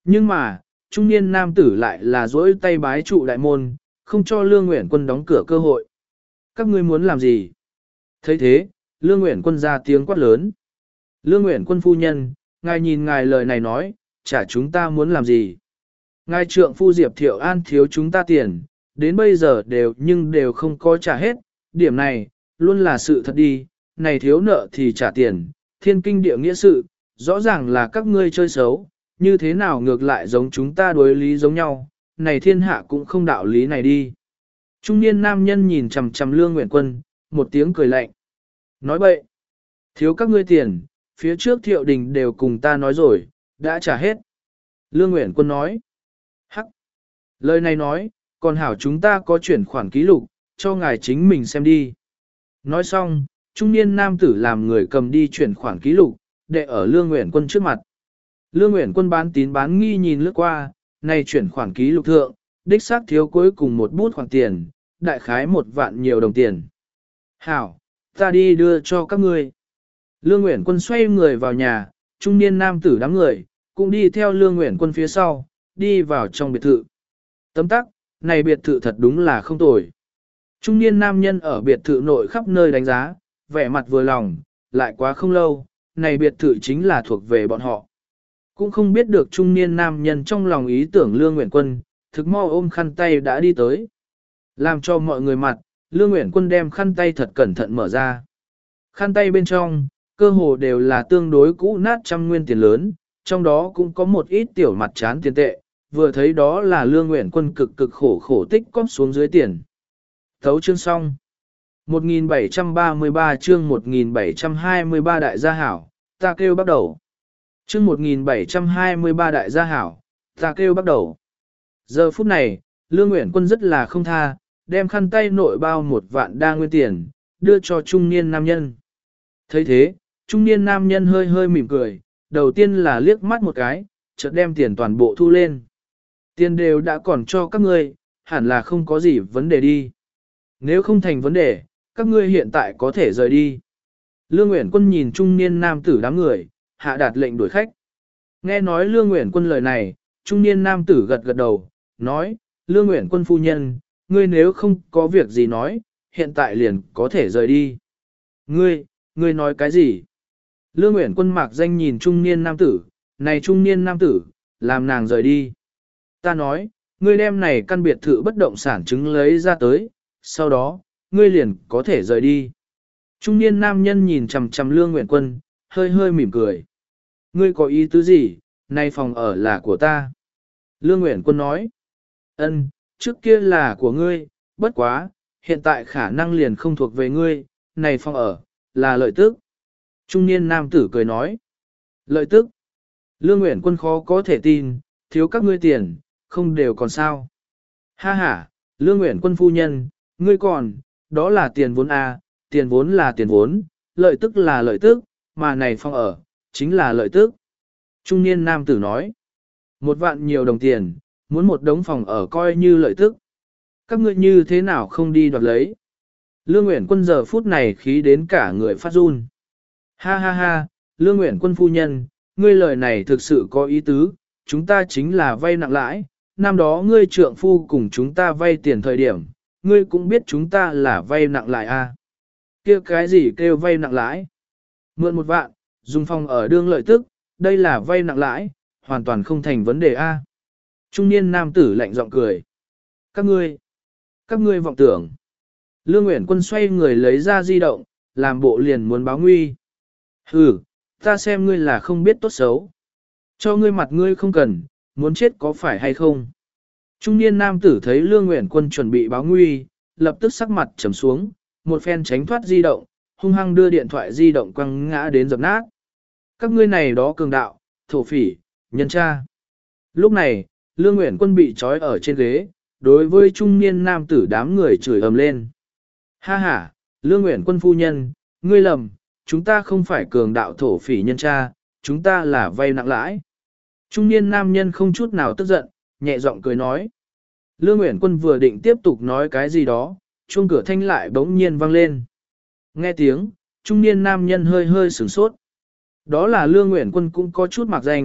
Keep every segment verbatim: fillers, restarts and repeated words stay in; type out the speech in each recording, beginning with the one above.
Nhưng mà, trung niên nam tử lại là dỗi tay bái trụ đại môn, không cho Lương Nguyện Quân đóng cửa cơ hội. Các ngươi muốn làm gì? Thấy thế, Lương Nguyện Quân ra tiếng quát lớn. Lương Nguyện Quân phu nhân, ngài nhìn ngài lời này nói, chả chúng ta muốn làm gì? Ngài trượng phu Diệp Thiệu An thiếu chúng ta tiền, đến bây giờ đều nhưng đều không có trả hết, điểm này, luôn là sự thật đi, này thiếu nợ thì trả tiền, thiên kinh địa nghĩa sự, rõ ràng là các ngươi chơi xấu, như thế nào ngược lại giống chúng ta đối lý giống nhau, này thiên hạ cũng không đạo lý này đi. Trung niên nam nhân nhìn chằm chằm Lương Nguyện Quân, một tiếng cười lạnh. Nói bậy, thiếu các ngươi tiền, phía trước Thiệu Đình đều cùng ta nói rồi, đã trả hết. Lương Nguyện Quân nói. Hắc. Lời này nói, còn hảo chúng ta có chuyển khoản ký lục, cho ngài chính mình xem đi. Nói xong, trung niên nam tử làm người cầm đi chuyển khoản ký lục, để ở Lương Nguyện Quân trước mặt. Lương Nguyện Quân bán tín bán nghi nhìn lướt qua, này chuyển khoản ký lục thượng, đích xác thiếu cuối cùng một bút khoản tiền, đại khái một vạn nhiều đồng tiền. Hảo, ta đi đưa cho các ngươi. Lương Nguyện Quân xoay người vào nhà, trung niên nam tử đám người, cũng đi theo Lương Nguyện Quân phía sau, đi vào trong biệt thự. Tấm tắc, này biệt thự thật đúng là không tồi. Trung niên nam nhân ở biệt thự nội khắp nơi đánh giá, vẻ mặt vừa lòng, lại quá không lâu, này biệt thự chính là thuộc về bọn họ. Cũng không biết được trung niên nam nhân trong lòng ý tưởng Lương Nguyện Quân, thực mo ôm khăn tay đã đi tới. Làm cho mọi người mặt, Lương Nguyện Quân đem khăn tay thật cẩn thận mở ra. Khăn tay bên trong, cơ hồ đều là tương đối cũ nát trăm nguyên tiền lớn, trong đó cũng có một ít tiểu mặt chán tiền tệ, vừa thấy đó là Lương Nguyện Quân cực cực khổ khổ tích cóp xuống dưới tiền. Thấu chương xong. một nghìn bảy trăm ba mươi ba chương một nghìn bảy trăm hai mươi ba đại gia hảo, ta kêu bắt đầu. Chương một nghìn bảy trăm hai mươi ba đại gia hảo, ta kêu bắt đầu. Giờ phút này, Lương Nguyện Quân rất là không tha, đem khăn tay nội bao một vạn đa nguyên tiền, đưa cho trung niên nam nhân. thấy thế, trung niên nam nhân hơi hơi mỉm cười, đầu tiên là liếc mắt một cái, chợt đem tiền toàn bộ thu lên. Tiền đều đã còn cho các ngươi, hẳn là không có gì vấn đề đi. Nếu không thành vấn đề, các ngươi hiện tại có thể rời đi. Lương Uyển Quân nhìn trung niên nam tử đám người, hạ đạt lệnh đuổi khách. Nghe nói Lương Uyển Quân lời này, trung niên nam tử gật gật đầu, nói, Lương Uyển Quân phu nhân, ngươi nếu không có việc gì nói, hiện tại liền có thể rời đi. Ngươi, ngươi nói cái gì? Lương Uyển Quân mạc danh nhìn trung niên nam tử, này trung niên nam tử, làm nàng rời đi. Ta nói, ngươi đem này căn biệt thự bất động sản chứng lấy ra tới, sau đó, ngươi liền có thể rời đi. Trung niên nam nhân nhìn chằm chằm Lương Uyển Quân, hơi hơi mỉm cười. Ngươi có ý tứ gì, nay phòng ở là của ta. Lương Uyển Quân nói, ân, trước kia là của ngươi, bất quá, hiện tại khả năng liền không thuộc về ngươi, này phòng ở, là lợi tức. Trung niên nam tử cười nói, lợi tức. Lương Uyển Quân khó có thể tin, thiếu các ngươi tiền, không đều còn sao. Ha ha, Lương Uyển Quân phu nhân, ngươi còn, đó là tiền vốn A, tiền vốn là tiền vốn, lợi tức là lợi tức, mà này phòng ở, chính là lợi tức. Trung niên nam tử nói, một vạn nhiều đồng tiền, muốn một đống phòng ở coi như lợi tức. Các ngươi như thế nào không đi đoạt lấy? Lương Uyển Quân giờ phút này khí đến cả người phát run. Ha ha ha, Lương Uyển Quân phu nhân, ngươi lời này thực sự có ý tứ, chúng ta chính là vay nặng lãi, năm đó ngươi trượng phu cùng chúng ta vay tiền thời điểm, ngươi cũng biết chúng ta là vay nặng lãi a. À? Kia cái gì kêu vay nặng lãi? Mượn một vạn, dùng phòng ở đương lợi tức, đây là vay nặng lãi, hoàn toàn không thành vấn đề a. À? Trung niên nam tử lạnh giọng cười. Các ngươi, các ngươi vọng tưởng. Lương Uyển Quân xoay người lấy ra di động, làm bộ liền muốn báo nguy. Hừ, ta xem ngươi là không biết tốt xấu. Cho ngươi mặt ngươi không cần, muốn chết có phải hay không? Trung niên nam tử thấy Lương Uyển Quân chuẩn bị báo nguy, lập tức sắc mặt trầm xuống, một phen tránh thoát di động, hung hăng đưa điện thoại di động quăng ngã đến dập nát. Các ngươi này đó cường đạo, thổ phỉ, nhân tra. Lúc này, Lương Uyển Quân bị trói ở trên ghế, đối với trung niên nam tử đám người chửi ầm lên. Ha ha, Lương Uyển Quân phu nhân, ngươi lầm, chúng ta không phải cường đạo thổ phỉ nhân tra, chúng ta là vay nặng lãi. Trung niên nam nhân không chút nào tức giận, nhẹ giọng cười nói. Lương Uyển Quân vừa định tiếp tục nói cái gì đó, chuông cửa thanh lại bỗng nhiên vang lên. Nghe tiếng, trung niên nam nhân hơi hơi sửng sốt. Đó là Lương Uyển Quân cũng có chút mặc danh,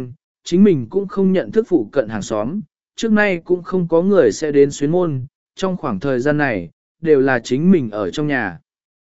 chính mình cũng không nhận thức phụ cận hàng xóm, trước nay cũng không có người sẽ đến xuyến môn, trong khoảng thời gian này, đều là chính mình ở trong nhà.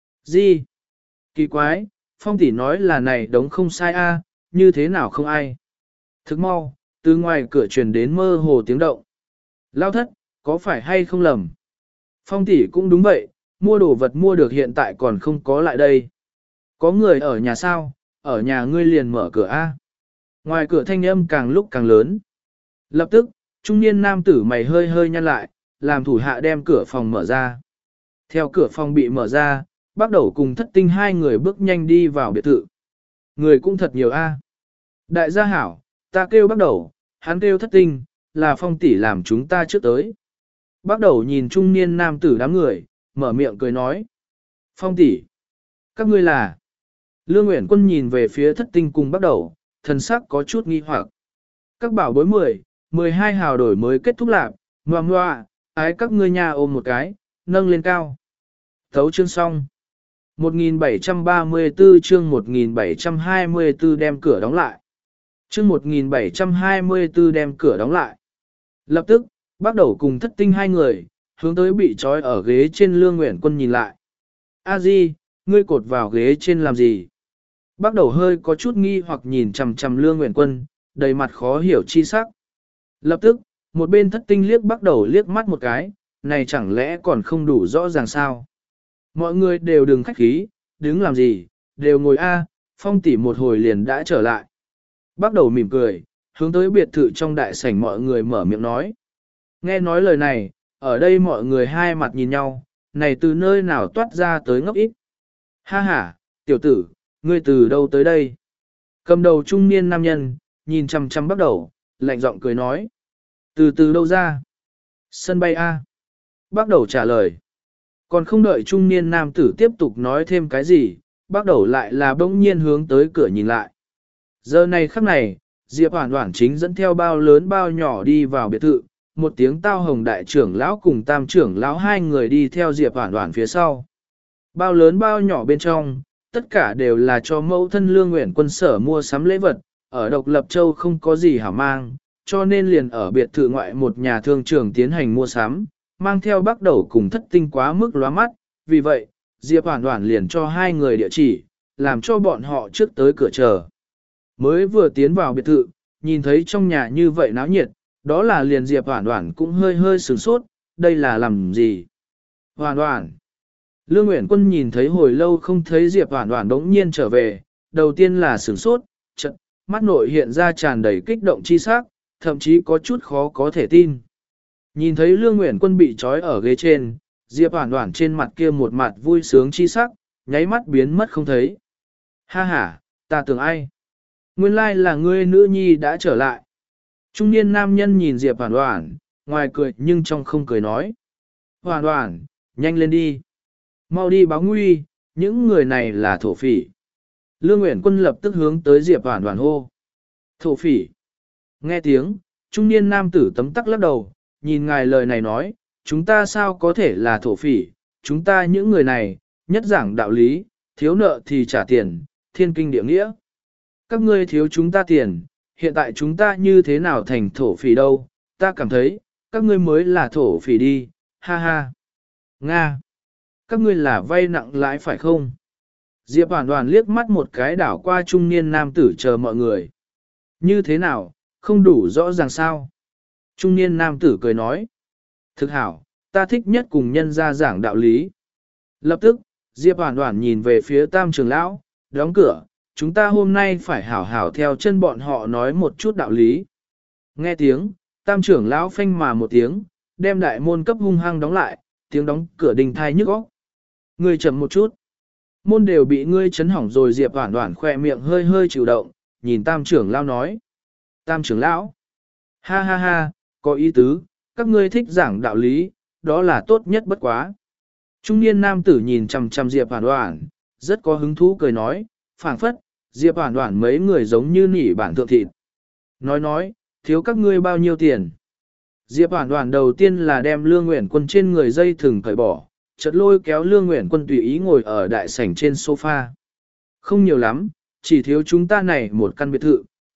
Gì? Kỳ quái, Phong tỷ nói là này đống không sai a, như thế nào không ai? Thức mau, từ ngoài cửa truyền đến mơ hồ tiếng động. Lao thất, có phải hay không lầm? Phong tỷ cũng đúng vậy, mua đồ vật mua được hiện tại còn không có lại đây. Có người ở nhà sao, ở nhà ngươi liền mở cửa a. Ngoài cửa thanh âm càng lúc càng lớn. Lập tức, trung niên nam tử mày hơi hơi nhăn lại, làm thủ hạ đem cửa phòng mở ra. Theo cửa phòng bị mở ra, bắt đầu cùng thất tinh hai người bước nhanh đi vào biệt thự. Người cũng thật nhiều a. Đại gia hảo, ta kêu bắt đầu, hắn kêu thất tinh, là Phong tỷ làm chúng ta trước tới. Bắt đầu nhìn trung niên nam tử đám người, mở miệng cười nói. Phong tỷ, các ngươi là. Lương Uyển Quân nhìn về phía thất tinh cùng bắt đầu, thần sắc có chút nghi hoặc. Các bảo bối mười, mười hai hào đổi mới kết thúc lạc, ngoà ngoà, ái các ngươi nhà ôm một cái, nâng lên cao. Thấu chương xong. một nghìn bảy trăm ba mươi tư chương một nghìn bảy trăm hai mươi tư đem cửa đóng lại. Chương một nghìn bảy trăm hai mươi tư đem cửa đóng lại. Lập tức, bắt đầu cùng thất tinh hai người, hướng tới bị trói ở ghế trên Lương Uyển Quân nhìn lại. A Di, ngươi cột vào ghế trên làm gì? Bắt đầu hơi có chút nghi hoặc nhìn chằm chằm Lương Uyển Quân, đầy mặt khó hiểu chi sắc. Lập tức, một bên thất tinh liếc bắt đầu liếc mắt một cái, này chẳng lẽ còn không đủ rõ ràng sao? Mọi người đều đừng khách khí, đứng làm gì, đều ngồi a, Phong tỷ một hồi liền đã trở lại. Bắt đầu mỉm cười, hướng tới biệt thự trong đại sảnh mọi người mở miệng nói. Nghe nói lời này, ở đây mọi người hai mặt nhìn nhau, này từ nơi nào toát ra tới ngốc ít. Ha ha, tiểu tử, ngươi từ đâu tới đây? Cầm đầu trung niên nam nhân, nhìn chăm chăm bắt đầu, lạnh giọng cười nói. Từ từ đâu ra? Sân bay A. Bắt đầu trả lời. Còn không đợi trung niên nam tử tiếp tục nói thêm cái gì, bắt đầu lại là bỗng nhiên hướng tới cửa nhìn lại. Giờ này khắc này, Diệp Hoản Hoản chính dẫn theo bao lớn bao nhỏ đi vào biệt thự, một tiếng tao hồng đại trưởng lão cùng tam trưởng lão hai người đi theo Diệp Hoản Hoản phía sau. Bao lớn bao nhỏ bên trong, tất cả đều là cho mẫu thân Lương Uyển Quân sở mua sắm lễ vật, ở Độc Lập Châu không có gì hảo mang, cho nên liền ở biệt thự ngoại một nhà thương trường tiến hành mua sắm, mang theo bắt đầu cùng thất tinh quá mức lóa mắt, vì vậy, Diệp Hoản Hoản liền cho hai người địa chỉ, làm cho bọn họ trước tới cửa chờ. Mới vừa tiến vào biệt thự, nhìn thấy trong nhà như vậy náo nhiệt, đó là liền Diệp Hoản Hoản cũng hơi hơi sửng sốt, đây là làm gì? Hoản Hoản. Lương Uyển Quân nhìn thấy hồi lâu không thấy Diệp Hoản Hoản đống nhiên trở về, đầu tiên là sửng sốt, chợt mắt nội hiện ra tràn đầy kích động chi sắc, thậm chí có chút khó có thể tin. Nhìn thấy Lương Uyển Quân bị trói ở ghế trên, Diệp Hoản Hoản trên mặt kia một mặt vui sướng chi sắc, nháy mắt biến mất không thấy. Ha ha, ta tưởng ai? Nguyên lai là ngươi nữ nhi đã trở lại. Trung niên nam nhân nhìn Diệp Hoản Hoản, ngoài cười nhưng trong không cười nói. Hoản Hoản, nhanh lên đi. Mau đi báo nguy, những người này là thổ phỉ. Lương Uyển Quân lập tức hướng tới Diệp Hoản Hoản hô. Thổ phỉ. Nghe tiếng, trung niên nam tử tấm tắc lắc đầu, nhìn ngài lời này nói, chúng ta sao có thể là thổ phỉ, chúng ta những người này, nhất giảng đạo lý, thiếu nợ thì trả tiền, thiên kinh địa nghĩa. Các ngươi thiếu chúng ta tiền, hiện tại chúng ta như thế nào thành thổ phỉ đâu, ta cảm thấy, các ngươi mới là thổ phỉ đi, ha ha. Nga. Các ngươi là vay nặng lãi phải không? Diệp Hoản Hoản liếc mắt một cái đảo qua trung niên nam tử chờ mọi người. Như thế nào, không đủ rõ ràng sao? Trung niên nam tử cười nói. Thực hảo, ta thích nhất cùng nhân gia giảng đạo lý. Lập tức, Diệp Hoản Hoản nhìn về phía tam trưởng lão, đóng cửa, chúng ta hôm nay phải hảo hảo theo chân bọn họ nói một chút đạo lý. Nghe tiếng, tam trưởng lão phanh mà một tiếng, đem đại môn cấp hung hăng đóng lại, tiếng đóng cửa đình thai nhức óc. Ngươi chậm một chút. Môn đều bị ngươi chấn hỏng rồi. Diệp Hoản Hoản khỏe miệng hơi hơi chịu động, nhìn tam trưởng lão nói. Tam trưởng lão. Ha ha ha, có ý tứ, các ngươi thích giảng đạo lý, đó là tốt nhất bất quá. Trung niên nam tử nhìn chằm chằm Diệp Hoản Hoản, rất có hứng thú cười nói, phảng phất, Diệp Hoản Hoản mấy người giống như nỉ bản thượng thịt. Nói nói, thiếu các ngươi bao nhiêu tiền? Diệp Hoản Hoản đầu tiên là đem Lương Uyển Quân trên người dây thừng cởi bỏ, chợt lôi kéo Lương Uyển Quân tùy ý ngồi ở đại sảnh trên sofa. Không nhiều lắm, chỉ thiếu chúng ta này một căn biệt thự,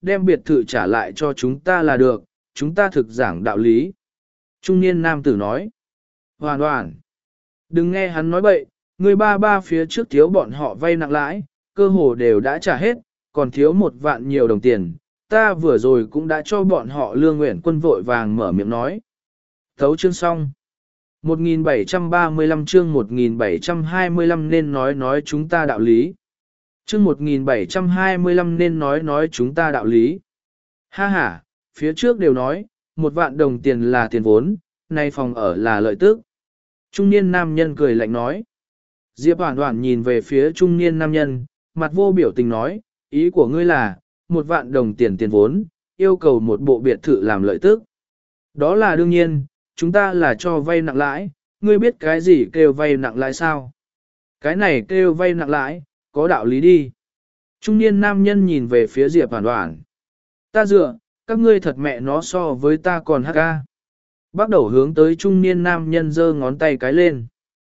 đem biệt thự trả lại cho chúng ta là được, chúng ta thực giảng đạo lý. Trung niên nam tử nói. Hoàn hoàn. Đừng nghe hắn nói bậy, người ba ba phía trước thiếu bọn họ vay nặng lãi, cơ hồ đều đã trả hết, còn thiếu một vạn nhiều đồng tiền. Ta vừa rồi cũng đã cho bọn họ Lương Nguyện Quân vội vàng mở miệng nói. Thấu chương xong. một nghìn bảy trăm ba mươi lăm chương một nghìn bảy trăm hai mươi lăm nên nói nói chúng ta đạo lý. Chương một nghìn bảy trăm hai mươi lăm nên nói nói chúng ta đạo lý. Ha ha, phía trước đều nói, một vạn đồng tiền là tiền vốn, nay phòng ở là lợi tức. Trung niên nam nhân cười lạnh nói. Diệp Hoản Hoản nhìn về phía trung niên nam nhân, mặt vô biểu tình nói, ý của ngươi là, một vạn đồng tiền tiền vốn, yêu cầu một bộ biệt thự làm lợi tức. Đó là đương nhiên, chúng ta là cho vay nặng lãi, ngươi biết cái gì kêu vay nặng lãi sao? Cái này kêu vay nặng lãi, có đạo lý đi. Trung niên nam nhân nhìn về phía Diệp Hoản Hoản. Ta dựa, các ngươi thật mẹ nó so với ta còn hắc ca. Bắt đầu hướng tới trung niên nam nhân giơ ngón tay cái lên.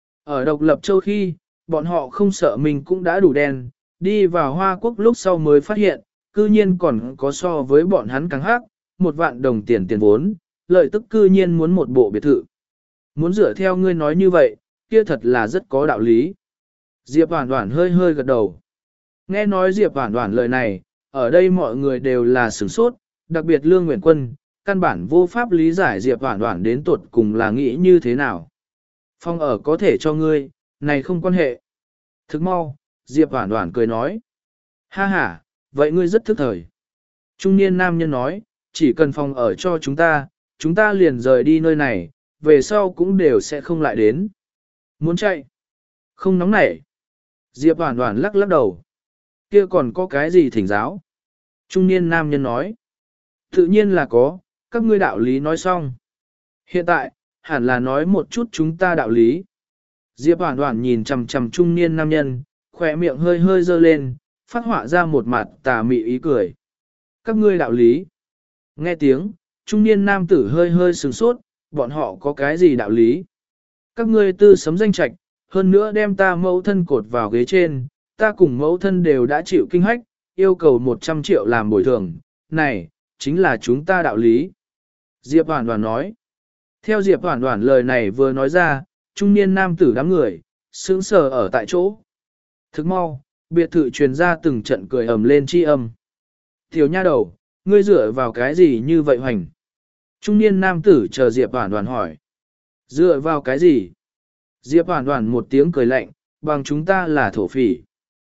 Ở độc lập châu khi, bọn họ không sợ mình cũng đã đủ đen, đi vào Hoa Quốc lúc sau mới phát hiện, cư nhiên còn có so với bọn hắn càng hắc, một vạn đồng tiền tiền vốn, lợi tức cư nhiên muốn một bộ biệt thự. Muốn dựa theo ngươi nói như vậy, kia thật là rất có đạo lý. Diệp Hoản Hoản hơi hơi gật đầu. Nghe nói Diệp Hoản Hoản lời này, ở đây mọi người đều là sửng sốt, đặc biệt Lương Nguyện Quân, căn bản vô pháp lý giải Diệp Hoản Hoản đến tuột cùng là nghĩ như thế nào. Phòng ở có thể cho ngươi, này không quan hệ. Thức mau, Diệp Hoản Hoản cười nói. Ha ha, vậy ngươi rất thức thời. Trung niên nam nhân nói, chỉ cần phòng ở cho chúng ta, chúng ta liền rời đi nơi này, về sau cũng đều sẽ không lại đến. Muốn chạy? Không nóng nảy. Diệp Hoản Hoản lắc lắc đầu. Kia còn có cái gì thỉnh giáo? Trung niên nam nhân nói. Tự nhiên là có, các ngươi đạo lý nói xong. Hiện tại, hẳn là nói một chút chúng ta đạo lý. Diệp Hoản Hoản nhìn chằm chằm trung niên nam nhân, khỏe miệng hơi hơi dơ lên, phát họa ra một mặt tà mị ý cười. Các ngươi đạo lý. Nghe tiếng, trung niên nam tử hơi hơi sửng sốt, bọn họ có cái gì đạo lý? Các ngươi tư sấm danh trạch, hơn nữa đem ta mẫu thân cột vào ghế trên, ta cùng mẫu thân đều đã chịu kinh hách, yêu cầu một trăm triệu làm bồi thường, này, chính là chúng ta đạo lý. Diệp Hoản Hoản nói. Theo Diệp Hoản Hoản lời này vừa nói ra, trung niên nam tử đám người, sững sờ ở tại chỗ. Thức mau, biệt thự truyền ra từng trận cười ầm lên chi âm. Tiểu nha đầu, ngươi dựa vào cái gì như vậy hoành? Trung niên nam tử chờ Diệp Hoản Hoản hỏi. Dựa vào cái gì? Diệp Hoản Hoản một tiếng cười lạnh, bằng chúng ta là thổ phỉ.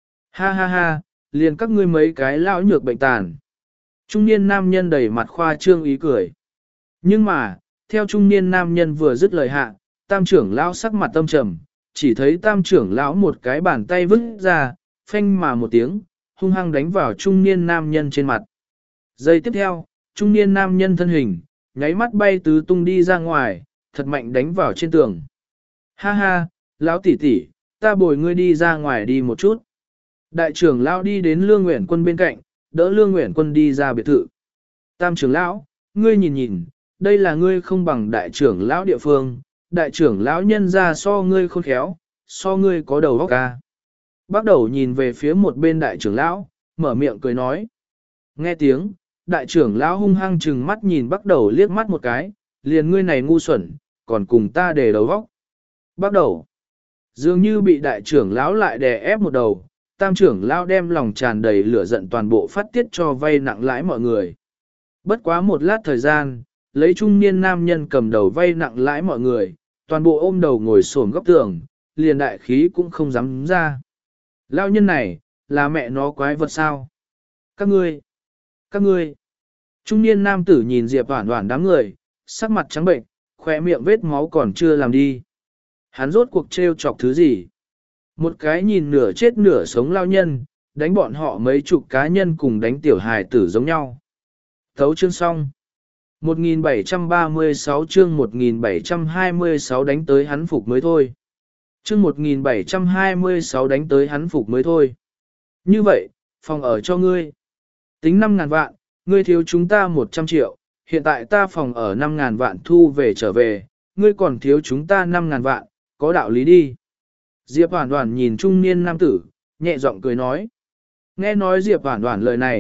Ha ha ha, liền các ngươi mấy cái lão nhược bệnh tàn. Trung niên nam nhân đầy mặt khoa trương ý cười. Nhưng mà, theo trung niên nam nhân vừa dứt lời hạ, tam trưởng lão sắc mặt tâm trầm, chỉ thấy tam trưởng lão một cái bàn tay vứt ra, phanh mà một tiếng, hung hăng đánh vào trung niên nam nhân trên mặt. Giây tiếp theo, trung niên nam nhân thân hình, nháy mắt bay tứ tung đi ra ngoài, thật mạnh đánh vào trên tường. Ha ha, lão tỷ tỷ, ta bồi ngươi đi ra ngoài đi một chút. Đại trưởng lão đi đến Lương Nguyện Quân bên cạnh, đỡ Lương Nguyện Quân đi ra biệt thự. Tam trưởng lão, ngươi nhìn nhìn, đây là ngươi không bằng đại trưởng lão địa phương, đại trưởng lão nhân ra so ngươi khôn khéo, so ngươi có đầu óc ca. Bắt đầu nhìn về phía một bên đại trưởng lão, mở miệng cười nói. Nghe tiếng, đại trưởng lão hung hăng trừng mắt nhìn bắt đầu liếc mắt một cái, liền ngươi này ngu xuẩn, còn cùng ta để đầu óc. Bắt đầu, dường như bị đại trưởng lão lại đè ép một đầu, tam trưởng lão đem lòng tràn đầy lửa giận toàn bộ phát tiết cho vay nặng lãi mọi người. Bất quá một lát thời gian, lấy trung niên nam nhân cầm đầu vay nặng lãi mọi người, toàn bộ ôm đầu ngồi xổm góc tường, liền đại khí cũng không dám ra. Lão nhân này, là mẹ nó quái vật sao? Các ngươi, các ngươi. Trung niên nam tử nhìn Diệp Hoản Hoản đám người, sắc mặt trắng bệnh, khỏe miệng vết máu còn chưa làm đi. Hắn rốt cuộc trêu chọc thứ gì? Một cái nhìn nửa chết nửa sống lao nhân, đánh bọn họ mấy chục cá nhân cùng đánh tiểu hài tử giống nhau. Thấu chương xong. một nghìn bảy trăm ba mươi sáu chương một nghìn bảy trăm hai mươi sáu đánh tới hắn phục mới thôi. Chương một nghìn bảy trăm hai mươi sáu đánh tới hắn phục mới thôi. Như vậy, phòng ở cho ngươi. Tính năm ngàn vạn, ngươi thiếu chúng ta một trăm triệu, hiện tại ta phòng ở năm ngàn vạn thu về trở về, ngươi còn thiếu chúng ta năm ngàn vạn, có đạo lý đi. Diệp Hoản Hoản nhìn trung niên nam tử, nhẹ giọng cười nói. Nghe nói Diệp Hoản Hoản lời này,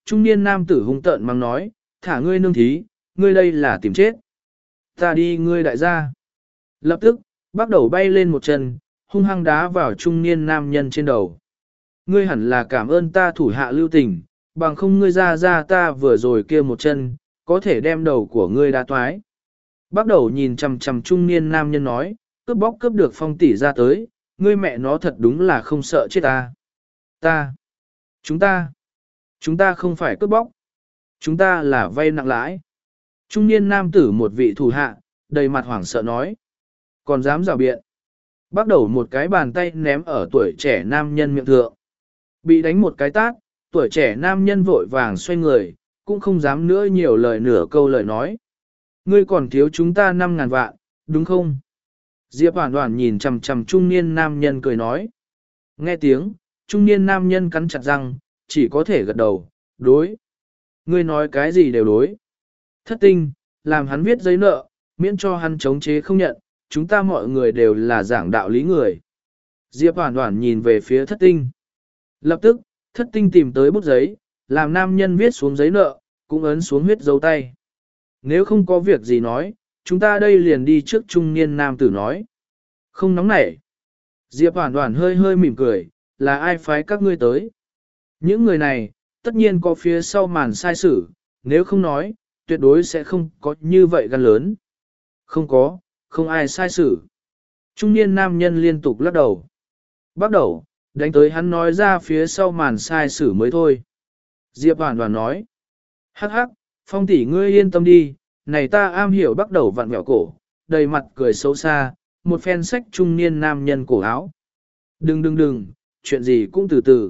trung niên nam tử hung tợn mang nói, thả ngươi nương thí, ngươi đây là tìm chết. Ta đi ngươi đại gia. Lập tức, bắt đầu bay lên một chân, hung hăng đá vào trung niên nam nhân trên đầu. Ngươi hẳn là cảm ơn ta thủ hạ lưu tình, bằng không ngươi ra ra ta vừa rồi kia một chân, có thể đem đầu của ngươi đá toái. Bắt đầu nhìn chằm chằm trung niên nam nhân nói, cướp bóc cướp được phong tỷ ra tới, ngươi mẹ nó thật đúng là không sợ chết ta. Ta, chúng ta, chúng ta không phải cướp bóc, chúng ta là vay nặng lãi. Trung niên nam tử một vị thủ hạ, đầy mặt hoảng sợ nói, còn dám rào biện. Bắt đầu một cái bàn tay ném ở tuổi trẻ nam nhân miệng thượng. Bị đánh một cái tát, tuổi trẻ nam nhân vội vàng xoay người, cũng không dám nữa nhiều lời nửa câu lời nói. Ngươi còn thiếu chúng ta năm ngàn vạn, đúng không? Diệp Hoản Hoản nhìn chằm chằm trung niên nam nhân cười nói. Nghe tiếng, trung niên nam nhân cắn chặt răng, chỉ có thể gật đầu, đối. Ngươi nói cái gì đều đối. Thất tinh, làm hắn viết giấy nợ, miễn cho hắn chống chế không nhận, chúng ta mọi người đều là giảng đạo lý người. Diệp Hoản Hoản nhìn về phía thất tinh. Lập tức, thất tinh tìm tới bút giấy, làm nam nhân viết xuống giấy nợ, cũng ấn xuống huyết dấu tay. Nếu không có việc gì nói, chúng ta đây liền đi trước trung niên nam tử nói. Không nóng nảy. Diệp Hoản Hoản hơi hơi mỉm cười, là ai phái các ngươi tới? Những người này, tất nhiên có phía sau màn sai sử, nếu không nói, tuyệt đối sẽ không có như vậy gan lớn. Không có, không ai sai sử. Trung niên nam nhân liên tục lắc đầu. Bắt đầu, đánh tới hắn nói ra phía sau màn sai sử mới thôi. Diệp Hoản Hoản nói. Hắc hắc, Phong tỷ ngươi yên tâm đi, này ta am hiểu bắt đầu vặn vẹo cổ, đầy mặt cười xấu xa, một phen sách trung niên nam nhân cổ áo. Đừng đừng đừng, chuyện gì cũng từ từ.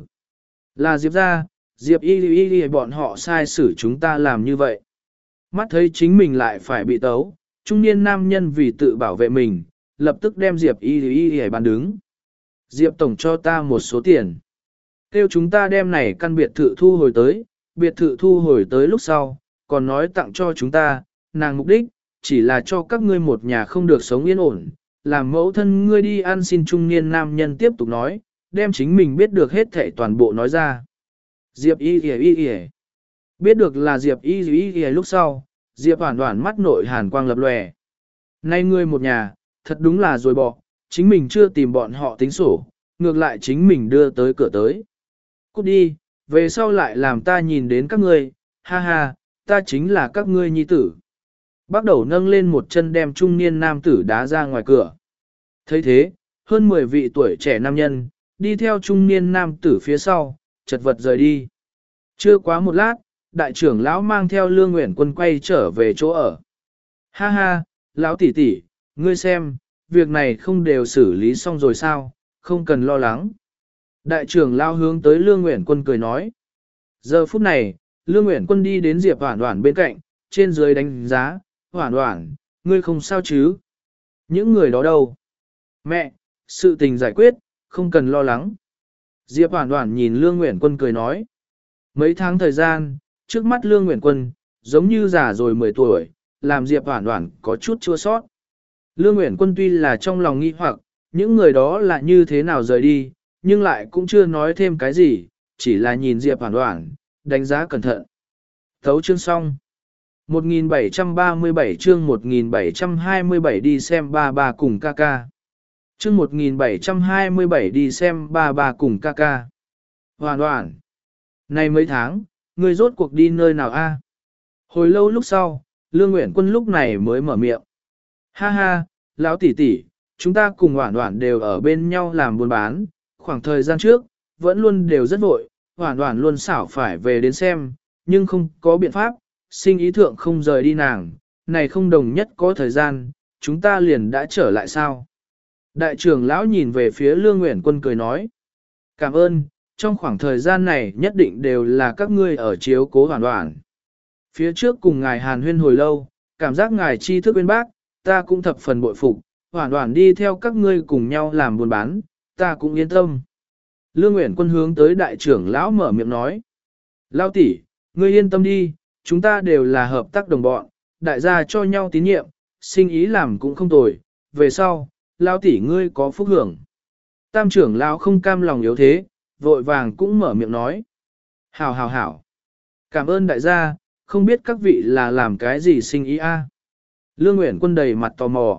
Là Diệp ra, Diệp y y y bọn họ sai xử chúng ta làm như vậy. Mắt thấy chính mình lại phải bị tấu, trung niên nam nhân vì tự bảo vệ mình, lập tức đem Diệp y y y bán đứng. Diệp tổng cho ta một số tiền. Kêu chúng ta đem này căn biệt thự thu hồi tới, biệt thự thu hồi tới lúc sau, còn nói tặng cho chúng ta, nàng mục đích, chỉ là cho các ngươi một nhà không được sống yên ổn, làm mẫu thân ngươi đi ăn xin trung niên nam nhân tiếp tục nói, đem chính mình biết được hết thảy toàn bộ nói ra. Diệp y y y y biết được là Diệp y y y lúc sau, Diệp Hoản Hoản mắt nội hàn quang lập lòe. Nay ngươi một nhà, thật đúng là rồi bỏ, chính mình chưa tìm bọn họ tính sổ, ngược lại chính mình đưa tới cửa tới. Cút đi, về sau lại làm ta nhìn đến các ngươi, ha ha, ta chính là các ngươi nhi tử. Bắt đầu nâng lên một chân đem trung niên nam tử đá ra ngoài cửa. thấy thế, hơn mười vị tuổi trẻ nam nhân, đi theo trung niên nam tử phía sau, chật vật rời đi. Chưa quá một lát, đại trưởng lão mang theo Lương Uyển Quân quay trở về chỗ ở. Ha ha, lão tỷ tỷ, ngươi xem, việc này không đều xử lý xong rồi sao, không cần lo lắng. Đại trưởng lão hướng tới Lương Uyển Quân cười nói. Giờ phút này, Lương Uyển Quân đi đến Diệp Hoản Hoản bên cạnh, trên dưới đánh giá, Hoản Hoản, ngươi không sao chứ? Những người đó đâu? Mẹ, sự tình giải quyết, không cần lo lắng. Diệp Hoản Hoản nhìn Lương Uyển Quân cười nói. Mấy tháng thời gian, trước mắt Lương Uyển Quân, giống như già rồi mười tuổi, làm Diệp Hoản Hoản có chút chua sót. Lương Uyển Quân tuy là trong lòng nghi hoặc, những người đó là như thế nào rời đi, nhưng lại cũng chưa nói thêm cái gì, chỉ là nhìn Diệp Hoản Hoản, đánh giá cẩn thận. Thấu chương xong. một nghìn bảy trăm ba mươi bảy chương một nghìn bảy trăm hai mươi bảy đi xem ba ba cùng ca ca. Chương một nghìn bảy trăm hai mươi bảy đi xem ba ba cùng ca ca. Hoản Hoản. Này mấy tháng, ngươi rốt cuộc đi nơi nào a? Hồi lâu lúc sau, Lương Uyển Quân lúc này mới mở miệng. Ha ha, lão tỷ tỷ, chúng ta cùng Hoản Hoản đều ở bên nhau làm buôn bán, khoảng thời gian trước, vẫn luôn đều rất vội, Hoản Hoản luôn xảo phải về đến xem, nhưng không có biện pháp, sinh ý thượng không rời đi nàng, này không đồng nhất có thời gian, chúng ta liền đã trở lại sao? Đại trưởng lão nhìn về phía Lương Uyển Quân cười nói. Cảm ơn, trong khoảng thời gian này nhất định đều là các ngươi ở chiếu cố Hoản Hoản. Phía trước cùng ngài hàn huyên hồi lâu, cảm giác ngài tri thức bên bác, ta cũng thập phần bội phục, Hoản Hoản đi theo các ngươi cùng nhau làm buôn bán, ta cũng yên tâm. Lương Uyển Quân hướng tới đại trưởng lão mở miệng nói. Lão tỷ, ngươi yên tâm đi, chúng ta đều là hợp tác đồng bọn, đại gia cho nhau tín nhiệm, sinh ý làm cũng không tồi, về sau, lão tỷ ngươi có phúc hưởng. Tam trưởng lão không cam lòng yếu thế, vội vàng cũng mở miệng nói. Hảo hảo hảo. Cảm ơn đại gia, không biết các vị là làm cái gì sinh ý a? Lương Nguyễn Quân đầy mặt tò mò.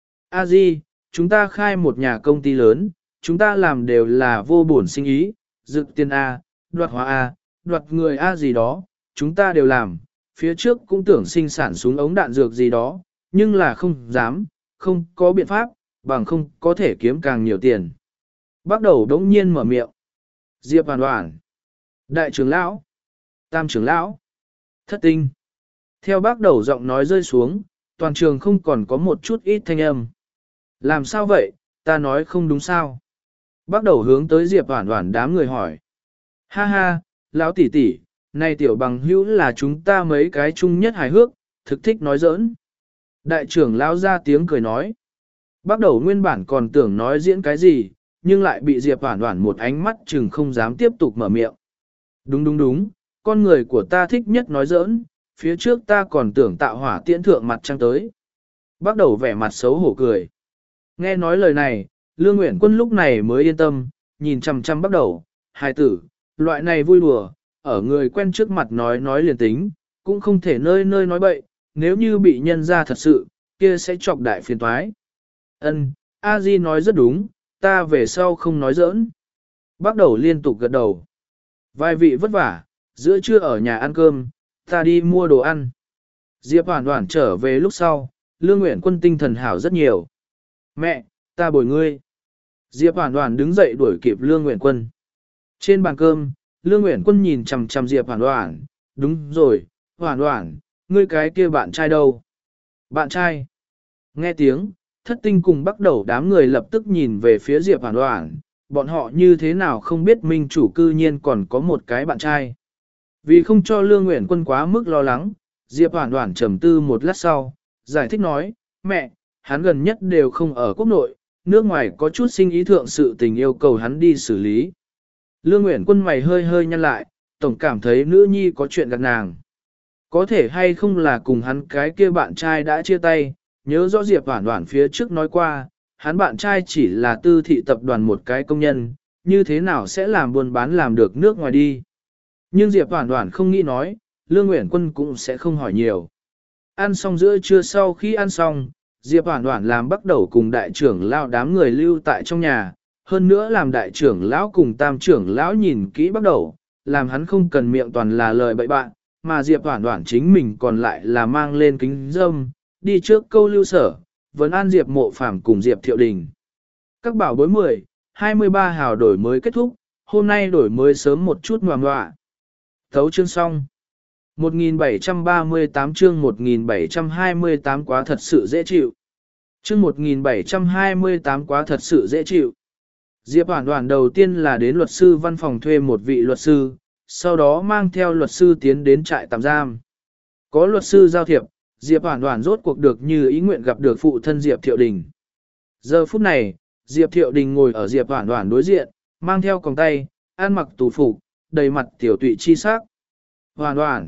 A Di, chúng ta khai một nhà công ty lớn, chúng ta làm đều là vô bổn sinh ý, dựng tiền A, đoạt hóa A, đoạt người A gì đó, chúng ta đều làm, phía trước cũng tưởng sinh sản súng ống đạn dược gì đó, nhưng là không dám, không có biện pháp, bằng không có thể kiếm càng nhiều tiền. Bắt đầu đống nhiên mở miệng. Diệp Hoàn Hoàn, Đại trưởng lão, Tam trưởng lão, Thất tinh. Theo bác đầu giọng nói rơi xuống, toàn trường không còn có một chút ít thanh âm. Làm sao vậy, ta nói không đúng sao? Bác đầu hướng tới Diệp Hoàn Hoàn đám người hỏi. Ha ha, lão tỷ tỷ, này tiểu bằng hữu là chúng ta mấy cái chung nhất hài hước, thực thích nói giỡn. Đại trưởng lão ra tiếng cười nói. Bác đầu nguyên bản còn tưởng nói diễn cái gì, nhưng lại bị Diệp Hoàn Hoàn một ánh mắt chừng không dám tiếp tục mở miệng. Đúng đúng đúng, con người của ta thích nhất nói giỡn, phía trước ta còn tưởng tạo hỏa tiễn thượng mặt trăng tới. Bác đầu vẻ mặt xấu hổ cười. Nghe nói lời này, Lương Nguyễn Quân lúc này mới yên tâm, nhìn chằm chằm bắt đầu, hài tử, loại này vui đùa, ở người quen trước mặt nói nói liền tính, cũng không thể nơi nơi nói bậy, nếu như bị nhân ra thật sự, kia sẽ chọc đại phiền toái. Ân, A Di nói rất đúng, ta về sau không nói giỡn. Bắt đầu liên tục gật đầu. Vài vị vất vả, giữa trưa ở nhà ăn cơm, ta đi mua đồ ăn. Diệp Hoàn Hoàn trở về lúc sau, Lương Nguyễn Quân tinh thần hảo rất nhiều. Mẹ, ta bồi ngươi. Diệp Hoàn Hoàn đứng dậy đuổi kịp Lương Nguyễn Quân. Trên bàn cơm, Lương Nguyễn Quân nhìn chằm chằm Diệp Hoàn Hoàn, đúng rồi, Hoàn Hoàn, ngươi cái kia bạn trai đâu? Bạn trai. Nghe tiếng, Thất tinh cùng bắt đầu đám người lập tức nhìn về phía Diệp Hoàn Hoàn, bọn họ như thế nào không biết minh chủ cư nhiên còn có một cái bạn trai. Vì không cho Lương Nguyễn Quân quá mức lo lắng, Diệp Hoàn Hoàn trầm tư một lát sau, giải thích nói, mẹ, hắn gần nhất đều không ở quốc nội, nước ngoài có chút sinh ý thượng sự tình yêu cầu hắn đi xử lý. Lương Nguyễn Quân mày hơi hơi nhăn lại, tổng cảm thấy nữ nhi có chuyện gạt nàng. Có thể hay không là cùng hắn cái kia bạn trai đã chia tay, nhớ rõ Diệp Hoàn Hoàn phía trước nói qua, hắn bạn trai chỉ là tư thị tập đoàn một cái công nhân, như thế nào sẽ làm buôn bán làm được nước ngoài đi. Nhưng Diệp Hoàn Hoàn không nghĩ nói, Lương Nguyễn Quân cũng sẽ không hỏi nhiều. Ăn xong giữa trưa sau khi ăn xong, Diệp Hoàn Hoàn làm bắt đầu cùng đại trưởng lão đám người lưu tại trong nhà, hơn nữa làm đại trưởng lão cùng tam trưởng lão nhìn kỹ bắt đầu, làm hắn không cần miệng toàn là lời bậy bạn, mà Diệp Hoàn Hoàn chính mình còn lại là mang lên kính dâm, đi trước câu lưu sở, vấn an Diệp Mộ Phàm cùng Diệp Thiệu Đình. Các bảo bối mười, hai mươi ba hào đổi mới kết thúc, hôm nay đổi mới sớm một chút ngoà ngoạ. Thấu chương xong. một nghìn bảy trăm ba mươi tám chương một nghìn bảy trăm hai mươi tám quá thật sự dễ chịu. Chương một nghìn bảy trăm hai mươi tám quá thật sự dễ chịu. Diệp Hoàn Hoàn đầu tiên là đến luật sư văn phòng thuê một vị luật sư, sau đó mang theo luật sư tiến đến trại tạm giam. Có luật sư giao thiệp, Diệp Hoàn Hoàn rốt cuộc được như ý nguyện gặp được phụ thân Diệp Thiệu Đình. Giờ phút này, Diệp Thiệu Đình ngồi ở Diệp Hoàn Hoàn đối diện, mang theo còng tay, ăn mặc tù phục, đầy mặt tiểu tụy chi sắc. Hoàn Hoàn,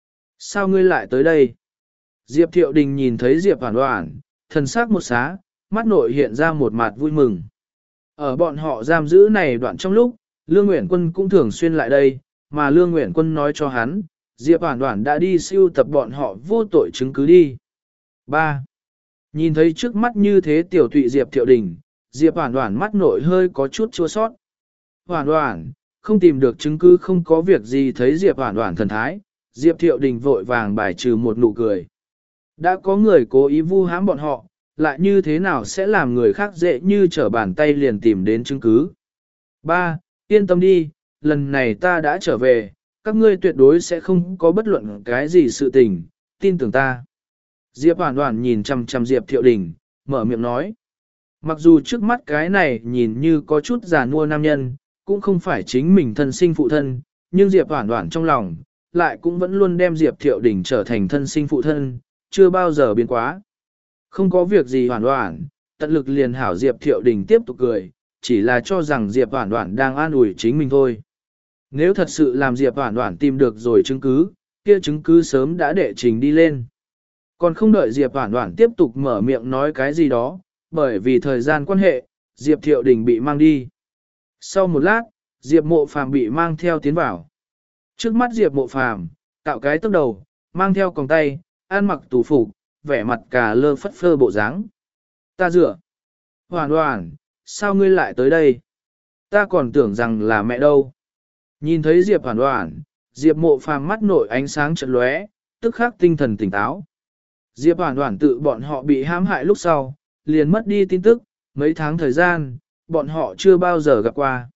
sao ngươi lại tới đây? Diệp Thiệu Đình nhìn thấy Diệp Hoàn Hoàn, thần sắc một xá, mắt nội hiện ra một mặt vui mừng. Ở bọn họ giam giữ này đoạn trong lúc, Lương Nguyễn Quân cũng thường xuyên lại đây, mà Lương Nguyễn Quân nói cho hắn, Diệp Hoàn Hoàn đã đi siêu tập bọn họ vô tội chứng cứ đi. ba. Nhìn thấy trước mắt như thế tiểu tụy Diệp Thiệu Đình, Diệp Hoàn Hoàn mắt nội hơi có chút chua sót. Hoàn Hoàn, không tìm được chứng cứ không có việc gì thấy Diệp Hoàn Hoàn thần thái, Diệp Thiệu Đình vội vàng bài trừ một nụ cười. Đã có người cố ý vu hãm bọn họ, lại như thế nào sẽ làm người khác dễ như trở bàn tay liền tìm đến chứng cứ. ba. Yên tâm đi, lần này ta đã trở về, các ngươi tuyệt đối sẽ không có bất luận cái gì sự tình, tin tưởng ta. Diệp Hoàn Hoàn nhìn chằm chằm Diệp Thiệu Đình, mở miệng nói. Mặc dù trước mắt cái này nhìn như có chút già nua nam nhân, cũng không phải chính mình thân sinh phụ thân, nhưng Diệp Hoàn Hoàn trong lòng, lại cũng vẫn luôn đem Diệp Thiệu Đình trở thành thân sinh phụ thân, chưa bao giờ biến quá. Không có việc gì Hoàn Hoàn, tận lực liền hảo Diệp Thiệu Đình tiếp tục cười, chỉ là cho rằng Diệp Hoàn Hoàn đang an ủi chính mình thôi. Nếu thật sự làm Diệp Hoàn Hoàn tìm được rồi chứng cứ, kia chứng cứ sớm đã đệ trình đi lên. Còn không đợi Diệp Hoàn Hoàn tiếp tục mở miệng nói cái gì đó, bởi vì thời gian quan hệ, Diệp Thiệu Đình bị mang đi. Sau một lát, Diệp Mộ Phàm bị mang theo tiến vào. Trước mắt Diệp Mộ Phàm, cạo cái tóc đầu, mang theo còng tay, ăn mặc tù phục, vẻ mặt cà lơ phất phơ bộ dáng. Ta dựa. Hoàn hoàn, sao ngươi lại tới đây? Ta còn tưởng rằng là mẹ đâu. Nhìn thấy Diệp hoàn hoàn, Diệp mộ phàm mắt nội ánh sáng chợt lóe, tức khắc tinh thần tỉnh táo. Diệp hoàn hoàn tự bọn họ bị hãm hại lúc sau, liền mất đi tin tức, mấy tháng thời gian, bọn họ chưa bao giờ gặp qua.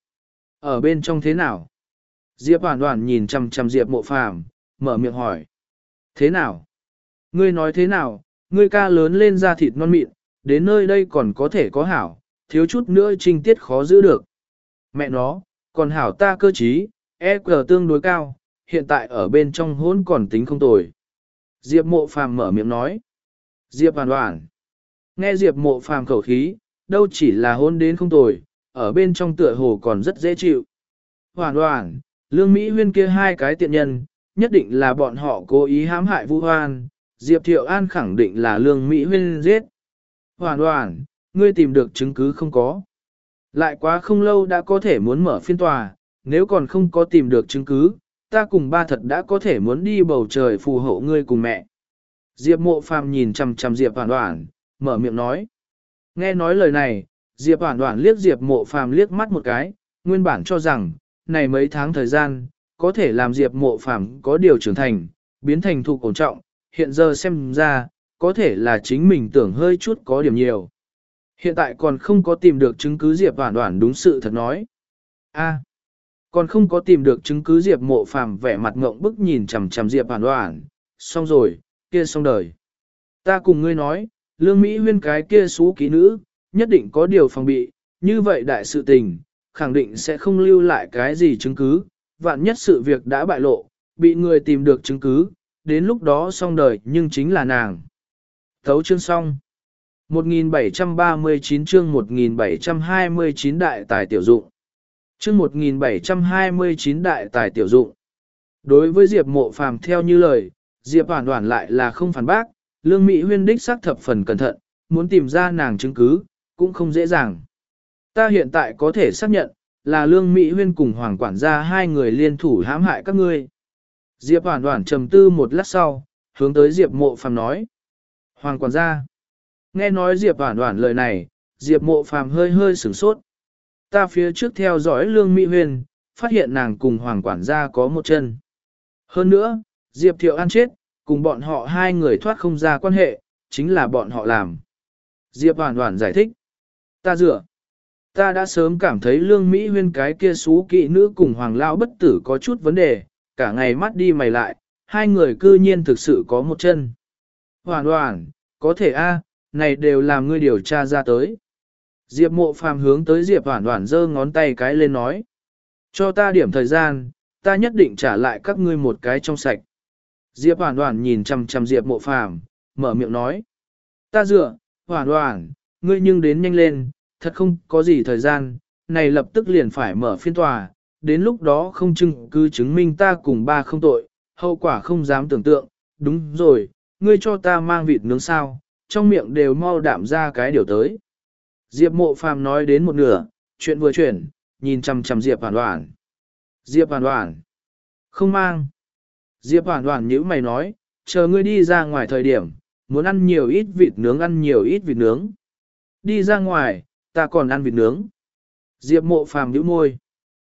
Ở bên trong thế nào? Diệp hoàn hoàn nhìn chằm chằm Diệp mộ phàm, mở miệng hỏi. Thế nào? Ngươi nói thế nào? Ngươi ca lớn lên da thịt non mịn, đến nơi đây còn có thể có hảo, thiếu chút nữa trinh tiết khó giữ được. Mẹ nó, còn hảo ta cơ trí, e quy tương đối cao, hiện tại ở bên trong hôn còn tính không tồi. Diệp mộ phàm mở miệng nói. Diệp hoàn hoàn. Nghe Diệp mộ phàm khẩu khí, đâu chỉ là hôn đến không tồi, ở bên trong tựa hồ còn rất dễ chịu. Hoàn hoàn, Lương Mỹ Huyên kia hai cái tiện nhân, nhất định là bọn họ cố ý hãm hại Vu Hoan, Diệp Thiệu An khẳng định là Lương Mỹ Huyên giết. Hoàn hoàn, ngươi tìm được chứng cứ không có. Lại quá không lâu đã có thể muốn mở phiên tòa, nếu còn không có tìm được chứng cứ, ta cùng ba thật đã có thể muốn đi bầu trời phù hộ ngươi cùng mẹ. Diệp mộ phàm nhìn chằm chằm Diệp hoàn hoàn, mở miệng nói. Nghe nói lời này, Diệp hoàn hoàn liếc Diệp mộ phàm liếc mắt một cái, nguyên bản cho rằng, này mấy tháng thời gian, có thể làm Diệp mộ phàm có điều trưởng thành, biến thành thục ổn trọng, hiện giờ xem ra, có thể là chính mình tưởng hơi chút có điểm nhiều. Hiện tại còn không có tìm được chứng cứ Diệp hoàn hoàn đúng sự thật nói. A, còn không có tìm được chứng cứ Diệp mộ phàm vẻ mặt ngộng bức nhìn chằm chằm Diệp hoàn hoàn, xong rồi, kia xong đời. Ta cùng ngươi nói, Lương Mỹ Huyên cái kia xú kỹ nữ, nhất định có điều phòng bị, như vậy đại sự tình, khẳng định sẽ không lưu lại cái gì chứng cứ, vạn nhất sự việc đã bại lộ, bị người tìm được chứng cứ, đến lúc đó xong đời nhưng chính là nàng. Thấu chương xong. một nghìn bảy trăm ba mươi chín chương một nghìn bảy trăm hai mươi chín đại tài tiểu dụng. Chương một nghìn bảy trăm hai mươi chín đại tài tiểu dụng. Đối với Diệp mộ phàm theo như lời, Diệp hoàn hoàn lại là không phản bác, Lương Mỹ Huyên đích xác thập phần cẩn thận, muốn tìm ra nàng chứng cứ, cũng không dễ dàng. Ta hiện tại có thể xác nhận, là Lương Mỹ Huyên cùng Hoàng quản gia hai người liên thủ hãm hại các ngươi. Diệp hoàn hoàn trầm tư một lát sau, hướng tới Diệp mộ phàm nói. Hoàng quản gia. Nghe nói Diệp hoàn hoàn lời này, Diệp mộ phàm hơi hơi sửng sốt. Ta phía trước theo dõi Lương Mỹ Huyên, phát hiện nàng cùng Hoàng quản gia có một chân. Hơn nữa, Diệp Thiệu An chết, cùng bọn họ hai người thoát không ra quan hệ, chính là bọn họ làm. Diệp hoàn hoàn giải thích. Ta dựa. Ta đã sớm cảm thấy Lương Mỹ Huyên cái kia xú kỵ nữ cùng Hoàng Lão bất tử có chút vấn đề, cả ngày mắt đi mày lại, hai người cư nhiên thực sự có một chân. Hoàn hoàn, có thể a, này đều làm ngươi điều tra ra tới. Diệp mộ phàm hướng tới Diệp hoàn hoàn giơ ngón tay cái lên nói. Cho ta điểm thời gian, ta nhất định trả lại các ngươi một cái trong sạch. Diệp hoàn hoàn nhìn chằm chằm Diệp mộ phàm, mở miệng nói. Ta dựa, hoàn hoàn, ngươi nhưng đến nhanh lên, thật không có gì thời gian, này lập tức liền phải mở phiên tòa, đến lúc đó không chứng cứ chứng minh ta cùng ba không tội, hậu quả không dám tưởng tượng, đúng rồi, ngươi cho ta mang vịt nướng sao, trong miệng đều mau đạm ra cái điều tới. Diệp mộ phàm nói đến một nửa, chuyện vừa chuyển, nhìn chằm chằm Diệp hoàn hoàn. Diệp hoàn hoàn, không mang. Diệp hoàn hoàn nhíu mày nói, chờ ngươi đi ra ngoài thời điểm, muốn ăn nhiều ít vịt nướng ăn nhiều ít vịt nướng. Đi ra ngoài, ta còn ăn vịt nướng. Diệp mộ phàm nhíu môi.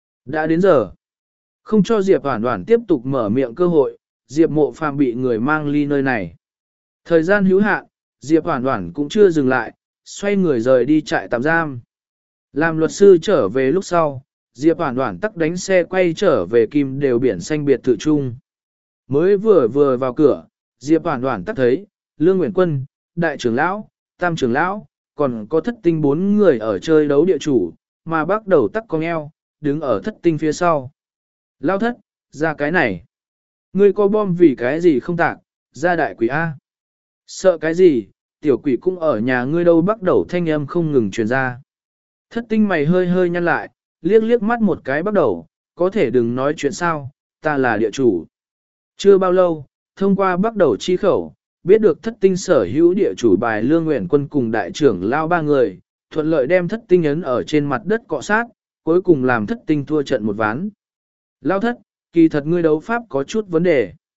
Đã đến giờ. Không cho Diệp hoàn hoàn tiếp tục mở miệng cơ hội, Diệp mộ phàm bị người mang ly nơi này. Thời gian hữu hạn, Diệp hoàn hoàn cũng chưa dừng lại, xoay người rời đi trại tạm giam. Làm luật sư trở về lúc sau, Diệp hoàn hoàn tắc đánh xe quay trở về Kim Đều biển xanh biệt thự chung. Mới vừa vừa vào cửa, Diệp hoàn hoàn tắc thấy, Lương Nguyễn Quân, Đại trưởng lão, Tam trưởng lão, còn có thất tinh bốn người ở chơi đấu địa chủ, mà bắt đầu tắc con eo, đứng ở thất tinh phía sau. Lao thất, ra cái này. Ngươi có bom vì cái gì không tạc, ra đại quỷ A. Sợ cái gì, tiểu quỷ cũng ở nhà ngươi đâu bắt đầu thanh âm không ngừng truyền ra. Thất tinh mày hơi hơi nhăn lại, liếc liếc mắt một cái bắt đầu, có thể đừng nói chuyện sao, ta là địa chủ. Chưa bao lâu, thông qua bắt đầu chi khẩu, biết được thất tinh sở hữu địa chủ bài Lương Nguyễn Quân cùng đại trưởng lao ba người, thuận lợi đem thất tinh ấn ở trên mặt đất cọ sát, cuối cùng làm thất tinh thua trận một ván. Lao thất, kỳ thật ngươi đấu pháp có chút vấn đề.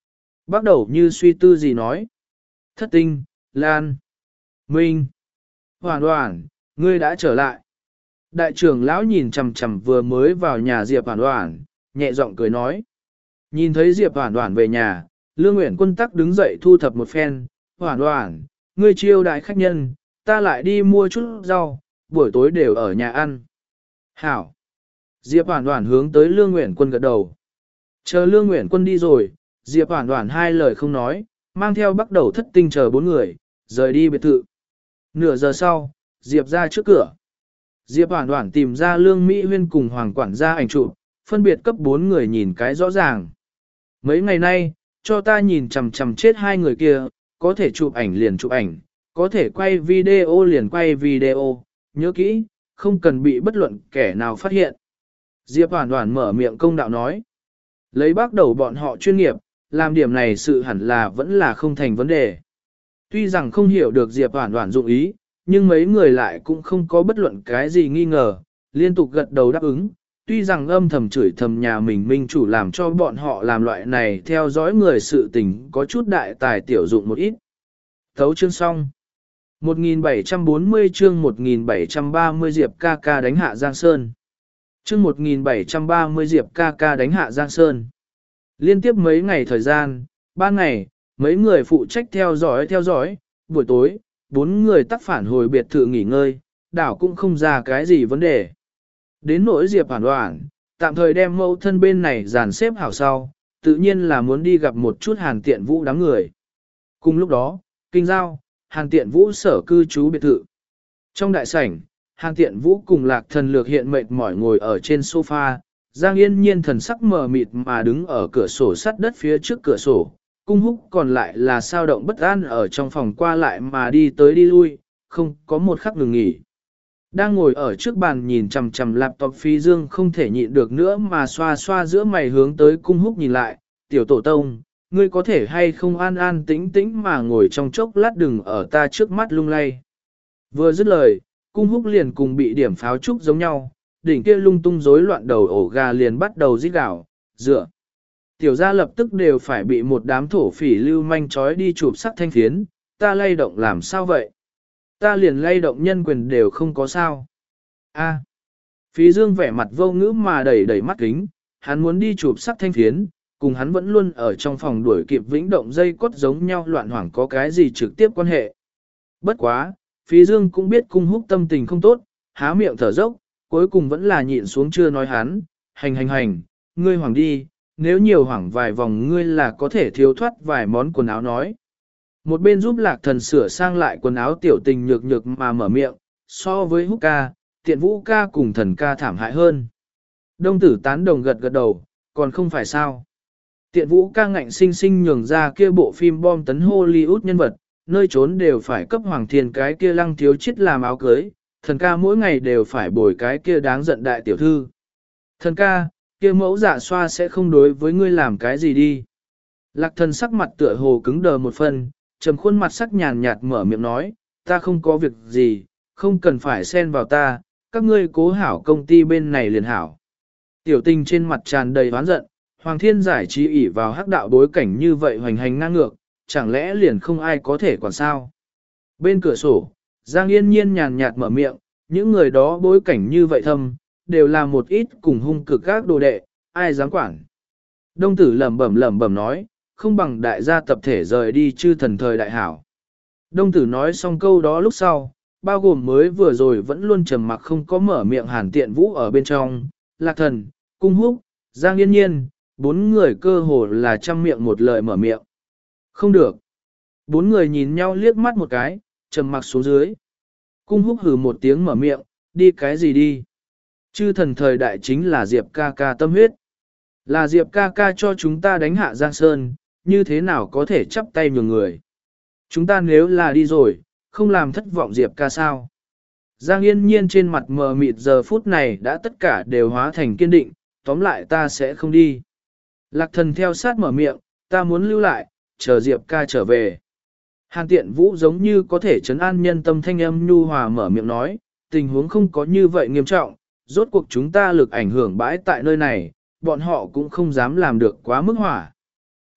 Bắt đầu như suy tư gì nói. Thất tinh, Lan, Minh, Hoàn Hoàn, ngươi đã trở lại. Đại trưởng lão nhìn chằm chằm vừa mới vào nhà Diệp Hoàn Hoàn, nhẹ giọng cười nói. Nhìn thấy Diệp Hoàn Hoàn về nhà, Lương Uyển Quân tắc đứng dậy thu thập một phen. Hoàn Hoàn, ngươi chiêu đại khách nhân, ta lại đi mua chút rau, buổi tối đều ở nhà ăn. Hảo. Diệp Hoàn Hoàn hướng tới Lương Uyển Quân gật đầu. Chờ Lương Uyển Quân đi rồi, Diệp Hoàn Hoàn hai lời không nói, mang theo bắt đầu thất tinh chờ bốn người, rời đi biệt thự. Nửa giờ sau, Diệp ra trước cửa. Diệp Hoàn Hoàn tìm ra Lương Mỹ Huyên cùng Hoàng quản gia ảnh chụp, phân biệt cấp bốn người nhìn cái rõ ràng. Mấy ngày nay, cho ta nhìn chằm chằm chết hai người kia, có thể chụp ảnh liền chụp ảnh, có thể quay video liền quay video, nhớ kỹ, không cần bị bất luận kẻ nào phát hiện. Diệp Hoàn Hoàn mở miệng công đạo nói. Lấy bắt đầu bọn họ chuyên nghiệp, làm điểm này sự hẳn là vẫn là không thành vấn đề. Tuy rằng không hiểu được Diệp Hoàn Hoàn dụng ý, nhưng mấy người lại cũng không có bất luận cái gì nghi ngờ, liên tục gật đầu đáp ứng. Tuy rằng âm thầm chửi thầm nhà mình minh chủ làm cho bọn họ làm loại này theo dõi người sự tình có chút đại tài tiểu dụng một ít. Thấu chương xong. một nghìn bảy trăm bốn mươi chương một nghìn bảy trăm ba mươi Diệp ca ca đánh hạ Giang Sơn. Chương một nghìn bảy trăm ba mươi Diệp ca ca đánh hạ Giang Sơn. Liên tiếp mấy ngày thời gian, ba ngày, mấy người phụ trách theo dõi theo dõi, buổi tối, bốn người tắt phản hồi biệt thự nghỉ ngơi, đảo cũng không ra cái gì vấn đề. Đến nỗi Diệp Hoàn Hoàn, tạm thời đem mẫu thân bên này dàn xếp hảo sau, tự nhiên là muốn đi gặp một chút Hàn Tiện Vũ đám người. Cùng lúc đó, kinh giao, Hàn Tiện Vũ sở cư trú biệt thự. Trong đại sảnh, Hàn Tiện Vũ cùng Lạc Thần Lược hiện mệt mỏi ngồi ở trên sofa, Giang Yên Nhiên thần sắc mờ mịt mà đứng ở cửa sổ sắt đất phía trước cửa sổ, Cung Húc còn lại là sao động bất an ở trong phòng qua lại mà đi tới đi lui, không có một khắc ngừng nghỉ. Đang ngồi ở trước bàn nhìn chằm chằm laptop Phi Dương không thể nhịn được nữa mà xoa xoa giữa mày hướng tới Cung Húc nhìn lại, tiểu tổ tông, ngươi có thể hay không an an tĩnh tĩnh mà ngồi trong chốc lát đừng ở ta trước mắt lung lay. Vừa dứt lời, Cung Húc liền cùng bị điểm pháo trúc giống nhau, đỉnh kia lung tung rối loạn đầu ổ gà liền bắt đầu rít gào, dựa. Tiểu gia lập tức đều phải bị một đám thổ phỉ lưu manh trói đi chụp sắc thanh phiến, ta lay động làm sao vậy? Ta liền lay động nhân quyền đều không có sao. A. Phí Dương vẻ mặt vô ngữ mà đẩy đẩy mắt kính, hắn muốn đi chụp sắc thanh phiến, cùng hắn vẫn luôn ở trong phòng đuổi kịp vĩnh động dây cốt giống nhau loạn hoảng có cái gì trực tiếp quan hệ. Bất quá, Phí Dương cũng biết Cung Húc tâm tình không tốt, há miệng thở dốc, cuối cùng vẫn là nhịn xuống chưa nói hắn, hành hành hành, ngươi hoảng đi, nếu nhiều hoảng vài vòng ngươi là có thể thiếu thoát vài món quần áo nói. Một bên giúp Lạc Thần sửa sang lại quần áo tiểu tình nhược nhược mà mở miệng, so với Húc ca, Tiện Vũ ca cùng Thần ca thảm hại hơn. Đông tử tán đồng gật gật đầu, còn không phải sao. Tiện Vũ ca ngạnh sinh sinh nhường ra kia bộ phim bom tấn Hollywood nhân vật, nơi trốn đều phải cấp Hoàng Thiên cái kia lăng thiếu chết làm áo cưới, Thần ca mỗi ngày đều phải bồi cái kia đáng giận đại tiểu thư. Thần ca, kia mẫu dạ xoa sẽ không đối với ngươi làm cái gì đi. Lạc Thần sắc mặt tựa hồ cứng đờ một phần, trầm khuôn mặt sắc nhàn nhạt mở miệng nói, ta không có việc gì, không cần phải xen vào ta, các ngươi cố hảo công ty bên này liền hảo. Tiểu tình trên mặt tràn đầy oán giận, Hoàng Thiên giải trí ỷ vào hắc đạo bối cảnh như vậy hoành hành ngang ngược, chẳng lẽ liền không ai có thể quản sao. Bên cửa sổ, Giang Yên Nhiên nhàn nhạt mở miệng, những người đó bối cảnh như vậy thâm, đều là một ít cùng hung cực các đồ đệ, ai dám quản. Đông tử lẩm bẩm lẩm bẩm nói, không bằng đại gia tập thể rời đi chư thần thời đại hảo. Đông tử nói xong câu đó lúc sau, bao gồm mới vừa rồi vẫn luôn trầm mặc không có mở miệng Hàn Tiện Vũ ở bên trong, Lạc Thần, Cung Húc, Giang Yên Nhiên, bốn người cơ hồ là trăm miệng một lời mở miệng. Không được. Bốn người nhìn nhau liếc mắt một cái, trầm mặc xuống dưới. Cung Húc hừ một tiếng mở miệng, đi cái gì đi. Chư thần thời đại chính là Diệp ca ca tâm huyết. Là Diệp ca ca cho chúng ta đánh hạ Giang Sơn, như thế nào có thể chắp tay nhường người. Chúng ta nếu là đi rồi, không làm thất vọng Diệp ca sao. Giang Yên Nhiên trên mặt mờ mịt giờ phút này đã tất cả đều hóa thành kiên định, tóm lại ta sẽ không đi. Lạc Thần theo sát mở miệng, ta muốn lưu lại, chờ Diệp ca trở về. Hàn Tiện Vũ giống như có thể trấn an nhân tâm thanh âm nhu hòa mở miệng nói, tình huống không có như vậy nghiêm trọng, rốt cuộc chúng ta lực ảnh hưởng bãi tại nơi này, bọn họ cũng không dám làm được quá mức hỏa.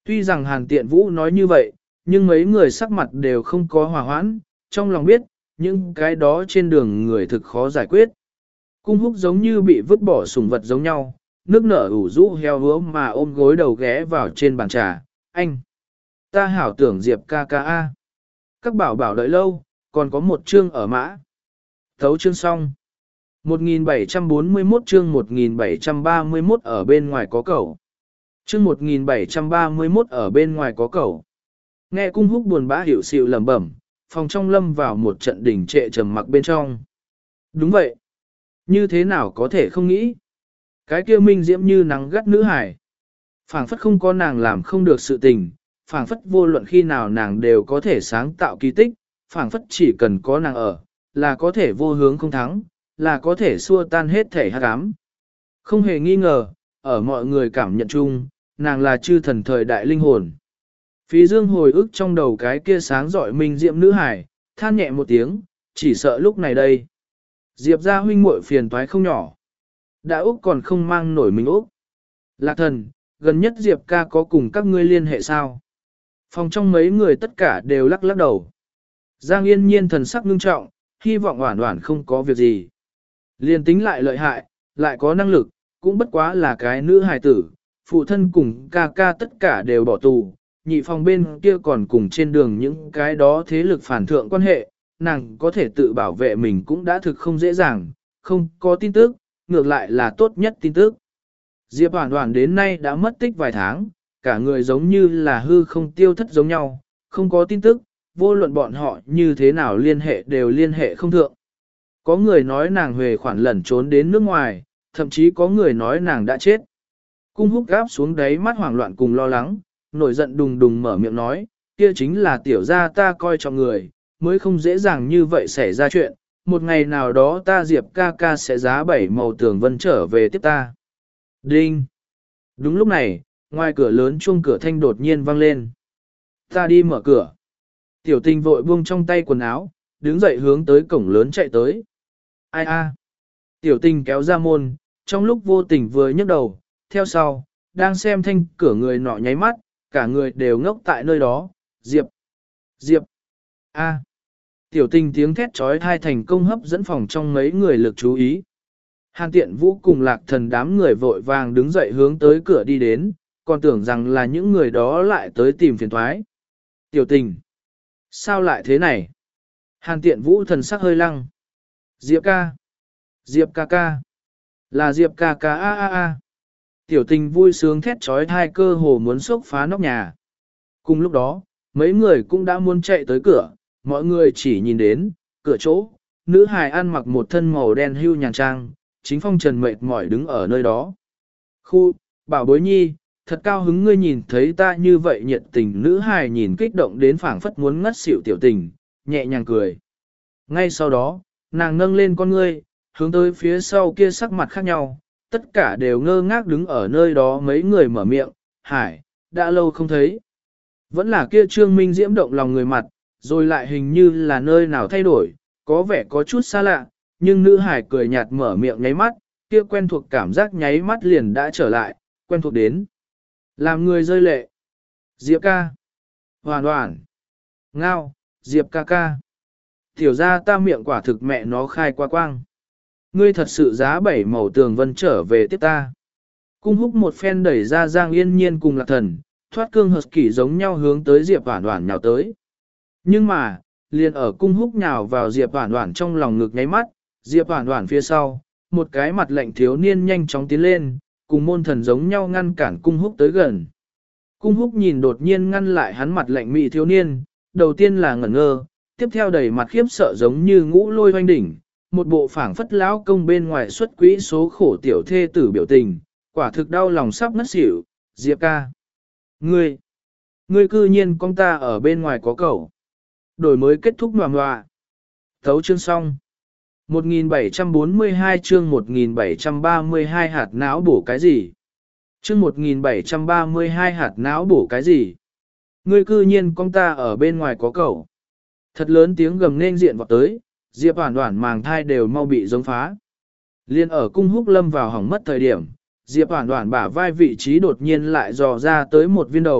Tuy rằng Hàn Tiện Vũ nói như vậy, nhưng mấy người sắc mặt đều không có hòa hoãn, trong lòng biết, những cái đó trên đường người thực khó giải quyết. Cung húc giống như bị vứt bỏ sủng vật giống nhau, nước nở ủ rũ heo hứa mà ôm gối đầu ghé vào trên bàn trà. Anh! Ta hảo tưởng Diệp ca ca a. Các bảo bảo đợi lâu, còn có một chương ở mã. Thấu chương xong. một nghìn bảy trăm bốn mươi mốt chương một nghìn bảy trăm ba mươi mốt ở bên ngoài có cẩu. Chương một nghìn bảy trăm ba mươi mốt ở bên ngoài có cẩu. Nghe cung húc buồn bã hiểu xịu lẩm bẩm, phòng trong lâm vào một trận đỉnh trệ trầm mặc bên trong. Đúng vậy. Như thế nào có thể không nghĩ? Cái kia minh diễm như nắng gắt nữ hải. Phảng phất không có nàng làm không được sự tình, phảng phất vô luận khi nào nàng đều có thể sáng tạo kỳ tích, phảng phất chỉ cần có nàng ở, là có thể vô hướng không thắng, là có thể xua tan hết thể hắc ám. Không hề nghi ngờ, ở mọi người cảm nhận chung, nàng là chư thần thời đại linh hồn. Phí Dương hồi ức trong đầu cái kia sáng rọi minh diệm nữ hải, than nhẹ một tiếng, chỉ sợ lúc này đây. Diệp gia huynh muội phiền toái không nhỏ. Đã Úc còn không mang nổi mình Úc. Lạc thần, gần nhất Diệp ca có cùng các ngươi liên hệ sao? Phòng trong mấy người tất cả đều lắc lắc đầu. Giang Yên Nhiên thần sắc ngưng trọng, hy vọng Oản Oản không có việc gì. Liên tính lại lợi hại, lại có năng lực, cũng bất quá là cái nữ hài tử, phụ thân cùng ca ca tất cả đều bỏ tù, nhị phòng bên kia còn cùng trên đường những cái đó thế lực phản thượng quan hệ, nàng có thể tự bảo vệ mình cũng đã thực không dễ dàng, không có tin tức, ngược lại là tốt nhất tin tức. Diệp Oản Oản đến nay đã mất tích vài tháng, cả người giống như là hư không tiêu thất giống nhau, không có tin tức, vô luận bọn họ như thế nào liên hệ đều liên hệ không thượng. Có người nói nàng huề khoản lẩn trốn đến nước ngoài, thậm chí có người nói nàng đã chết. Cung húc gáp xuống đáy mắt hoảng loạn cùng lo lắng, nổi giận đùng đùng mở miệng nói, kia chính là tiểu gia ta coi trọng người, mới không dễ dàng như vậy xảy ra chuyện, một ngày nào đó ta Diệp ca ca sẽ giá bảy màu tường vân trở về tiếp ta. Đinh! Đúng lúc này, ngoài cửa lớn chuông cửa thanh đột nhiên vang lên. Ta đi mở cửa. Tiểu tình vội buông trong tay quần áo, đứng dậy hướng tới cổng lớn chạy tới. Ai a? Tiểu tình kéo ra môn, trong lúc vô tình vừa nhấc đầu, theo sau, đang xem thanh cửa người nọ nháy mắt, cả người đều ngốc tại nơi đó. Diệp! Diệp! A! Tiểu tình tiếng thét trói thai thành công hấp dẫn phòng trong mấy người lực chú ý. Hàn Tiện Vũ cùng Lạc Thần đám người vội vàng đứng dậy hướng tới cửa đi đến, còn tưởng rằng là những người đó lại tới tìm phiền toái. Tiểu tình! Sao lại thế này? Hàn Tiện Vũ thần sắc hơi lăng. Diệp ca! Diệp ca ca! Là Diệp ca ca a a a! Tiểu tình vui sướng thét trói thai cơ hồ muốn xốc phá nóc nhà. Cùng lúc đó, mấy người cũng đã muốn chạy tới cửa, mọi người chỉ nhìn đến, cửa chỗ, nữ hài ăn mặc một thân màu đen hưu nhàn trang, chính phong trần mệt mỏi đứng ở nơi đó. Khu, bảo bối nhi, thật cao hứng ngươi nhìn thấy ta như vậy nhiệt tình, nữ hài nhìn kích động đến phảng phất muốn ngất xỉu tiểu tình, nhẹ nhàng cười. Ngay sau đó, nàng nâng lên con ngươi, hướng tới phía sau kia sắc mặt khác nhau, tất cả đều ngơ ngác đứng ở nơi đó, mấy người mở miệng, Hải, đã lâu không thấy. Vẫn là kia Trương Minh diễm động lòng người mặt, rồi lại hình như là nơi nào thay đổi, có vẻ có chút xa lạ, nhưng nữ hải cười nhạt mở miệng nháy mắt, kia quen thuộc cảm giác nháy mắt liền đã trở lại, quen thuộc đến. Làm người rơi lệ. Diệp ca. Hoàn hoàn. Ngao, Diệp ca ca. Tiểu ra ta miệng quả thực mẹ nó khai qua quang. Ngươi thật sự giá bảy màu tường vân trở về tiếp ta. Cung húc một phen đẩy ra Giang Yên Nhiên cùng Lạc Thần, thoát cương hợp kỷ giống nhau hướng tới Diệp Hoản Hoản nhào tới. Nhưng mà, liền ở cung húc nhào vào Diệp Hoản Hoản trong lòng ngực nháy mắt, Diệp Hoản Hoản phía sau, một cái mặt lạnh thiếu niên nhanh chóng tiến lên, cùng môn thần giống nhau ngăn cản cung húc tới gần. Cung húc nhìn đột nhiên ngăn lại hắn mặt lạnh mị thiếu niên, đầu tiên là ngẩn ngơ, tiếp theo đầy mặt khiếp sợ giống như ngũ lôi hoanh đỉnh, một bộ phảng phất lão công bên ngoài xuất quỹ số khổ tiểu thê tử biểu tình, quả thực đau lòng sắp ngất xỉu. Diệp ca. Ngươi, ngươi cư nhiên con ta ở bên ngoài có cậu. Đổi mới kết thúc ngoà ngoà. Thấu chương xong. một nghìn bảy trăm bốn mươi hai chương một nghìn bảy trăm ba mươi hai hạt não bổ cái gì? Chương một nghìn bảy trăm ba mươi hai hạt não bổ cái gì? Ngươi cư nhiên con ta ở bên ngoài có cậu. Thật lớn tiếng gầm nên diện vọt tới, Diệp Hoản Hoản màng thai đều mau bị giống phá. Liên ở cung húc lâm vào hỏng mất thời điểm, Diệp Hoản Hoản bả vai vị trí đột nhiên lại dò ra tới một viên đầu,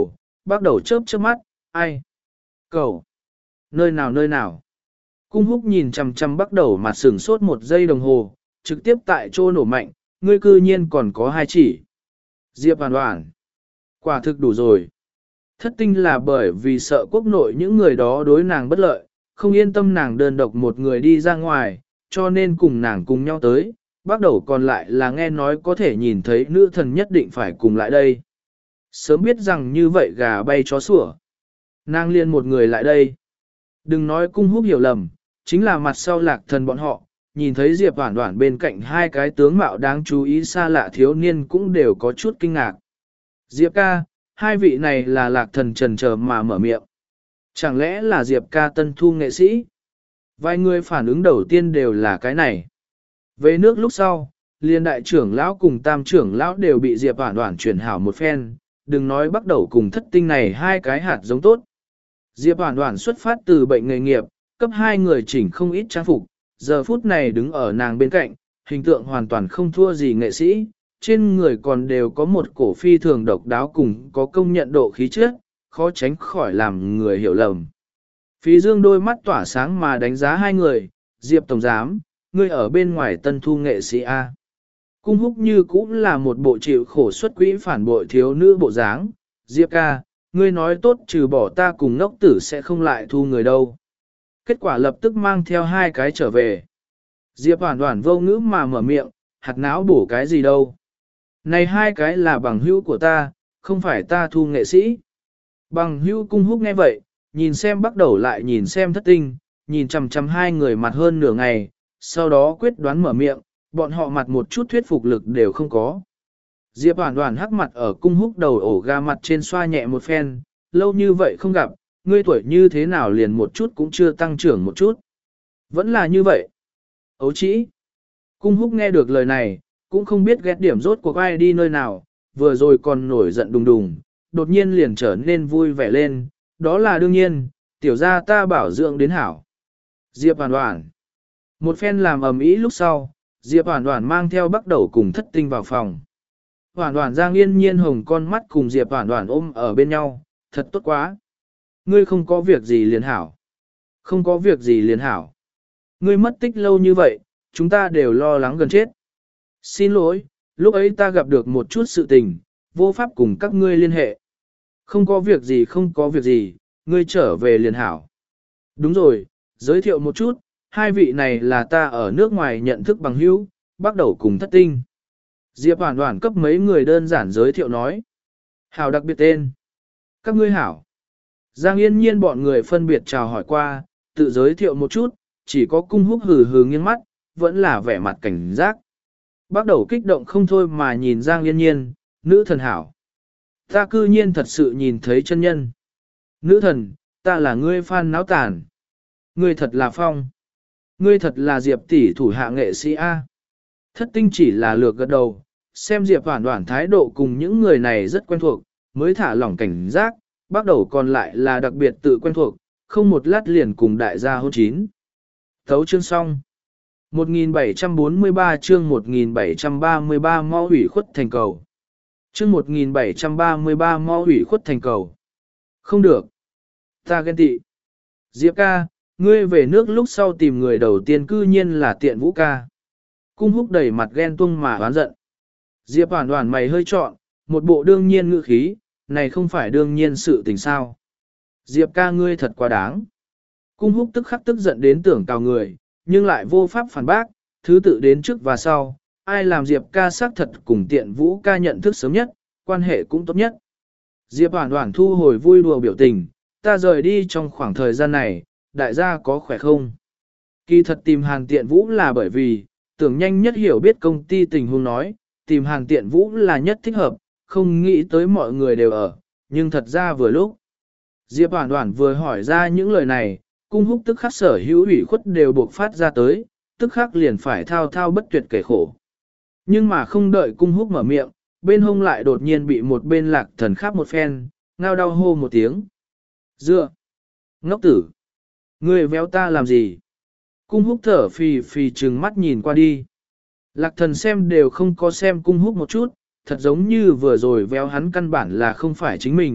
bắt đầu chớp chớp mắt, ai? Cậu! Nơi nào nơi nào? Cung húc nhìn chằm chằm bắt đầu mặt sửng sốt một giây đồng hồ, trực tiếp tại chỗ nổ mạnh, ngươi cư nhiên còn có hai chỉ. Diệp hoàn hoàn. Quả thực đủ rồi. Thất tinh là bởi vì sợ quốc nội những người đó đối nàng bất lợi, không yên tâm nàng đơn độc một người đi ra ngoài, cho nên cùng nàng cùng nhau tới. Bắt đầu còn lại là nghe nói có thể nhìn thấy nữ thần nhất định phải cùng lại đây. Sớm biết rằng như vậy gà bay chó sủa. Nàng liên một người lại đây. Đừng nói cung húc hiểu lầm, chính là mặt sau lạc thần bọn họ, nhìn thấy Diệp Hoản Hoản bên cạnh hai cái tướng mạo đáng chú ý xa lạ thiếu niên cũng đều có chút kinh ngạc. Diệp ca, hai vị này là lạc thần trần chờ mà mở miệng. Chẳng lẽ là Diệp ca tân thu nghệ sĩ? Vài người phản ứng đầu tiên đều là cái này. Về nước lúc sau, liên đại trưởng lão cùng tam trưởng lão đều bị Diệp Hoản Hoản chuyển hảo một phen, đừng nói bắt đầu cùng thất tinh này hai cái hạt giống tốt. Diệp Hoản Hoản xuất phát từ bệnh nghề nghiệp, cấp hai người chỉnh không ít trang phục, giờ phút này đứng ở nàng bên cạnh, hình tượng hoàn toàn không thua gì nghệ sĩ, trên người còn đều có một cổ phi thường độc đáo cùng có công nhận độ khí chất, khó tránh khỏi làm người hiểu lầm. Phí Dương đôi mắt tỏa sáng mà đánh giá hai người, Diệp Tổng Giám, ngươi ở bên ngoài tân thu nghệ sĩ A. Cung húc như cũng là một bộ chịu khổ xuất quỹ phản bội thiếu nữ bộ dáng, Diệp ca, ngươi nói tốt trừ bỏ ta cùng ngốc tử sẽ không lại thu người đâu. Kết quả lập tức mang theo hai cái trở về. Diệp Hoản Hoản vô ngữ mà mở miệng, hạt não bổ cái gì đâu. Này hai cái là bằng hữu của ta, không phải ta thu nghệ sĩ. Bằng hữu cung húc nghe vậy, nhìn xem bắt đầu lại nhìn xem thất tinh, nhìn chằm chằm hai người mặt hơn nửa ngày, sau đó quyết đoán mở miệng, bọn họ mặt một chút thuyết phục lực đều không có. Diệp Hoản Hoản hắc mặt ở cung húc đầu ổ ga mặt trên xoa nhẹ một phen, lâu như vậy không gặp, ngươi tuổi như thế nào liền một chút cũng chưa tăng trưởng một chút. Vẫn là như vậy. Ấu chỉ. Cung húc nghe được lời này, cũng không biết ghét điểm rốt cuộc ai đi nơi nào, vừa rồi còn nổi giận đùng đùng, đột nhiên liền trở nên vui vẻ lên, đó là đương nhiên, tiểu gia ta bảo dưỡng đến hảo. Diệp Hoản Hoản. Một phen làm ầm ĩ lúc sau, Diệp Hoản Hoản mang theo bắt đầu cùng thất tinh vào phòng. Hoản Hoản Giang Yên Nhiên hồng con mắt cùng Diệp Hoản Hoản ôm ở bên nhau, thật tốt quá. Ngươi không có việc gì liền hảo. Không có việc gì liền hảo. Ngươi mất tích lâu như vậy, chúng ta đều lo lắng gần chết. Xin lỗi, lúc ấy ta gặp được một chút sự tình, vô pháp cùng các ngươi liên hệ. Không có việc gì không có việc gì, ngươi trở về liền hảo. Đúng rồi, giới thiệu một chút, hai vị này là ta ở nước ngoài nhận thức bằng hữu, bắt đầu cùng thất tinh. Diệp Hoản Hoản cấp mấy người đơn giản giới thiệu nói. Hảo đặc biệt tên. Các ngươi hảo. Giang Yên Nhiên bọn người phân biệt chào hỏi qua, tự giới thiệu một chút, chỉ có cung húc hừ hừ nghiêng mắt, vẫn là vẻ mặt cảnh giác. Bắt đầu kích động không thôi mà nhìn Giang Yên Nhiên, nữ thần hảo. Ta cư nhiên thật sự nhìn thấy chân nhân. Nữ thần, ta là ngươi fan náo tàn. Ngươi thật là phong. Ngươi thật là Diệp tỷ thủ hạ nghệ sĩ A. Thất tinh chỉ là lược gật đầu, xem Diệp Hoản Hoản thái độ cùng những người này rất quen thuộc, mới thả lỏng cảnh giác, bắt đầu còn lại là đặc biệt tự quen thuộc, không một lát liền cùng đại gia hôn chín. Thấu chương xong. một nghìn bảy trăm bốn mươi ba chương một nghìn bảy trăm ba mươi ba mo hủy khuất thành cầu. Chương một nghìn bảy trăm ba mươi ba mo hủy khuất thành cầu. Không được. Ta ghen tị. Diệp ca, ngươi về nước lúc sau tìm người đầu tiên cư nhiên là tiện vũ ca. Cung húc đầy mặt ghen tuông mà oán giận. Diệp Hoản Hoản mày hơi trọn, một bộ đương nhiên ngữ khí, này không phải đương nhiên sự tình sao. Diệp ca ngươi thật quá đáng. Cung húc tức khắc tức giận đến tưởng cào người, nhưng lại vô pháp phản bác, thứ tự đến trước và sau, ai làm Diệp ca xác thật cùng tiện vũ ca nhận thức sớm nhất, quan hệ cũng tốt nhất. Diệp Hoản Hoản thu hồi vui đùa biểu tình, ta rời đi trong khoảng thời gian này, đại gia có khỏe không? Kỳ thật tìm Hàn Tiện Vũ là bởi vì, tưởng nhanh nhất hiểu biết công ty tình huống nói, tìm Hàn Tiện Vũ là nhất thích hợp, không nghĩ tới mọi người đều ở, nhưng thật ra vừa lúc. Diệp Hoản Hoản vừa hỏi ra những lời này, cung húc tức khắc sở hữu ủy khuất đều buộc phát ra tới, tức khắc liền phải thao thao bất tuyệt kể khổ. Nhưng mà không đợi cung húc mở miệng, bên hông lại đột nhiên bị một bên lạc thần khắp một phen, ngao đau hô một tiếng. Dựa! Ngốc tử! Ngươi véo ta làm gì? Cung húc thở phì phì trừng mắt nhìn qua đi. Lạc thần xem đều không có xem cung húc một chút, thật giống như vừa rồi véo hắn căn bản là không phải chính mình,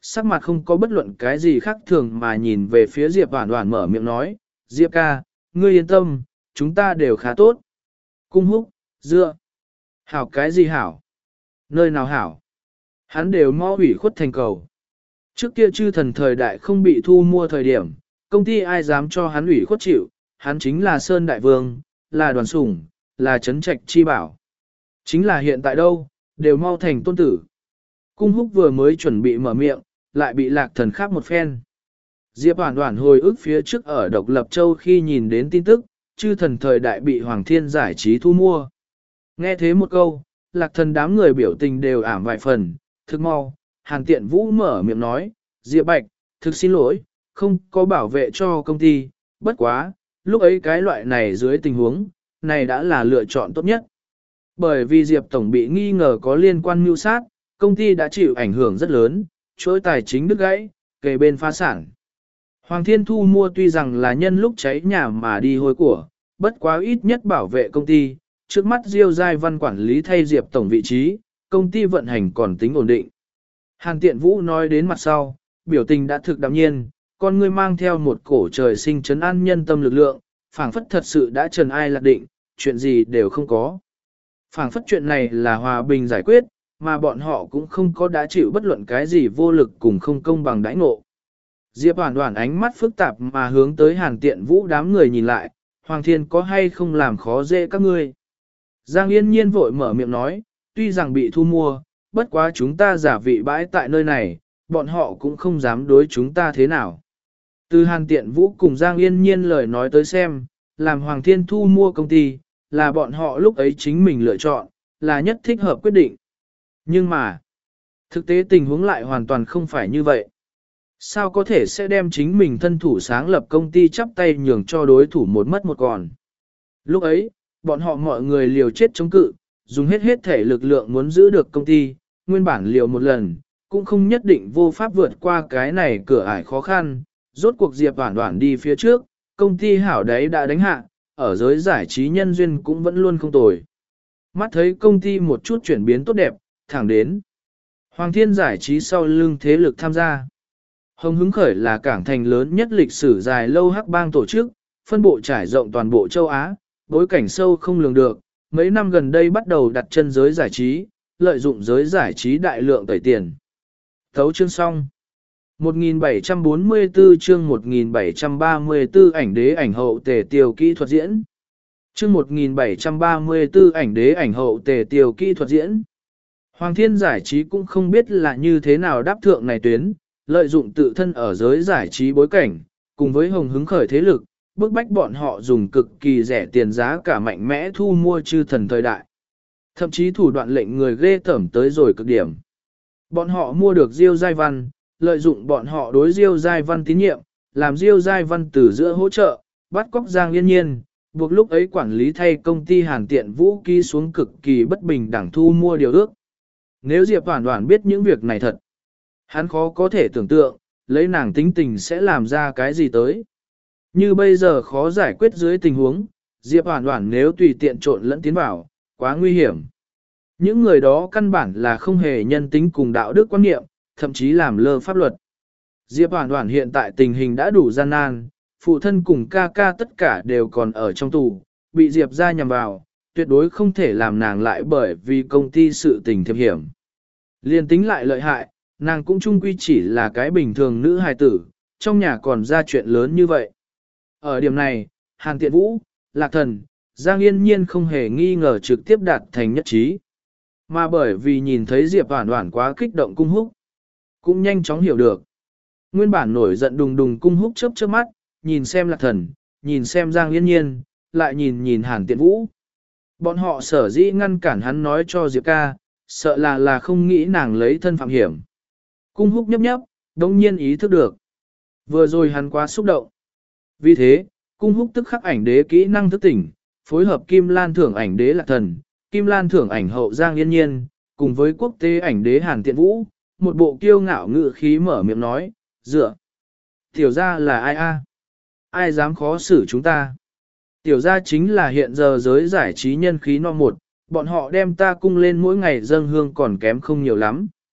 sắc mặt không có bất luận cái gì khác thường mà nhìn về phía Diệp Hoản Hoản mở miệng nói, Diệp ca, ngươi yên tâm, chúng ta đều khá tốt. Cung húc, dựa. Hảo cái gì hảo? Nơi nào hảo? Hắn đều mau ủy khuất thành cầu. Trước kia chư thần thời đại không bị thu mua thời điểm, công ty ai dám cho hắn ủy khuất chịu, hắn chính là Sơn Đại Vương, là đoàn sủng, là trấn trạch chi bảo. Chính là hiện tại đâu, đều mau thành tôn tử. Cung húc vừa mới chuẩn bị mở miệng, lại bị lạc thần khác một phen. Diệp Hoản Hoản hồi ức phía trước ở Độc Lập Châu khi nhìn đến tin tức, chư thần thời đại bị Hoàng Thiên giải trí thu mua. Nghe thế một câu, lạc thần đám người biểu tình đều ảm vài phần, thức mau, Hàn Tiện Vũ mở miệng nói, Diệp Bạch, thực xin lỗi, không có bảo vệ cho công ty, bất quá, lúc ấy cái loại này dưới tình huống, này đã là lựa chọn tốt nhất. Bởi vì Diệp Tổng bị nghi ngờ có liên quan mưu sát, công ty đã chịu ảnh hưởng rất lớn, chuỗi tài chính đứt gãy, kề bên phá sản. Hoàng Thiên thu mua tuy rằng là nhân lúc cháy nhà mà đi hôi của, bất quá ít nhất bảo vệ công ty, trước mắt Diêu Giai Văn quản lý thay Diệp Tổng vị trí, công ty vận hành còn tính ổn định. Hàn Tiện Vũ nói đến mặt sau, biểu tình đã thực đạm nhiên, con ngươi mang theo một cổ trời sinh trấn an nhân tâm lực lượng, phảng phất thật sự đã trần ai lạc định, chuyện gì đều không có. Phảng phất chuyện này là hòa bình giải quyết, mà bọn họ cũng không có đã chịu bất luận cái gì vô lực cùng không công bằng đãi ngộ. Diệp Hoản Hoản ánh mắt phức tạp mà hướng tới Hàn Tiện Vũ đám người nhìn lại, Hoàng Thiên có hay không làm khó dễ các ngươi. Giang Yên Nhiên vội mở miệng nói, tuy rằng bị thu mua, bất quá chúng ta giả vị bãi tại nơi này, bọn họ cũng không dám đối chúng ta thế nào. Từ Hàn Tiện Vũ cùng Giang Yên Nhiên lời nói tới xem, làm Hoàng Thiên thu mua công ty, là bọn họ lúc ấy chính mình lựa chọn, là nhất thích hợp quyết định. Nhưng mà, thực tế tình huống lại hoàn toàn không phải như vậy. Sao có thể sẽ đem chính mình thân thủ sáng lập công ty chắp tay nhường cho đối thủ một mất một còn. Lúc ấy, bọn họ mọi người liều chết chống cự, dùng hết hết thể lực lượng muốn giữ được công ty, nguyên bản liều một lần, cũng không nhất định vô pháp vượt qua cái này cửa ải khó khăn. Rốt cuộc Diệp Hoản Hoản đi phía trước, công ty hảo đấy đã đánh hạ, ở giới giải trí nhân duyên cũng vẫn luôn không tồi. Mắt thấy công ty một chút chuyển biến tốt đẹp, thẳng đến Hoàng Thiên giải trí sau lưng thế lực tham gia. Hồng Hứng Khởi là cảng thành lớn nhất lịch sử dài lâu hắc bang tổ chức, phân bộ trải rộng toàn bộ châu Á, bối cảnh sâu không lường được, mấy năm gần đây bắt đầu đặt chân giới giải trí, lợi dụng giới giải trí đại lượng tẩy tiền. Thấu chương xong. một nghìn bảy trăm bốn mươi tư chương một nghìn bảy trăm ba mươi tư ảnh đế ảnh hậu tề tiêu kỹ thuật diễn. Chương một nghìn bảy trăm ba mươi tư ảnh đế ảnh hậu tề tiêu kỹ thuật diễn. Hoàng Thiên giải trí cũng không biết là như thế nào đáp thượng này tuyến, lợi dụng tự thân ở giới giải trí bối cảnh, cùng với Hồng Hứng Khởi thế lực, bức bách bọn họ dùng cực kỳ rẻ tiền giá cả mạnh mẽ thu mua chư thần thời đại. Thậm chí thủ đoạn lệnh người ghê tởm tới rồi cực điểm. Bọn họ mua được Diêu Giai Văn, lợi dụng bọn họ đối Diêu Giai Văn tín nhiệm, làm Diêu Giai Văn từ giữa hỗ trợ, bắt cóc Giang Yên Nhiên, buộc lúc ấy quản lý thay công ty Hàn Tiện Vũ ký xuống cực kỳ bất bình đẳng thu mua điều ước. Nếu Diệp Hoản Hoản biết những việc này thật, hắn khó có thể tưởng tượng, lấy nàng tính tình sẽ làm ra cái gì tới. Như bây giờ khó giải quyết dưới tình huống, Diệp Hoản Hoản nếu tùy tiện trộn lẫn tiến vào, quá nguy hiểm. Những người đó căn bản là không hề nhân tính cùng đạo đức quan niệm, thậm chí làm lơ pháp luật. Diệp Hoản Hoản hiện tại tình hình đã đủ gian nan, phụ thân cùng ca ca tất cả đều còn ở trong tù, bị Diệp gia nhằm vào, tuyệt đối không thể làm nàng lại bởi vì công ty sự tình thiệp hiểm. Liên tính lại lợi hại, nàng cũng chung quy chỉ là cái bình thường nữ hài tử, trong nhà còn ra chuyện lớn như vậy. Ở điểm này, Hàn Tiện Vũ, Lạc Thần, Giang Yên Nhiên không hề nghi ngờ trực tiếp đạt thành nhất trí. Mà bởi vì nhìn thấy Diệp Hoản Hoản quá kích động Cung Húc, cũng nhanh chóng hiểu được. Nguyên bản nổi giận đùng đùng Cung Húc chớp chớp mắt, nhìn xem Lạc Thần, nhìn xem Giang Yên Nhiên, lại nhìn nhìn Hàn Tiện Vũ. Bọn họ sở dĩ ngăn cản hắn nói cho Diệp ca, sợ là là không nghĩ nàng lấy thân phạm hiểm. Cung Húc nhấp nhấp, đồng nhiên ý thức được. Vừa rồi hắn quá xúc động. Vì thế, Cung Húc tức khắc ảnh đế kỹ năng thức tỉnh, phối hợp Kim Lan thưởng ảnh đế Lạc Thần, Kim Lan thưởng ảnh hậu Giang Yên Nhiên, cùng với quốc tế ảnh đế Hàn Tiện Vũ, một bộ kiêu ngạo ngự khí mở miệng nói, dựa. Tiểu gia là ai a? Ai dám khó xử chúng ta? Tiểu gia chính là hiện giờ giới giải trí nhân khí no một, bọn họ đem ta cung lên mỗi ngày dâng hương còn kém không nhiều lắm.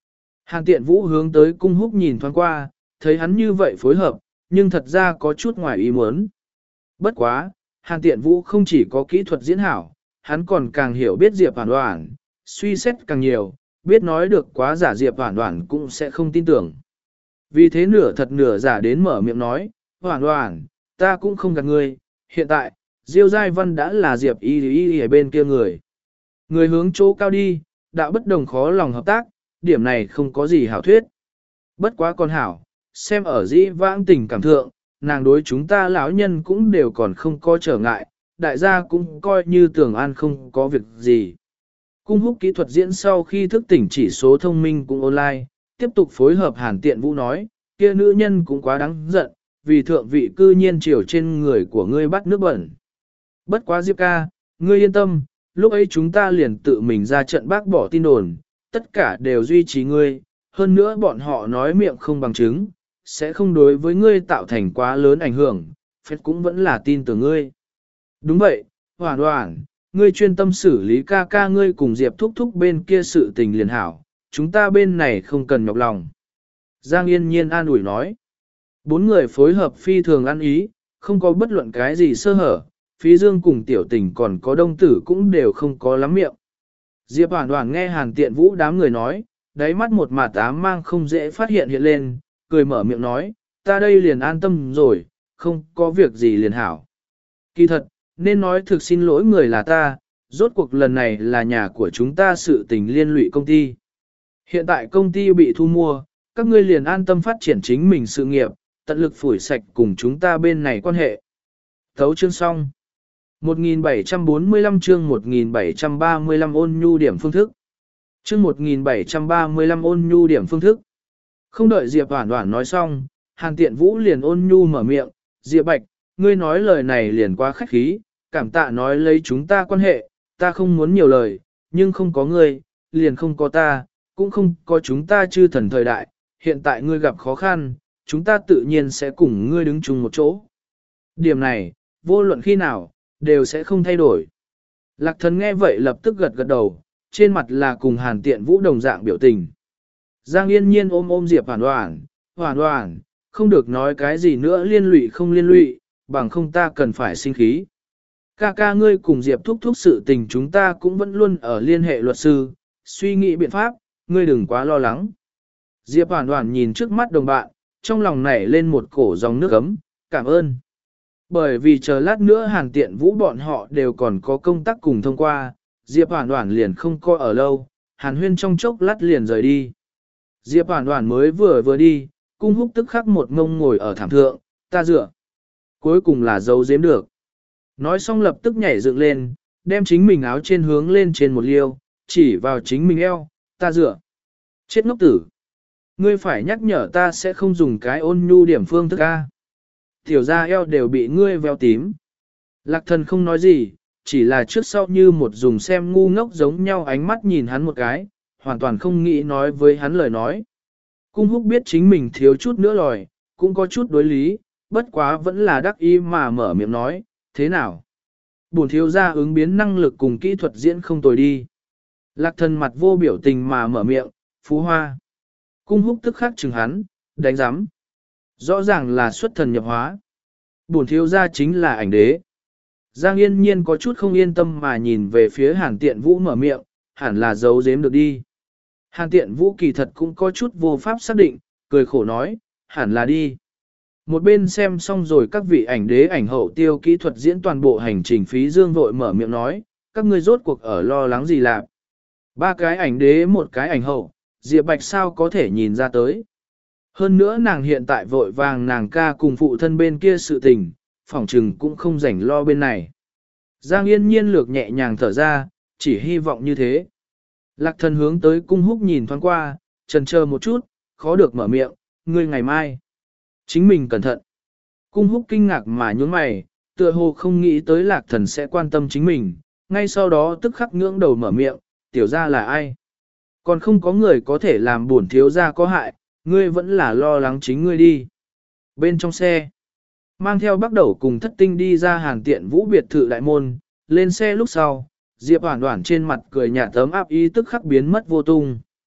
Hàn Tiện Vũ hướng tới Cung Húc nhìn thoáng qua, thấy hắn như vậy phối hợp, nhưng thật ra có chút ngoài ý muốn. Bất quá, Hàn Tiện Vũ không chỉ có kỹ thuật diễn hảo, hắn còn càng hiểu biết Diệp Hoàn Hoàn, suy xét càng nhiều, biết nói được quá giả Diệp Hoàn Hoàn cũng sẽ không tin tưởng. Vì thế nửa thật nửa giả đến mở miệng nói, Hoàn Hoàn, ta cũng không gạt ngươi, hiện tại, Diêu Giai Văn đã là Diệp y y ở bên kia người. Người hướng chỗ cao đi, đạo bất đồng khó lòng hợp tác, điểm này không có gì hảo thuyết. Bất quá con hảo, xem ở dĩ vãng tình cảm thượng, nàng đối chúng ta lão nhân cũng đều còn không có trở ngại, đại gia cũng coi như tưởng an không có việc gì. Cung Húc kỹ thuật diễn sau khi thức tỉnh chỉ số thông minh cũng online, tiếp tục phối hợp Hàn Tiện Vũ nói, kia nữ nhân cũng quá đáng giận, vì thượng vị cư nhiên chiều trên người của ngươi bắt nước bẩn. Bất quá Diệp ca, ngươi yên tâm, lúc ấy chúng ta liền tự mình ra trận bác bỏ tin đồn, tất cả đều duy trì ngươi, hơn nữa bọn họ nói miệng không bằng chứng, sẽ không đối với ngươi tạo thành quá lớn ảnh hưởng, phép cũng vẫn là tin tưởng ngươi. Đúng vậy, Hoàn Hoàn, ngươi chuyên tâm xử lý ca ca ngươi cùng Diệp thúc thúc bên kia sự tình liền hảo, chúng ta bên này không cần nhọc lòng. Giang Yên Nhiên an ủi nói. Bốn người phối hợp phi thường ăn ý, không có bất luận cái gì sơ hở, Phí Dương cùng tiểu tình còn có đông tử cũng đều không có lắm miệng. Diệp Hoàn Hoàn nghe Hàn Tiện Vũ đám người nói, đáy mắt một mà tám mang không dễ phát hiện hiện lên, cười mở miệng nói, ta đây liền an tâm rồi, không có việc gì liền hảo. Kỳ thật, nên nói thực xin lỗi người là ta, rốt cuộc lần này là nhà của chúng ta sự tình liên lụy công ty. Hiện tại công ty bị thu mua, các ngươi liền an tâm phát triển chính mình sự nghiệp, tận lực phủi sạch cùng chúng ta bên này quan hệ. Thấu chương xong. một nghìn bảy trăm bốn mươi lăm chương một nghìn bảy trăm ba mươi lăm ôn nhu điểm phương thức. Chương một nghìn bảy trăm ba mươi lăm ôn nhu điểm phương thức. Không đợi Diệp Hoàn Hoàn nói xong, Hàn Tiện Vũ liền ôn nhu mở miệng, Diệp Bạch, ngươi nói lời này liền quá khách khí, cảm tạ nói lấy chúng ta quan hệ, ta không muốn nhiều lời, nhưng không có ngươi, liền không có ta, cũng không có chúng ta chư thần thời đại, hiện tại ngươi gặp khó khăn, chúng ta tự nhiên sẽ cùng ngươi đứng chung một chỗ. Điểm này, vô luận khi nào, đều sẽ không thay đổi. Lạc Thần nghe vậy lập tức gật gật đầu, trên mặt là cùng Hàn Tiện Vũ đồng dạng biểu tình. Giang Yên Nhiên ôm ôm Diệp Hoàn Hoàn, Hoàn Hoàn, không được nói cái gì nữa liên lụy không liên lụy, bằng không ta cần phải sinh khí. Ca ca ngươi cùng Diệp thúc thúc sự tình chúng ta cũng vẫn luôn ở liên hệ luật sư, suy nghĩ biện pháp, ngươi đừng quá lo lắng. Diệp Hoàn Hoàn nhìn trước mắt đồng bạn, trong lòng nảy lên một cổ dòng nước ấm, cảm ơn. Bởi vì chờ lát nữa Hàn Tiện Vũ bọn họ đều còn có công tác cùng thông qua, Diệp Hoàn Hoàn liền không coi ở lâu, Hàn Huyên trong chốc lát liền rời đi. Diệp Hoàn Hoàn mới vừa vừa đi, Cung Húc tức khắc một ngông ngồi ở thảm thượng, ta dựa. Cuối cùng là giấu giếm được. Nói xong lập tức nhảy dựng lên, đem chính mình áo trên hướng lên trên một liêu, chỉ vào chính mình eo, ta dựa. Chết ngốc tử. Ngươi phải nhắc nhở ta sẽ không dùng cái ôn nhu điểm phương thức A. Tiểu ra eo đều bị ngươi veo tím. Lạc Thần không nói gì, chỉ là trước sau như một dùng xem ngu ngốc giống nhau ánh mắt nhìn hắn một cái, hoàn toàn không nghĩ nói với hắn lời nói. Cung Húc biết chính mình thiếu chút nữa lòi, cũng có chút đối lý, bất quá vẫn là đắc ý mà mở miệng nói, thế nào? Bổn thiếu gia ứng biến năng lực cùng kỹ thuật diễn không tồi đi. Lạc Thần mặt vô biểu tình mà mở miệng, phú hoa. Cung Húc tức khắc chừng hắn, đánh giám. Rõ ràng là xuất thần nhập hóa. Bổn thiếu gia chính là ảnh đế. Giang Yên Nhiên có chút không yên tâm mà nhìn về phía Hàn Tiện Vũ mở miệng, hẳn là giấu giếm được đi. Hàn Tiện Vũ kỳ thật cũng có chút vô pháp xác định, cười khổ nói, hẳn là đi. Một bên xem xong rồi các vị ảnh đế ảnh hậu tiêu kỹ thuật diễn toàn bộ hành trình Phí Dương vội mở miệng nói, các ngươi rốt cuộc ở lo lắng gì lạc. Ba cái ảnh đế một cái ảnh hậu, Diệp Bạch sao có thể nhìn ra tới. Hơn nữa nàng hiện tại vội vàng nàng ca cùng phụ thân bên kia sự tình, phỏng trừng cũng không rảnh lo bên này. Giang Yên Nhiên lược nhẹ nhàng thở ra, chỉ hy vọng như thế. Lạc Thần hướng tới Cung Húc nhìn thoáng qua, chần chờ một chút, khó được mở miệng, ngươi ngày mai. Chính mình cẩn thận. Cung Húc kinh ngạc mà nhướng mày, tựa hồ không nghĩ tới Lạc Thần sẽ quan tâm chính mình, ngay sau đó tức khắc ngưỡng đầu mở miệng, tiểu gia là ai? Còn không có người có thể làm bổn thiếu gia có hại, ngươi vẫn là lo lắng chính ngươi đi. Bên trong xe, mang theo bắt đầu cùng thất tinh đi ra Hàn Tiện Vũ biệt thự đại môn, lên xe lúc sau, Diệp Hoàn Hoàn trên mặt cười nhạt tấm áp ý tức khắc biến mất vô tung.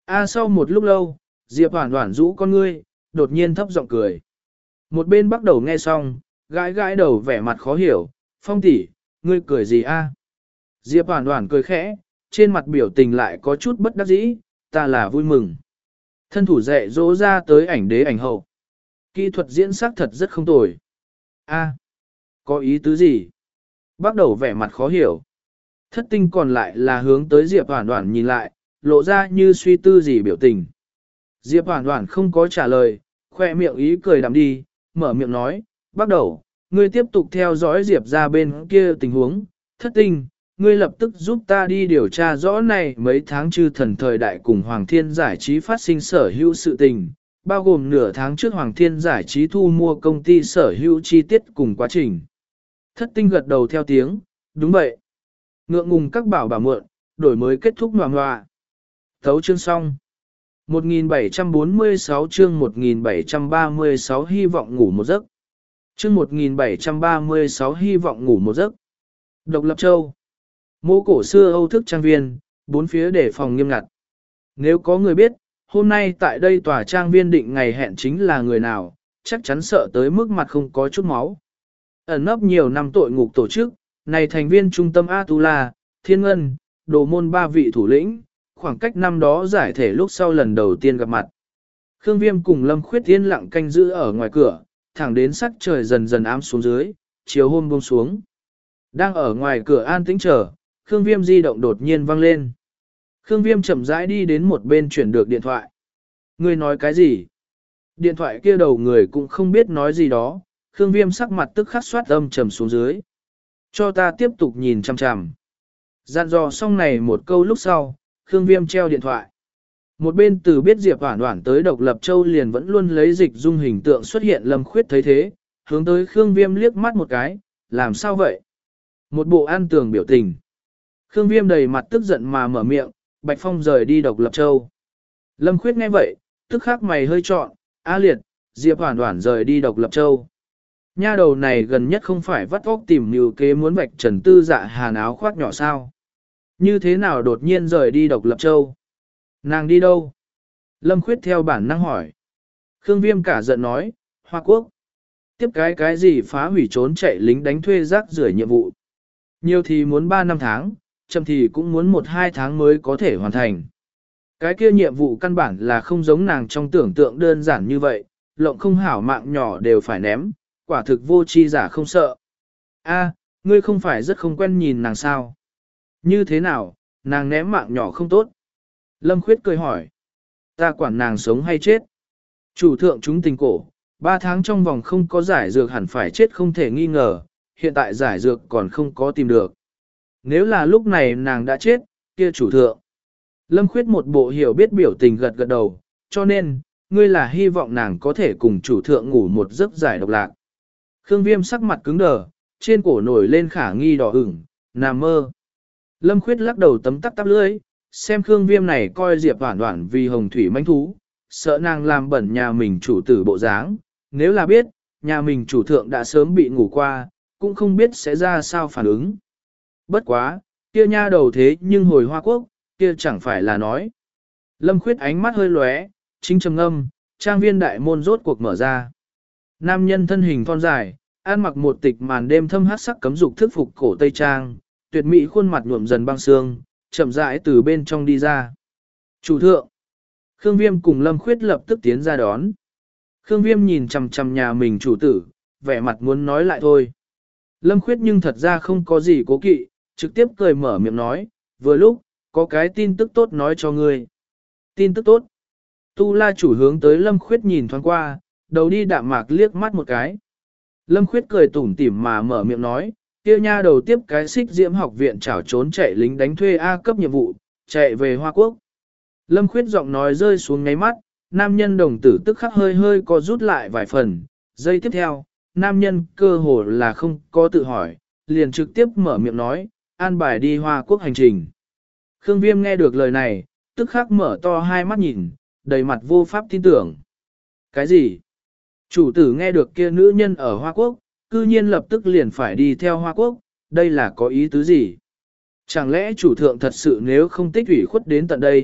A sau một lúc lâu, Diệp Hoản Hoản rũ con ngươi, đột nhiên thấp giọng cười. Một bên bắt đầu nghe xong, gãi gãi đầu vẻ mặt khó hiểu, Phong tỷ, ngươi cười gì a? Diệp Hoản Hoản cười khẽ, trên mặt biểu tình lại có chút bất đắc dĩ, ta là vui mừng. Thân thủ dạy dỗ ra tới ảnh đế ảnh hậu. Kỹ thuật diễn sắc thật rất không tồi. A, có ý tứ gì? Bắt đầu vẻ mặt khó hiểu. Thất tinh còn lại là hướng tới Diệp Hoản Hoản nhìn lại, lộ ra như suy tư gì biểu tình. Diệp Hoản Hoản không có trả lời, khoe miệng ý cười đạm đi, mở miệng nói, bắt đầu, ngươi tiếp tục theo dõi Diệp ra bên kia tình huống, thất tinh, ngươi lập tức giúp ta đi điều tra rõ này mấy tháng chư thần thời đại cùng Hoàng Thiên Giải trí phát sinh sở hữu sự tình, bao gồm nửa tháng trước Hoàng Thiên Giải trí thu mua công ty sở hữu chi tiết cùng quá trình. Thất tinh gật đầu theo tiếng, đúng vậy. Ngượng ngùng các bảo bảo mượn, đổi mới kết thúc ngoà ngoà. Thấu chương xong. một nghìn bảy trăm bốn mươi sáu chương một nghìn bảy trăm ba mươi sáu hy vọng ngủ một giấc. Chương một nghìn bảy trăm ba mươi sáu hy vọng ngủ một giấc. Độc Lập Châu. Mô cổ xưa Âu thức trang viên, bốn phía để phòng nghiêm ngặt. Nếu có người biết, hôm nay tại đây tòa trang viên định ngày hẹn chính là người nào, chắc chắn sợ tới mức mặt không có chút máu. Ẩn nấp nhiều năm tội ngục tổ chức, này thành viên trung tâm Atula, Thiên Ngân, Đồ Môn ba vị thủ lĩnh, khoảng cách năm đó giải thể lúc sau lần đầu tiên gặp mặt. Khương Viêm cùng Lâm Khuyết yên lặng canh giữ ở ngoài cửa, thẳng đến sắc trời dần dần ám xuống dưới, chiều hôm buông xuống. Đang ở ngoài cửa an tĩnh chờ, Khương Viêm di động đột nhiên vang lên. Khương Viêm chậm rãi đi đến một bên chuyển được điện thoại. Người nói cái gì? Điện thoại kia đầu người cũng không biết nói gì đó, Khương Viêm sắc mặt tức khắc xoát âm trầm xuống dưới. Cho ta tiếp tục nhìn chằm chằm. Dặn dò xong này một câu lúc sau, Khương Viêm treo điện thoại. Một bên từ biết Diệp Hoản Hoản tới Độc Lập Châu liền vẫn luôn lấy dịch dung hình tượng xuất hiện. Lâm Khuyết thấy thế, hướng tới Khương Viêm liếc mắt một cái, làm sao vậy? Một bộ an tường biểu tình. Khương Viêm đầy mặt tức giận mà mở miệng, Bạch Phong rời đi Độc Lập Châu. Lâm Khuyết nghe vậy, tức khắc mày hơi trọn, A liệt, Diệp Hoản Hoản rời đi Độc Lập Châu. Nha đầu này gần nhất không phải vắt óc tìm mưu kế muốn vạch trần tư dạ hàn áo khoác nhỏ sao. Như thế nào đột nhiên rời đi Độc Lập Châu? Nàng đi đâu? Lâm Khuyết theo bản năng hỏi. Khương Viêm cả giận nói, Hoa Quốc. Tiếp cái cái gì phá hủy trốn chạy lính đánh thuê rác rưởi nhiệm vụ. Nhiều thì muốn ba năm tháng, chậm thì cũng muốn một hai tháng mới có thể hoàn thành. Cái kia nhiệm vụ căn bản là không giống nàng trong tưởng tượng đơn giản như vậy, lộng không hảo mạng nhỏ đều phải ném, quả thực vô tri giả không sợ. A, ngươi không phải rất không quen nhìn nàng sao? Như thế nào, nàng ném mạng nhỏ không tốt? Lâm Khuyết cười hỏi. Ta quản nàng sống hay chết? Chủ thượng chúng tình cổ, ba tháng trong vòng không có giải dược hẳn phải chết không thể nghi ngờ, hiện tại giải dược còn không có tìm được. Nếu là lúc này nàng đã chết, kia chủ thượng. Lâm Khuyết một bộ hiểu biết biểu tình gật gật đầu, cho nên, ngươi là hy vọng nàng có thể cùng chủ thượng ngủ một giấc giải độc lạc. Khương Viêm sắc mặt cứng đờ, trên cổ nổi lên khả nghi đỏ ửng, nằm mơ. Lâm Khuyết lắc đầu tấm tắc tắp lưỡi, xem Khương Viêm này coi Diệp Hoản Hoản vì hồng thủy manh thú, sợ nàng làm bẩn nhà mình chủ tử bộ dáng, nếu là biết, nhà mình chủ thượng đã sớm bị ngủ qua, cũng không biết sẽ ra sao phản ứng. Bất quá, kia nha đầu thế nhưng hồi Hoa Quốc, kia chẳng phải là nói. Lâm Khuyết ánh mắt hơi lóe, chính trầm ngâm, trang viên đại môn rốt cuộc mở ra. Nam nhân thân hình thon dài, ăn mặc một tịch màn đêm thâm hát sắc cấm dục thức phục cổ tây trang, tuyệt mỹ khuôn mặt nhuộm dần băng xương, chậm rãi từ bên trong đi ra. Chủ thượng. Khương Viêm cùng Lâm Khuyết lập tức tiến ra đón. Khương Viêm nhìn chằm chằm nhà mình chủ tử, vẻ mặt muốn nói lại thôi. Lâm Khuyết nhưng thật ra không có gì cố kỵ, trực tiếp cười mở miệng nói, vừa lúc, có cái tin tức tốt nói cho ngươi. Tin tức tốt. Tu La chủ hướng tới Lâm Khuyết nhìn thoáng qua, đầu đi đạm mạc liếc mắt một cái. Lâm Khuyết cười tủm tỉm mà mở miệng nói, kia nha đầu tiếp cái xích diễm học viện trảo trốn chạy lính đánh thuê A cấp nhiệm vụ, chạy về Hoa Quốc. Lâm Khuyết giọng nói rơi xuống ngáy mắt, nam nhân đồng tử tức khắc hơi hơi co rút lại vài phần. Giây tiếp theo, nam nhân cơ hồ là không có tự hỏi, liền trực tiếp mở miệng nói, an bài đi Hoa Quốc hành trình. Khương Viêm nghe được lời này, tức khắc mở to hai mắt nhìn, đầy mặt vô pháp tin tưởng. Cái gì? Chủ tử nghe được kia nữ nhân ở Hoa Quốc, cư nhiên lập tức liền phải đi theo Hoa Quốc, đây là có ý tứ gì? Chẳng lẽ chủ thượng thật sự nếu không tích ủy khuất đến tận đây,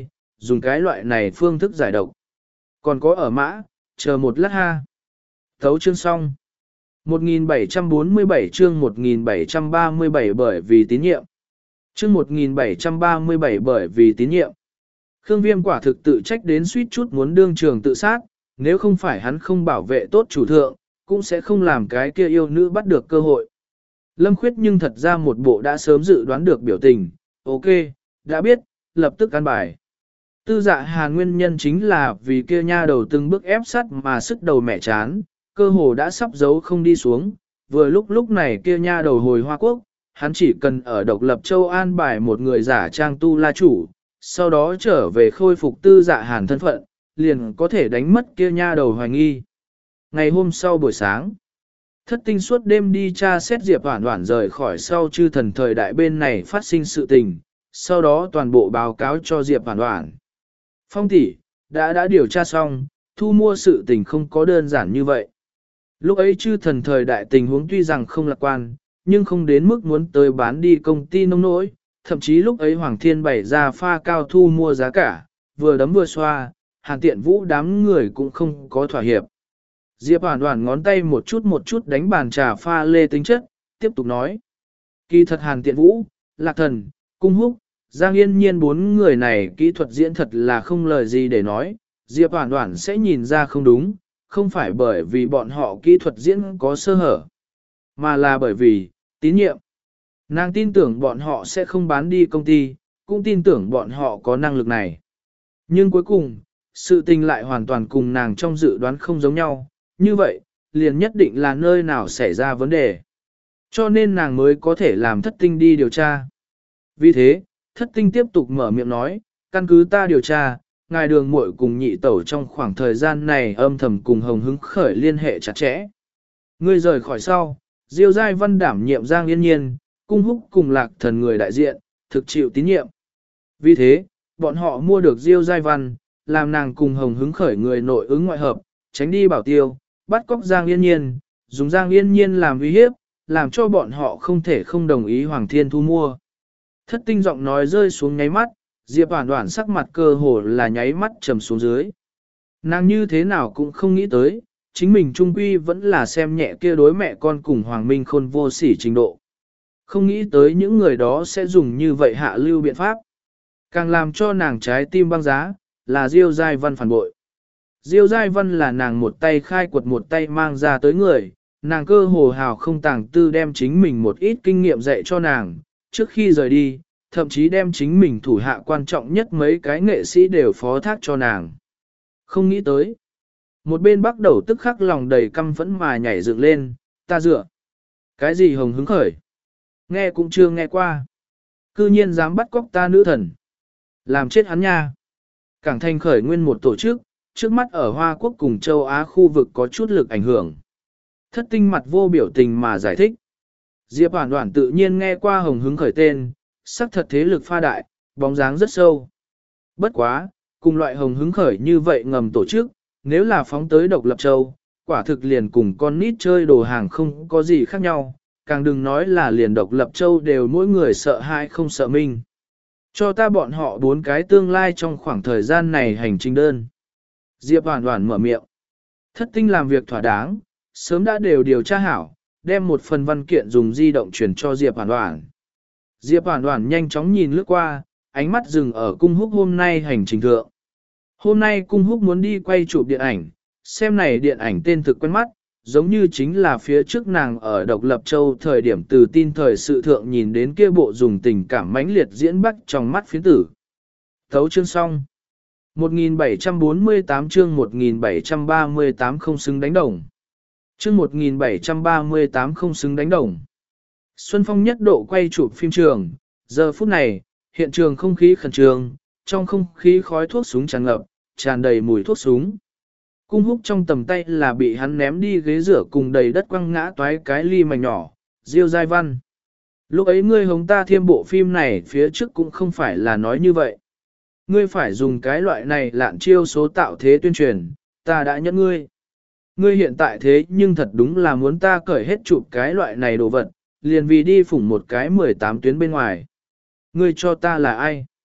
dùng cái loại này phương thức giải độc. Còn có ở mã, chờ một lát ha. Thấu chương xong. một nghìn bảy trăm bốn mươi bảy chương một nghìn bảy trăm ba mươi bảy bởi vì tín nhiệm. Chương một nghìn bảy trăm ba mươi bảy bởi vì tín nhiệm. Khương Viêm quả thực tự trách đến suýt chút muốn đương trường tự sát, nếu không phải hắn không bảo vệ tốt chủ thượng, cũng sẽ không làm cái kia yêu nữ bắt được cơ hội. Lâm Khuyết nhưng thật ra một bộ đã sớm dự đoán được biểu tình, ok, đã biết, lập tức ăn bài. Tư dạ hàn nguyên nhân chính là vì kia nha đầu từng bước ép sát mà sức đầu mẹ chán, cơ hồ đã sắp giấu không đi xuống, vừa lúc lúc này kia nha đầu hồi Hoa Quốc, hắn chỉ cần ở độc lập châu an bài một người giả trang tu la chủ, sau đó trở về khôi phục tư dạ hàn thân phận, liền có thể đánh mất kia nha đầu hoài nghi. Ngày hôm sau buổi sáng, thất tinh suốt đêm đi tra xét Diệp Hoản Hoản rời khỏi sau chư thần thời đại bên này phát sinh sự tình, sau đó toàn bộ báo cáo cho Diệp Hoản Hoản. Phong tỷ, đã đã điều tra xong, thu mua sự tình không có đơn giản như vậy. Lúc ấy chư thần thời đại tình huống tuy rằng không lạc quan, nhưng không đến mức muốn tới bán đi công ty nông nỗi, thậm chí lúc ấy Hoàng Thiên bày ra pha cao thu mua giá cả, vừa đấm vừa xoa, Hàn Tiện Vũ đám người cũng không có thỏa hiệp. Diệp Hoản Hoản ngón tay một chút một chút đánh bàn trà pha lê tính chất, tiếp tục nói. Kỳ thật Hàn Tiện Vũ, Lạc Thần, Cung Húc, Giang Yên Nhiên bốn người này kỹ thuật diễn thật là không lời gì để nói, Diệp Hoản Hoản sẽ nhìn ra không đúng, không phải bởi vì bọn họ kỹ thuật diễn có sơ hở, mà là bởi vì, tín nhiệm. Nàng tin tưởng bọn họ sẽ không bán đi công ty, cũng tin tưởng bọn họ có năng lực này. Nhưng cuối cùng, sự tình lại hoàn toàn cùng nàng trong dự đoán không giống nhau, như vậy, liền nhất định là nơi nào xảy ra vấn đề. Cho nên nàng mới có thể làm thất tinh đi điều tra. Vì thế, thất tinh tiếp tục mở miệng nói, căn cứ ta điều tra, ngài đường muội cùng nhị tẩu trong khoảng thời gian này âm thầm cùng Hồng Hứng khởi liên hệ chặt chẽ. Ngươi rời khỏi sau, Diêu Giai Văn đảm nhiệm Giang Yên Nhiên, Cung Húc cùng Lạc Thần người đại diện, thực chịu tín nhiệm. Vì thế, bọn họ mua được Diêu Giai Văn, làm nàng cùng Hồng Hứng khởi người nội ứng ngoại hợp, tránh đi bảo tiêu, bắt cóc Giang Yên Nhiên, dùng Giang Yên Nhiên làm uy hiếp, làm cho bọn họ không thể không đồng ý Hoàng Thiên thu mua. Thất tinh giọng nói rơi xuống nháy mắt, Diệp Hoản Hoản sắc mặt cơ hồ là nháy mắt trầm xuống dưới. Nàng như thế nào cũng không nghĩ tới, chính mình trung quy vẫn là xem nhẹ kia đối mẹ con cùng Hoàng Minh Khôn vô sỉ trình độ. Không nghĩ tới những người đó sẽ dùng như vậy hạ lưu biện pháp. Càng làm cho nàng trái tim băng giá, là Diêu Giai Văn phản bội. Diêu Giai Văn là nàng một tay khai quật một tay mang ra tới người, nàng cơ hồ hào không tàng tư đem chính mình một ít kinh nghiệm dạy cho nàng, trước khi rời đi, thậm chí đem chính mình thủ hạ quan trọng nhất mấy cái nghệ sĩ đều phó thác cho nàng. Không nghĩ tới. Một bên bắt đầu tức khắc lòng đầy căm phẫn mà nhảy dựng lên, ta dựa. Cái gì Hồng Hứng khởi? Nghe cũng chưa nghe qua. Cư nhiên dám bắt cóc ta nữ thần. Làm chết hắn nha. Cảng Thành khởi nguyên một tổ chức, trước mắt ở Hoa Quốc cùng châu Á khu vực có chút lực ảnh hưởng. Thất tinh mặt vô biểu tình mà giải thích. Diệp Hoản Hoản tự nhiên nghe qua Hồng Hứng khởi tên, sắc thật thế lực pha đại, bóng dáng rất sâu. Bất quá, cùng loại Hồng Hứng khởi như vậy ngầm tổ chức, nếu là phóng tới độc lập châu, quả thực liền cùng con nít chơi đồ hàng không có gì khác nhau, càng đừng nói là liền độc lập châu đều mỗi người sợ hãi không sợ mình. Cho ta bọn họ bốn cái tương lai trong khoảng thời gian này hành trình đơn. Diệp Hoản Hoản mở miệng. Thất tinh làm việc thỏa đáng, sớm đã đều điều tra hảo, đem một phần văn kiện dùng di động chuyển cho Diệp Hoản Hoản. Diệp Hoản Hoản nhanh chóng nhìn lướt qua, ánh mắt dừng ở Cung Húc hôm nay hành trình thượng. Hôm nay Cung Húc muốn đi quay chụp điện ảnh, xem này điện ảnh tên thực quen mắt, giống như chính là phía trước nàng ở Độc Lập Châu thời điểm từ tin thời sự thượng nhìn đến kia bộ dùng tình cảm mãnh liệt diễn bắt trong mắt phiến tử. Thấu chương xong. một nghìn bảy trăm bốn mươi tám chương một nghìn bảy trăm ba mươi tám không xứng đánh đồng. Chương một nghìn bảy trăm ba mươi tám không xứng đánh đồng. Xuân Phong nhất độ quay chụp phim trường, giờ phút này, hiện trường không khí khẩn trương, trong không khí khói thuốc súng tràn ngập, tràn đầy mùi thuốc súng. Cung Húc trong tầm tay là bị hắn ném đi ghế rửa cùng đầy đất quăng ngã toái cái ly mảnh nhỏ, Diêu Giai Văn. Lúc ấy ngươi hống ta thiêm bộ phim này phía trước cũng không phải là nói như vậy. Ngươi phải dùng cái loại này lạn chiêu số tạo thế tuyên truyền, ta đã nhận ngươi. Ngươi hiện tại thế nhưng thật đúng là muốn ta cởi hết chụp cái loại này đồ vật, liền vì đi phủng một cái mười tám tuyến bên ngoài. Ngươi cho ta là ai?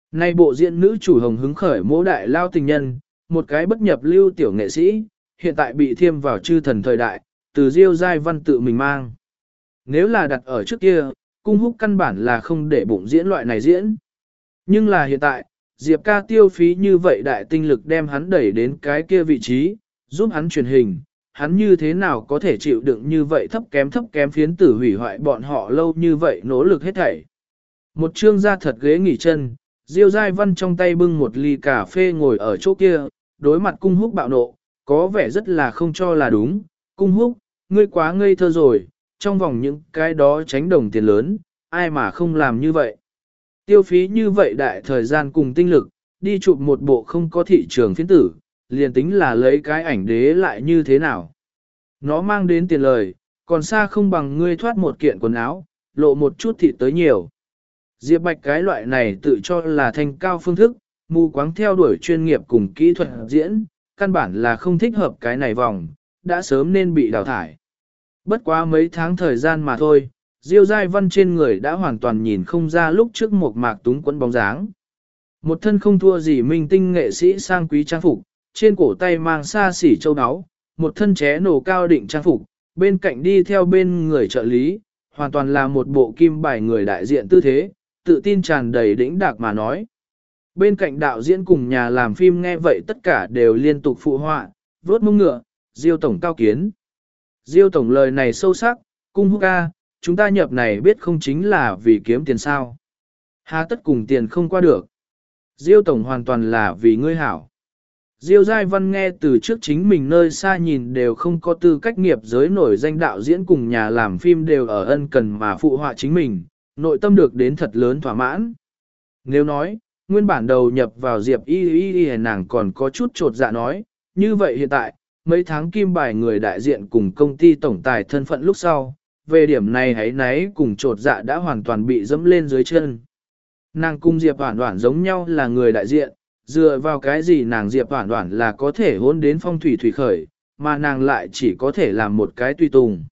Nay bộ diễn nữ chủ hồng hứng khởi mỗ đại lao tình nhân, một cái bất nhập lưu tiểu nghệ sĩ, hiện tại bị thiêm vào chư thần thời đại, từ Diêu Giai Văn tự mình mang. Nếu là đặt ở trước kia, cung húc căn bản là không để bụng diễn loại này diễn. Nhưng là hiện tại, Diệp ca tiêu phí như vậy đại tinh lực đem hắn đẩy đến cái kia vị trí, giúp hắn truyền hình, hắn như thế nào có thể chịu đựng như vậy thấp kém thấp kém phiến tử hủy hoại bọn họ lâu như vậy nỗ lực hết thảy. Một trương ra thật ghế nghỉ chân, Diêu Giai Văn trong tay bưng một ly cà phê ngồi ở chỗ kia, đối mặt cung húc bạo nộ, có vẻ rất là không cho là đúng. Cung húc, ngươi quá ngây thơ rồi, trong vòng những cái đó tránh đồng tiền lớn, ai mà không làm như vậy. Tiêu phí như vậy đại thời gian cùng tinh lực, đi chụp một bộ không có thị trường phiến tử, liền tính là lấy cái ảnh đế lại như thế nào. Nó mang đến tiền lời, còn xa không bằng ngươi thoát một kiện quần áo, lộ một chút thịt tới nhiều. Diệp Bạch cái loại này tự cho là thành cao phương thức, mù quáng theo đuổi chuyên nghiệp cùng kỹ thuật diễn, căn bản là không thích hợp cái này vòng, đã sớm nên bị đào thải. Bất quá mấy tháng thời gian mà thôi, Diêu Giai Văn trên người đã hoàn toàn nhìn không ra lúc trước một mạc túng quẫn bóng dáng. Một thân không thua gì minh tinh nghệ sĩ sang quý trang phục, trên cổ tay mang xa xỉ châu áo, một thân ché nổ cao định trang phục, bên cạnh đi theo bên người trợ lý, hoàn toàn là một bộ kim bài người đại diện tư thế, tự tin tràn đầy đĩnh đạc mà nói. Bên cạnh đạo diễn cùng nhà làm phim nghe vậy tất cả đều liên tục phụ họa, vốt mông ngựa, Diêu tổng cao kiến. Diêu tổng lời này sâu sắc, cung húc ca, chúng ta nhập này biết không chính là vì kiếm tiền sao. Hà tất cùng tiền không qua được. Diêu tổng hoàn toàn là vì ngươi hảo. Diêu Giai Văn nghe từ trước chính mình nơi xa nhìn đều không có tư cách nghiệp giới nổi danh đạo diễn cùng nhà làm phim đều ở ân cần mà phụ họa chính mình, nội tâm được đến thật lớn thỏa mãn. Nếu nói, nguyên bản đầu nhập vào Diệp y y y nàng còn có chút trột dạ nói, như vậy hiện tại, mấy tháng kim bài người đại diện cùng công ty tổng tài thân phận lúc sau, về điểm này hãy náy cùng trột dạ đã hoàn toàn bị dẫm lên dưới chân. Nàng cùng Diệp Hoản Hoản giống nhau là người đại diện, dựa vào cái gì nàng Diệp Hoản Hoản là có thể hôn đến phong thủy thủy khởi, mà nàng lại chỉ có thể làm một cái tùy tùng.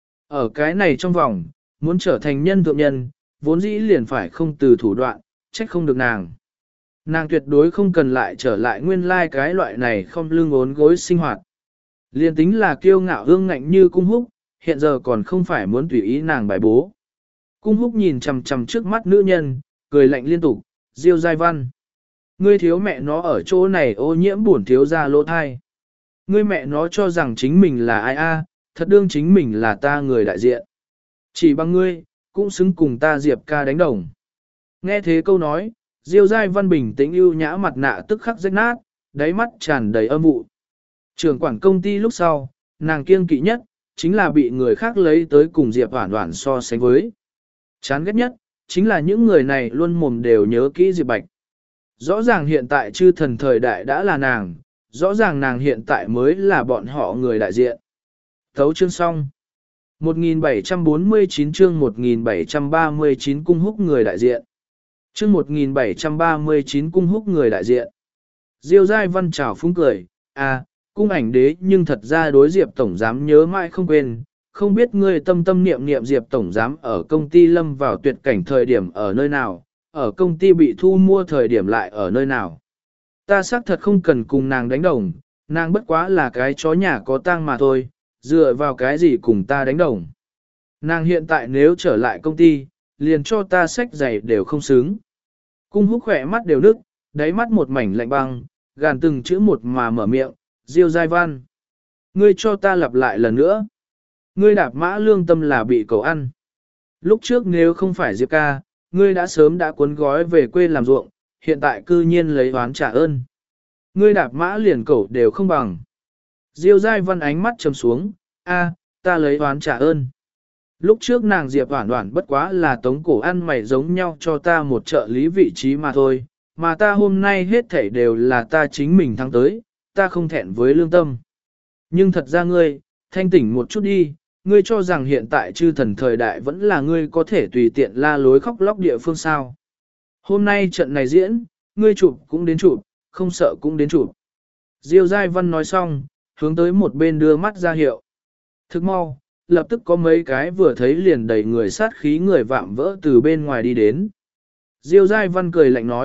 Ở cái này trong vòng, muốn trở thành nhân thượng nhân, vốn dĩ liền phải không từ thủ đoạn, trách không được nàng. Nàng tuyệt đối không cần lại trở lại nguyên lai like cái loại này không lưng ốn gối sinh hoạt. Liên tính là kiêu ngạo hương ngạnh như cung húc, hiện giờ còn không phải muốn tùy ý nàng bài bố. Cung húc nhìn chằm chằm trước mắt nữ nhân, cười lạnh liên tục, Diêu Giai Văn. Ngươi thiếu mẹ nó ở chỗ này ô nhiễm bổn thiếu ra lỗ thai. Ngươi mẹ nó cho rằng chính mình là ai a, thật đương chính mình là ta người đại diện. Chỉ bằng ngươi, cũng xứng cùng ta Diệp ca đánh đồng. Nghe thế câu nói, Diêu Giai Văn bình tĩnh ưu nhã mặt nạ tức khắc rách nát, đáy mắt tràn đầy âm vụ. Trưởng quản công ty lúc sau, nàng kiêng kỵ nhất, chính là bị người khác lấy tới cùng Diệp Hoản Hoản so sánh với. Chán ghét nhất, chính là những người này luôn mồm đều nhớ kỹ Diệp Bạch. Rõ ràng hiện tại chư thần thời đại đã là nàng, rõ ràng nàng hiện tại mới là bọn họ người đại diện. Thấu chương xong. một nghìn bảy trăm bốn mươi chín chương một nghìn bảy trăm ba mươi chín cung húc người đại diện. Chương một nghìn bảy trăm ba mươi chín cung húc người đại diện. Diêu Giai Văn chào phúng cười, à, cung ảnh đế nhưng thật ra đối Diệp Tổng Giám nhớ mãi không quên, không biết ngươi tâm tâm niệm niệm Diệp Tổng Giám ở công ty lâm vào tuyệt cảnh thời điểm ở nơi nào, ở công ty bị thu mua thời điểm lại ở nơi nào. Ta xác thật không cần cùng nàng đánh đồng, nàng bất quá là cái chó nhà có tang mà thôi, dựa vào cái gì cùng ta đánh đồng. Nàng hiện tại nếu trở lại công ty, liền cho ta sách giày đều không xứng. Cung húc khỏe mắt đều nức, đáy mắt một mảnh lạnh băng, gàn từng chữ một mà mở miệng, Diêu Giai Văn. Ngươi cho ta lặp lại lần nữa. Ngươi đạp mã lương tâm là bị cầu ăn. Lúc trước nếu không phải Diệp ca, ngươi đã sớm đã cuốn gói về quê làm ruộng, hiện tại cư nhiên lấy oán trả ơn. Ngươi đạp mã liền cẩu đều không bằng. Diêu Giai Văn ánh mắt trầm xuống, a, ta lấy oán trả ơn. Lúc trước nàng Diệp Hoản Hoản bất quá là tống cổ ăn mày giống nhau cho ta một trợ lý vị trí mà thôi, mà ta hôm nay hết thảy đều là ta chính mình thắng tới, ta không thẹn với lương tâm. Nhưng thật ra ngươi, thanh tỉnh một chút đi, ngươi cho rằng hiện tại chư thần thời đại vẫn là ngươi có thể tùy tiện la lối khóc lóc địa phương sao. Hôm nay trận này diễn, ngươi chụp cũng đến chụp, không sợ cũng đến chụp. Diêu Giai Văn nói xong, hướng tới một bên đưa mắt ra hiệu. Thức mau, lập tức có mấy cái vừa thấy liền đầy người sát khí người vạm vỡ từ bên ngoài đi đến. Diêu Giai Văn cười lạnh nói,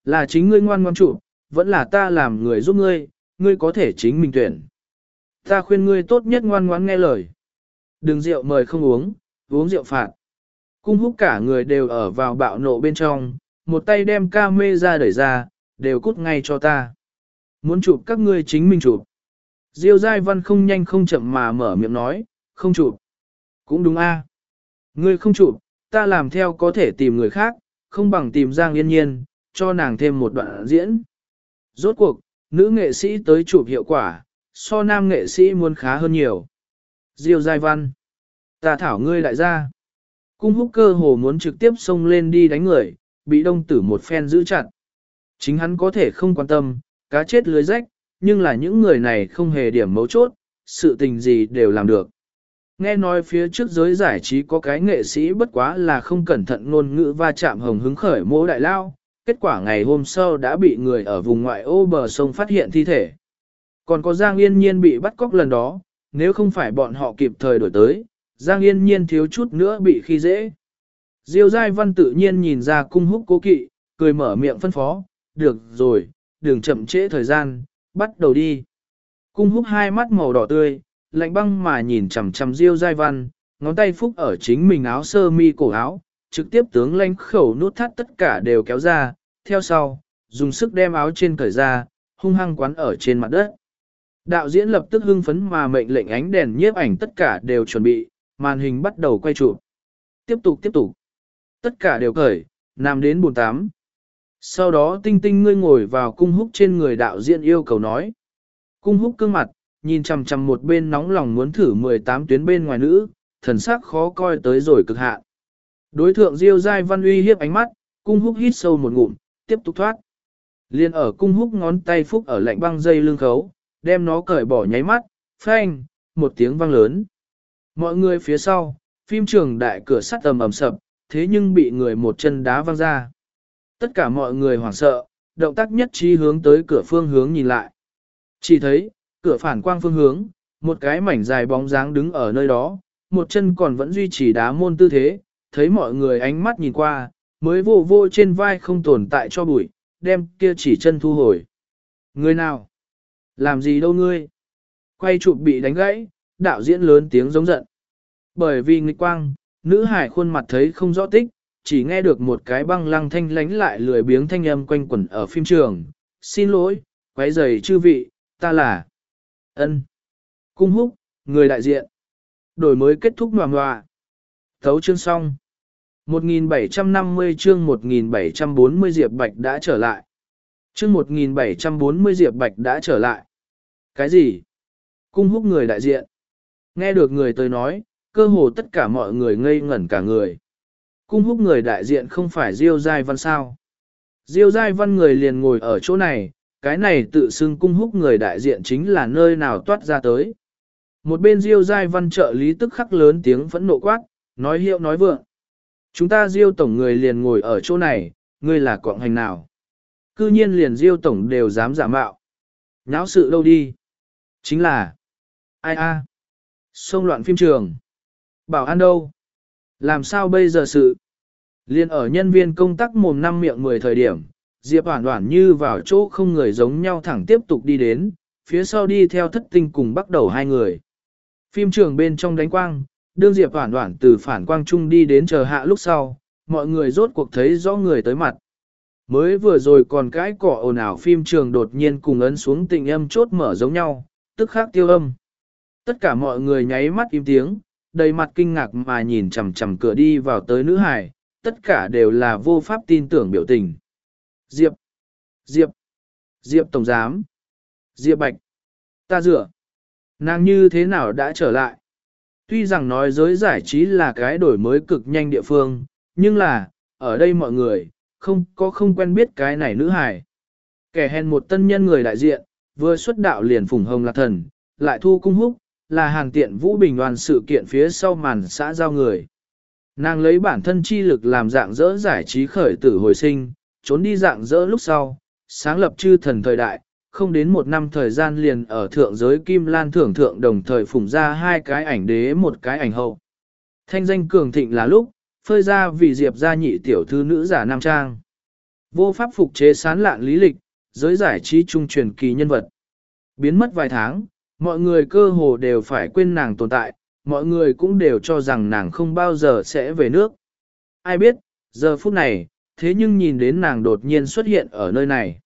Là chính ngươi ngoan ngoan chụp, vẫn là ta làm người giúp ngươi, ngươi có thể chính mình tuyển. Ta khuyên ngươi tốt nhất ngoan ngoãn nghe lời. Đừng rượu mời không uống, uống rượu phạt. Cung húc cả người đều ở vào bạo nộ bên trong, một tay đem ca mê ra đẩy ra, đều cút ngay cho ta. Muốn chụp các ngươi chính mình chụp. Diêu Giai Văn không nhanh không chậm mà mở miệng nói, không chụp. Cũng đúng a. Ngươi không chụp, ta làm theo có thể tìm người khác, không bằng tìm Giang Yên Nhiên, cho nàng thêm một đoạn diễn. Rốt cuộc, nữ nghệ sĩ tới chụp hiệu quả, so nam nghệ sĩ muốn khá hơn nhiều. Diêu Giai Văn. Ta thảo ngươi đại gia. Cung húc cơ hồ muốn trực tiếp xông lên đi đánh người, bị đông tử một phen giữ chặt. Chính hắn có thể không quan tâm, cá chết lưới rách, nhưng là những người này không hề điểm mấu chốt, sự tình gì đều làm được. Nghe nói phía trước giới giải trí có cái nghệ sĩ bất quá là không cẩn thận ngôn ngữ va chạm hồng hứng khởi mỗ đại lao, kết quả ngày hôm sau đã bị người ở vùng ngoại ô bờ sông phát hiện thi thể. Còn có Giang Yên Nhiên bị bắt cóc lần đó, nếu không phải bọn họ kịp thời đổi tới, Giang Yên Nhiên thiếu chút nữa bị khi dễ. Diêu Giai Văn tự nhiên nhìn ra cung húc cố kỵ, cười mở miệng phân phó, được rồi, đừng chậm trễ thời gian, bắt đầu đi. Cung húc hai mắt màu đỏ tươi, lạnh băng mà nhìn chằm chằm Diêu Giai Văn, ngón tay phúc ở chính mình áo sơ mi cổ áo, trực tiếp tướng lãnh khẩu nút thắt tất cả đều kéo ra, theo sau, dùng sức đem áo trên cởi ra, hung hăng quán ở trên mặt đất. Đạo diễn lập tức hưng phấn mà mệnh lệnh ánh đèn nhiếp ảnh tất cả đều chuẩn bị, màn hình bắt đầu quay chụp. Tiếp tục tiếp tục. Tất cả đều cởi, nằm đến bồn tám. Sau đó tinh tinh ngươi ngồi vào cung húc trên người đạo diễn yêu cầu nói. Cung húc cương mặt, nhìn chằm chằm một bên nóng lòng muốn thử mười tám tuyến bên ngoài nữ, thần sắc khó coi tới rồi cực hạn. Đối thượng Diêu Giai Văn uy hiếp ánh mắt, cung húc hít sâu một ngụm, tiếp tục thoát. Liên ở cung húc ngón tay phúc ở lạnh băng dây lưng khấu, đem nó cởi bỏ nháy mắt, phanh, một tiếng vang lớn. Mọi người phía sau, phim trường đại cửa sắt ầm ầm sập, thế nhưng bị người một chân đá văng ra. Tất cả mọi người hoảng sợ, động tác nhất trí hướng tới cửa phương hướng nhìn lại. Chỉ thấy, cửa phản quang phương hướng, một cái mảnh dài bóng dáng đứng ở nơi đó, một chân còn vẫn duy trì đá môn tư thế, thấy mọi người ánh mắt nhìn qua, mới vô vô trên vai không tồn tại cho bụi, đem kia chỉ chân thu hồi. Người nào? Làm gì đâu ngươi? Quay chụp bị đánh gãy, đạo diễn lớn tiếng giống giận. Bởi vì nghịch quang, nữ hải khuôn mặt thấy không rõ tích, chỉ nghe được một cái băng lăng thanh lánh lại lười biếng thanh âm quanh quẩn ở phim trường. Xin lỗi, quấy rầy chư vị, ta là Ân Cung húc, người đại diện. Đổi mới kết thúc ngoà ngoà. Thấu chương xong. một nghìn bảy trăm năm mươi chương một nghìn bảy trăm bốn mươi Diệp Bạch đã trở lại. Chương một nghìn bảy trăm bốn mươi Diệp Bạch đã trở lại. Cái gì? Cung húc người đại diện. Nghe được người tới nói, cơ hồ tất cả mọi người ngây ngẩn cả người. Cung húc người đại diện không phải Diêu Giai Văn sao? Diêu Giai Văn người liền ngồi ở chỗ này, cái này tự xưng cung húc người đại diện chính là nơi nào toát ra tới. Một bên Diêu Giai Văn trợ lý tức khắc lớn tiếng phẫn nộ quát, nói hiệu nói vượng. Chúng ta Diêu tổng người liền ngồi ở chỗ này, ngươi là quạng hành nào? Cư nhiên liền Diêu tổng đều dám giả mạo. Nháo sự đâu đi? Chính là ai a? Xông loạn phim trường. Bảo an đâu? Làm sao bây giờ sự? Liên ở nhân viên công tác mồm năm miệng mười thời điểm, Diệp Hoản Hoản như vào chỗ không người giống nhau thẳng tiếp tục đi đến, phía sau đi theo thất tinh cùng bắt đầu hai người. Phim trường bên trong đánh quang, đương Diệp Hoản Hoản từ phản quang trung đi đến chờ hạ lúc sau, mọi người rốt cuộc thấy rõ người tới mặt. Mới vừa rồi còn cái cỏ ồn ào phim trường đột nhiên cùng ấn xuống tình âm chốt mở giống nhau, tức khắc tiêu âm. Tất cả mọi người nháy mắt im tiếng, đầy mặt kinh ngạc mà nhìn chằm chằm cửa đi vào tới nữ hài, tất cả đều là vô pháp tin tưởng biểu tình. Diệp, Diệp, Diệp Tổng Giám, Diệp Bạch, ta dựa, nàng như thế nào đã trở lại? Tuy rằng nói giới giải trí là cái đổi mới cực nhanh địa phương, nhưng là, ở đây mọi người, không có không quen biết cái này nữ hài. Kẻ hèn một tân nhân người đại diện, vừa xuất đạo liền phủng hồng lạc thần, lại thu cung húc, là hàng tiện Vũ Bình đoàn sự kiện phía sau màn xã giao người. Nàng lấy bản thân chi lực làm dạng dỡ giải trí khởi tử hồi sinh, trốn đi dạng dỡ lúc sau, sáng lập chư thần thời đại, không đến một năm thời gian liền ở thượng giới Kim Lan thưởng thượng đồng thời phủng ra hai cái ảnh đế một cái ảnh hậu. Thanh danh cường thịnh là lúc, phơi ra vì Diệp gia nhị tiểu thư nữ giả nam trang. Vô pháp phục chế sán lạn lý lịch, giới giải trí trung truyền kỳ nhân vật. Biến mất vài tháng, mọi người cơ hồ đều phải quên nàng tồn tại, mọi người cũng đều cho rằng nàng không bao giờ sẽ về nước. Ai biết, giờ phút này, thế nhưng nhìn đến nàng đột nhiên xuất hiện ở nơi này.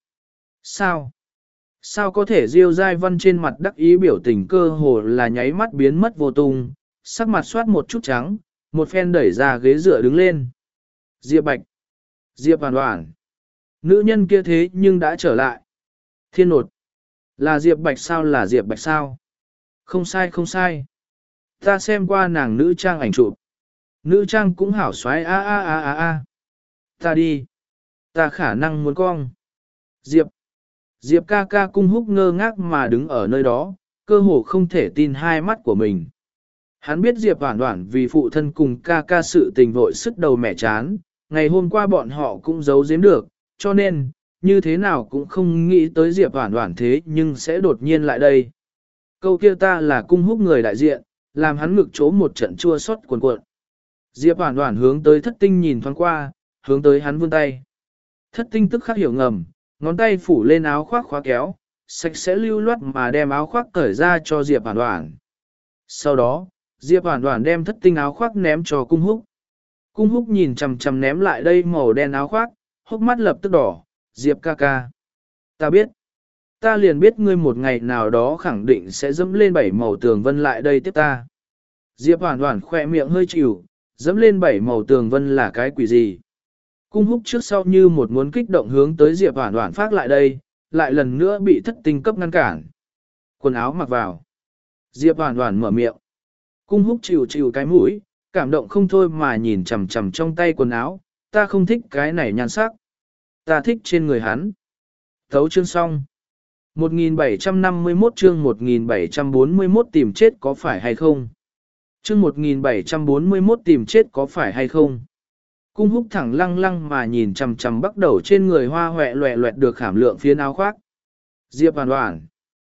Sao? Sao có thể Diêu Giai Văn trên mặt đắc ý biểu tình cơ hồ là nháy mắt biến mất vô tung, sắc mặt soát một chút trắng, một phen đẩy ra ghế dựa đứng lên. Diệp Bạch. Diệp Hoàn Hoàn. Nữ nhân kia thế nhưng đã trở lại. Thiên nột. Là Diệp Bạch sao là Diệp Bạch sao? Không sai không sai. Ta xem qua nàng nữ trang ảnh chụp. Nữ trang cũng hảo xoái a a a a a. Ta đi. Ta khả năng muốn cong. Diệp. Diệp ca ca cung húc ngơ ngác mà đứng ở nơi đó, cơ hồ không thể tin hai mắt của mình. Hắn biết Diệp Hoản Hoản vì phụ thân cùng ca ca sự tình vội sức đầu mẹ chán, ngày hôm qua bọn họ cũng giấu giếm được, cho nên, như thế nào cũng không nghĩ tới Diệp Hoản Hoản thế nhưng sẽ đột nhiên lại đây. Câu kia ta là cung húc người đại diện, làm hắn ngực chỗ một trận chua xót cuồn cuộn. Diệp Hoản Hoản hướng tới thất tinh nhìn thoáng qua, hướng tới hắn vươn tay. Thất tinh tức khắc hiểu ngầm, ngón tay phủ lên áo khoác khóa kéo, sạch sẽ lưu loát mà đem áo khoác cởi ra cho Diệp Hoản Hoản. Sau đó, Diệp Hoản Hoản đem thất tinh áo khoác ném cho cung húc. Cung húc nhìn chằm chằm ném lại đây màu đen áo khoác, hốc mắt lập tức đỏ, Diệp ca ca. Ta biết. Ta liền biết ngươi một ngày nào đó khẳng định sẽ dẫm lên bảy màu tường vân lại đây tiếp ta. Diệp Hoản Hoản khỏe miệng hơi chịu, dẫm lên bảy màu tường vân là cái quỷ gì? Cung húc trước sau như một muốn kích động hướng tới Diệp Hoản Hoản phát lại đây, lại lần nữa bị thất tinh cấp ngăn cản. Quần áo mặc vào. Diệp Hoản Hoản mở miệng. Cung húc chịu chịu cái mũi, cảm động không thôi mà nhìn chằm chằm trong tay quần áo, ta không thích cái này nhan sắc. Ta thích trên người hắn. Thấu chương xong. một nghìn bảy trăm năm mươi mốt chương một nghìn bảy trăm bốn mươi mốt tìm chết có phải hay không? Chương một nghìn bảy trăm bốn mươi mốt tìm chết có phải hay không? Cung húc thẳng lăng lăng mà nhìn chằm chằm bắt đầu trên người hoa hoẹ loẹ loẹt được khảm lượng phiến áo khoác. Diệp Hoàn Hoàn.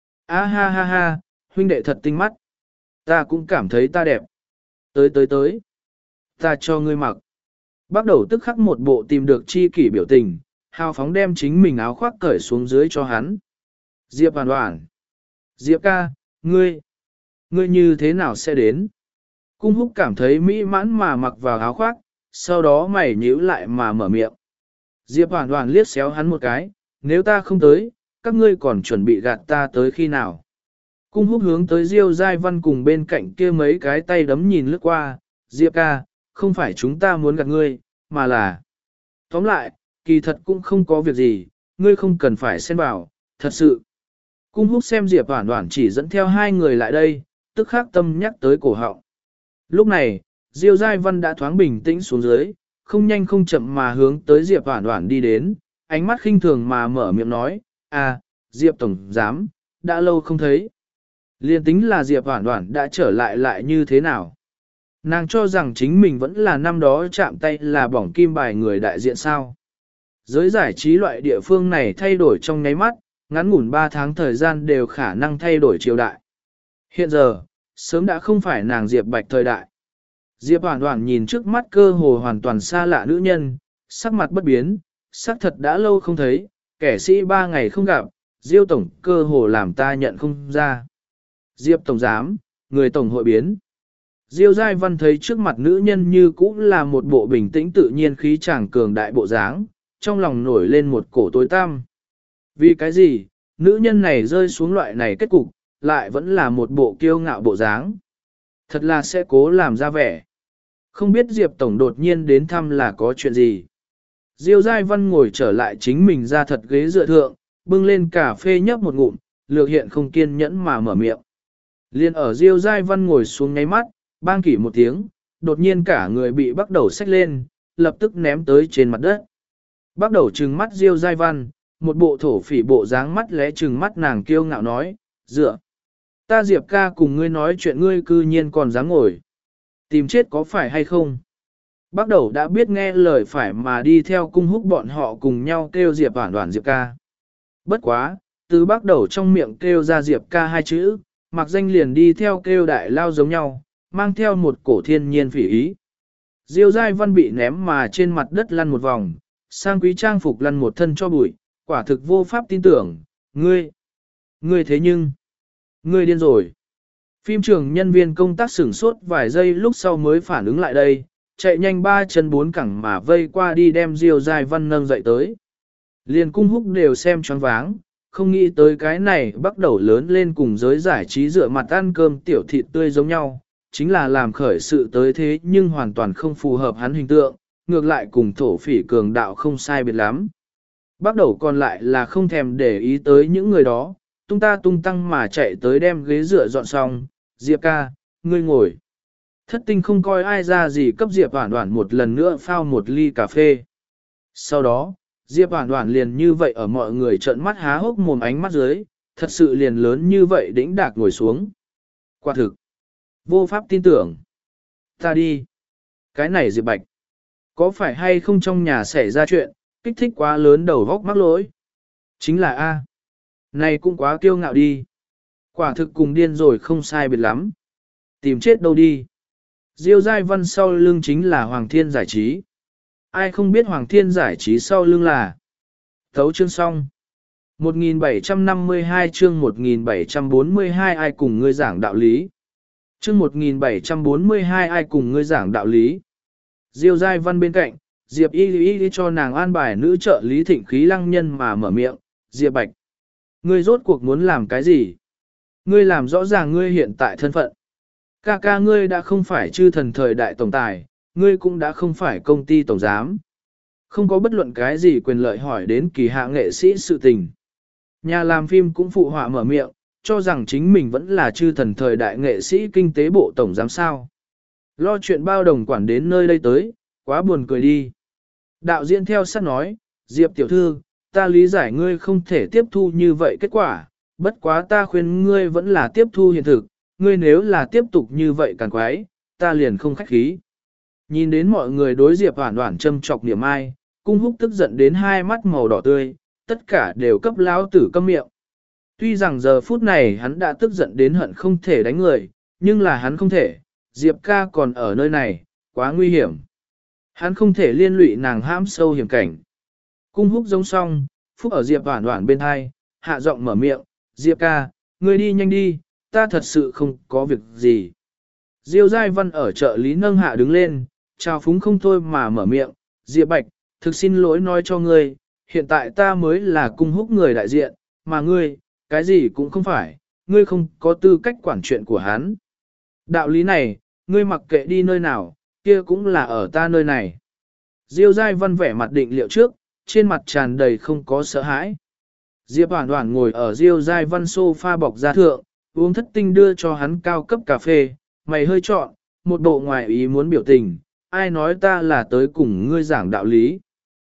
A ha ha ha, huynh đệ thật tinh mắt. Ta cũng cảm thấy ta đẹp. Tới tới tới. Ta cho ngươi mặc. Bắt đầu tức khắc một bộ tìm được chi kỷ biểu tình, hào phóng đem chính mình áo khoác cởi xuống dưới cho hắn. Diệp Hoàn Hoàn. Diệp ca, ngươi. Ngươi như thế nào sẽ đến? Cung húc cảm thấy mỹ mãn mà mặc vào áo khoác, sau đó mày nhíu lại mà mở miệng. Diệp Hoàn Hoàn liếc xéo hắn một cái, nếu ta không tới, các ngươi còn chuẩn bị gạt ta tới khi nào? Cung húc hướng tới Diêu Giai Văn cùng bên cạnh kia mấy cái tay đấm nhìn lướt qua, Diệp ca, không phải chúng ta muốn gạt ngươi, mà là... Tóm lại, kỳ thật cũng không có việc gì, ngươi không cần phải xen vào, thật sự. Cung húc xem Diệp Hoàn Hoàn chỉ dẫn theo hai người lại đây, tức khắc tâm nhắc tới cổ họng. Lúc này, Diêu Giai Văn đã thoáng bình tĩnh xuống dưới, không nhanh không chậm mà hướng tới Diệp Hoản Hoản đi đến, ánh mắt khinh thường mà mở miệng nói, à, Diệp Tổng Giám, đã lâu không thấy. Liên tính là Diệp Hoản Hoản đã trở lại lại như thế nào? Nàng cho rằng chính mình vẫn là năm đó chạm tay là bỏng kim bài người đại diện sao. Giới giải trí loại địa phương này thay đổi trong nháy mắt, ngắn ngủn ba tháng thời gian đều khả năng thay đổi triều đại. Hiện giờ, sớm đã không phải nàng Diệp Bạch thời đại. Diệp Hoàn Hoàn nhìn trước mắt cơ hồ hoàn toàn xa lạ nữ nhân, sắc mặt bất biến, sắc thật đã lâu không thấy, kẻ sĩ ba ngày không gặp, Diêu Tổng cơ hồ làm ta nhận không ra. Diệp Tổng Giám, người Tổng hội biến. Diêu Giai Văn thấy trước mặt nữ nhân như cũ là một bộ bình tĩnh tự nhiên khí chàng cường đại bộ dáng, trong lòng nổi lên một cổ tối tăm. Vì cái gì, nữ nhân này rơi xuống loại này kết cục, lại vẫn là một bộ kiêu ngạo bộ dáng. Thật là sẽ cố làm ra vẻ. Không biết Diệp Tổng đột nhiên đến thăm là có chuyện gì. Diêu Giai Văn ngồi trở lại chính mình ra thật ghế dựa thượng, bưng lên cà phê nhấp một ngụm, lược hiện không kiên nhẫn mà mở miệng. Liên ở Diêu Giai Văn ngồi xuống nháy mắt, bang kỷ một tiếng, đột nhiên cả người bị bắt đầu xách lên, lập tức ném tới trên mặt đất. Bắt đầu trừng mắt Diêu Giai Văn, một bộ thổ phỉ bộ dáng mắt lẽ trừng mắt nàng kiêu ngạo nói, dựa. Ta Diệp ca cùng ngươi nói chuyện ngươi cư nhiên còn dám ngồi. Tìm chết có phải hay không? Bắt đầu đã biết nghe lời phải mà đi theo cung húc bọn họ cùng nhau kêu Diệp Hoản Hoản Diệp ca. Bất quá, từ bắt đầu trong miệng kêu ra Diệp ca hai chữ, mặc danh liền đi theo kêu đại lao giống nhau, mang theo một cổ thiên nhiên phỉ ý. Diêu Giai Văn bị ném mà trên mặt đất lăn một vòng, sang quý trang phục lăn một thân cho bụi, quả thực vô pháp tin tưởng, ngươi, ngươi thế nhưng, ngươi điên rồi. Phim trường nhân viên công tác sửng sốt vài giây lúc sau mới phản ứng lại đây, chạy nhanh ba chân bốn cẳng mà vây qua đi đem Diêu Giai Văn nâng dậy tới. Liền cung húc đều xem choáng váng, không nghĩ tới cái này bắt đầu lớn lên cùng giới giải trí dựa mặt ăn cơm tiểu thịt tươi giống nhau, chính là làm khởi sự tới thế nhưng hoàn toàn không phù hợp hắn hình tượng, ngược lại cùng thổ phỉ cường đạo không sai biệt lắm. Bắt đầu còn lại là không thèm để ý tới những người đó, tung ta tung tăng mà chạy tới đem ghế dựa dọn xong, Diệp ca, ngươi ngồi. Thất tinh không coi ai ra gì cấp Diệp Hoản Hoản một lần nữa phao một ly cà phê. Sau đó, Diệp Hoản Hoản liền như vậy ở mọi người trợn mắt há hốc mồm ánh mắt dưới, thật sự liền lớn như vậy đĩnh đạc ngồi xuống. Quả thực, vô pháp tin tưởng. Ta đi. Cái này Diệp Bạch, có phải hay không trong nhà xảy ra chuyện, kích thích quá lớn đầu vóc mắc lỗi? Chính là A. Này cũng quá kiêu ngạo đi. Quả thực cùng điên rồi không sai biệt lắm. Tìm chết đâu đi. Diêu Giai Văn sau lưng chính là Hoàng Thiên Giải Trí. Ai không biết Hoàng Thiên Giải Trí sau lưng là. Thấu chương xong. một nghìn bảy trăm năm mươi hai chương một nghìn bảy trăm bốn mươi hai ai cùng ngươi giảng đạo lý. Chương một nghìn bảy trăm bốn mươi hai ai cùng ngươi giảng đạo lý. Diêu Giai Văn bên cạnh, Diệp Y Y đi cho nàng an bài nữ trợ lý thịnh khí lăng nhân mà mở miệng. Diệp Bạch, ngươi rốt cuộc muốn làm cái gì? Ngươi làm rõ ràng ngươi hiện tại thân phận. Ca ca ngươi đã không phải chư thần thời đại tổng tài, ngươi cũng đã không phải công ty tổng giám. Không có bất luận cái gì quyền lợi hỏi đến kỳ hạ nghệ sĩ sự tình. Nhà làm phim cũng phụ họa mở miệng, cho rằng chính mình vẫn là chư thần thời đại nghệ sĩ kinh tế bộ tổng giám sao. Lo chuyện bao đồng quản đến nơi đây tới, quá buồn cười đi. Đạo diễn theo sát nói, Diệp tiểu thư, ta lý giải ngươi không thể tiếp thu như vậy kết quả, bất quá ta khuyên ngươi vẫn là tiếp thu hiện thực, ngươi nếu là tiếp tục như vậy càng quái, ta liền không khách khí. Nhìn đến mọi người đối Diệp Hoản Hoản châm chọc niệm ai, cung húc tức giận đến hai mắt màu đỏ tươi, tất cả đều cấp lão tử câm miệng. Tuy rằng giờ phút này hắn đã tức giận đến hận không thể đánh người, nhưng là hắn không thể, Diệp ca còn ở nơi này, quá nguy hiểm. Hắn không thể liên lụy nàng hãm sâu hiểm cảnh. Cung húc giống xong, phúc ở Diệp Hoản Hoản bên hai, hạ giọng mở miệng, Diệp ca, ngươi đi nhanh đi, ta thật sự không có việc gì. Diêu Giai Văn ở chợ lý nâng hạ đứng lên, chào phúng không thôi mà mở miệng, Diệp Bạch, thực xin lỗi nói cho ngươi, hiện tại ta mới là cung húc người đại diện, mà ngươi, cái gì cũng không phải, ngươi không có tư cách quản chuyện của hắn. Đạo lý này, ngươi mặc kệ đi nơi nào, kia cũng là ở ta nơi này. Diêu Giai Văn vẻ mặt định liệu trước, trên mặt tràn đầy không có sợ hãi. Diệp Hoản Hoản ngồi ở Diêu Giai Văn sofa bọc da thượng, uống thất tinh đưa cho hắn cao cấp cà phê, mày hơi trọn, một bộ ngoài ý muốn biểu tình, ai nói ta là tới cùng ngươi giảng đạo lý.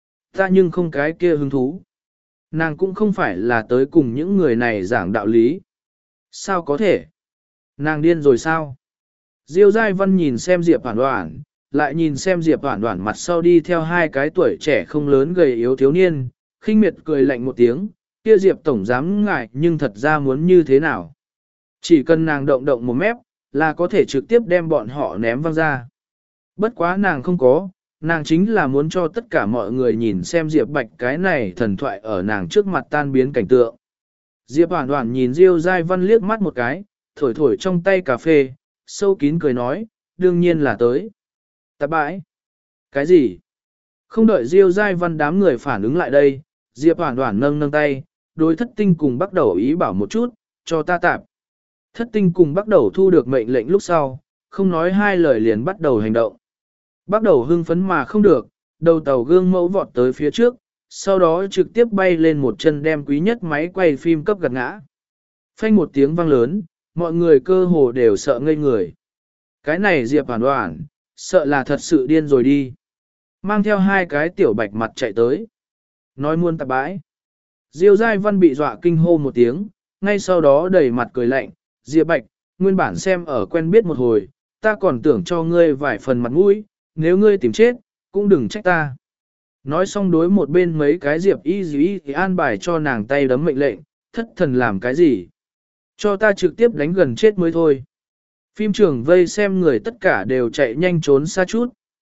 Ta nhưng không cái kia hứng thú. Nàng cũng không phải là tới cùng những người này giảng đạo lý. Sao có thể? Nàng điên rồi sao? Diêu Giai Văn nhìn xem Diệp Hoản Hoản, lại nhìn xem Diệp Hoản Hoản mặt sau đi theo hai cái tuổi trẻ không lớn gầy yếu thiếu niên, khinh miệt cười lạnh một tiếng, kia Diệp tổng dám ngại nhưng thật ra muốn như thế nào? Chỉ cần nàng động động một mép, là có thể trực tiếp đem bọn họ ném văng ra. Bất quá nàng không có, nàng chính là muốn cho tất cả mọi người nhìn xem Diệp Bạch cái này thần thoại ở nàng trước mặt tan biến cảnh tượng. Diệp Hoản Hoản nhìn Diêu Giai Văn liếc mắt một cái, thổi thổi trong tay cà phê, sâu kín cười nói, đương nhiên là tới. Tạp bãi. Cái gì? Không đợi Diêu Giai Văn đám người phản ứng lại đây, Diệp Hoản Hoản nâng nâng tay, đối thất tinh cùng bắt đầu ý bảo một chút, cho ta tạp. Thất tinh cùng bắt đầu thu được mệnh lệnh lúc sau, không nói hai lời liền bắt đầu hành động. Bắt đầu hưng phấn mà không được, đầu tàu gương mẫu vọt tới phía trước, sau đó trực tiếp bay lên một chân đem quý nhất máy quay phim cấp gạt ngã. Phanh một tiếng vang lớn, mọi người cơ hồ đều sợ ngây người. Cái này Diệp Hoản Hoản, sợ là thật sự điên rồi đi. Mang theo hai cái tiểu bạch mặt chạy tới. Nói muôn tạp bãi. Diêu Giai Văn bị dọa kinh hô một tiếng, ngay sau đó đầy mặt cười lạnh, Diệp Bạch, nguyên bản xem ở quen biết một hồi, ta còn tưởng cho ngươi vài phần mặt mũi, nếu ngươi tìm chết, cũng đừng trách ta. Nói xong đối một bên mấy cái Diệp y dĩ thì an bài cho nàng tay đấm mệnh lệnh, thất thần làm cái gì? Cho ta trực tiếp đánh gần chết mới thôi. Phim trường vây xem người tất cả đều chạy nhanh trốn xa chút,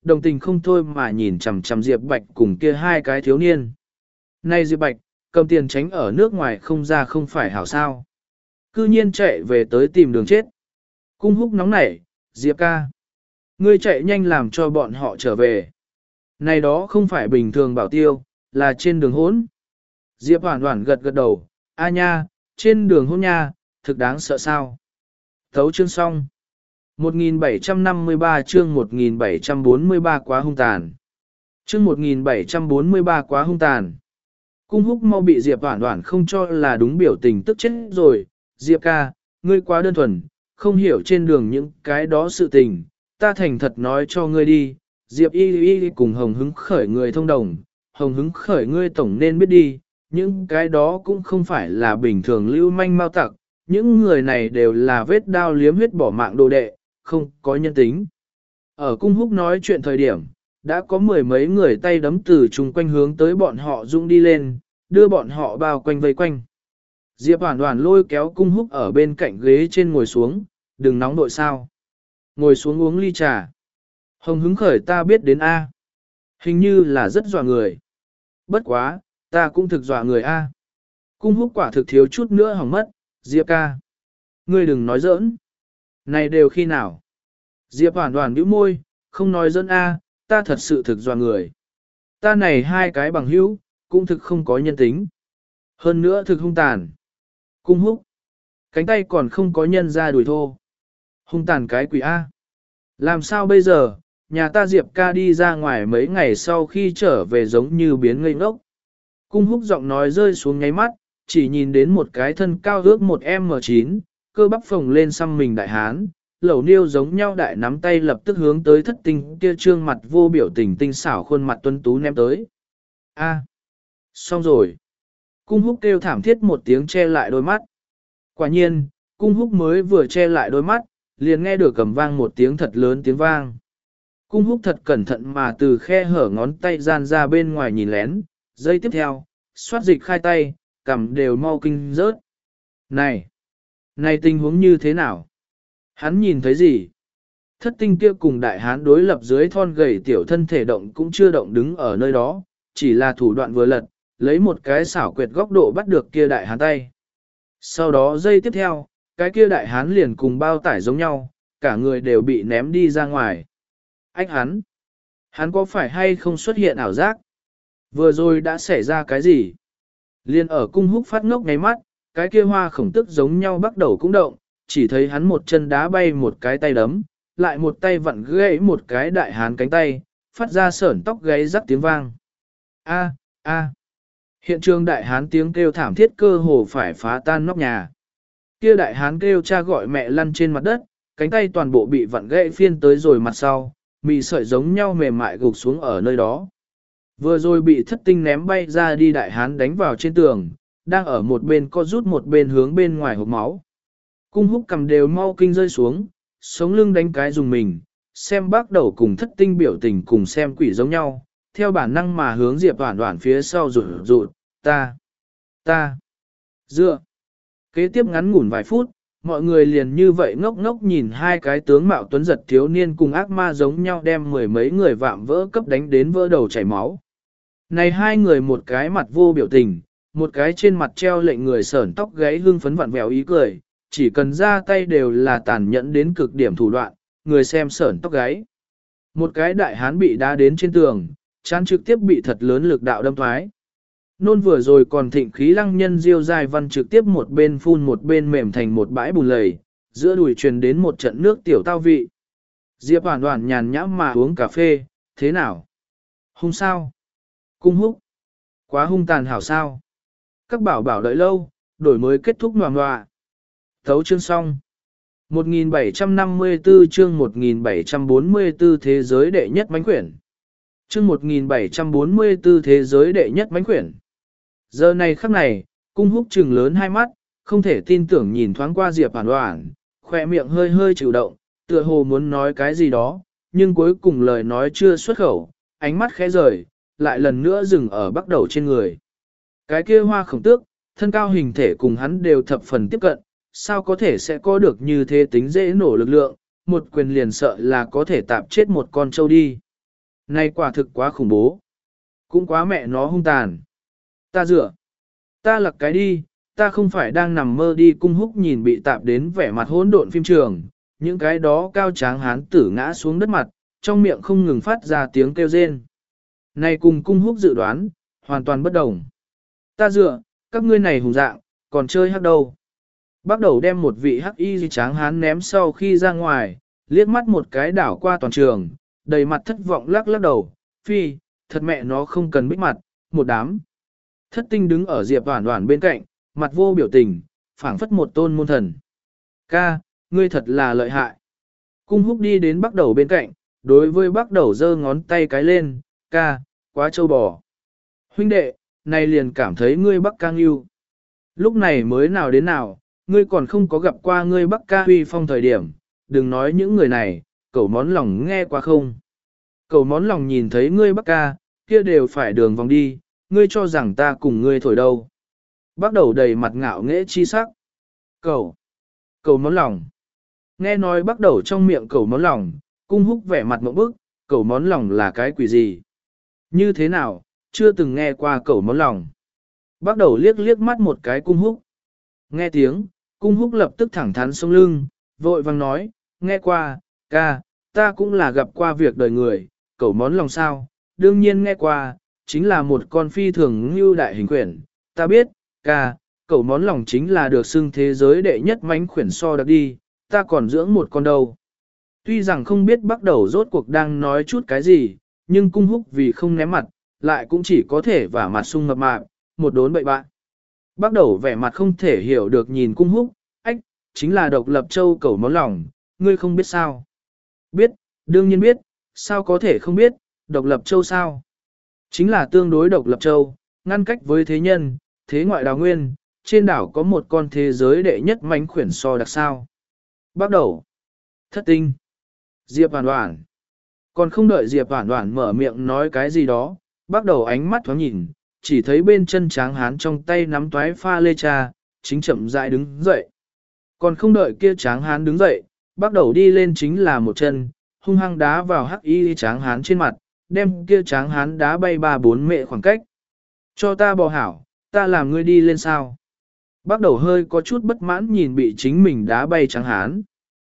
đồng tình không thôi mà nhìn chằm chằm Diệp Bạch cùng kia hai cái thiếu niên. Này Diệp Bạch, cầm tiền tránh ở nước ngoài không ra không phải hảo sao. Cư nhiên chạy về tới tìm đường chết. Cung Húc nóng nảy, Diệp ca. Ngươi chạy nhanh làm cho bọn họ trở về. Này đó không phải bình thường bảo tiêu, là trên đường hỗn. Diệp Hoản Hoản gật gật đầu, a nha, trên đường hỗn nha, thực đáng sợ sao. Thấu chương xong. một nghìn bảy trăm năm mươi ba chương một nghìn bảy trăm bốn mươi ba quá hung tàn. Chương một nghìn bảy trăm bốn mươi ba quá hung tàn. Cung Húc mau bị Diệp Hoản Hoản không cho là đúng biểu tình tức chết rồi. Diệp ca, ngươi quá đơn thuần, không hiểu trên đường những cái đó sự tình, ta thành thật nói cho ngươi đi. Diệp y y cùng Hồng Hứng Khởi người thông đồng, Hồng Hứng Khởi ngươi tổng nên biết đi, những cái đó cũng không phải là bình thường lưu manh mau tặc, những người này đều là vết đao liếm huyết bỏ mạng đồ đệ, không có nhân tính. Ở Cung Húc nói chuyện thời điểm, đã có mười mấy người tay đấm từ chung quanh hướng tới bọn họ dũng đi lên, đưa bọn họ bao quanh vây quanh. Diệp Hoản Hoản lôi kéo Cung Húc ở bên cạnh ghế trên ngồi xuống, đừng nóng nội sao. Ngồi xuống uống ly trà. Hồng Hứng Khởi ta biết đến A. Hình như là rất dọa người. Bất quá, ta cũng thực dọa người A. Cung Húc quả thực thiếu chút nữa hỏng mất, Diệp ca. Ngươi đừng nói giỡn. Này đều khi nào? Diệp Hoản Hoản bĩu môi, không nói giỡn A, ta thật sự thực dọa người. Ta này hai cái bằng hữu, cũng thực không có nhân tính. Hơn nữa thực hung tàn. Cung Húc. Cánh tay còn không có nhân ra đuổi thô. Hung tàn cái quỷ A. Làm sao bây giờ, nhà ta Diệp ca đi ra ngoài mấy ngày sau khi trở về giống như biến ngây ngốc. Cung Húc giọng nói rơi xuống nháy mắt, chỉ nhìn đến một cái thân cao ước một em chín, cơ bắp phồng lên xăm mình đại hán, lẩu niêu giống nhau đại nắm tay lập tức hướng tới thất tinh kia trương mặt vô biểu tình tinh xảo khuôn mặt tuấn tú ném tới. A, xong rồi. Cung Húc kêu thảm thiết một tiếng che lại đôi mắt. Quả nhiên, Cung Húc mới vừa che lại đôi mắt, liền nghe được cầm vang một tiếng thật lớn tiếng vang. Cung Húc thật cẩn thận mà từ khe hở ngón tay gian ra bên ngoài nhìn lén, giây tiếp theo, xoát dịch khai tay, cầm đều mau kinh rớt. Này! Này tình huống như thế nào? Hắn nhìn thấy gì? Thất tinh kia cùng đại hán đối lập dưới thon gầy tiểu thân thể động cũng chưa động đứng ở nơi đó, chỉ là thủ đoạn vừa lật, lấy một cái xảo quyệt góc độ bắt được kia đại hán tay. Sau đó giây tiếp theo, cái kia đại hán liền cùng bao tải giống nhau, cả người đều bị ném đi ra ngoài. Ách hắn! Hắn có phải hay không xuất hiện ảo giác? Vừa rồi đã xảy ra cái gì? Liên ở Cung Húc phát ngốc ngay mắt, cái kia hoa khổng tức giống nhau bắt đầu cũng động, chỉ thấy hắn một chân đá bay một cái tay đấm, lại một tay vặn gãy một cái đại hán cánh tay, phát ra sởn tóc gáy rắc tiếng vang. A, a. Hiện trường đại hán tiếng kêu thảm thiết cơ hồ phải phá tan nóc nhà. Kia đại hán kêu cha gọi mẹ lăn trên mặt đất, cánh tay toàn bộ bị vặn gãy phiên tới rồi mặt sau, mì sợi giống nhau mềm mại gục xuống ở nơi đó. Vừa rồi bị thất tinh ném bay ra đi đại hán đánh vào trên tường, đang ở một bên co rút một bên hướng bên ngoài hộc máu. Cung Húc cầm đều mau kinh rơi xuống, sống lưng đánh cái dùng mình, xem bác đầu cùng thất tinh biểu tình cùng xem quỷ giống nhau, theo bản năng mà hướng Diệp Hoản Hoản phía sau rụt rụt, ta, ta, dựa. Kế tiếp ngắn ngủn vài phút, mọi người liền như vậy ngốc ngốc nhìn hai cái tướng mạo tuấn giật thiếu niên cùng ác ma giống nhau đem mười mấy người vạm vỡ cấp đánh đến vỡ đầu chảy máu. Này hai người một cái mặt vô biểu tình, một cái trên mặt treo lệnh người sởn tóc gáy hương phấn vặn vẹo ý cười, chỉ cần ra tay đều là tàn nhẫn đến cực điểm thủ đoạn, người xem sởn tóc gáy. Một cái đại hán bị đá đến trên tường, chán trực tiếp bị thật lớn lực đạo đâm thoái. Nôn vừa rồi còn thịnh khí lăng nhân diêu dài văn trực tiếp một bên phun một bên mềm thành một bãi bùn lầy, giữa đùi truyền đến một trận nước tiểu tao vị. Diệp Hoản Hoản nhàn nhã mà uống cà phê, thế nào? Hung sao? Cung Húc. Quá hung tàn hảo sao? Các bảo bảo đợi lâu, đổi mới kết thúc ngoà ngoạ. Thấu chương xong. một nghìn bảy trăm năm mươi tư chương một nghìn bảy trăm bốn mươi tư thế giới đệ nhất mánh quyển. Chương một nghìn bảy trăm bốn mươi tư thế giới đệ nhất mánh quyển. Giờ này khắc này, Cung Húc trừng lớn hai mắt, không thể tin tưởng nhìn thoáng qua Diệp Hoản Hoản, khỏe miệng hơi hơi chịu động, tựa hồ muốn nói cái gì đó, nhưng cuối cùng lời nói chưa xuất khẩu, ánh mắt khẽ rời, lại lần nữa dừng ở bắt đầu trên người. Cái kia hoa khổng tước, thân cao hình thể cùng hắn đều thập phần tiếp cận, sao có thể sẽ có được như thế tính dễ nổ lực lượng, một quyền liền sợ là có thể tạp chết một con trâu đi. Này quả thực quá khủng bố. Cũng quá mẹ nó hung tàn. Ta dựa. Ta lặc cái đi, ta không phải đang nằm mơ đi. Cung húc nhìn bị tạp đến vẻ mặt hỗn độn phim trường, những cái đó cao tráng hán tử ngã xuống đất mặt, trong miệng không ngừng phát ra tiếng kêu rên. Này cùng cung húc dự đoán, hoàn toàn bất đồng. Ta dựa, các ngươi này hùng dạng, còn chơi hắc đâu. Bắt đầu đem một vị hắc y tráng hán ném sau khi ra ngoài, liếc mắt một cái đảo qua toàn trường, đầy mặt thất vọng lắc lắc đầu, phi, thật mẹ nó không cần bích mặt, một đám. Thất tinh đứng ở Diệp Hoản Hoản bên cạnh, mặt vô biểu tình, phảng phất một tôn môn thần. Ca, ngươi thật là lợi hại. Cung húc đi đến bắt đầu bên cạnh, đối với bắt đầu giơ ngón tay cái lên, ca, quá trâu bò. Huynh đệ, này liền cảm thấy ngươi bắc ca yêu. Lúc này mới nào đến nào, ngươi còn không có gặp qua ngươi bắc ca huy phong thời điểm, đừng nói những người này, cẩu món lòng nghe qua không. Cẩu món lòng nhìn thấy ngươi bắc ca, kia đều phải đường vòng đi, ngươi cho rằng ta cùng ngươi thổi đâu. Bắt đầu đầy mặt ngạo nghễ chi sắc. Cẩu, cẩu món lòng. Nghe nói bắt đầu trong miệng cẩu món lòng, cung húc vẻ mặt mộng bức, cẩu món lòng là cái quỷ gì? Như thế nào, chưa từng nghe qua cẩu món lòng. Bắt đầu liếc liếc mắt một cái cung húc. Nghe tiếng, cung húc lập tức thẳng thắn sống lưng, vội vang nói, nghe qua, ca, ta cũng là gặp qua việc đời người, cẩu món lòng sao, đương nhiên nghe qua, chính là một con phi thường như đại hình quyển, ta biết, ca, cẩu món lòng chính là được xưng thế giới đệ nhất mánh khuyển so đặc đi, ta còn dưỡng một con đâu. Tuy rằng không biết bắt đầu rốt cuộc đang nói chút cái gì, nhưng cung húc vì không ném mặt, lại cũng chỉ có thể vả mặt sung mập mạp, một đốn bậy bạn. Bắt đầu vẻ mặt không thể hiểu được nhìn cung húc, ách, chính là độc lập châu cẩu món lòng, ngươi không biết sao. Biết, đương nhiên biết, sao có thể không biết, độc lập châu sao. Chính là tương đối độc lập châu, ngăn cách với thế nhân, thế ngoại đào nguyên, trên đảo có một con thế giới đệ nhất mánh khuyển so đặc sao. Bắt đầu. Thất tinh. Diệp Hoản Hoản. Còn không đợi Diệp Hoản Hoản mở miệng nói cái gì đó, bắt đầu ánh mắt thoáng nhìn, chỉ thấy bên chân tráng hán trong tay nắm toái pha lê trà, chính chậm rãi đứng dậy. Còn không đợi kia tráng hán đứng dậy, bắt đầu đi lên chính là một chân, hung hăng đá vào hắc y tráng hán trên mặt, đem kia tráng hán đá bay ba bốn mệ khoảng cách. Cho ta bò hảo, ta làm ngươi đi lên sao. Bắt đầu hơi có chút bất mãn nhìn bị chính mình đá bay tráng hán.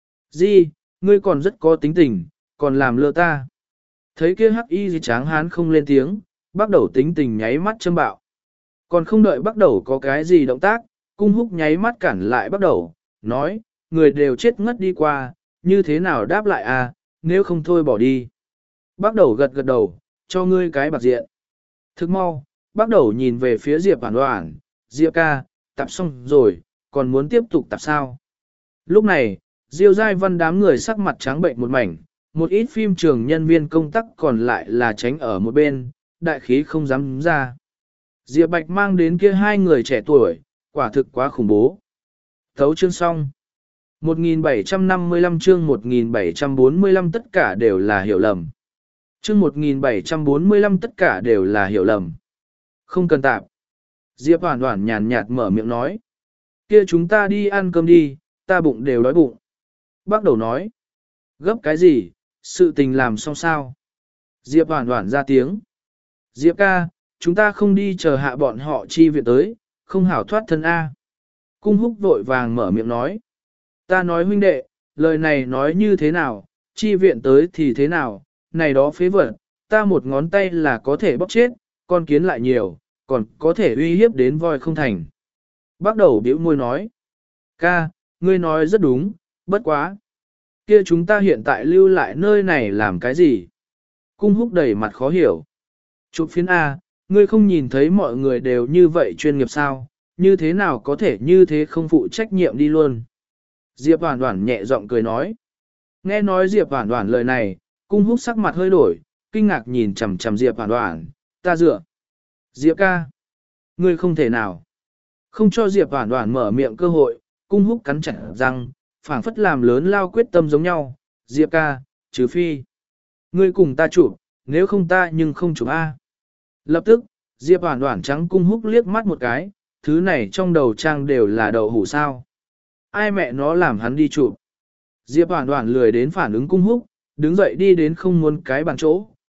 Di, ngươi còn rất có tính tình, còn làm lơ ta. Thấy kia hắc y gì tráng hán không lên tiếng, bắt đầu tính tình nháy mắt châm bạo. Còn không đợi bắt đầu có cái gì động tác, cung húc nháy mắt cản lại bắt đầu, nói, người đều chết ngất đi qua, như thế nào đáp lại à, nếu không thôi bỏ đi. Bắt đầu gật gật đầu, cho ngươi cái bạc diện. Thức mau, bắt đầu nhìn về phía Diệp Hoản Hoản, Diệp ca, tập xong rồi, còn muốn tiếp tục tập sao. Lúc này, Diêu Giai Văn đám người sắc mặt trắng bệnh một mảnh, một ít phim trường nhân viên công tác còn lại là tránh ở một bên, đại khí không dám ra. Diệp Bạch mang đến kia hai người trẻ tuổi, quả thực quá khủng bố. Thấu chương xong. một nghìn bảy trăm năm mươi lăm chương một nghìn bảy trăm bốn mươi lăm tất cả đều là hiểu lầm. Chương một nghìn bảy trăm bốn mươi lăm tất cả đều là hiểu lầm. Không cần tạp. Diệp Hoản Hoản nhàn nhạt mở miệng nói. Kia chúng ta đi ăn cơm đi, ta bụng đều đói bụng. Bác đầu nói. Gấp cái gì, sự tình làm xong sao? Diệp Hoản Hoản ra tiếng. Diệp ca, chúng ta không đi chờ hạ bọn họ chi viện tới, không hảo thoát thân A. Cung húc vội vàng mở miệng nói. Ta nói huynh đệ, lời này nói như thế nào, chi viện tới thì thế nào, này đó phế vật, ta một ngón tay là có thể bóc chết, con kiến lại nhiều, còn có thể uy hiếp đến voi không thành. Bắt đầu bĩu môi nói. Ca, ngươi nói rất đúng, bất quá. Kia chúng ta hiện tại lưu lại nơi này làm cái gì? Cung húc đầy mặt khó hiểu. Chụp phiến A, ngươi không nhìn thấy mọi người đều như vậy chuyên nghiệp sao, như thế nào có thể như thế không phụ trách nhiệm đi luôn. Diệp Hoản Hoản nhẹ giọng cười nói. Nghe nói Diệp Hoản Hoản lời này, cung húc sắc mặt hơi đổi, kinh ngạc nhìn chằm chằm Diệp Hoản Hoản, ta dựa. Diệp ca, ngươi không thể nào. Không cho Diệp Hoản Hoản mở miệng cơ hội, cung húc cắn chặt răng, phảng phất làm lớn lao quyết tâm giống nhau. Diệp ca, trừ phi. Ngươi cùng ta chụp, nếu không ta nhưng không chụp A. Lập tức, Diệp Hoản Hoản trắng cung húc liếc mắt một cái, thứ này trong đầu trang đều là đậu hủ sao. Ai mẹ nó làm hắn đi chụp. Diệp Hoản Hoản lười đến phản ứng cung húc, đứng dậy đi đến không muốn cái bàn chỗ,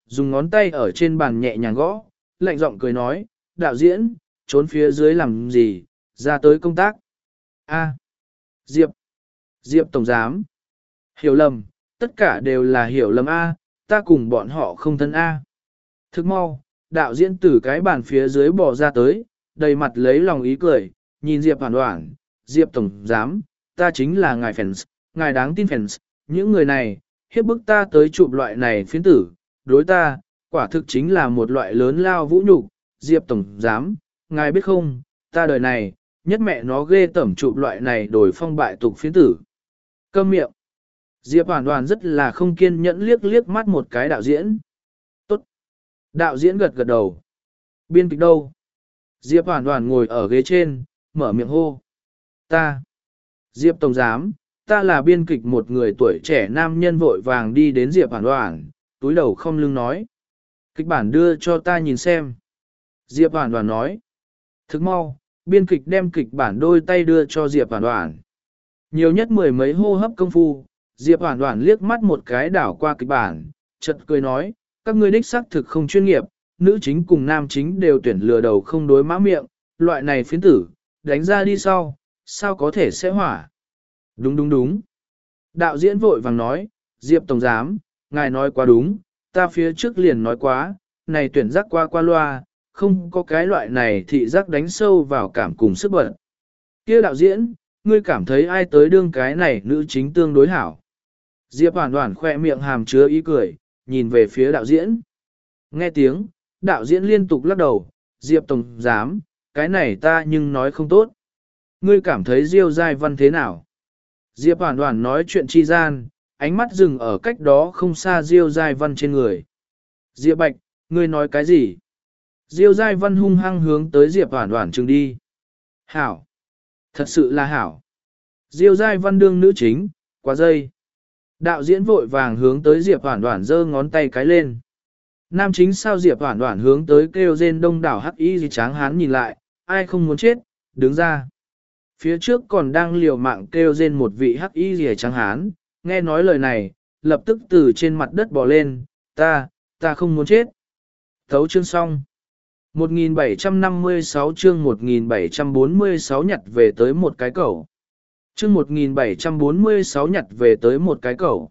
dùng ngón tay ở trên bàn nhẹ nhàng gõ, lạnh giọng cười nói, đạo diễn, trốn phía dưới làm gì, ra tới công tác. A. Diệp. Diệp Tổng Giám. Hiểu lầm, tất cả đều là hiểu lầm A, ta cùng bọn họ không thân A. Thức mau, đạo diễn từ cái bàn phía dưới bò ra tới, đầy mặt lấy lòng ý cười, nhìn Diệp Hoàn Hoảng, Diệp Tổng Giám, ta chính là ngài fans, ngài đáng tin fans, những người này, hiếp bức ta tới chụp loại này phiến tử, đối ta, quả thực chính là một loại lớn lao vũ nhục, Diệp Tổng Giám, ngài biết không, ta đời này, nhất mẹ nó ghê tẩm chụp loại này đổi phong bại tục phiến tử. Câm miệng. Diệp Hoàn Hoàn rất là không kiên nhẫn liếc liếc mắt một cái đạo diễn. Tốt. Đạo diễn gật gật đầu. Biên kịch đâu? Diệp Hoàn Hoàn ngồi ở ghế trên, mở miệng hô. Ta. Diệp Tổng Giám, ta là biên kịch một người tuổi trẻ nam nhân vội vàng đi đến Diệp Hoàn Hoàn, túi đầu không lưng nói. Kịch bản đưa cho ta nhìn xem. Diệp Hoàn Hoàn nói. Thức mau, biên kịch đem kịch bản đôi tay đưa cho Diệp Hoàn Hoàn. Nhiều nhất mười mấy hô hấp công phu, Diệp Hoàn Hoàn liếc mắt một cái đảo qua kịch bản, chợt cười nói, các ngươi đích xác thực không chuyên nghiệp, nữ chính cùng nam chính đều tuyển lừa đầu không đối mã miệng, loại này phiến tử, đánh ra đi sau, sao có thể sẽ hỏa. Đúng đúng đúng. Đạo diễn vội vàng nói, Diệp Tổng Giám, ngài nói quá đúng, ta phía trước liền nói quá, này tuyển giác qua qua loa, không có cái loại này thị giác đánh sâu vào cảm cùng sức bật. Kia đạo diễn, ngươi cảm thấy ai tới đương cái này nữ chính tương đối hảo. Diệp Hoàn Hoàn khoe miệng hàm chứa ý cười, nhìn về phía đạo diễn. Nghe tiếng, đạo diễn liên tục lắc đầu, Diệp Tổng Giám, cái này ta nhưng nói không tốt. Ngươi cảm thấy Diêu Giai Văn thế nào? Diệp Hoàn Hoàn nói chuyện chi gian, ánh mắt dừng ở cách đó không xa Diêu Giai Văn trên người. Diệp Bạch, ngươi nói cái gì? Diêu Giai Văn hung hăng hướng tới Diệp Hoàn Hoàn chừng đi. Hảo! Thật sự là hảo! Diêu Giai Văn đương nữ chính, quá dây. Đạo diễn vội vàng hướng tới Diệp Hoàn Hoàn giơ ngón tay cái lên. Nam chính sao Diệp Hoàn Hoàn hướng tới kêu rên đông đảo hắc y gì tráng hán nhìn lại, ai không muốn chết, đứng ra. Phía trước còn đang liều mạng kêu rên một vị hắc y gì tráng hán, nghe nói lời này, lập tức từ trên mặt đất bò lên, ta, ta không muốn chết. Thấu chương xong. một nghìn bảy trăm năm mươi sáu chương một nghìn bảy trăm bốn mươi sáu nhặt về tới một cái cẩu. Chương một nghìn bảy trăm bốn mươi sáu nhặt về tới một cái cẩu.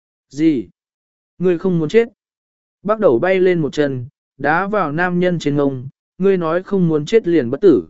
Gì? Ngươi không muốn chết? Bắt đầu bay lên một chân, đá vào nam nhân trên ngông, ngươi nói không muốn chết liền bất tử.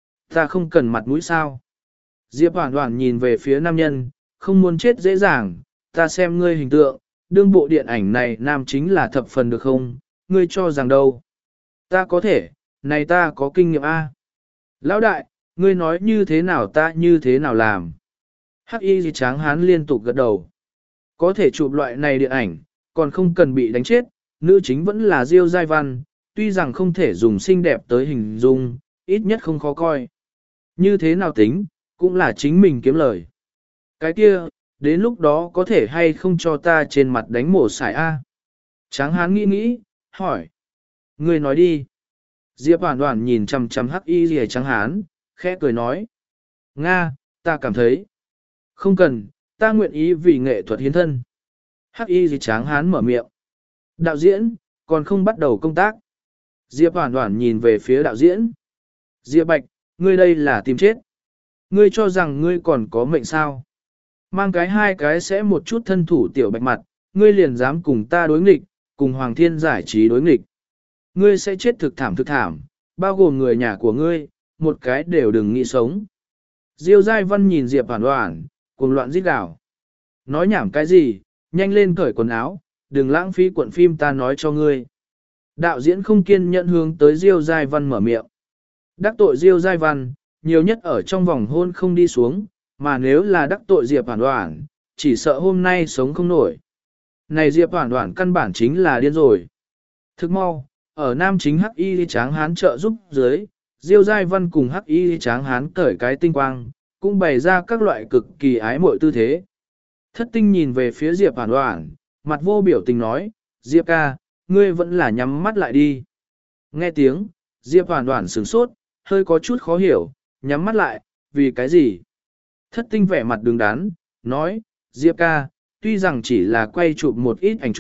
Ta không cần mặt mũi sao? Diệp Hoàn Hoàn nhìn về phía nam nhân, không muốn chết dễ dàng, ta xem ngươi hình tượng, đương bộ điện ảnh này nam chính là thập phần được không? Ngươi cho rằng đâu? Ta có thể, này ta có kinh nghiệm A. Lão đại, ngươi nói như thế nào ta như thế nào làm? Hắc y gì tráng hán liên tục gật đầu. Có thể chụp loại này điện ảnh, còn không cần bị đánh chết, nữ chính vẫn là Diêu Giai Văn, tuy rằng không thể dùng xinh đẹp tới hình dung, ít nhất không khó coi. Như thế nào tính, cũng là chính mình kiếm lời. Cái kia, đến lúc đó có thể hay không cho ta trên mặt đánh mổ xài A. Tráng hán nghĩ nghĩ, hỏi. Ngươi nói đi. Diệp Hoàn Hoàn nhìn chằm chằm hắc y rìa trắng hán, khẽ cười nói. Nga, ta cảm thấy. Không cần, ta nguyện ý vì nghệ thuật hiến thân. Hắc y rìa trắng hán mở miệng. Đạo diễn, còn không bắt đầu công tác. Diệp Hoàn Hoàn nhìn về phía đạo diễn. Diệp Bạch, ngươi đây là tìm chết. Ngươi cho rằng ngươi còn có mệnh sao. Mang cái hai cái sẽ một chút thân thủ tiểu bạch mặt, ngươi liền dám cùng ta đối nghịch, cùng Hoàng Thiên giải trí đối nghịch. Ngươi sẽ chết thực thảm thực thảm, bao gồm người nhà của ngươi, một cái đều đừng nghĩ sống. Diêu Giai Văn nhìn Diệp Hoàn Hoàn, cuồng loạn rít gào. Nói nhảm cái gì, nhanh lên cởi quần áo, đừng lãng phí cuộn phim ta nói cho ngươi. Đạo diễn không kiên nhẫn hướng tới Diêu Giai Văn mở miệng. Đắc tội Diêu Giai Văn, nhiều nhất ở trong vòng hôn không đi xuống, mà nếu là đắc tội Diệp Hoàn Hoàn, chỉ sợ hôm nay sống không nổi. Này Diệp Hoàn Hoàn căn bản chính là điên rồi. Thức mau, ở nam chính hắc y tráng hán trợ giúp dưới, Diêu Giai Văn cùng hắc y tráng hán cởi cái tinh quang, cũng bày ra các loại cực kỳ ái mội tư thế. Thất tinh nhìn về phía Diệp Hoàn Hoàn, mặt vô biểu tình nói, Diệp ca, ngươi vẫn là nhắm mắt lại đi. Nghe tiếng, Diệp Hoàn Hoàn sửng sốt, hơi có chút khó hiểu, nhắm mắt lại, vì cái gì? Thất tinh vẻ mặt đứng đắn, nói, Diệp ca, tuy rằng chỉ là quay chụp một ít ảnh chụp,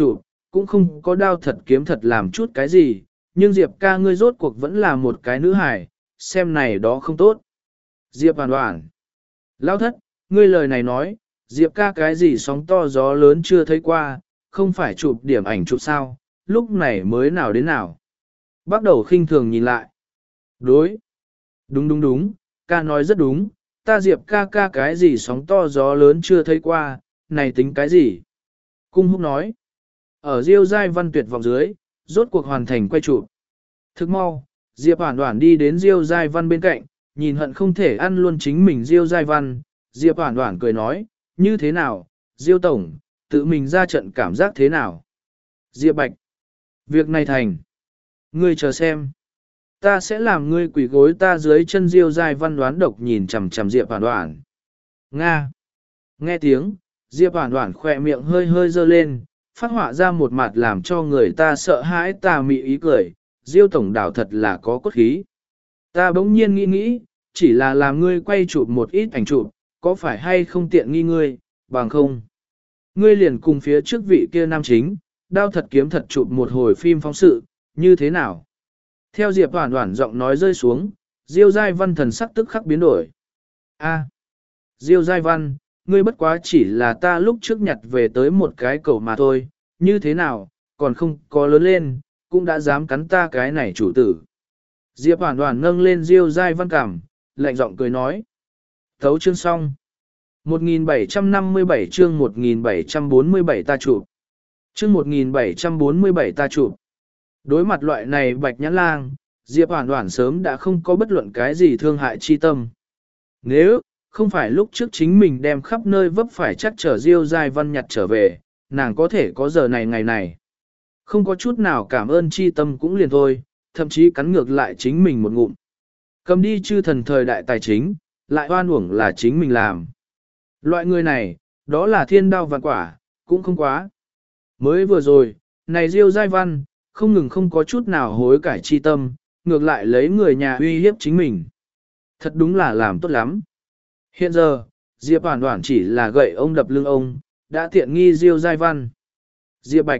cũng không có đao thật kiếm thật làm chút cái gì, nhưng Diệp ca ngươi rốt cuộc vẫn là một cái nữ hài, xem này đó không tốt. Diệp hoàn hoàn. Lão thất, ngươi lời này nói, Diệp ca cái gì sóng to gió lớn chưa thấy qua, không phải chụp điểm ảnh chụp sao, lúc này mới nào đến nào. Bắt đầu khinh thường nhìn lại. Đối. Đúng đúng đúng, ca nói rất đúng, ta Diệp ca ca cái gì sóng to gió lớn chưa thấy qua, này tính cái gì? Cung húc nói. Ở Diêu Giai Văn tuyệt vọng dưới, rốt cuộc hoàn thành quay chụp. Thức mau, Diệp Hoản Hoản đi đến Diêu Giai Văn bên cạnh, nhìn hận không thể ăn luôn chính mình Diêu Giai Văn. Diệp Hoản Hoản cười nói, như thế nào, Diêu Tổng, tự mình ra trận cảm giác thế nào? Diệp Bạch, việc này thành. Ngươi chờ xem. Ta sẽ làm ngươi quỳ gối ta dưới chân Diêu Giai Văn đoán độc nhìn chằm chằm Diệp Hoản Hoản. Nga. Nghe tiếng, Diệp Hoản Hoản khỏe miệng hơi hơi dơ lên, phát họa ra một mặt làm cho người ta sợ hãi tà mị ý cười, Diêu tổng đảo thật là có cốt khí. Ta bỗng nhiên nghĩ nghĩ, chỉ là làm ngươi quay chụp một ít ảnh chụp, có phải hay không tiện nghi ngươi, bằng không. Ngươi liền cùng phía trước vị kia nam chính, đao thật kiếm thật chụp một hồi phim phóng sự, như thế nào? Theo Diệp Hoản Hoản giọng nói rơi xuống, Diêu Giai Văn thần sắc tức khắc biến đổi. A, Diêu Giai Văn, ngươi bất quá chỉ là ta lúc trước nhặt về tới một cái cầu mà thôi, như thế nào, còn không có lớn lên, cũng đã dám cắn ta cái này chủ tử. Diệp Hoản Hoản nâng lên Diêu Giai Văn cằm, lạnh giọng cười nói. Thấu chương xong. một nghìn bảy trăm năm mươi bảy chương một nghìn bảy trăm bốn mươi bảy ta chụp. Chương một nghìn bảy trăm bốn mươi bảy ta chụp. Đối mặt loại này bạch nhãn lang, Diệp Hoản Hoản sớm đã không có bất luận cái gì thương hại chi tâm. Nếu không phải lúc trước chính mình đem khắp nơi vấp phải chắc trở Diêu Giai Văn nhặt trở về, nàng có thể có giờ này ngày này. Không có chút nào cảm ơn chi tâm cũng liền thôi, thậm chí cắn ngược lại chính mình một ngụm. Cầm đi chư thần thời đại tài chính, lại oan uổng là chính mình làm. Loại người này, đó là thiên đao vạn quả, cũng không quá. Mới vừa rồi, này Diêu Giai Văn, không ngừng không có chút nào hối cải chi tâm, ngược lại lấy người nhà uy hiếp chính mình. Thật đúng là làm tốt lắm. Hiện giờ, Diệp Hoản Hoản chỉ là gậy ông đập lưng ông, đã tiện nghi Diêu Giai Văn. Diệp Bạch,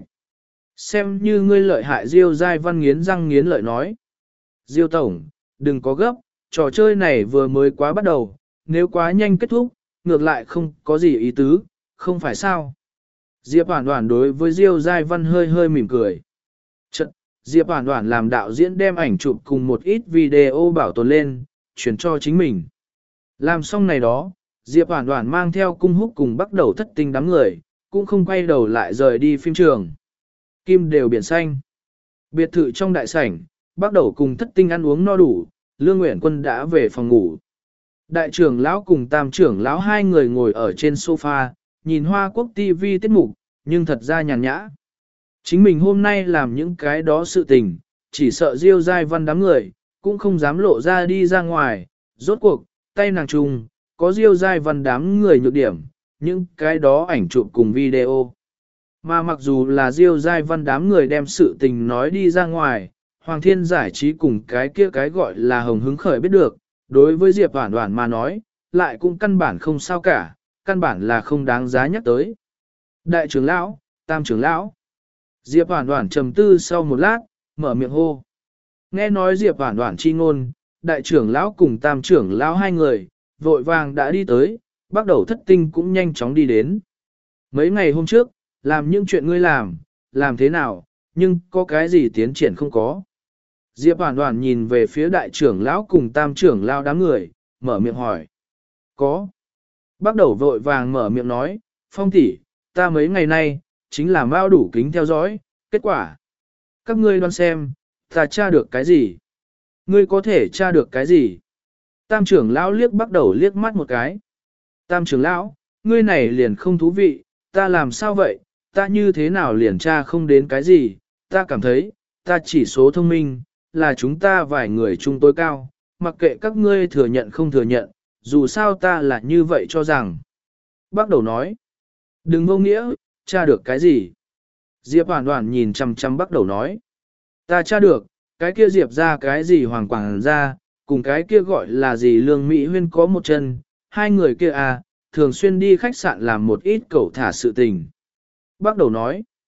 xem như ngươi lợi hại. Diêu Giai Văn nghiến răng nghiến lợi nói. Diêu Tổng, đừng có gấp, trò chơi này vừa mới quá bắt đầu, nếu quá nhanh kết thúc, ngược lại không có gì ý tứ, không phải sao. Diệp Hoản Hoản đối với Diêu Giai Văn hơi hơi mỉm cười. Chật, Diệp Hoản Hoản làm đạo diễn đem ảnh chụp cùng một ít video bảo tồn lên, chuyển cho chính mình. Làm xong này đó, Diệp Hoản Hoản mang theo Cung Húc cùng bắt đầu thất tinh đám người, cũng không quay đầu lại rời đi phim trường. Kim đều biển xanh. Biệt thự trong đại sảnh, bắt đầu cùng thất tinh ăn uống no đủ, Lương Uyển Quân đã về phòng ngủ. Đại trưởng lão cùng tam trưởng lão hai người ngồi ở trên sofa, nhìn Hoa Quốc ti vi tiết mục, nhưng thật ra nhàn nhã. Chính mình hôm nay làm những cái đó sự tình, chỉ sợ Diêu Giai Văn đám người, cũng không dám lộ ra đi ra ngoài, rốt cuộc, tay nàng trùng, có Diêu Giai Văn đám người nhược điểm, những cái đó ảnh chụp cùng video. Mà mặc dù là Diêu Giai Văn đám người đem sự tình nói đi ra ngoài, Hoàng Thiên Giải trí cùng cái kia cái gọi là hồng hứng khởi biết được, đối với Diệp Hoản Hoản mà nói, lại cũng căn bản không sao cả, căn bản là không đáng giá nhắc tới. Đại trưởng lão, tam trưởng lão. Diệp Hoản Hoản trầm tư sau một lát, mở miệng hô. Nghe nói Diệp Hoản Hoản chi ngôn, đại trưởng lão cùng tam trưởng lão hai người, vội vàng đã đi tới, bắt đầu thất tinh cũng nhanh chóng đi đến. Mấy ngày hôm trước, làm những chuyện ngươi làm, làm thế nào, nhưng có cái gì tiến triển không có. Diệp Hoản Hoản nhìn về phía đại trưởng lão cùng tam trưởng lão đám người, mở miệng hỏi. Có. Bắt đầu vội vàng mở miệng nói, Phong tỷ, ta mấy ngày nay, chính là mao đủ kính theo dõi, kết quả. Các ngươi đoán xem, ta tra được cái gì? Ngươi có thể tra được cái gì? Tam trưởng lão liếc bắt đầu liếc mắt một cái. Tam trưởng lão, ngươi này liền không thú vị, ta làm sao vậy, ta như thế nào liền tra không đến cái gì, ta cảm thấy, ta chỉ số thông minh, là chúng ta vài người chung tối cao, mặc kệ các ngươi thừa nhận không thừa nhận, dù sao ta là như vậy cho rằng. Bắt đầu nói, đừng vô nghĩa, tra được cái gì? Diệp Hoản Hoản nhìn chăm chăm bắt đầu nói, ta tra được, cái kia Diệp ra cái gì Hoàng Quảng ra, cùng cái kia gọi là gì Lương Mỹ Huyên có một chân, hai người kia à, thường xuyên đi khách sạn làm một ít cẩu thả sự tình. Bắt đầu nói,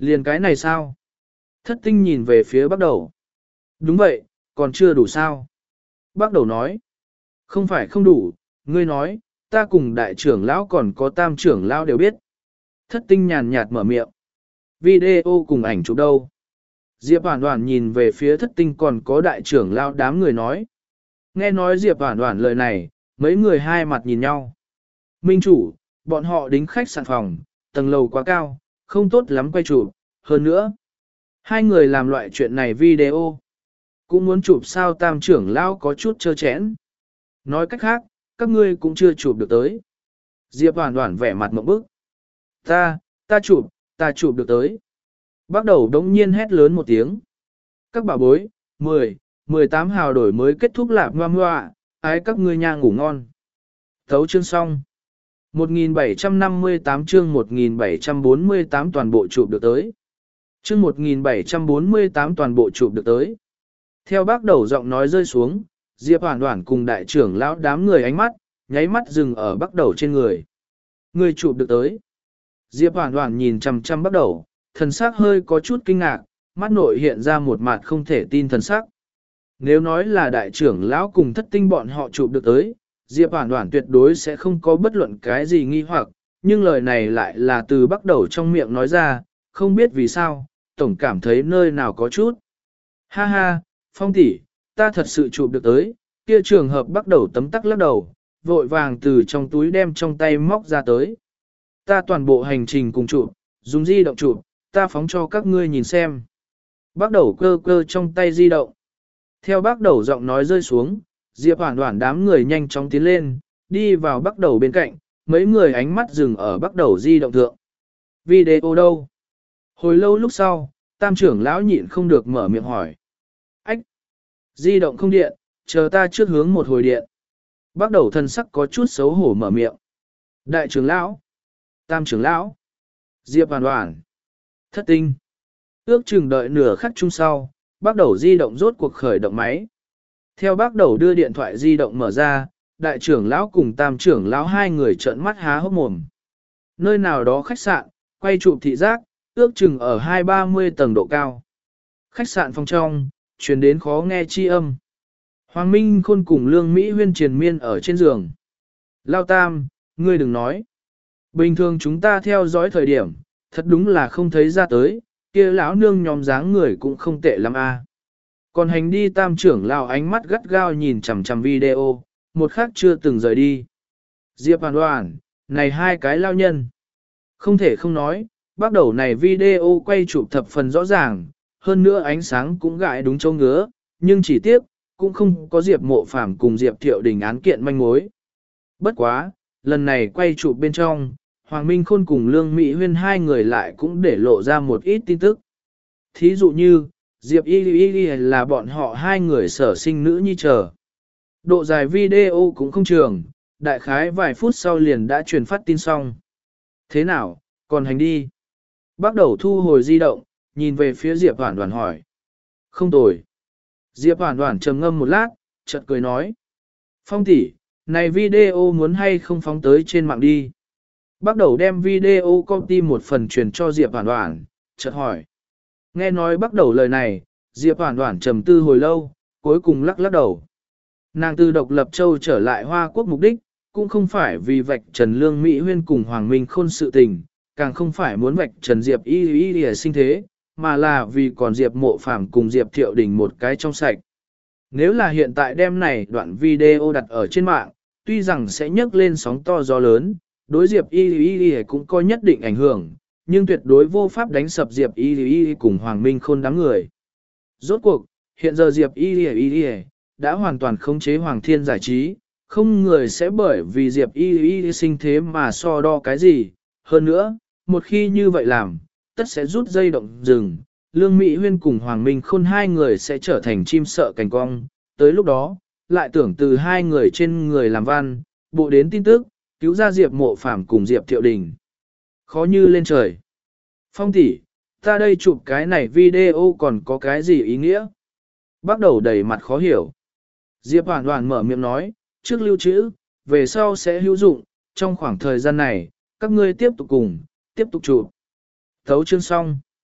Liền cái này sao? Thất tinh nhìn về phía bắt đầu. Đúng vậy, còn chưa đủ sao? Bắt đầu nói. Không phải không đủ, ngươi nói, ta cùng đại trưởng lão còn có tam trưởng lão đều biết. Thất tinh nhàn nhạt mở miệng. Video cùng ảnh chụp đâu? Diệp Hoản Hoản nhìn về phía thất tinh còn có đại trưởng lão đám người nói. Nghe nói Diệp Hoản Hoản lời này, mấy người hai mặt nhìn nhau. Minh chủ, bọn họ đính khách sạn phòng, tầng lầu quá cao, không tốt lắm quay chụp, hơn nữa. Hai người làm loại chuyện này video. Cũng muốn chụp sao tam trưởng lão có chút trơ chẽn. Nói cách khác, các ngươi cũng chưa chụp được tới. Diệp Hoản Hoản vẻ mặt mộng bức. Ta, ta chụp, ta chụp được tới. Bắt đầu đống nhiên hét lớn một tiếng. Các bà bối, mười, mười tám hào đổi mới kết thúc lạp ngoa ngoa, ái các ngươi nha ngủ ngon. Thấu chương xong. một nghìn bảy trăm năm mươi tám chương một nghìn bảy trăm bốn mươi tám toàn bộ chụp được tới. Chương một nghìn bảy trăm bốn mươi tám toàn bộ chụp được tới. Theo bác đầu giọng nói rơi xuống, Diệp Hoản Hoản cùng đại trưởng lão đám người ánh mắt, nháy mắt dừng ở bác đầu trên người. Người chụp được tới. Diệp Hoản Hoản nhìn chằm chằm bác đầu, thần sắc hơi có chút kinh ngạc, mắt nội hiện ra một mặt không thể tin thần sắc. Nếu nói là đại trưởng lão cùng thất tinh bọn họ chụp được tới, Diệp Hoản Hoản tuyệt đối sẽ không có bất luận cái gì nghi hoặc, nhưng lời này lại là từ bắt đầu trong miệng nói ra, không biết vì sao, tổng cảm thấy nơi nào có chút. Ha ha, Phong tỷ, ta thật sự chụp được tới, kia trường hợp bắt đầu tấm tắc lắc đầu, vội vàng từ trong túi đem trong tay móc ra tới. Ta toàn bộ hành trình cùng chụp, dùng di động chụp, ta phóng cho các ngươi nhìn xem. Bắt đầu cơ cơ trong tay di động. Theo bác đầu giọng nói rơi xuống, Diệp Hoản Hoản đám người nhanh chóng tiến lên, đi vào bắt đầu bên cạnh, mấy người ánh mắt dừng ở bắt đầu di động thượng. Video đâu? Hồi lâu lúc sau, tam trưởng lão nhịn không được mở miệng hỏi. Ách! Di động không điện, chờ ta trước hướng một hồi điện. Bắt đầu thân sắc có chút xấu hổ mở miệng. Đại trưởng lão! Tam trưởng lão! Diệp Hoản Hoản! Thất tinh! Ước chừng đợi nửa khắc chung sau, bắt đầu di động rốt cuộc khởi động máy. Theo bác đầu đưa điện thoại di động mở ra, đại trưởng lão cùng tam trưởng lão hai người trợn mắt há hốc mồm. Nơi nào đó khách sạn, quay chụp thị giác, ước chừng ở hai ba mươi tầng độ cao. Khách sạn phòng trong, truyền đến khó nghe chi âm. Hoàng Minh Khôn cùng Lương Mỹ Huyên triền miên ở trên giường. Lao tam, ngươi đừng nói. Bình thường chúng ta theo dõi thời điểm, thật đúng là không thấy ra tới, kia lão nương nhóm dáng người cũng không tệ lắm a. Còn hành đi tam trưởng lão ánh mắt gắt gao nhìn chằm chằm video, một khắc chưa từng rời đi. Diệp Hoản Hoản, này hai cái lao nhân. Không thể không nói, bắt đầu này video quay chụp thập phần rõ ràng, hơn nữa ánh sáng cũng gãi đúng chỗ ngứa, nhưng chỉ tiếc, cũng không có Diệp Mộ Phàm cùng Diệp Thiệu Đình án kiện manh mối. Bất quá, lần này quay chụp bên trong, Hoàng Minh Khôn cùng Lương Mỹ Huyên hai người lại cũng để lộ ra một ít tin tức. Thí dụ như, Diệp Y Y là bọn họ hai người sở sinh nữ nhi chờ. Độ dài video cũng không trường, đại khái vài phút sau liền đã truyền phát tin xong. Thế nào, còn hành đi? Bắt đầu thu hồi di động, nhìn về phía Diệp Hoản Hoản hỏi. Không tồi. Diệp Hoản Hoản trầm ngâm một lát, chợt cười nói. Phong tỷ, này video muốn hay không phóng tới trên mạng đi? Bắt đầu đem video copy một phần truyền cho Diệp Hoản Hoản, chợt hỏi. Nghe nói bắt đầu lời này, Diệp Hoản Hoản trầm tư hồi lâu, cuối cùng lắc lắc đầu. Nàng từ độc lập châu trở lại Hoa Quốc mục đích, cũng không phải vì vạch trần Lương Mỹ Huyên cùng Hoàng Minh Khôn sự tình, càng không phải muốn vạch trần Diệp Y Y Y sinh thế, mà là vì còn Diệp Mộ Phàm cùng Diệp Thiệu Đình một cái trong sạch. Nếu là hiện tại đêm này đoạn video đặt ở trên mạng, tuy rằng sẽ nhấc lên sóng to gió lớn, đối Diệp Y Y Y cũng có nhất định ảnh hưởng, nhưng tuyệt đối vô pháp đánh sập Diệp Y Y Y cùng Hoàng Minh Khôn đám người. Rốt cuộc, hiện giờ Diệp Y Y Y đã hoàn toàn khống chế Hoàng Thiên giải trí, không người sẽ bởi vì Diệp Y Y sinh thế mà so đo cái gì. Hơn nữa, một khi như vậy làm, tất sẽ rút dây động rừng, Lương Mỹ Huyên cùng Hoàng Minh Khôn hai người sẽ trở thành chim sợ cành cong. Tới lúc đó, lại tưởng từ hai người trên người làm văn, bộ đến tin tức, cứu ra Diệp Mộ Phàm cùng Diệp Thiệu Đình. Khó như lên trời. Phong tỷ, ta đây chụp cái này video còn có cái gì ý nghĩa? Bắt đầu đầy mặt khó hiểu. Diệp Hoản Hoản mở miệng nói, trước lưu trữ, về sau sẽ hữu dụng, trong khoảng thời gian này, các ngươi tiếp tục cùng, tiếp tục chụp. Thấu chương xong.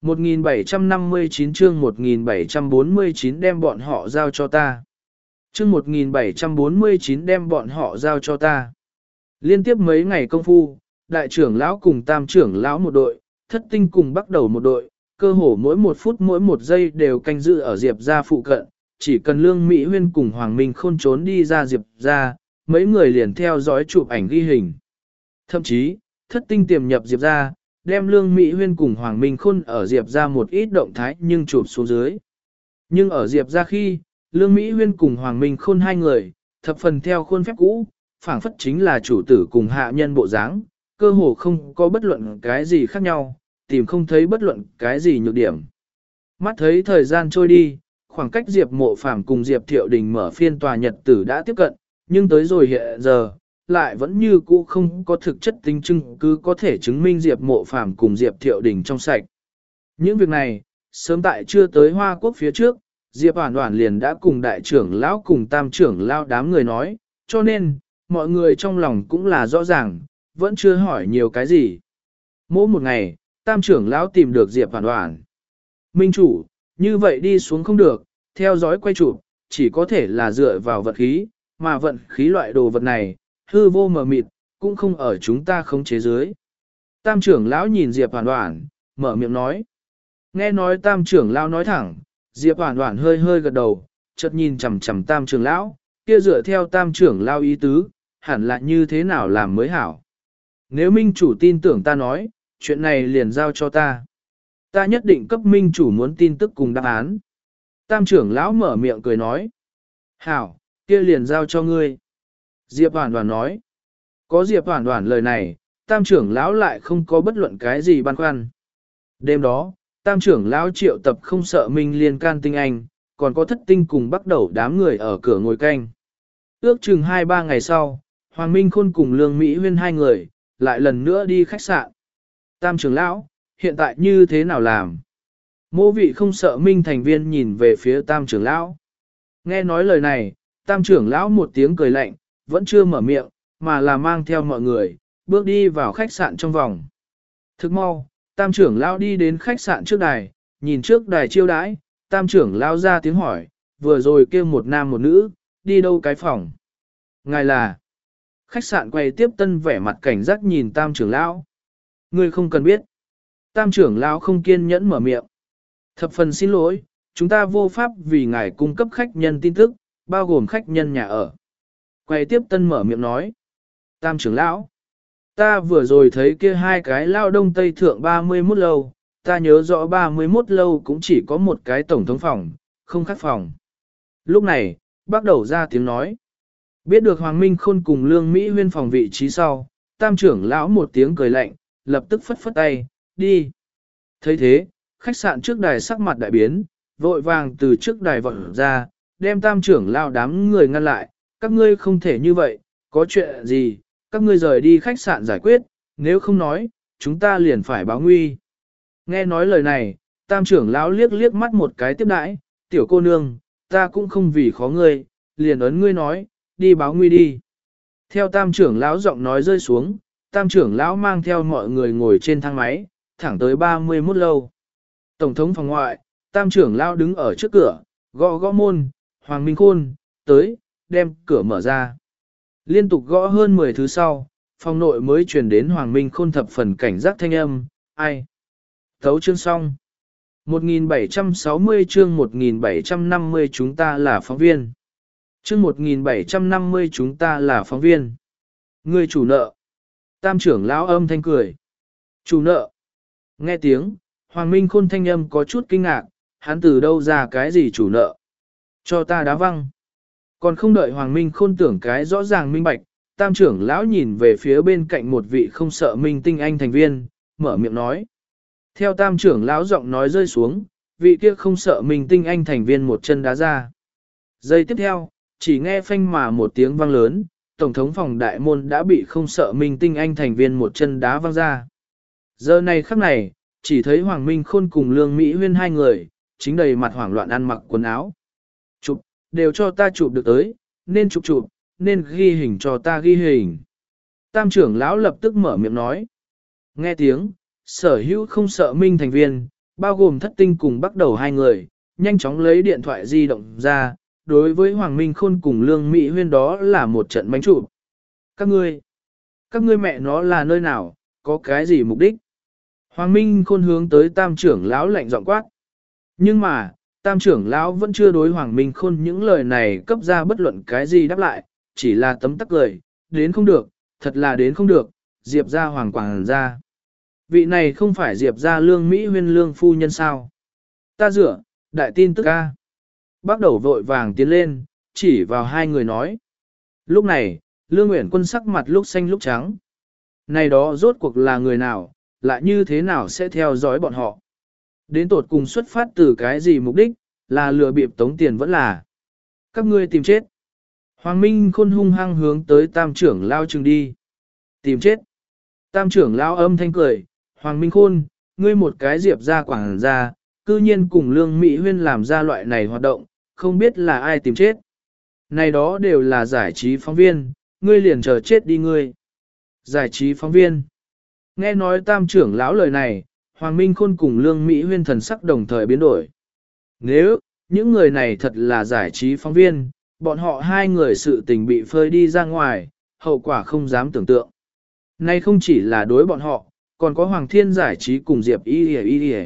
một nghìn bảy trăm năm mươi chín chương một nghìn bảy trăm bốn mươi chín đem bọn họ giao cho ta. Chương một nghìn bảy trăm bốn mươi chín đem bọn họ giao cho ta. Liên tiếp mấy ngày công phu, đại trưởng lão cùng tam trưởng lão một đội, thất tinh cùng bắt đầu một đội, cơ hồ mỗi một phút mỗi một giây đều canh giữ ở Diệp gia phụ cận, chỉ cần Lương Mỹ Huyên cùng Hoàng Minh Khôn trốn đi ra Diệp gia, mấy người liền theo dõi chụp ảnh ghi hình. Thậm chí, thất tinh tiềm nhập Diệp gia, đem Lương Mỹ Huyên cùng Hoàng Minh Khôn ở Diệp gia một ít động thái nhưng chụp xuống dưới. Nhưng ở Diệp gia khi, Lương Mỹ Huyên cùng Hoàng Minh Khôn hai người, thập phần theo khuôn phép cũ, phảng phất chính là chủ tử cùng hạ nhân bộ dáng, cơ hồ không có bất luận cái gì khác nhau, tìm không thấy bất luận cái gì nhược điểm. Mắt thấy thời gian trôi đi, khoảng cách Diệp Mộ Phàm cùng Diệp Thiệu Đình mở phiên tòa nhật tử đã tiếp cận, nhưng tới rồi hiện giờ, lại vẫn như cũ không có thực chất tính chứng cứ có thể chứng minh Diệp Mộ Phàm cùng Diệp Thiệu Đình trong sạch. Những việc này, sớm tại chưa tới Hoa Quốc phía trước, Diệp Hoản Hoản liền đã cùng đại trưởng lão cùng tam trưởng lão đám người nói, cho nên, mọi người trong lòng cũng là rõ ràng, vẫn chưa hỏi nhiều cái gì. Mỗi một ngày, tam trưởng lão tìm được Diệp Hoản Hoản. Minh chủ, như vậy đi xuống không được, theo dõi quay chụp, chỉ có thể là dựa vào vận khí, mà vận khí loại đồ vật này, hư vô mờ mịt, cũng không ở chúng ta khống chế dưới. Tam trưởng lão nhìn Diệp Hoản Hoản, mở miệng nói. Nghe nói tam trưởng lão nói thẳng, Diệp Hoản Hoản hơi hơi gật đầu, chợt nhìn chằm chằm tam trưởng lão, kia dựa theo tam trưởng lão ý tứ, hẳn là như thế nào làm mới hảo. Nếu minh chủ tin tưởng ta nói, chuyện này liền giao cho ta. Ta nhất định cấp minh chủ muốn tin tức cùng đáp án. Tam trưởng lão mở miệng cười nói. Hảo, kia liền giao cho ngươi. Diệp Hoản Hoản nói. Có Diệp Hoản Hoản lời này, tam trưởng lão lại không có bất luận cái gì băn khoăn. Đêm đó, tam trưởng lão triệu tập không sợ minh liên can tinh anh, còn có thất tinh cùng bắt đầu đám người ở cửa ngồi canh. Ước chừng hai ba ngày sau, Hoàng Minh Khôn cùng Lương Mỹ Huyên hai người, lại lần nữa đi khách sạn. Tam trưởng lão, hiện tại như thế nào làm? Mô vị không sợ minh thành viên nhìn về phía tam trưởng lão. Nghe nói lời này, tam trưởng lão một tiếng cười lạnh, vẫn chưa mở miệng, mà là mang theo mọi người, bước đi vào khách sạn trong vòng. Thức mau, tam trưởng lão đi đến khách sạn trước đài, nhìn trước đài chiêu đãi, tam trưởng lão ra tiếng hỏi, vừa rồi kêu một nam một nữ, đi đâu cái phòng? Ngài là... Khách sạn quay tiếp tân vẻ mặt cảnh giác nhìn tam trưởng lão. Ngươi không cần biết. Tam trưởng lão không kiên nhẫn mở miệng. Thập phần xin lỗi, chúng ta vô pháp vì ngài cung cấp khách nhân tin tức, bao gồm khách nhân nhà ở. Quay tiếp tân mở miệng nói. Tam trưởng lão. Ta vừa rồi thấy kia hai cái lao đông tây thượng ba mươi mốt lâu, ta nhớ rõ ba mươi mốt lâu cũng chỉ có một cái tổng thống phòng, không khác phòng. Lúc này, bắt đầu ra tiếng nói. Biết được Hoàng Minh Khôn cùng Lương Mỹ Huyên phòng vị trí sau, tam trưởng lão một tiếng cười lạnh, lập tức phất phất tay, đi. thấy thế, khách sạn trước đài sắc mặt đại biến, vội vàng từ trước đài vọt ra, đem tam trưởng lão đám người ngăn lại, các ngươi không thể như vậy, có chuyện gì, các ngươi rời đi khách sạn giải quyết, nếu không nói, chúng ta liền phải báo nguy. Nghe nói lời này, tam trưởng lão liếc liếc mắt một cái tiếp đãi, tiểu cô nương, ta cũng không vì khó ngươi, liền ấn ngươi nói, đi báo nguy đi. Theo tam trưởng lão giọng nói rơi xuống, tam trưởng lão mang theo mọi người ngồi trên thang máy, thẳng tới ba mươi mốt lâu. Tổng thống phòng ngoại, tam trưởng lão đứng ở trước cửa, gõ gõ môn, Hoàng Minh Khôn, tới, đem cửa mở ra. Liên tục gõ hơn mười thứ sau, phòng nội mới truyền đến Hoàng Minh Khôn thập phần cảnh giác thanh âm, ai? Thấu chương xong. một nghìn bảy trăm sáu mươi chương một nghìn bảy trăm năm mươi chúng ta là phóng viên. Chương một nghìn bảy trăm năm mươi chúng ta là phóng viên. Người chủ nợ. Tam trưởng lão âm thanh cười. Chủ nợ. Nghe tiếng, Hoàng Minh Khôn thanh âm có chút kinh ngạc, hắn từ đâu ra cái gì chủ nợ? Cho ta đá văng. Còn không đợi Hoàng Minh Khôn tưởng cái rõ ràng minh bạch, tam trưởng lão nhìn về phía bên cạnh một vị không sợ minh tinh anh thành viên, mở miệng nói. Theo tam trưởng lão giọng nói rơi xuống, vị kia không sợ minh tinh anh thành viên một chân đá ra. Giây tiếp theo, chỉ nghe phanh mà một tiếng vang lớn, tổng thống phòng đại môn đã bị không sợ minh tinh anh thành viên một chân đá văng ra. Giờ này khắc này, chỉ thấy Hoàng Minh Khôn cùng Lương Mỹ Huyên hai người, chính đầy mặt hoảng loạn ăn mặc quần áo. Chụp, đều cho ta chụp được tới, nên chụp chụp, nên ghi hình cho ta ghi hình. Tam trưởng lão lập tức mở miệng nói. Nghe tiếng, sở hữu không sợ minh thành viên, bao gồm thất tinh cùng bắt đầu hai người, nhanh chóng lấy điện thoại di động ra, đối với Hoàng Minh Khôn cùng Lương Mỹ Huyên đó là một trận bánh trụ. Các ngươi, các ngươi mẹ nó là nơi nào, có cái gì mục đích? Hoàng Minh Khôn hướng tới tam trưởng lão lạnh giọng quát. Nhưng mà, tam trưởng lão vẫn chưa đối Hoàng Minh Khôn những lời này cấp ra bất luận cái gì đáp lại, chỉ là tấm tắc cười, đến không được, thật là đến không được, Diệp ra Hoàng Quảng ra. Vị này không phải Diệp ra Lương Mỹ Huyên Lương phu nhân sao? Ta dựa, đại tin tức ca. Bắt đầu vội vàng tiến lên, chỉ vào hai người nói. Lúc này, Lương Uyển Quân sắc mặt lúc xanh lúc trắng. Này đó rốt cuộc là người nào, lại như thế nào sẽ theo dõi bọn họ? Đến tột cùng xuất phát từ cái gì mục đích, là lừa bịp tống tiền vẫn là. Các ngươi tìm chết. Hoàng Minh Khôn hung hăng hướng tới tam trưởng lao chừng đi. Tìm chết. Tam trưởng lao âm thanh cười. Hoàng Minh Khôn, ngươi một cái Diệp ra quảng ra, cư nhiên cùng Lương Mỹ Huyên làm ra loại này hoạt động, không biết là ai tìm chết. Này đó đều là giải trí phóng viên, ngươi liền chờ chết đi ngươi. Giải trí phóng viên. Nghe nói tam trưởng lão lời này, Hoàng Minh Khôn cùng Lương Mỹ Huyên thần sắc đồng thời biến đổi. Nếu, những người này thật là giải trí phóng viên, bọn họ hai người sự tình bị phơi đi ra ngoài, hậu quả không dám tưởng tượng. Nay không chỉ là đối bọn họ, còn có Hoàng Thiên giải trí cùng Diệp Y Y Y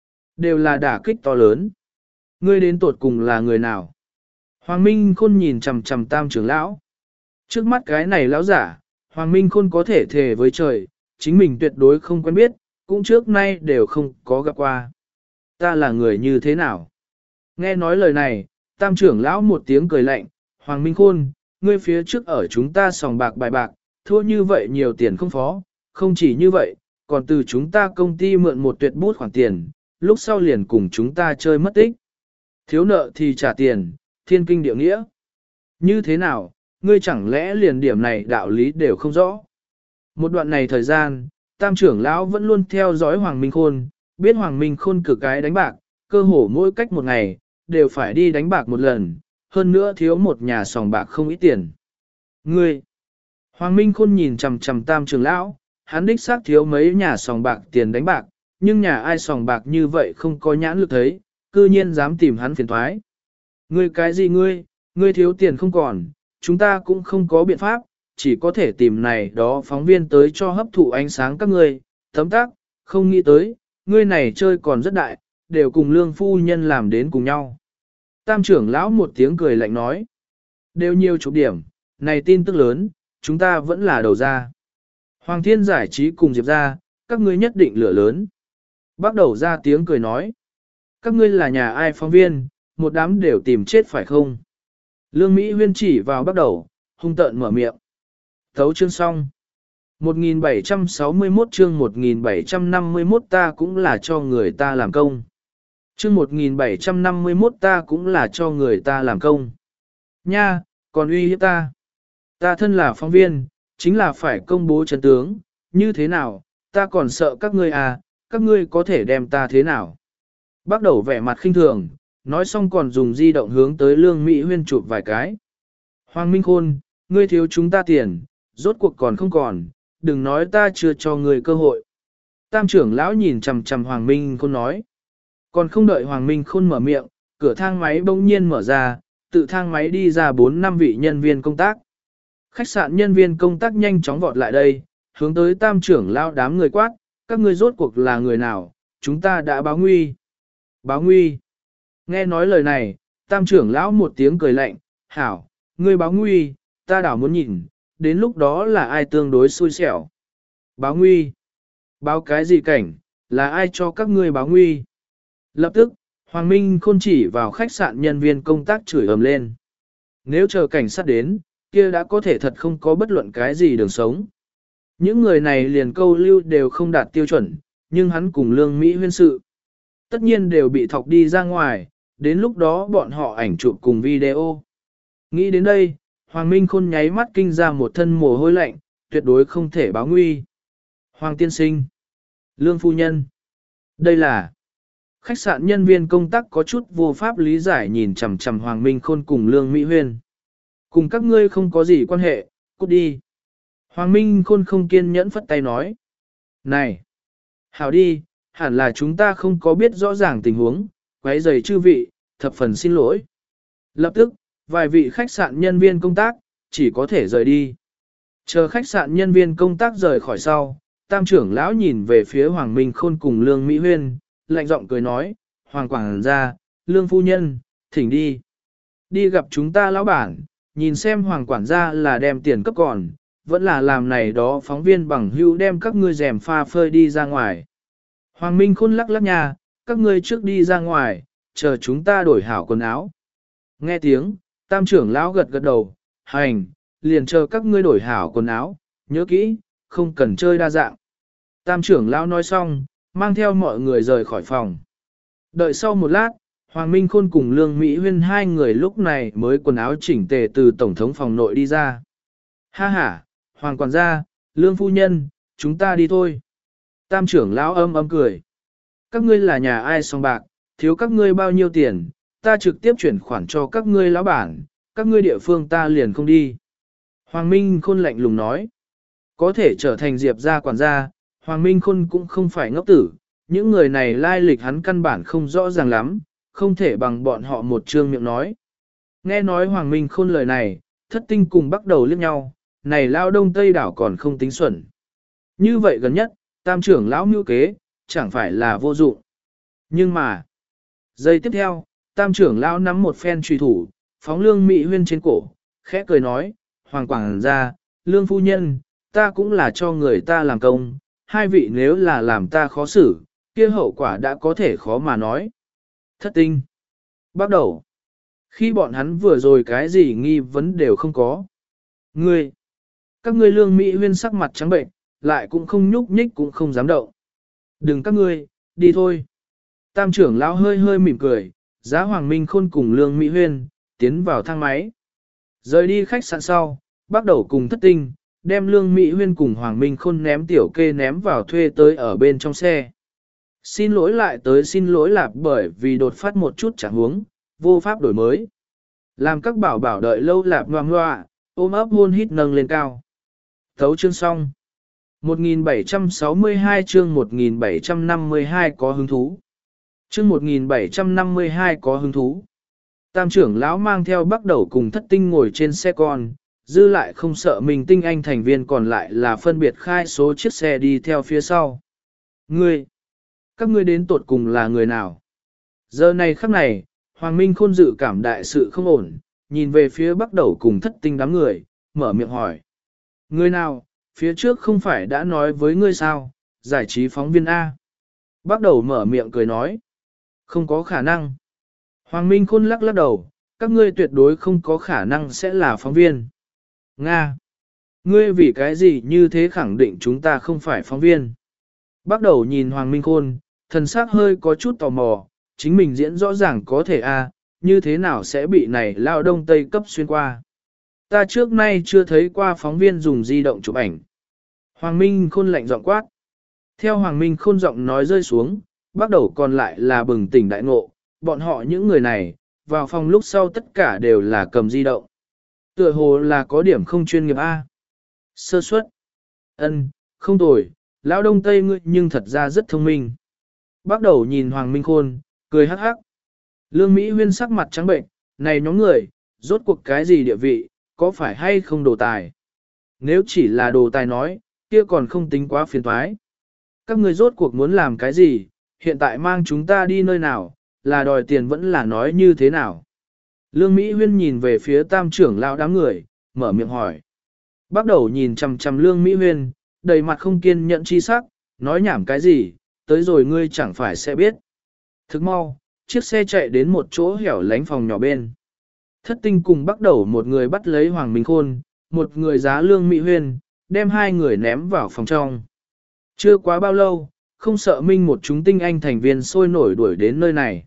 đều là đả kích to lớn. Ngươi đến tột cùng là người nào? Hoàng Minh Khôn nhìn chằm chằm tam trưởng lão. Trước mắt cái này lão giả, Hoàng Minh Khôn có thể thề với trời, chính mình tuyệt đối không quen biết, cũng trước nay đều không có gặp qua. Ta là người như thế nào? Nghe nói lời này, tam trưởng lão một tiếng cười lạnh, Hoàng Minh Khôn, ngươi phía trước ở chúng ta sòng bạc bài bạc, thua như vậy nhiều tiền không phó, không chỉ như vậy, còn từ chúng ta công ty mượn một tuyệt bút khoản tiền, lúc sau liền cùng chúng ta chơi mất tích. Thiếu nợ thì trả tiền, thiên kinh địa nghĩa. Như thế nào, ngươi chẳng lẽ liền điểm này đạo lý đều không rõ? Một đoạn này thời gian, tam trưởng lão vẫn luôn theo dõi Hoàng Minh Khôn, biết Hoàng Minh Khôn cực cái đánh bạc, cơ hồ mỗi cách một ngày, đều phải đi đánh bạc một lần, hơn nữa thiếu một nhà sòng bạc không ít tiền. Ngươi! Hoàng Minh Khôn nhìn chằm chằm tam trưởng lão, hắn đích xác thiếu mấy nhà sòng bạc tiền đánh bạc, nhưng nhà ai sòng bạc như vậy không có nhãn lực thấy, cư nhiên dám tìm hắn phiền thoái. Ngươi cái gì ngươi, ngươi thiếu tiền không còn, chúng ta cũng không có biện pháp, chỉ có thể tìm này đó phóng viên tới cho hấp thụ ánh sáng các ngươi, tấm tác, không nghĩ tới, ngươi này chơi còn rất đại, đều cùng Lương phu nhân làm đến cùng nhau. Tam trưởng lão một tiếng cười lạnh nói, đều nhiều chục điểm, này tin tức lớn, chúng ta vẫn là đầu ra. Hoàng Thiên giải trí cùng Diệp ra, các ngươi nhất định lửa lớn. Bắt đầu ra tiếng cười nói, các ngươi là nhà ai phóng viên, một đám đều tìm chết phải không? Lương Mỹ Huyên chỉ vào bắt đầu, hung tợn mở miệng. Thấu chương xong. một nghìn bảy trăm sáu mươi mốt chương một nghìn bảy trăm năm mươi mốt ta cũng là cho người ta làm công. Chương một nghìn bảy trăm năm mươi mốt ta cũng là cho người ta làm công. Nha, còn uy hiếp ta. Ta thân là phóng viên, chính là phải công bố chân tướng, như thế nào, ta còn sợ các ngươi à, các ngươi có thể đem ta thế nào. Bắt đầu vẻ mặt khinh thường, nói xong còn dùng di động hướng tới Lương Mỹ Huyên chụp vài cái. Hoàng Minh Khôn, ngươi thiếu chúng ta tiền, rốt cuộc còn không còn, đừng nói ta chưa cho ngươi cơ hội. Tam trưởng lão nhìn chằm chằm Hoàng Minh Khôn nói. Còn không đợi Hoàng Minh Khôn mở miệng, cửa thang máy bỗng nhiên mở ra, tự thang máy đi ra bốn năm vị nhân viên công tác. Khách sạn nhân viên công tác nhanh chóng vọt lại đây, hướng tới tam trưởng lão đám người quát, các ngươi rốt cuộc là người nào, chúng ta đã báo nguy. Báo nguy. Nghe nói lời này, tam trưởng lão một tiếng cười lạnh, hảo, ngươi báo nguy, ta đảo muốn nhìn, đến lúc đó là ai tương đối xui xẻo. Báo nguy. Báo cái gì cảnh, là ai cho các ngươi báo nguy. Lập tức, Hoàng Minh Khôn chỉ vào khách sạn nhân viên công tác chửi ầm lên. Nếu chờ cảnh sát đến, kia đã có thể thật không có bất luận cái gì đường sống. Những người này liền câu lưu đều không đạt tiêu chuẩn, nhưng hắn cùng Lương Mỹ Huyên sự. Tất nhiên đều bị thọc đi ra ngoài, đến lúc đó bọn họ ảnh chụp cùng video. Nghĩ đến đây, Hoàng Minh Khôn nháy mắt kinh ra một thân mồ hôi lạnh, tuyệt đối không thể báo nguy. Hoàng tiên sinh, Lương phu nhân, đây là... Khách sạn nhân viên công tác có chút vô pháp lý giải nhìn chằm chằm Hoàng Minh Khôn cùng Lương Mỹ Huyên. Cùng các ngươi không có gì quan hệ, cút đi. Hoàng Minh Khôn không kiên nhẫn phất tay nói. Này! Hảo đi, hẳn là chúng ta không có biết rõ ràng tình huống, quấy rầy chư vị, thập phần xin lỗi. Lập tức, vài vị khách sạn nhân viên công tác, chỉ có thể rời đi. Chờ khách sạn nhân viên công tác rời khỏi sau, tam trưởng lão nhìn về phía Hoàng Minh Khôn cùng Lương Mỹ Huyên, lạnh giọng cười nói, Hoàng Quảng gia, Lương Phu Nhân, thỉnh đi. Đi gặp chúng ta lão bản, nhìn xem Hoàng Quản gia là đem tiền cấp còn, vẫn là làm này đó phóng viên bằng hữu đem các ngươi rèm pha phơi đi ra ngoài. Hoàng Minh Khôn lắc lắc nhà, các ngươi trước đi ra ngoài, chờ chúng ta đổi hảo quần áo. Nghe tiếng, tam trưởng lão gật gật đầu, hành, liền chờ các ngươi đổi hảo quần áo, nhớ kỹ, không cần chơi đa dạng. Tam trưởng lão nói xong, mang theo mọi người rời khỏi phòng. Đợi sau một lát, Hoàng Minh Khôn cùng Lương Mỹ Huyên hai người lúc này mới quần áo chỉnh tề từ tổng thống phòng nội đi ra. Ha ha, Hoàng quản gia, Lương Phu Nhân, chúng ta đi thôi. Tam trưởng lão âm âm cười. Các ngươi là nhà ai song bạc, thiếu các ngươi bao nhiêu tiền, ta trực tiếp chuyển khoản cho các ngươi lão bản, các ngươi địa phương ta liền không đi. Hoàng Minh Khôn lạnh lùng nói. Có thể trở thành Diệp gia quản gia, Hoàng Minh Khôn cũng không phải ngốc tử, những người này lai lịch hắn căn bản không rõ ràng lắm, không thể bằng bọn họ một trương miệng nói. Nghe nói Hoàng Minh Khôn lời này, thất tinh cùng bắt đầu liếc nhau, này lao đông tây đảo còn không tính xuẩn. Như vậy gần nhất, tam trưởng lão mưu kế, chẳng phải là vô dụng. Nhưng mà, giây tiếp theo, tam trưởng lão nắm một phen truy thủ, phóng Lương Mỹ Huyên trên cổ, khẽ cười nói, Hoàng Quảng gia, Lương Phu Nhân, ta cũng là cho người ta làm công, hai vị nếu là làm ta khó xử, kia hậu quả đã có thể khó mà nói. Thất tinh. Bắt đầu. Khi bọn hắn vừa rồi cái gì nghi vấn đều không có. Ngươi. Các ngươi Lương Mỹ Huyên sắc mặt trắng bệnh, lại cũng không nhúc nhích cũng không dám động. Đừng các ngươi, đi thôi. Tam trưởng lão hơi hơi mỉm cười, giá Hoàng Minh Khôn cùng Lương Mỹ Huyên, tiến vào thang máy. Rời đi khách sạn sau, bắt đầu cùng thất tinh, đem Lương Mỹ Huyên cùng Hoàng Minh Khôn ném tiểu kê ném vào thuê tới ở bên trong xe. Xin lỗi lại tới xin lỗi lạp bởi vì đột phát một chút chẳng huống, vô pháp đổi mới. Làm các bảo bảo đợi lâu lạp ngoan ngoạ, ôm ấp hôn hít nâng lên cao. Thấu chương xong. một nghìn bảy trăm sáu mươi hai chương một nghìn bảy trăm năm mươi hai có hứng thú. Chương một nghìn bảy trăm năm mươi hai có hứng thú. Tam trưởng lão mang theo bắt đầu cùng thất tinh ngồi trên xe con, dư lại không sợ mình tinh anh thành viên còn lại là phân biệt khai số chiếc xe đi theo phía sau. Ngươi! Các ngươi đến tột cùng là người nào? Giờ này khắc này, Hoàng Minh Khôn dự cảm đại sự không ổn, nhìn về phía bắt đầu cùng thất tinh đám người, mở miệng hỏi. Người nào, phía trước không phải đã nói với ngươi sao, giải trí phóng viên A. Bắt đầu mở miệng cười nói. Không có khả năng. Hoàng Minh Khôn lắc lắc đầu, các ngươi tuyệt đối không có khả năng sẽ là phóng viên. Nga! Ngươi vì cái gì như thế khẳng định chúng ta không phải phóng viên? Bắt đầu nhìn Hoàng Minh Khôn, thần sắc hơi có chút tò mò, chính mình diễn rõ ràng có thể a, như thế nào sẽ bị này lao đông tây cấp xuyên qua. Ta trước nay chưa thấy qua phóng viên dùng di động chụp ảnh. Hoàng Minh Khôn lạnh giọng quát. Theo Hoàng Minh Khôn giọng nói rơi xuống, bắt đầu còn lại là bừng tỉnh đại ngộ, bọn họ những người này, vào phòng lúc sau tất cả đều là cầm di động. Tựa hồ là có điểm không chuyên nghiệp a. Sơ suất. Ân, không tồi, lão đông tây ngươi nhưng thật ra rất thông minh. Bắt đầu nhìn Hoàng Minh Khôn, cười hắc hắc. Lương Mỹ Huyên sắc mặt trắng bệnh, này nhóm người, rốt cuộc cái gì địa vị, có phải hay không đồ tài? Nếu chỉ là đồ tài nói, kia còn không tính quá phiền toái. Các người rốt cuộc muốn làm cái gì, hiện tại mang chúng ta đi nơi nào, là đòi tiền vẫn là nói như thế nào? Lương Mỹ Huyên nhìn về phía tam trưởng lão đám người, mở miệng hỏi. Bắt đầu nhìn chằm chằm Lương Mỹ Huyên, đầy mặt không kiên nhẫn chi sắc, nói nhảm cái gì, tới rồi ngươi chẳng phải sẽ biết. Thức mau, chiếc xe chạy đến một chỗ hẻo lánh phòng nhỏ bên. Thất tinh cùng bắt đầu một người bắt lấy Hoàng Minh Khôn, một người giá Lương Mỹ Huyên, đem hai người ném vào phòng trong. Chưa quá bao lâu, không sợ minh một chúng tinh anh thành viên sôi nổi đuổi đến nơi này.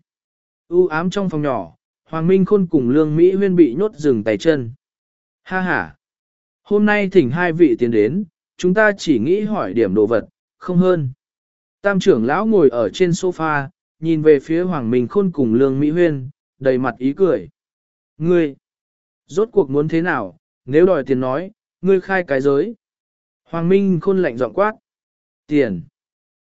U ám trong phòng nhỏ, Hoàng Minh Khôn cùng Lương Mỹ Huyên bị nhốt dừng tay chân. Ha ha! Hôm nay thỉnh hai vị tiến đến, chúng ta chỉ nghĩ hỏi điểm đồ vật, không hơn. Tam trưởng lão ngồi ở trên sofa, nhìn về phía Hoàng Minh Khôn cùng Lương Mỹ Huyên, đầy mặt ý cười. Ngươi! Rốt cuộc muốn thế nào, nếu đòi tiền nói, ngươi khai cái giới. Hoàng Minh Khôn lạnh giọng quát. Tiền!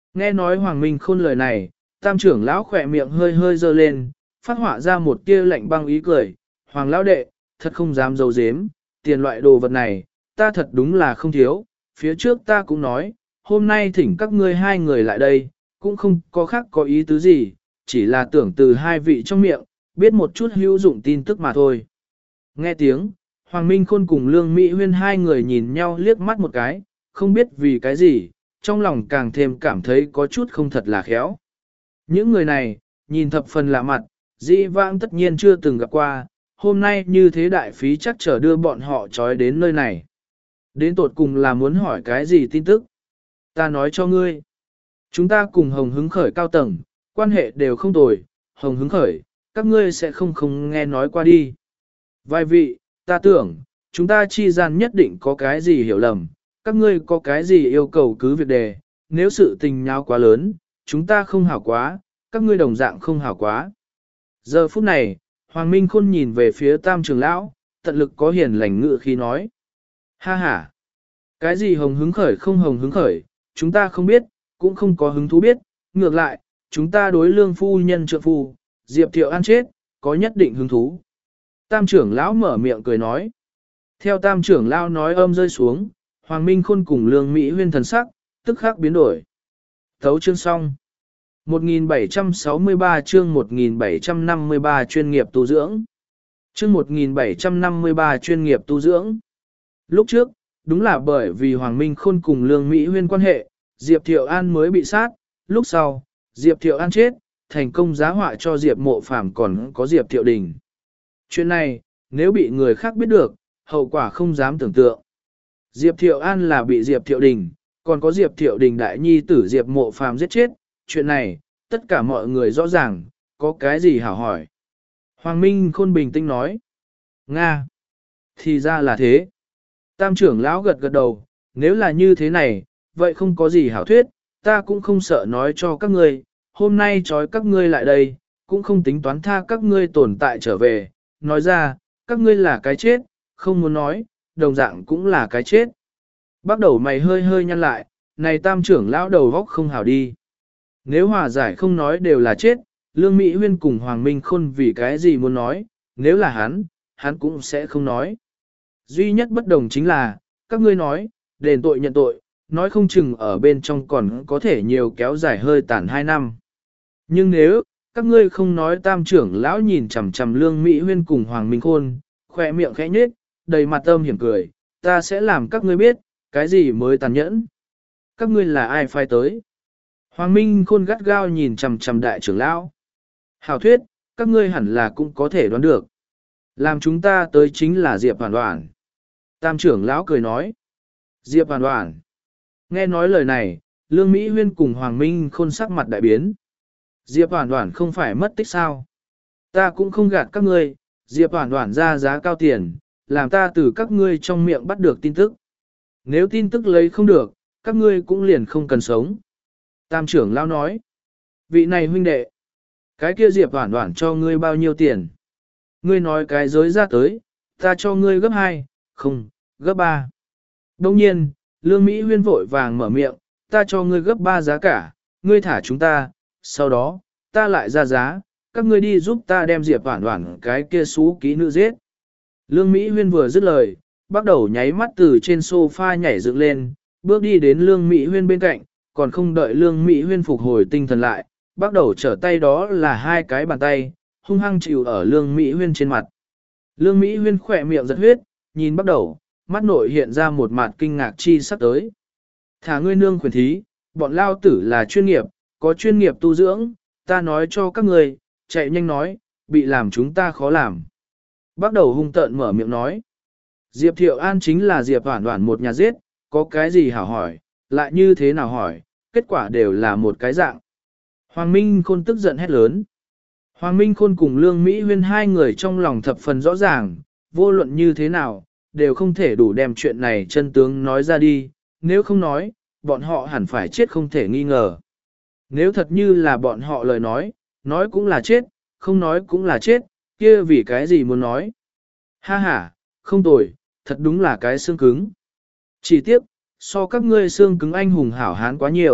Nghe nói Hoàng Minh Khôn lời này, tam trưởng lão khỏe miệng hơi hơi dơ lên, phát họa ra một tia lạnh băng ý cười. Hoàng lão đệ, thật không dám giấu giếm, tiền loại đồ vật này, ta thật đúng là không thiếu. Phía trước ta cũng nói, hôm nay thỉnh các ngươi hai người lại đây, cũng không có khác có ý tứ gì, chỉ là tưởng từ hai vị trong miệng, biết một chút hữu dụng tin tức mà thôi. Nghe tiếng, Hoàng Minh Khôn cùng Lương Mỹ Huyên hai người nhìn nhau liếc mắt một cái, không biết vì cái gì, trong lòng càng thêm cảm thấy có chút không thật là khéo. Những người này, nhìn thập phần lạ mặt, dĩ vãng tất nhiên chưa từng gặp qua, hôm nay như thế đại phí chắc trở đưa bọn họ trói đến nơi này. Đến tột cùng là muốn hỏi cái gì tin tức? Ta nói cho ngươi. Chúng ta cùng Hồng Hứng Khởi cao tầng, quan hệ đều không tồi, Hồng Hứng Khởi, các ngươi sẽ không không nghe nói qua đi. Vài vị, ta tưởng, chúng ta chi gian nhất định có cái gì hiểu lầm, các ngươi có cái gì yêu cầu cứ việc đề, nếu sự tình nhau quá lớn, chúng ta không hảo quá, các ngươi đồng dạng không hảo quá. Giờ phút này, Hoàng Minh Khôn nhìn về phía tam trưởng lão, tận lực có hiền lành ngự khi nói. Ha ha, cái gì Hồng Hứng Khởi không Hồng Hứng Khởi, chúng ta không biết, cũng không có hứng thú biết, ngược lại, chúng ta đối lương phu nhân trượng phu, Diệp Thiệu An chết, có nhất định hứng thú. Tam trưởng lão mở miệng cười nói. Theo tam trưởng lão nói âm rơi xuống, Hoàng Minh Khôn cùng Lương Mỹ Huyên thần sắc, tức khắc biến đổi. Thấu chương xong. một nghìn bảy trăm sáu mươi ba chương một nghìn bảy trăm năm mươi ba chuyên nghiệp tu dưỡng. Chương một nghìn bảy trăm năm mươi ba chuyên nghiệp tu dưỡng. Lúc trước, đúng là bởi vì Hoàng Minh Khôn cùng Lương Mỹ Huyên quan hệ, Diệp Thiệu An mới bị sát, lúc sau, Diệp Thiệu An chết, thành công giá họa cho Diệp Mộ Phàm còn có Diệp Thiệu Đình. Chuyện này, nếu bị người khác biết được, hậu quả không dám tưởng tượng. Diệp Thiệu An là bị Diệp Thiệu Đình, còn có Diệp Thiệu Đình đại nhi tử Diệp Mộ Phàm giết chết, chuyện này, tất cả mọi người rõ ràng, có cái gì hảo hỏi. Hoàng Minh Khôn bình tĩnh nói. Nga! Thì ra là thế. Tam trưởng lão gật gật đầu, nếu là như thế này, vậy không có gì hảo thuyết, ta cũng không sợ nói cho các ngươi, hôm nay trói các ngươi lại đây, cũng không tính toán tha các ngươi tồn tại trở về, nói ra, các ngươi là cái chết, không muốn nói, đồng dạng cũng là cái chết. Bắt đầu mày hơi hơi nhăn lại, này tam trưởng lão đầu góc không hảo đi. Nếu hòa giải không nói đều là chết, Lương Mỹ Huyên cùng Hoàng Minh Khôn vì cái gì muốn nói, nếu là hắn, hắn cũng sẽ không nói. Duy nhất bất đồng chính là, các ngươi nói, đền tội nhận tội, nói không chừng ở bên trong còn có thể nhiều kéo dài hơi tàn hai năm. Nhưng nếu, các ngươi không nói tam trưởng lão nhìn chằm chằm Lương Mỹ Huyên cùng Hoàng Minh Khôn, khỏe miệng khẽ nhếch, đầy mặt âm hiểm cười, ta sẽ làm các ngươi biết, cái gì mới tàn nhẫn. Các ngươi là ai phai tới? Hoàng Minh Khôn gắt gao nhìn chằm chằm đại trưởng lão. Hảo thuyết, các ngươi hẳn là cũng có thể đoán được. Làm chúng ta tới chính là Diệp Hoàn Hoàn. Tam trưởng lão cười nói. Diệp Hoàn Hoàn. Nghe nói lời này, Lương Mỹ Huyên cùng Hoàng Minh Khôn sắc mặt đại biến. Diệp Hoàn Hoàn không phải mất tích sao? Ta cũng không gạt các ngươi, Diệp Hoàn Hoàn ra giá cao tiền, làm ta từ các ngươi trong miệng bắt được tin tức. Nếu tin tức lấy không được, các ngươi cũng liền không cần sống. Tam trưởng lão nói. Vị này huynh đệ. Cái kia Diệp Hoàn Hoàn cho ngươi bao nhiêu tiền? Ngươi nói cái giới ra tới, ta cho ngươi gấp hai, không, gấp ba. Đồng nhiên, Lương Mỹ Huyên vội vàng mở miệng, ta cho ngươi gấp ba giá cả, ngươi thả chúng ta, sau đó, ta lại ra giá, các ngươi đi giúp ta đem Diệp Hoàn Hoàn cái kia xú ký nữ giết. Lương Mỹ Huyên vừa dứt lời, bắt đầu nháy mắt từ trên sofa nhảy dựng lên, bước đi đến Lương Mỹ Huyên bên cạnh, còn không đợi Lương Mỹ Huyên phục hồi tinh thần lại, bắt đầu trở tay đó là hai cái bàn tay, hung hăng chịu ở Lương Mỹ Huyên trên mặt. Lương Mỹ Huyên khỏe miệng giật huyết, nhìn bắt đầu, mắt nội hiện ra một mặt kinh ngạc chi sắp tới. Thả ngươi nương khuyển thí, bọn lao tử là chuyên nghiệp, có chuyên nghiệp tu dưỡng, ta nói cho các người, chạy nhanh nói, bị làm chúng ta khó làm. Bắt đầu hung tợn mở miệng nói. Diệp Thiệu An chính là Diệp Hoàn Hoàn một nhà giết, có cái gì hảo hỏi, lại như thế nào hỏi, kết quả đều là một cái dạng. Hoàng Minh Khôn tức giận hét lớn. Hoàng Minh Khôn cùng Lương Mỹ Huyên hai người trong lòng thập phần rõ ràng, vô luận như thế nào, đều không thể đủ đem chuyện này chân tướng nói ra đi, nếu không nói, bọn họ hẳn phải chết không thể nghi ngờ. Nếu thật như là bọn họ lời nói, nói cũng là chết, không nói cũng là chết, kia vì cái gì muốn nói. Ha ha, không tồi, thật đúng là cái xương cứng. Chỉ tiếc, so các ngươi xương cứng anh hùng hảo hán quá nhiều,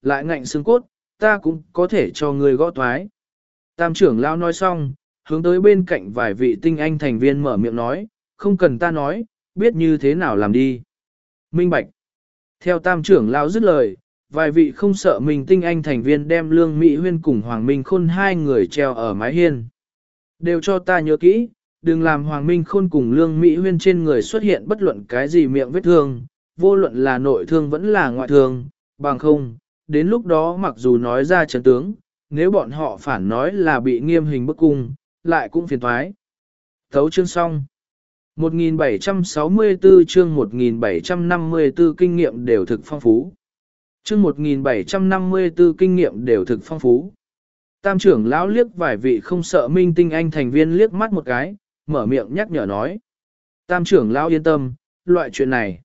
lại ngạnh xương cốt, ta cũng có thể cho ngươi gõ toái. Tam trưởng lão nói xong, hướng tới bên cạnh vài vị tinh anh thành viên mở miệng nói, không cần ta nói, biết như thế nào làm đi. Minh bạch. Theo tam trưởng lão dứt lời, vài vị không sợ mình tinh anh thành viên đem Lương Mỹ Huyên cùng Hoàng Minh Khôn hai người treo ở mái hiên. Đều cho ta nhớ kỹ, đừng làm Hoàng Minh Khôn cùng Lương Mỹ Huyên trên người xuất hiện bất luận cái gì miệng vết thương, vô luận là nội thương vẫn là ngoại thương, bằng không, đến lúc đó mặc dù nói ra trận tướng, nếu bọn họ phản nói là bị nghiêm hình bức cung, lại cũng phiền toái. Thấu chương xong. một nghìn bảy trăm sáu mươi tư chương một nghìn bảy trăm năm mươi tư kinh nghiệm đều thực phong phú. Chương một nghìn bảy trăm năm mươi tư kinh nghiệm đều thực phong phú. Tam trưởng lão liếc vài vị không sợ minh tinh anh thành viên liếc mắt một cái, mở miệng nhắc nhở nói. Tam trưởng lão yên tâm, loại chuyện này.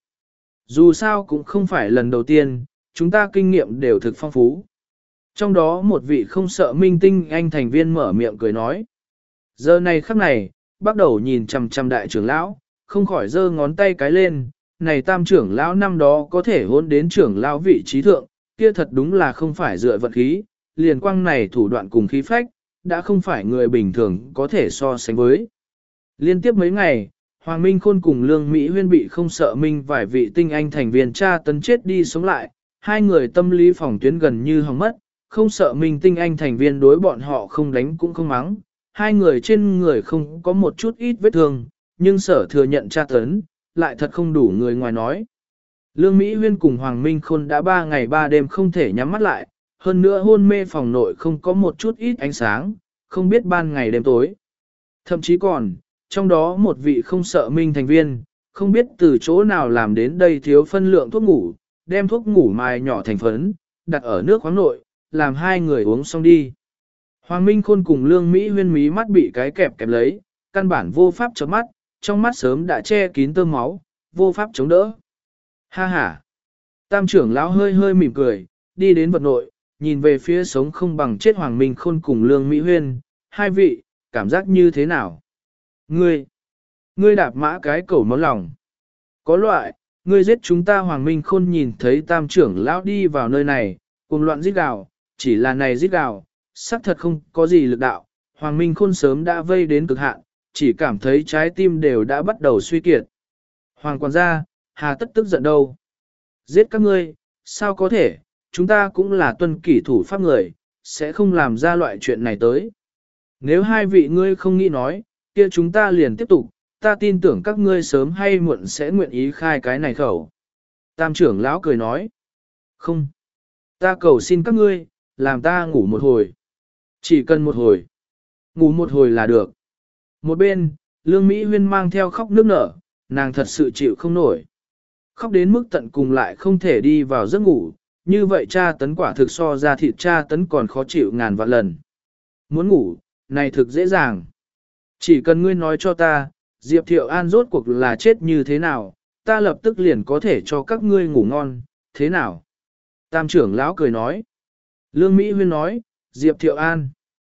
Dù sao cũng không phải lần đầu tiên, chúng ta kinh nghiệm đều thực phong phú. Trong đó một vị không sợ minh tinh anh thành viên mở miệng cười nói. Giờ này khắc này, bắt đầu nhìn chằm chằm đại trưởng lão, không khỏi giơ ngón tay cái lên, này tam trưởng lão năm đó có thể hôn đến trưởng lão vị trí thượng, kia thật đúng là không phải dựa vận khí, liền quang này thủ đoạn cùng khí phách, đã không phải người bình thường có thể so sánh với. Liên tiếp mấy ngày, Hoàng Minh Khôn cùng Lương Mỹ Huyên bị không sợ minh vài vị tinh anh thành viên tra tấn chết đi sống lại, hai người tâm lý phòng tuyến gần như hỏng mất, không sợ minh tinh anh thành viên đối bọn họ không đánh cũng không mắng, hai người trên người không có một chút ít vết thương, nhưng sở thừa nhận tra tấn, lại thật không đủ người ngoài nói. Lương Mỹ Huyên cùng Hoàng Minh Khôn đã ba ngày ba đêm không thể nhắm mắt lại, hơn nữa hôn mê phòng nội không có một chút ít ánh sáng, không biết ban ngày đêm tối. Thậm chí còn, trong đó một vị không sợ minh thành viên, không biết từ chỗ nào làm đến đây thiếu phân lượng thuốc ngủ, đem thuốc ngủ mài nhỏ thành phấn, đặt ở nước khoáng nội, làm hai người uống xong đi. Hoàng Minh Khôn cùng Lương Mỹ Huyên mí mắt bị cái kẹp kẹp lấy, căn bản vô pháp chớp mắt, trong mắt sớm đã che kín tơ máu, vô pháp chống đỡ. Ha ha! Tam trưởng lão hơi hơi mỉm cười, đi đến vật nội, nhìn về phía sống không bằng chết Hoàng Minh Khôn cùng Lương Mỹ Huyên, hai vị, cảm giác như thế nào? Ngươi! Ngươi đạp mã cái cẩu máu lòng. Có loại, ngươi giết chúng ta Hoàng Minh Khôn nhìn thấy tam trưởng lão đi vào nơi này, cùng loạn giết gào, chỉ là này giết gào, xác thật không có gì lực đạo, Hoàng Minh Khôn sớm đã vây đến cực hạn, chỉ cảm thấy trái tim đều đã bắt đầu suy kiệt. Hoàng quản gia, hà tất tức giận đâu? Giết các ngươi, sao có thể, chúng ta cũng là tuân kỷ thủ pháp người, sẽ không làm ra loại chuyện này tới. Nếu hai vị ngươi không nghĩ nói, kia chúng ta liền tiếp tục, ta tin tưởng các ngươi sớm hay muộn sẽ nguyện ý khai cái này khẩu. Tam trưởng lão cười nói, không, ta cầu xin các ngươi, làm ta ngủ một hồi. Chỉ cần một hồi, ngủ một hồi là được. Một bên, Lương Mỹ Huyên mang theo khóc nước nở, nàng thật sự chịu không nổi. Khóc đến mức tận cùng lại không thể đi vào giấc ngủ, như vậy tra tấn quả thực so ra thịt tra tấn còn khó chịu ngàn vạn lần. Muốn ngủ, này thực dễ dàng. Chỉ cần ngươi nói cho ta, Diệp Thiệu An rốt cuộc là chết như thế nào, ta lập tức liền có thể cho các ngươi ngủ ngon, thế nào? Tam trưởng lão cười nói. Lương Mỹ Huyên nói, Diệp Thiệu An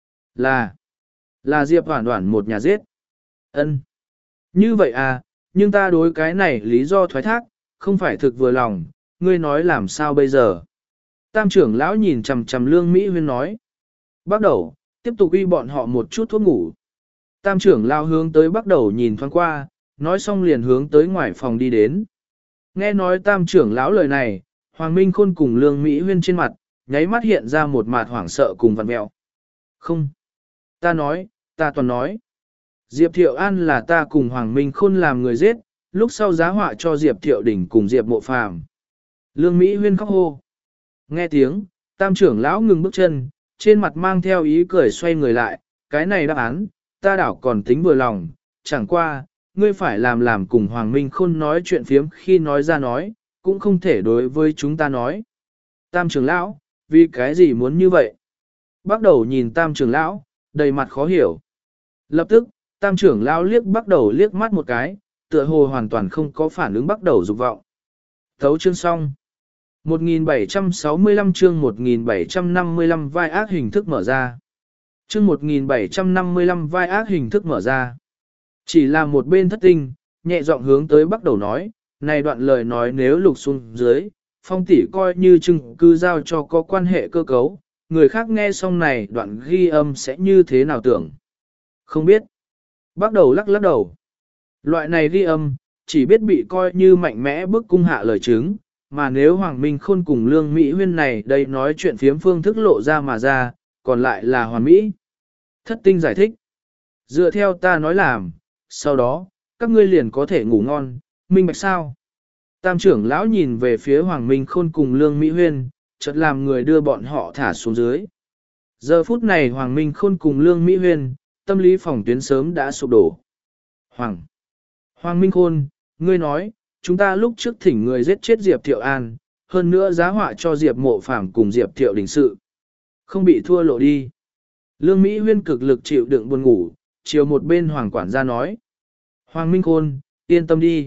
là, là Diệp Hoản Hoản một nhà giết. Ân. Như vậy à, nhưng ta đối cái này lý do thoái thác, không phải thực vừa lòng, ngươi nói làm sao bây giờ? Tam trưởng lão nhìn chằm chằm Lương Mỹ Huyên nói. Bắt đầu, tiếp tục uy bọn họ một chút thuốc ngủ. Tam trưởng lão hướng tới bắt đầu nhìn thoáng qua, nói xong liền hướng tới ngoài phòng đi đến. Nghe nói tam trưởng lão lời này, Hoàng Minh Khôn cùng Lương Mỹ Huyên trên mặt, nháy mắt hiện ra một mặt hoảng sợ cùng vặn mẹo. Không. Ta nói, ta toàn nói. Diệp Thiệu An là ta cùng Hoàng Minh Khôn làm người giết, lúc sau giá họa cho Diệp Thiệu Đình cùng Diệp Mộ Phàm. Lương Mỹ Huyên khóc hô. Nghe tiếng, tam trưởng lão ngừng bước chân, trên mặt mang theo ý cười xoay người lại, cái này đáp án, ta đảo còn tính vừa lòng, chẳng qua, ngươi phải làm làm cùng Hoàng Minh Khôn nói chuyện phiếm khi nói ra nói, cũng không thể đối với chúng ta nói. Tam trưởng lão, vì cái gì muốn như vậy? Bắt đầu nhìn tam trưởng lão, đầy mặt khó hiểu. Lập tức, tam trưởng lão liếc bắt đầu liếc mắt một cái, tựa hồ hoàn toàn không có phản ứng bắt đầu dục vọng. Thấu chương xong. một nghìn bảy trăm sáu mươi lăm chương một nghìn bảy trăm năm mươi lăm vai ác hình thức mở ra. Chương một nghìn bảy trăm năm mươi lăm vai ác hình thức mở ra. Chỉ là một bên thất tinh, nhẹ giọng hướng tới bắt đầu nói, này đoạn lời nói nếu lục xuống dưới, Phong tỷ coi như chứng cứ giao cho có quan hệ cơ cấu, người khác nghe xong này đoạn ghi âm sẽ như thế nào tưởng. Không biết. Bắt đầu lắc lắc đầu. Loại này ghi âm, chỉ biết bị coi như mạnh mẽ bức cung hạ lời chứng, mà nếu Hoàng Minh Khôn cùng Lương Mỹ Huyên này đây nói chuyện phiếm phương thức lộ ra mà ra, còn lại là hoàn mỹ. Thất tinh giải thích. Dựa theo ta nói làm, sau đó, các ngươi liền có thể ngủ ngon, minh bạch sao? Tam trưởng lão nhìn về phía Hoàng Minh Khôn cùng Lương Mỹ Huyên, chợt làm người đưa bọn họ thả xuống dưới. Giờ phút này Hoàng Minh Khôn cùng Lương Mỹ Huyên, tâm lý phòng tuyến sớm đã sụp đổ. Hoàng! Hoàng Minh Khôn, ngươi nói, chúng ta lúc trước thỉnh người giết chết Diệp Thiệu An, hơn nữa giá họa cho Diệp Mộ Phàm cùng Diệp Thiệu Đình sự. Không bị thua lộ đi. Lương Mỹ Huyên cực lực chịu đựng buồn ngủ, chiều một bên Hoàng quản gia nói. Hoàng Minh Khôn, yên tâm đi.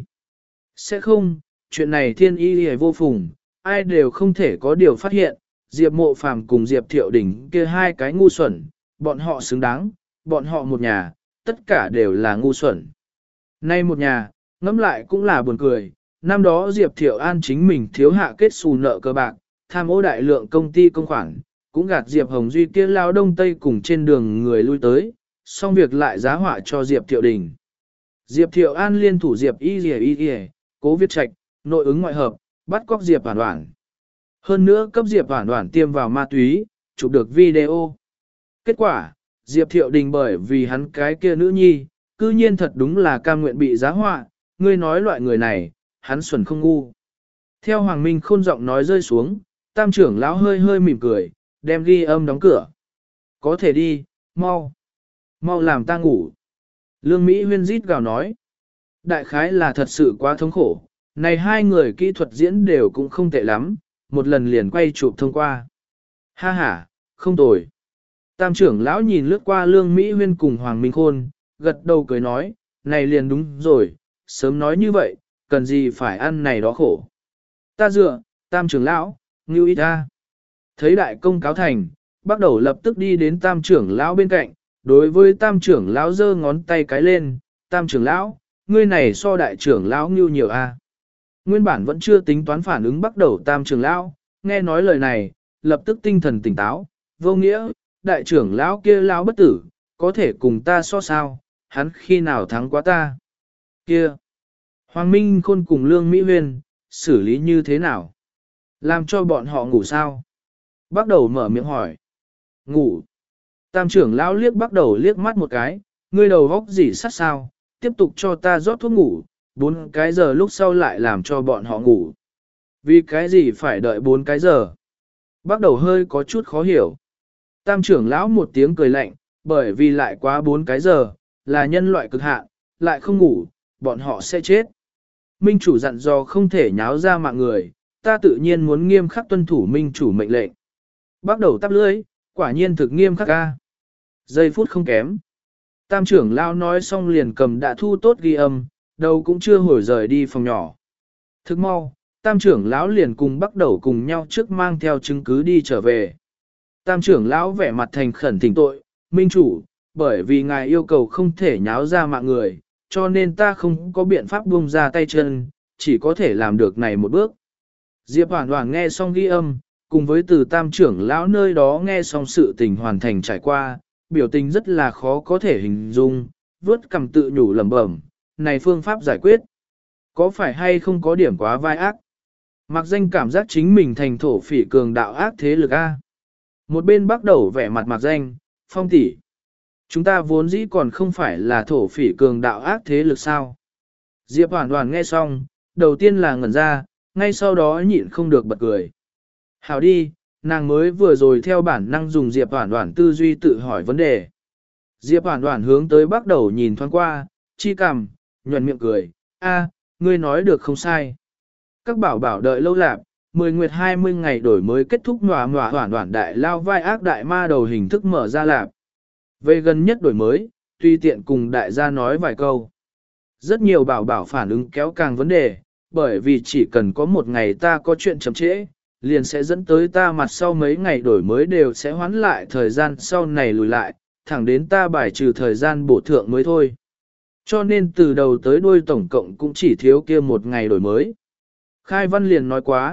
Sẽ không, chuyện này thiên y hề vô phùng, ai đều không thể có điều phát hiện. Diệp Mộ Phàm cùng Diệp Thiệu Đình kia hai cái ngu xuẩn, bọn họ xứng đáng, bọn họ một nhà, tất cả đều là ngu xuẩn. Nay một nhà, ngẫm lại cũng là buồn cười, năm đó Diệp Thiệu An chính mình thiếu hạ kết xù nợ cơ bạc, tham ô đại lượng công ty công khoản, cũng gạt Diệp Hồng Duy kia lao đông tây cùng trên đường người lui tới, xong việc lại giá họa cho Diệp Thiệu Đình. Diệp Thiệu An liên thủ Diệp Y Y Y Y, Cố Viết Trạch, nội ứng ngoại hợp, bắt cóc Diệp Hoản Hoản. Hơn nữa cấp Diệp Hoản Hoản tiêm vào ma túy, chụp được video. Kết quả, Diệp Thiệu Đình bởi vì hắn cái kia nữ nhi, cư nhiên thật đúng là cam nguyện bị giá họa, ngươi nói loại người này, hắn xuẩn không ngu. Theo Hoàng Minh Khôn giọng nói rơi xuống, tam trưởng lão hơi hơi mỉm cười, đem ghi âm đóng cửa. Có thể đi, mau. Mau làm ta ngủ. Lương Mỹ Huyên rít gào nói. Đại khái là thật sự quá thống khổ, này hai người kỹ thuật diễn đều cũng không tệ lắm, một lần liền quay chụp thông qua. Ha ha, không tồi. Tam trưởng lão nhìn lướt qua Lương Mỹ Huyên cùng Hoàng Minh Khôn, gật đầu cười nói, này liền đúng rồi, sớm nói như vậy, cần gì phải ăn này đó khổ. Ta dựa, tam trưởng lão, ngưu ít ta. Thấy đại công cáo thành, bắt đầu lập tức đi đến tam trưởng lão bên cạnh, đối với tam trưởng lão giơ ngón tay cái lên, tam trưởng lão, ngươi này so đại trưởng lão ngưu nhiều a. Nguyên bản vẫn chưa tính toán phản ứng bắt đầu tam trưởng lão, nghe nói lời này, lập tức tinh thần tỉnh táo, vô nghĩa, đại trưởng lão kia lão bất tử, có thể cùng ta so sao, hắn khi nào thắng quá ta. Kia, Hoàng Minh Khôn cùng Lương Mỹ Huyên, xử lý như thế nào? Làm cho bọn họ ngủ sao? Bắt đầu mở miệng hỏi. Ngủ. Tam trưởng lão liếc bắt đầu liếc mắt một cái, ngươi đầu góc gì sát sao, tiếp tục cho ta rót thuốc ngủ, bốn cái giờ lúc sau lại làm cho bọn họ ngủ. Vì cái gì phải đợi bốn cái giờ? Bắt đầu hơi có chút khó hiểu. Tam trưởng lão một tiếng cười lạnh, bởi vì lại quá bốn cái giờ, là nhân loại cực hạn, lại không ngủ, bọn họ sẽ chết. Minh chủ dặn dò không thể nháo ra mạng người, ta tự nhiên muốn nghiêm khắc tuân thủ minh chủ mệnh lệnh. Bắt đầu tắp lưỡi, quả nhiên thực nghiêm khắc ca. Giây phút không kém. Tam trưởng lão nói xong liền cầm đã thu tốt ghi âm, đầu cũng chưa hồi rời đi phòng nhỏ. Thức mau, tam trưởng lão liền cùng bắt đầu cùng nhau trước mang theo chứng cứ đi trở về. Tam trưởng lão vẻ mặt thành khẩn thỉnh tội, minh chủ, bởi vì ngài yêu cầu không thể nháo ra mạng người, cho nên ta không có biện pháp buông ra tay chân, chỉ có thể làm được này một bước. Diệp Hoản Hoản nghe xong ghi âm, cùng với từ tam trưởng lão nơi đó nghe xong sự tình hoàn thành trải qua, biểu tình rất là khó có thể hình dung, vớt cầm tự nhủ lẩm bẩm, này phương pháp giải quyết, có phải hay không có điểm quá vai ác? Mặc danh cảm giác chính mình thành thổ phỉ cường đạo ác thế lực A. Một bên bắt đầu vẻ mặt mặc danh, Phong tỷ, chúng ta vốn dĩ còn không phải là thổ phỉ cường đạo ác thế lực sao? Diệp Hoản Hoản nghe xong, đầu tiên là ngẩn ra, ngay sau đó nhịn không được bật cười. Hảo đi, nàng mới vừa rồi theo bản năng dùng Diệp Hoản Hoản tư duy tự hỏi vấn đề. Diệp Hoản Hoản hướng tới bắt đầu nhìn thoáng qua, chi cằm, nhuận miệng cười, a, ngươi nói được không sai. Các bảo bảo đợi lâu lạp, mười nguyệt hai mươi ngày đổi mới kết thúc ngòa ngòa Hoản Hoản đại lao vai ác đại ma đầu hình thức mở ra lạp. Về gần nhất đổi mới, tùy tiện cùng đại gia nói vài câu. Rất nhiều bảo bảo phản ứng kéo càng vấn đề, bởi vì chỉ cần có một ngày ta có chuyện chậm trễ, liền sẽ dẫn tới ta mặt sau mấy ngày đổi mới đều sẽ hoán lại thời gian sau này lùi lại, thẳng đến ta bài trừ thời gian bổ thượng mới thôi. Cho nên từ đầu tới đuôi tổng cộng cũng chỉ thiếu kia một ngày đổi mới. Khai Văn liền nói quá,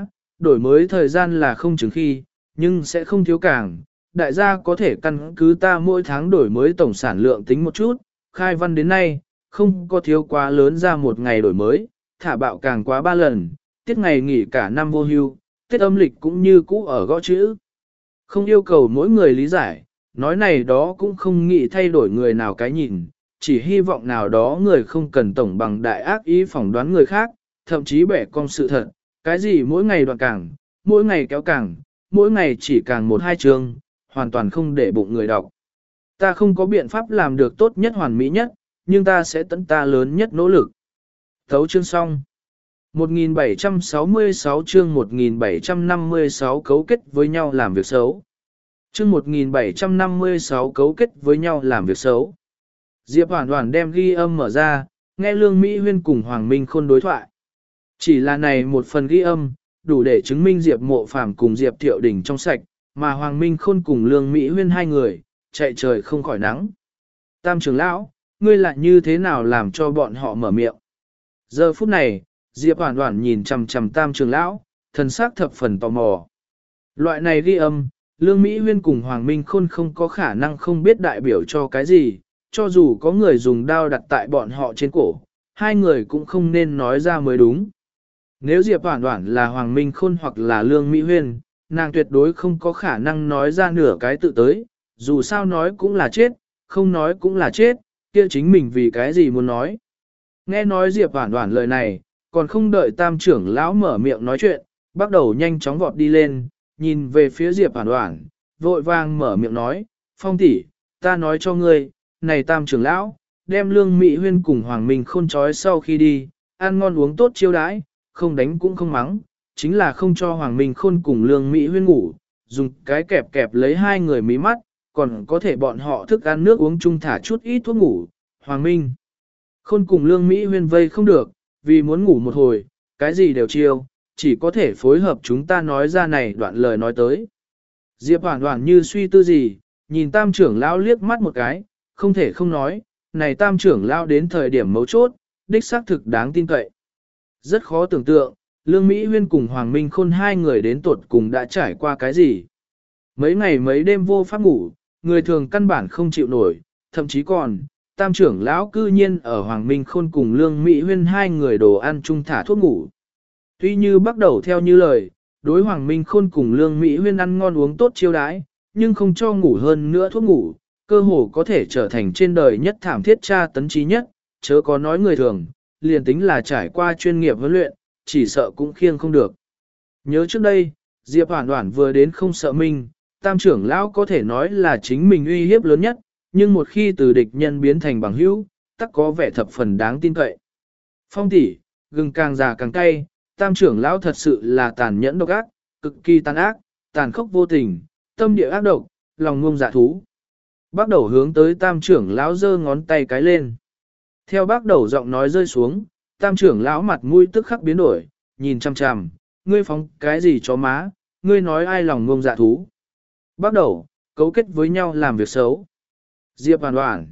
đổi mới thời gian là không chừng khi, nhưng sẽ không thiếu càng. Đại gia có thể căn cứ ta mỗi tháng đổi mới tổng sản lượng tính một chút, khai văn đến nay, không có thiếu quá lớn ra một ngày đổi mới, thả bạo càng quá ba lần, tiết ngày nghỉ cả năm vô hưu, Tết âm lịch cũng như cũ ở gõ chữ. Không yêu cầu mỗi người lý giải, nói này đó cũng không nghĩ thay đổi người nào cái nhìn, chỉ hy vọng nào đó người không cần tổng bằng đại ác ý phỏng đoán người khác, thậm chí bẻ cong sự thật, cái gì mỗi ngày đoạn càng, mỗi ngày kéo càng, mỗi ngày chỉ càng một hai chương, hoàn toàn không để bụng người đọc. Ta không có biện pháp làm được tốt nhất hoàn mỹ nhất, nhưng ta sẽ tận ta lớn nhất nỗ lực. Thấu chương xong. một nghìn bảy trăm sáu mươi sáu chương một nghìn bảy trăm năm mươi sáu cấu kết với nhau làm việc xấu. Chương một nghìn bảy trăm năm mươi sáu cấu kết với nhau làm việc xấu. Diệp Hoàn Hoàn đem ghi âm mở ra, nghe Lương Mỹ Huyên cùng Hoàng Minh Khôn đối thoại. Chỉ là này một phần ghi âm, đủ để chứng minh Diệp Mộ Phàm cùng Diệp Thiệu Đình trong sạch, mà Hoàng Minh Khôn cùng Lương Mỹ Huyên hai người, chạy trời không khỏi nắng. Tam trưởng lão, ngươi lại như thế nào làm cho bọn họ mở miệng? Giờ phút này, Diệp Hoàn Hoàn nhìn chằm chằm Tam trưởng lão, thần sắc thập phần tò mò. Loại này ghi âm, Lương Mỹ Huyên cùng Hoàng Minh Khôn không có khả năng không biết đại biểu cho cái gì, cho dù có người dùng đao đặt tại bọn họ trên cổ, hai người cũng không nên nói ra mới đúng. Nếu Diệp Hoàn Hoàn là Hoàng Minh Khôn hoặc là Lương Mỹ Huyên, nàng tuyệt đối không có khả năng nói ra nửa cái tự tới, dù sao nói cũng là chết, không nói cũng là chết, kia chính mình vì cái gì muốn nói. Nghe nói Diệp Hoàn Hoàn lời này, còn không đợi Tam trưởng lão mở miệng nói chuyện, bắt đầu nhanh chóng vọt đi lên, nhìn về phía Diệp Hoàn Hoàn, vội vàng mở miệng nói, Phong tỷ, ta nói cho ngươi, này Tam trưởng lão, đem Lương Mỹ Huyên cùng Hoàng Minh Khôn trói sau khi đi, ăn ngon uống tốt chiêu đãi, không đánh cũng không mắng, chính là không cho Hoàng Minh Khôn cùng Lương Mỹ Huyên ngủ, dùng cái kẹp kẹp lấy hai người mí mắt, còn có thể bọn họ thức ăn nước uống chung thả chút ít thuốc ngủ. Hoàng Minh Khôn cùng Lương Mỹ Huyên vây không được, vì muốn ngủ một hồi, cái gì đều chiêu, chỉ có thể phối hợp chúng ta nói ra này đoạn lời nói tới. Diệp Hoàn Hoàn như suy tư gì, nhìn Tam trưởng lão liếc mắt một cái, không thể không nói, này Tam trưởng lão đến thời điểm mấu chốt, đích xác thực đáng tin cậy. Rất khó tưởng tượng, Lương Mỹ Huyên cùng Hoàng Minh Khôn hai người đến tuột cùng đã trải qua cái gì. Mấy ngày mấy đêm vô pháp ngủ, người thường căn bản không chịu nổi, thậm chí còn, Tam trưởng lão cư nhiên ở Hoàng Minh Khôn cùng Lương Mỹ Huyên hai người đồ ăn chung thả thuốc ngủ. Tuy như bắt đầu theo như lời, đối Hoàng Minh Khôn cùng Lương Mỹ Huyên ăn ngon uống tốt chiêu đãi, nhưng không cho ngủ hơn nữa thuốc ngủ, cơ hồ có thể trở thành trên đời nhất thảm thiết tra tấn trí nhất, chớ có nói người thường, liền tính là trải qua chuyên nghiệp huấn luyện, chỉ sợ cũng khiêng không được. Nhớ trước đây, Diệp Hoàn Hoàn vừa đến không sợ mình, Tam trưởng lão có thể nói là chính mình uy hiếp lớn nhất, nhưng một khi từ địch nhân biến thành bằng hữu, tắc có vẻ thập phần đáng tin cậy. Phong tỷ, gừng càng già càng cay, Tam trưởng lão thật sự là tàn nhẫn độc ác, cực kỳ tàn ác, tàn khốc vô tình, tâm địa ác độc, lòng ngông dạ thú. Bắt đầu hướng tới Tam trưởng lão giơ ngón tay cái lên. Theo bác đầu giọng nói rơi xuống, Tam trưởng lão mặt mũi tức khắc biến đổi, nhìn chằm chằm, ngươi phóng cái gì chó má, ngươi nói ai lòng ngông dạ thú. Bác đầu, cấu kết với nhau làm việc xấu. Diệp Hoàn Hoàn,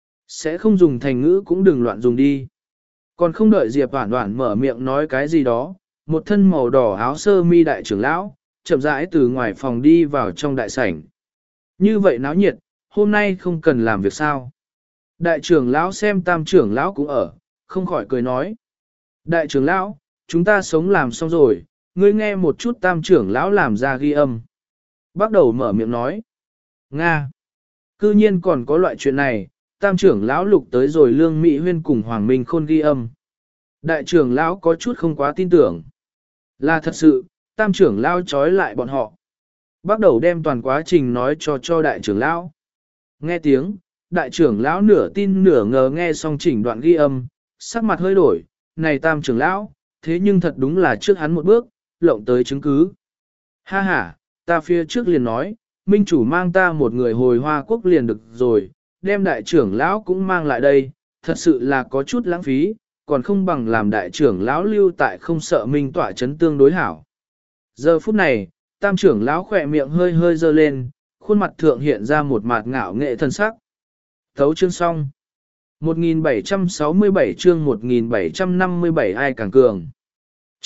sẽ không dùng thành ngữ cũng đừng loạn dùng đi. Còn không đợi Diệp Hoàn Hoàn mở miệng nói cái gì đó, một thân màu đỏ áo sơ mi đại trưởng lão, chậm rãi từ ngoài phòng đi vào trong đại sảnh. Như vậy náo nhiệt, hôm nay không cần làm việc sao. Đại trưởng lão xem Tam trưởng lão cũng ở, không khỏi cười nói. Đại trưởng lão, chúng ta sống làm xong rồi, ngươi nghe một chút Tam trưởng lão làm ra ghi âm. Bắt đầu mở miệng nói. Nga. Cư nhiên còn có loại chuyện này, Tam trưởng lão lục tới rồi Lương Mỹ Huyên cùng Hoàng Minh Khôn ghi âm. Đại trưởng lão có chút không quá tin tưởng. Là thật sự, Tam trưởng lão trói lại bọn họ. Bắt đầu đem toàn quá trình nói cho cho đại trưởng lão. Nghe tiếng, đại trưởng lão nửa tin nửa ngờ nghe xong chỉnh đoạn ghi âm, sắc mặt hơi đổi, này Tam trưởng lão, thế nhưng thật đúng là trước hắn một bước, lộng tới chứng cứ. Ha ha, ta phía trước liền nói, minh chủ mang ta một người hồi Hoa Quốc liền được rồi, đem đại trưởng lão cũng mang lại đây, thật sự là có chút lãng phí, còn không bằng làm đại trưởng lão lưu tại không sợ minh tỏa chấn tương đối hảo. Giờ phút này, Tam trưởng lão khỏe miệng hơi hơi dơ lên, khuôn mặt thượng hiện ra một mặt ngạo nghệ thân sắc. Thấu chương xong. một nghìn bảy trăm sáu mươi bảy chương một nghìn bảy trăm năm mươi bảy ai càng cường.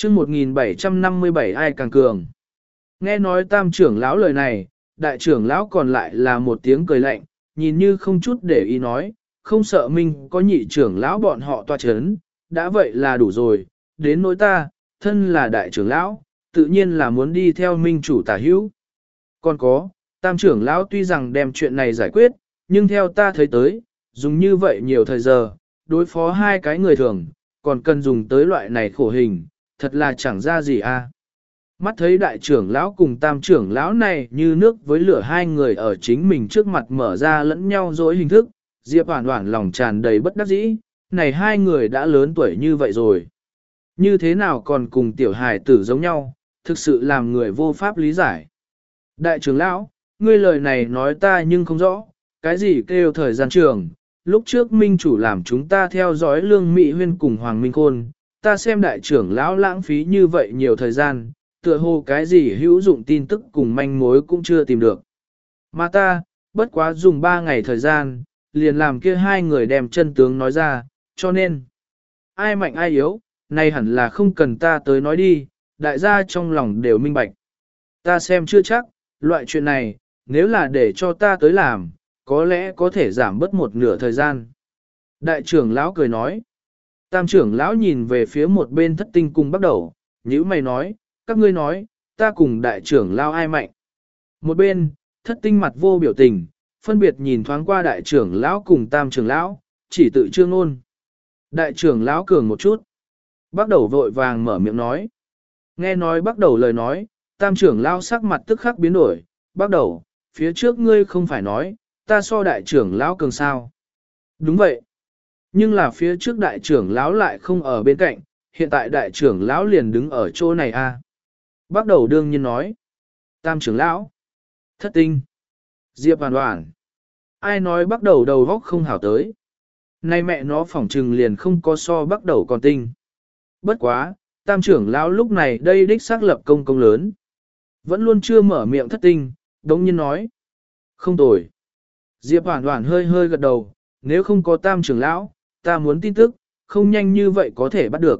chương một nghìn bảy trăm năm mươi bảy ai càng cường. Nghe nói tam trưởng lão lời này, đại trưởng lão còn lại là một tiếng cười lạnh, nhìn như không chút để ý nói, không sợ minh có nhị trưởng lão bọn họ toa chấn, đã vậy là đủ rồi, đến nỗi ta, thân là đại trưởng lão, tự nhiên là muốn đi theo minh chủ tả hữu. Còn có, tam trưởng lão tuy rằng đem chuyện này giải quyết, nhưng theo ta thấy tới, dùng như vậy nhiều thời giờ, đối phó hai cái người thường, còn cần dùng tới loại này khổ hình, thật là chẳng ra gì a. Mắt thấy đại trưởng lão cùng tam trưởng lão này như nước với lửa hai người ở chính mình trước mặt mở ra lẫn nhau dối hình thức, Diệp Hoản Hoản lòng tràn đầy bất đắc dĩ, này hai người đã lớn tuổi như vậy rồi. Như thế nào còn cùng tiểu hài tử giống nhau, thực sự làm người vô pháp lý giải. Đại trưởng lão, ngươi lời này nói ta nhưng không rõ, cái gì kêu thời gian trường, lúc trước minh chủ làm chúng ta theo dõi Lương Mỹ Huyên cùng Hoàng Minh Khôn, ta xem đại trưởng lão lãng phí như vậy nhiều thời gian, tựa hồ cái gì hữu dụng tin tức cùng manh mối cũng chưa tìm được. Mà ta, bất quá dùng ba ngày thời gian, liền làm kia hai người đem chân tướng nói ra, cho nên, ai mạnh ai yếu, này hẳn là không cần ta tới nói đi, đại gia trong lòng đều minh bạch. Ta xem chưa chắc, loại chuyện này, nếu là để cho ta tới làm, có lẽ có thể giảm bớt một nửa thời gian. Đại trưởng lão cười nói, tam trưởng lão nhìn về phía một bên thất tinh cùng bắt đầu, nhữ mày nói, các ngươi nói, ta cùng đại trưởng lão ai mạnh. Một bên, thất tinh mặt vô biểu tình, phân biệt nhìn thoáng qua đại trưởng lão cùng tam trưởng lão, chỉ tự trương ngôn. Đại trưởng lão cường một chút. Bắt đầu vội vàng mở miệng nói. Nghe nói bắt đầu lời nói, tam trưởng lão sắc mặt tức khắc biến đổi. Bắt đầu, phía trước ngươi không phải nói, ta so đại trưởng lão cường sao. Đúng vậy. Nhưng là phía trước đại trưởng lão lại không ở bên cạnh, hiện tại đại trưởng lão liền đứng ở chỗ này a. À? Bắt đầu đương nhiên nói. Tam trưởng lão. Thất tinh. Diệp Hoàn Hoàn. Ai nói bắt đầu đầu góc không hảo tới. Nay mẹ nó phỏng trừng liền không có so bắt đầu còn tinh. Bất quá, tam trưởng lão lúc này đây đích xác lập công công lớn. Vẫn luôn chưa mở miệng thất tinh, đống nhiên nói. Không tồi. Diệp Hoàn Hoàn hơi hơi gật đầu, nếu không có tam trưởng lão, ta muốn tin tức, không nhanh như vậy có thể bắt được.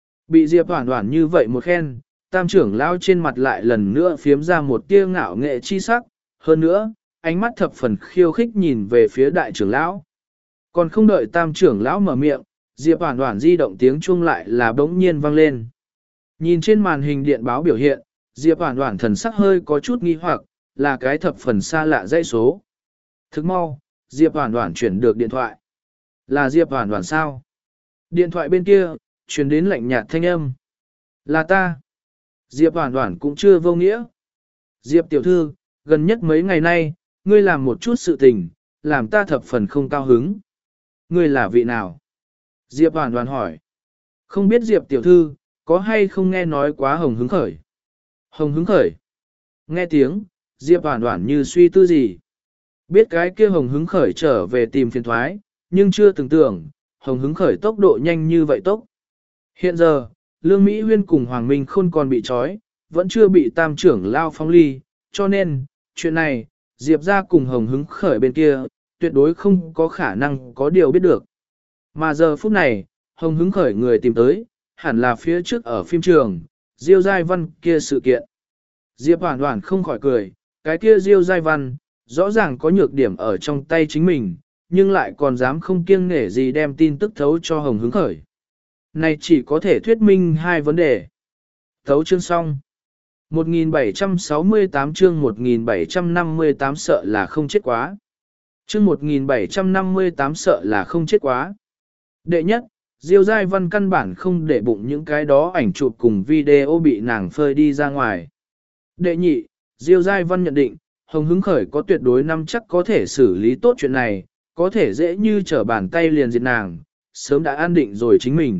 Bị Diệp Hoàn Hoàn như vậy một khen, tam trưởng lão trên mặt lại lần nữa phiếm ra một tia ngạo nghệ chi sắc, hơn nữa, ánh mắt thập phần khiêu khích nhìn về phía đại trưởng lão. Còn không đợi tam trưởng lão mở miệng, Diệp Hoàn Hoàn di động tiếng chuông lại là bỗng nhiên vang lên. Nhìn trên màn hình điện báo biểu hiện, Diệp Hoàn Hoàn thần sắc hơi có chút nghi hoặc, là cái thập phần xa lạ dãy số. Thức mau, Diệp Hoàn Hoàn chuyển được điện thoại. Là Diệp Hoàn Hoàn sao? Điện thoại bên kia, truyền đến lạnh nhạt thanh âm. Là ta. Diệp Hoàn Hoàn cũng chưa vô nghĩa. Diệp tiểu thư, gần nhất mấy ngày nay, ngươi làm một chút sự tình, làm ta thập phần không cao hứng. Ngươi là vị nào? Diệp Hoàn Hoàn hỏi. Không biết Diệp tiểu thư, có hay không nghe nói quá hồng hứng khởi? Hồng hứng khởi. Nghe tiếng, Diệp Hoàn Hoàn như suy tư gì. Biết cái kia hồng hứng khởi trở về tìm phiền thoái, nhưng chưa từng tưởng, hồng hứng khởi tốc độ nhanh như vậy tốc. Hiện giờ, Lương Mỹ Huyên cùng Hoàng Minh Khôn còn bị trói, vẫn chưa bị tam trưởng lao phong ly, cho nên, chuyện này, Diệp ra cùng hồng hứng khởi bên kia, tuyệt đối không có khả năng có điều biết được. Mà giờ phút này, hồng hứng khởi người tìm tới, hẳn là phía trước ở phim trường, Diêu Giai Văn kia sự kiện. Diệp Hoàn Hoàn không khỏi cười, cái kia Diêu Giai Văn, rõ ràng có nhược điểm ở trong tay chính mình, nhưng lại còn dám không kiêng nể gì đem tin tức thấu cho hồng hứng khởi. Này chỉ có thể thuyết minh hai vấn đề. Thấu chương xong. một nghìn bảy trăm sáu mươi tám chương một nghìn bảy trăm năm mươi tám sợ là không chết quá. Chương một nghìn bảy trăm năm mươi tám sợ là không chết quá. Đệ nhất, Diêu Giai Văn căn bản không để bụng những cái đó ảnh chụp cùng video bị nàng phơi đi ra ngoài. Đệ nhị, Diêu Giai Văn nhận định, hồng hứng khởi có tuyệt đối nắm chắc có thể xử lý tốt chuyện này, có thể dễ như trở bàn tay liền diệt nàng, sớm đã an định rồi chính mình.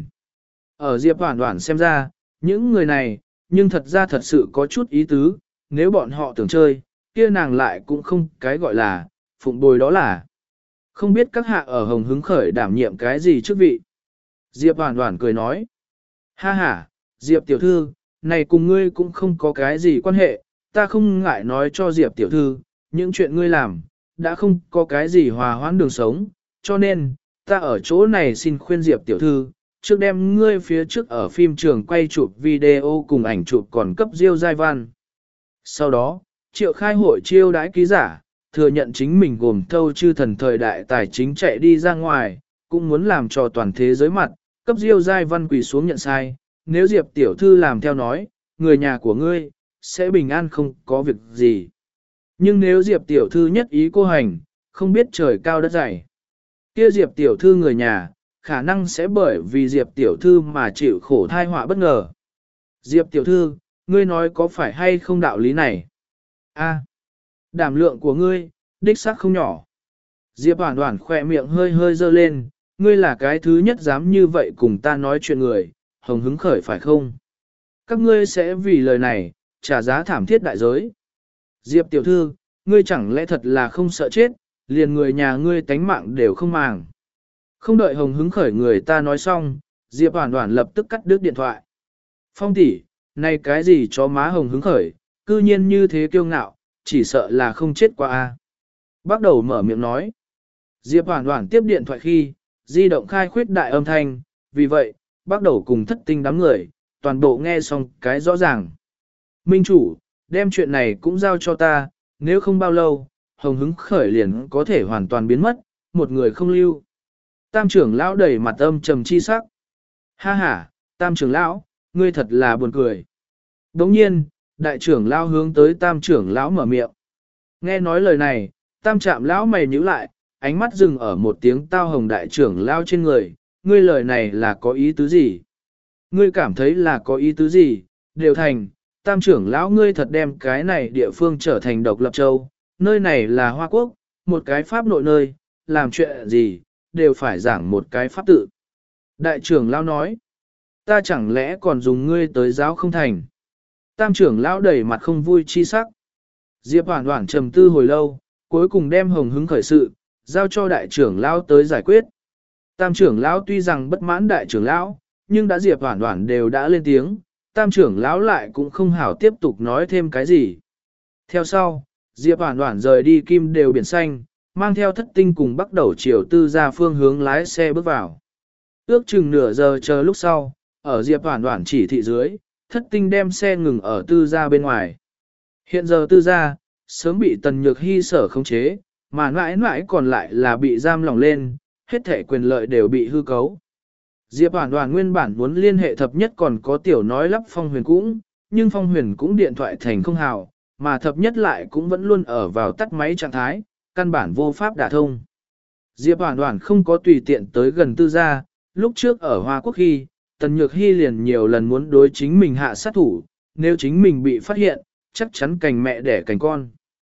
Ở Diệp Hoàn Hoàn xem ra, những người này, nhưng thật ra thật sự có chút ý tứ, nếu bọn họ tưởng chơi, kia nàng lại cũng không cái gọi là, phụng bồi đó là. Không biết các hạ ở hồng hứng khởi đảm nhiệm cái gì chức vị. Diệp Hoàn Hoàn cười nói. Ha ha, Diệp tiểu thư, này cùng ngươi cũng không có cái gì quan hệ, ta không ngại nói cho Diệp tiểu thư, những chuyện ngươi làm, đã không có cái gì hòa hoãn đường sống, cho nên, ta ở chỗ này xin khuyên Diệp tiểu thư, trước đem ngươi phía trước ở phim trường quay chụp video cùng ảnh chụp còn cấp Diêu Giai Văn. Sau đó, Triệu khai hội chiêu đãi ký giả, thừa nhận chính mình gồm thâu chư thần thời đại tài chính chạy đi ra ngoài, cũng muốn làm cho toàn thế giới mặt, cấp Diêu Giai Văn quỳ xuống nhận sai, nếu Diệp tiểu thư làm theo nói, người nhà của ngươi, sẽ bình an không có việc gì. Nhưng nếu Diệp tiểu thư nhất ý cô hành, không biết trời cao đất dày, kia Diệp tiểu thư người nhà, khả năng sẽ bởi vì Diệp tiểu thư mà chịu khổ thai họa bất ngờ. Diệp tiểu thư, ngươi nói có phải hay không đạo lý này? A, đảm lượng của ngươi, đích xác không nhỏ. Diệp Hoản Hoản khỏe miệng hơi hơi dơ lên, ngươi là cái thứ nhất dám như vậy cùng ta nói chuyện người, hồng hứng khởi phải không? Các ngươi sẽ vì lời này, trả giá thảm thiết đại giới. Diệp tiểu thư, ngươi chẳng lẽ thật là không sợ chết, liền người nhà ngươi tánh mạng đều không màng. Không đợi hồng hứng khởi người ta nói xong, Diệp Hoản Hoản lập tức cắt đứt điện thoại. Phong tỷ, này cái gì cho má hồng hứng khởi, cư nhiên như thế kiêu ngạo, chỉ sợ là không chết qua a. Bắt đầu mở miệng nói. Diệp Hoản Hoản tiếp điện thoại khi, di động khai khuyết đại âm thanh, vì vậy, bắt đầu cùng thất tinh đám người, toàn bộ nghe xong cái rõ ràng. Minh chủ, đem chuyện này cũng giao cho ta, nếu không bao lâu, hồng hứng khởi liền có thể hoàn toàn biến mất, một người không lưu. Tam trưởng lão đầy mặt âm trầm chi sắc. Ha ha, tam trưởng lão, ngươi thật là buồn cười. Đồng nhiên, đại trưởng lão hướng tới tam trưởng lão mở miệng. Nghe nói lời này, tam trạm lão mày nhíu lại, ánh mắt dừng ở một tiếng tao hồng đại trưởng lão trên người. Ngươi lời này là có ý tứ gì? Ngươi cảm thấy là có ý tứ gì? Đều thành, tam trưởng lão ngươi thật đem cái này địa phương trở thành độc lập châu. Nơi này là Hoa Quốc, một cái pháp nội nơi, làm chuyện gì, đều phải giảng một cái pháp tự. Đại trưởng lão nói, ta chẳng lẽ còn dùng ngươi tới giáo không thành. Tam trưởng lão đẩy mặt không vui chi sắc. Diệp Hoản Hoản trầm tư hồi lâu, cuối cùng đem hồng hứng khởi sự, giao cho đại trưởng lão tới giải quyết. Tam trưởng lão tuy rằng bất mãn đại trưởng lão, nhưng đã Diệp Hoản Hoản đều đã lên tiếng, tam trưởng lão lại cũng không hảo tiếp tục nói thêm cái gì. Theo sau, Diệp Hoản Hoản rời đi kim đều biển xanh, mang theo thất tinh cùng bắt đầu chiều tư ra phương hướng lái xe bước vào. Ước chừng nửa giờ chờ lúc sau, ở Diệp Hoản Hoản chỉ thị dưới, thất tinh đem xe ngừng ở tư gia bên ngoài. Hiện giờ tư gia, sớm bị tần nhược hy sở khống chế, mà mãi mãi còn lại là bị giam lỏng lên, hết thể quyền lợi đều bị hư cấu. Diệp Hoản Hoản nguyên bản muốn liên hệ thập nhất còn có tiểu nói lắp Phong Huyền cũng, nhưng Phong Huyền cũng điện thoại thành không hào, mà thập nhất lại cũng vẫn luôn ở vào tắt máy trạng thái, căn bản vô pháp đả thông. Diệp Hoản Hoản không có tùy tiện tới gần tư gia, lúc trước ở Hoa Quốc khi, Tần Nhược Hy liền nhiều lần muốn đối chính mình hạ sát thủ, nếu chính mình bị phát hiện, chắc chắn cành mẹ đẻ cành con.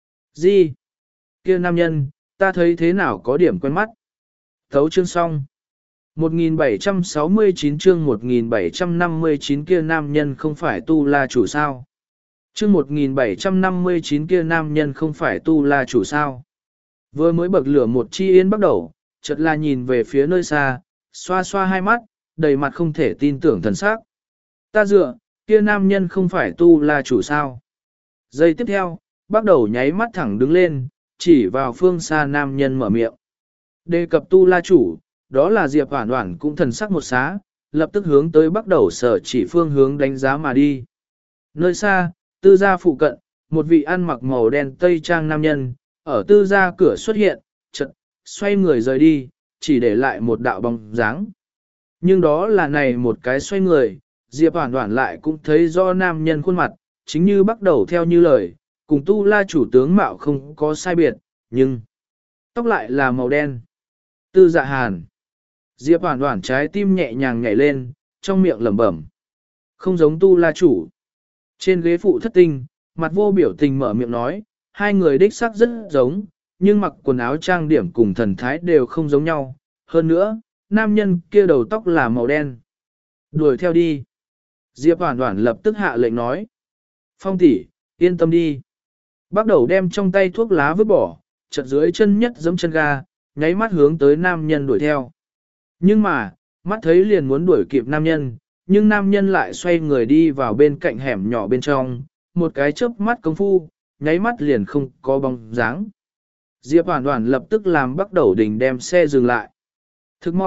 Gì? Kia nam nhân, ta thấy thế nào có điểm quen mắt. Thấu chương xong. một nghìn bảy trăm sáu mươi chín chương một nghìn bảy trăm năm mươi chín kia nam nhân không phải tu la chủ sao. Chương một nghìn bảy trăm năm mươi chín kia nam nhân không phải tu la chủ sao. Vừa mới bậc lửa một chi yên bắt đầu, chợt là nhìn về phía nơi xa, xoa xoa hai mắt, đầy mặt không thể tin tưởng thần sắc. Ta dựa, kia nam nhân không phải tu la chủ sao. Giây tiếp theo, bắt đầu nháy mắt thẳng đứng lên, chỉ vào phương xa nam nhân mở miệng. Đề cập tu la chủ, đó là Diệp Hoản Hoản cũng thần sắc một xá, lập tức hướng tới bắt đầu sở chỉ phương hướng đánh giá mà đi. Nơi xa, tư gia phụ cận, một vị ăn mặc màu đen tây trang nam nhân, ở tư gia cửa xuất hiện, chợt xoay người rời đi, chỉ để lại một đạo bóng dáng. Nhưng đó là này một cái xoay người, Diệp Hoản Hoản lại cũng thấy do nam nhân khuôn mặt, chính như bắt đầu theo như lời, cùng tu la chủ tướng mạo không có sai biệt, nhưng tóc lại là màu đen. Tư Dạ Hàn. Diệp Hoản Hoản trái tim nhẹ nhàng nhảy lên, trong miệng lẩm bẩm. Không giống tu la chủ. Trên ghế phụ thất tinh, mặt vô biểu tình mở miệng nói, hai người đích xác rất giống, nhưng mặc quần áo trang điểm cùng thần thái đều không giống nhau. Hơn nữa, nam nhân kia đầu tóc là màu đen. Đuổi theo đi. Diệp Hoản Hoản lập tức hạ lệnh nói. Phong tỷ, yên tâm đi. Bắt đầu đem trong tay thuốc lá vứt bỏ, chợt dưới chân nhất giẫm chân ga, nháy mắt hướng tới nam nhân đuổi theo. Nhưng mà, mắt thấy liền muốn đuổi kịp nam nhân, nhưng nam nhân lại xoay người đi vào bên cạnh hẻm nhỏ bên trong, một cái chớp mắt công phu, nháy mắt liền không có bóng dáng. Diệp Hoản Hoản lập tức làm bắt đầu đình đem xe dừng lại. Thức mau,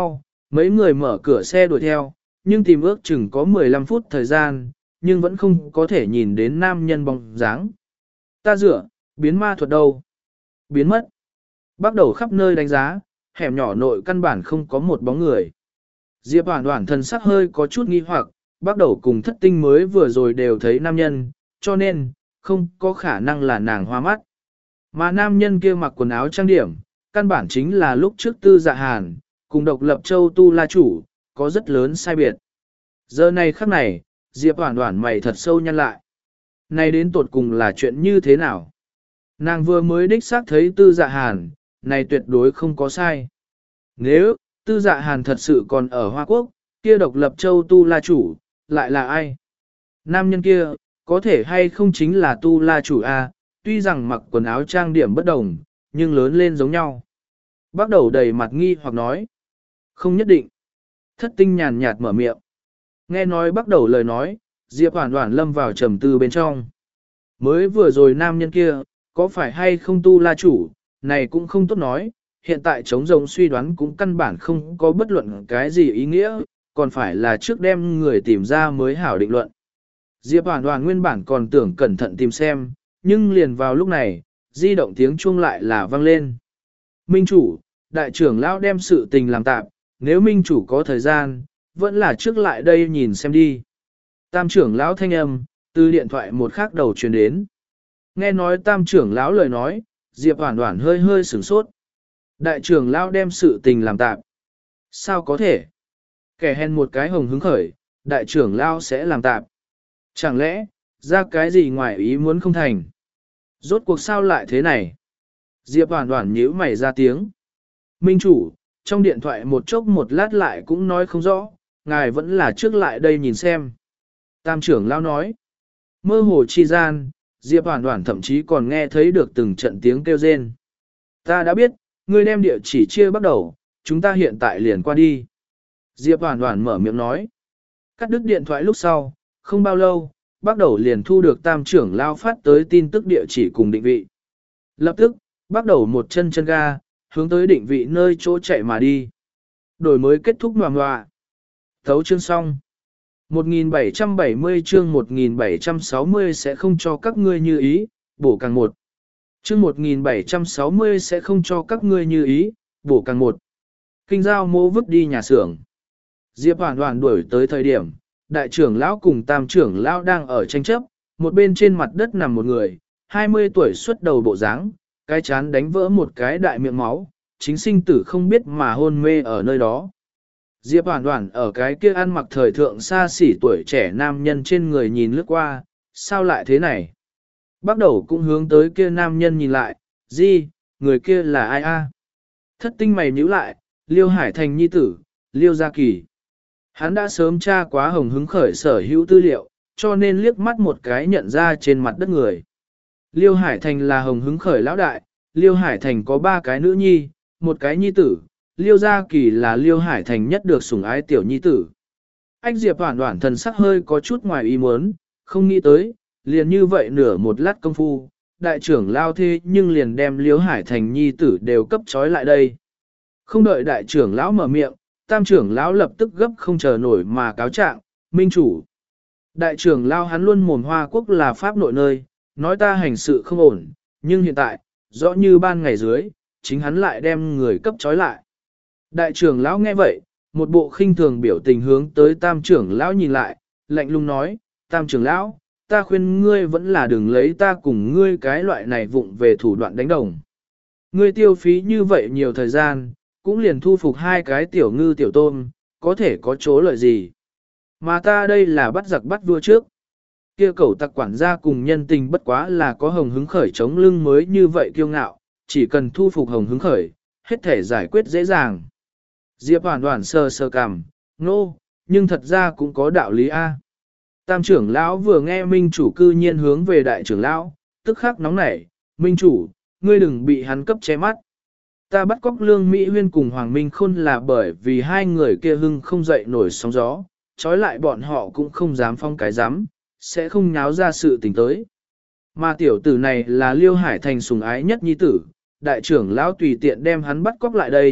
mấy người mở cửa xe đuổi theo, nhưng tìm ước chừng có mười lăm phút thời gian, nhưng vẫn không có thể nhìn đến nam nhân bóng dáng. Ta dựa, biến ma thuật đâu? Biến mất. Bắt đầu khắp nơi đánh giá, hẻm nhỏ nội căn bản không có một bóng người. Diệp Hoản Hoản thần sắc hơi có chút nghi hoặc, bắt đầu cùng thất tinh mới vừa rồi đều thấy nam nhân, cho nên, không có khả năng là nàng hoa mắt. Mà nam nhân kia mặc quần áo trang điểm, căn bản chính là lúc trước Tư Dạ Hàn, cùng độc lập châu Tu La chủ, có rất lớn sai biệt. Giờ này khắc này, Diệp Hoản Hoản mày thật sâu nhăn lại. Này đến tột cùng là chuyện như thế nào? Nàng vừa mới đích xác thấy Tư Dạ Hàn, này tuyệt đối không có sai. Nếu, Tư Dạ Hàn thật sự còn ở Hoa Quốc, kia độc lập châu Tu La chủ, lại là ai? Nam nhân kia, có thể hay không chính là Tu La chủ A, tuy rằng mặc quần áo trang điểm bất đồng, nhưng lớn lên giống nhau. Bắt đầu đầy mặt nghi hoặc nói. Không nhất định. Thất tinh nhàn nhạt mở miệng. Nghe nói bắt đầu lời nói, Diệp Hoản Hoản lâm vào trầm tư bên trong. Mới vừa rồi nam nhân kia, có phải hay không Tu La chủ, này cũng không tốt nói, hiện tại chống rồng suy đoán cũng căn bản không có bất luận cái gì ý nghĩa, còn phải là trước đem người tìm ra mới hảo định luận. Diệp Hoản Hoản nguyên bản còn tưởng cẩn thận tìm xem, nhưng liền vào lúc này, di động tiếng chuông lại là vang lên. Minh chủ, đại trưởng lão đem sự tình làm tạm, nếu minh chủ có thời gian, vẫn là trước lại đây nhìn xem đi. Tam trưởng lão thanh âm, từ điện thoại một khác đầu truyền đến. Nghe nói tam trưởng lão lời nói, Diệp Hoản Hoản hơi hơi sửng sốt. Đại trưởng lão đem sự tình làm tạm. Sao có thể? Kẻ hèn một cái hồng hứng khởi, đại trưởng lão sẽ làm tạm. Chẳng lẽ, ra cái gì ngoài ý muốn không thành? Rốt cuộc sao lại thế này? Diệp Hoản Hoản nhíu mày ra tiếng. Minh chủ, trong điện thoại một chốc một lát lại cũng nói không rõ, ngài vẫn là trước lại đây nhìn xem. Tam trưởng lão nói. Mơ hồ chi gian, Diệp Hoản Hoản thậm chí còn nghe thấy được từng trận tiếng kêu rên. Ta đã biết, ngươi đem địa chỉ chia bắt đầu, chúng ta hiện tại liền qua đi. Diệp Hoản Hoản mở miệng nói. Cắt đứt điện thoại lúc sau, không bao lâu, bắt đầu liền thu được tam trưởng lao phát tới tin tức địa chỉ cùng định vị. Lập tức, bắt đầu một chân chân ga, hướng tới định vị nơi chỗ chạy mà đi. Đổi mới kết thúc ngoà ngoạ. Thấu chương xong. một nghìn bảy trăm bảy mươi chương một nghìn bảy trăm sáu mươi sẽ không cho các ngươi như ý, bổ càng một. Chương một nghìn bảy trăm sáu mươi sẽ không cho các ngươi như ý, bổ càng một. Kinh giao mô vứt đi nhà xưởng. Diệp Hoản Hoản đuổi tới thời điểm, đại trưởng lão cùng tam trưởng lão đang ở tranh chấp, một bên trên mặt đất nằm một người, hai mươi tuổi xuất đầu bộ dáng, cái chán đánh vỡ một cái đại miệng máu, chính sinh tử không biết mà hôn mê ở nơi đó. Diệp Hoản Hoản ở cái kia ăn mặc thời thượng xa xỉ tuổi trẻ nam nhân trên người nhìn lướt qua, sao lại thế này? Bắt đầu cũng hướng tới kia nam nhân nhìn lại, gì, người kia là ai a? Thất tinh mày nhíu lại, Liêu Hải Thành nhi tử, Liêu Gia Kỳ. Hắn đã sớm tra quá hồng hứng khởi sở hữu tư liệu, cho nên liếc mắt một cái nhận ra trên mặt đất người. Liêu Hải Thành là hồng hứng khởi lão đại, Liêu Hải Thành có ba cái nữ nhi, một cái nhi tử, Liêu Gia Kỳ là Liêu Hải Thành nhất được sủng ái tiểu nhi tử. Anh Diệp Hoản Hoản thần sắc hơi có chút ngoài ý muốn, không nghĩ tới, liền như vậy nửa một lát công phu, đại trưởng lao thế nhưng liền đem Liêu Hải Thành nhi tử đều cấp trói lại đây. Không đợi đại trưởng lão mở miệng, tam trưởng lão lập tức gấp không chờ nổi mà cáo trạng, minh chủ. Đại trưởng lão hắn luôn mồm Hoa Quốc là pháp nội nơi, nói ta hành sự không ổn, nhưng hiện tại, rõ như ban ngày dưới, chính hắn lại đem người cấp trói lại. Đại trưởng lão nghe vậy, một bộ khinh thường biểu tình hướng tới tam trưởng lão nhìn lại, lạnh lùng nói, tam trưởng lão, ta khuyên ngươi vẫn là đừng lấy ta cùng ngươi cái loại này vụng về thủ đoạn đánh đồng. Ngươi tiêu phí như vậy nhiều thời gian, cũng liền thu phục hai cái tiểu ngư tiểu tôm, có thể có chỗ lợi gì. Mà ta đây là bắt giặc bắt vua trước. Kia cẩu tặc quản gia cùng nhân tình bất quá là có hồng hứng khởi chống lưng mới như vậy kiêu ngạo, chỉ cần thu phục hồng hứng khởi, hết thể giải quyết dễ dàng. Diệp Hoản Hoản sờ sờ cằm, nô, nhưng thật ra cũng có đạo lý A. Tam trưởng lão vừa nghe minh chủ cư nhiên hướng về đại trưởng lão, tức khắc nóng nảy, minh chủ, ngươi đừng bị hắn cấp che mắt. Ta bắt cóc Lương Mỹ Huyên cùng Hoàng Minh Khôn là bởi vì hai người kia hưng không dậy nổi sóng gió, trói lại bọn họ cũng không dám phong cái dám, sẽ không nháo ra sự tình tới. Mà tiểu tử này là Liêu Hải Thành sủng ái nhất nhi tử, đại trưởng lão tùy tiện đem hắn bắt cóc lại đây,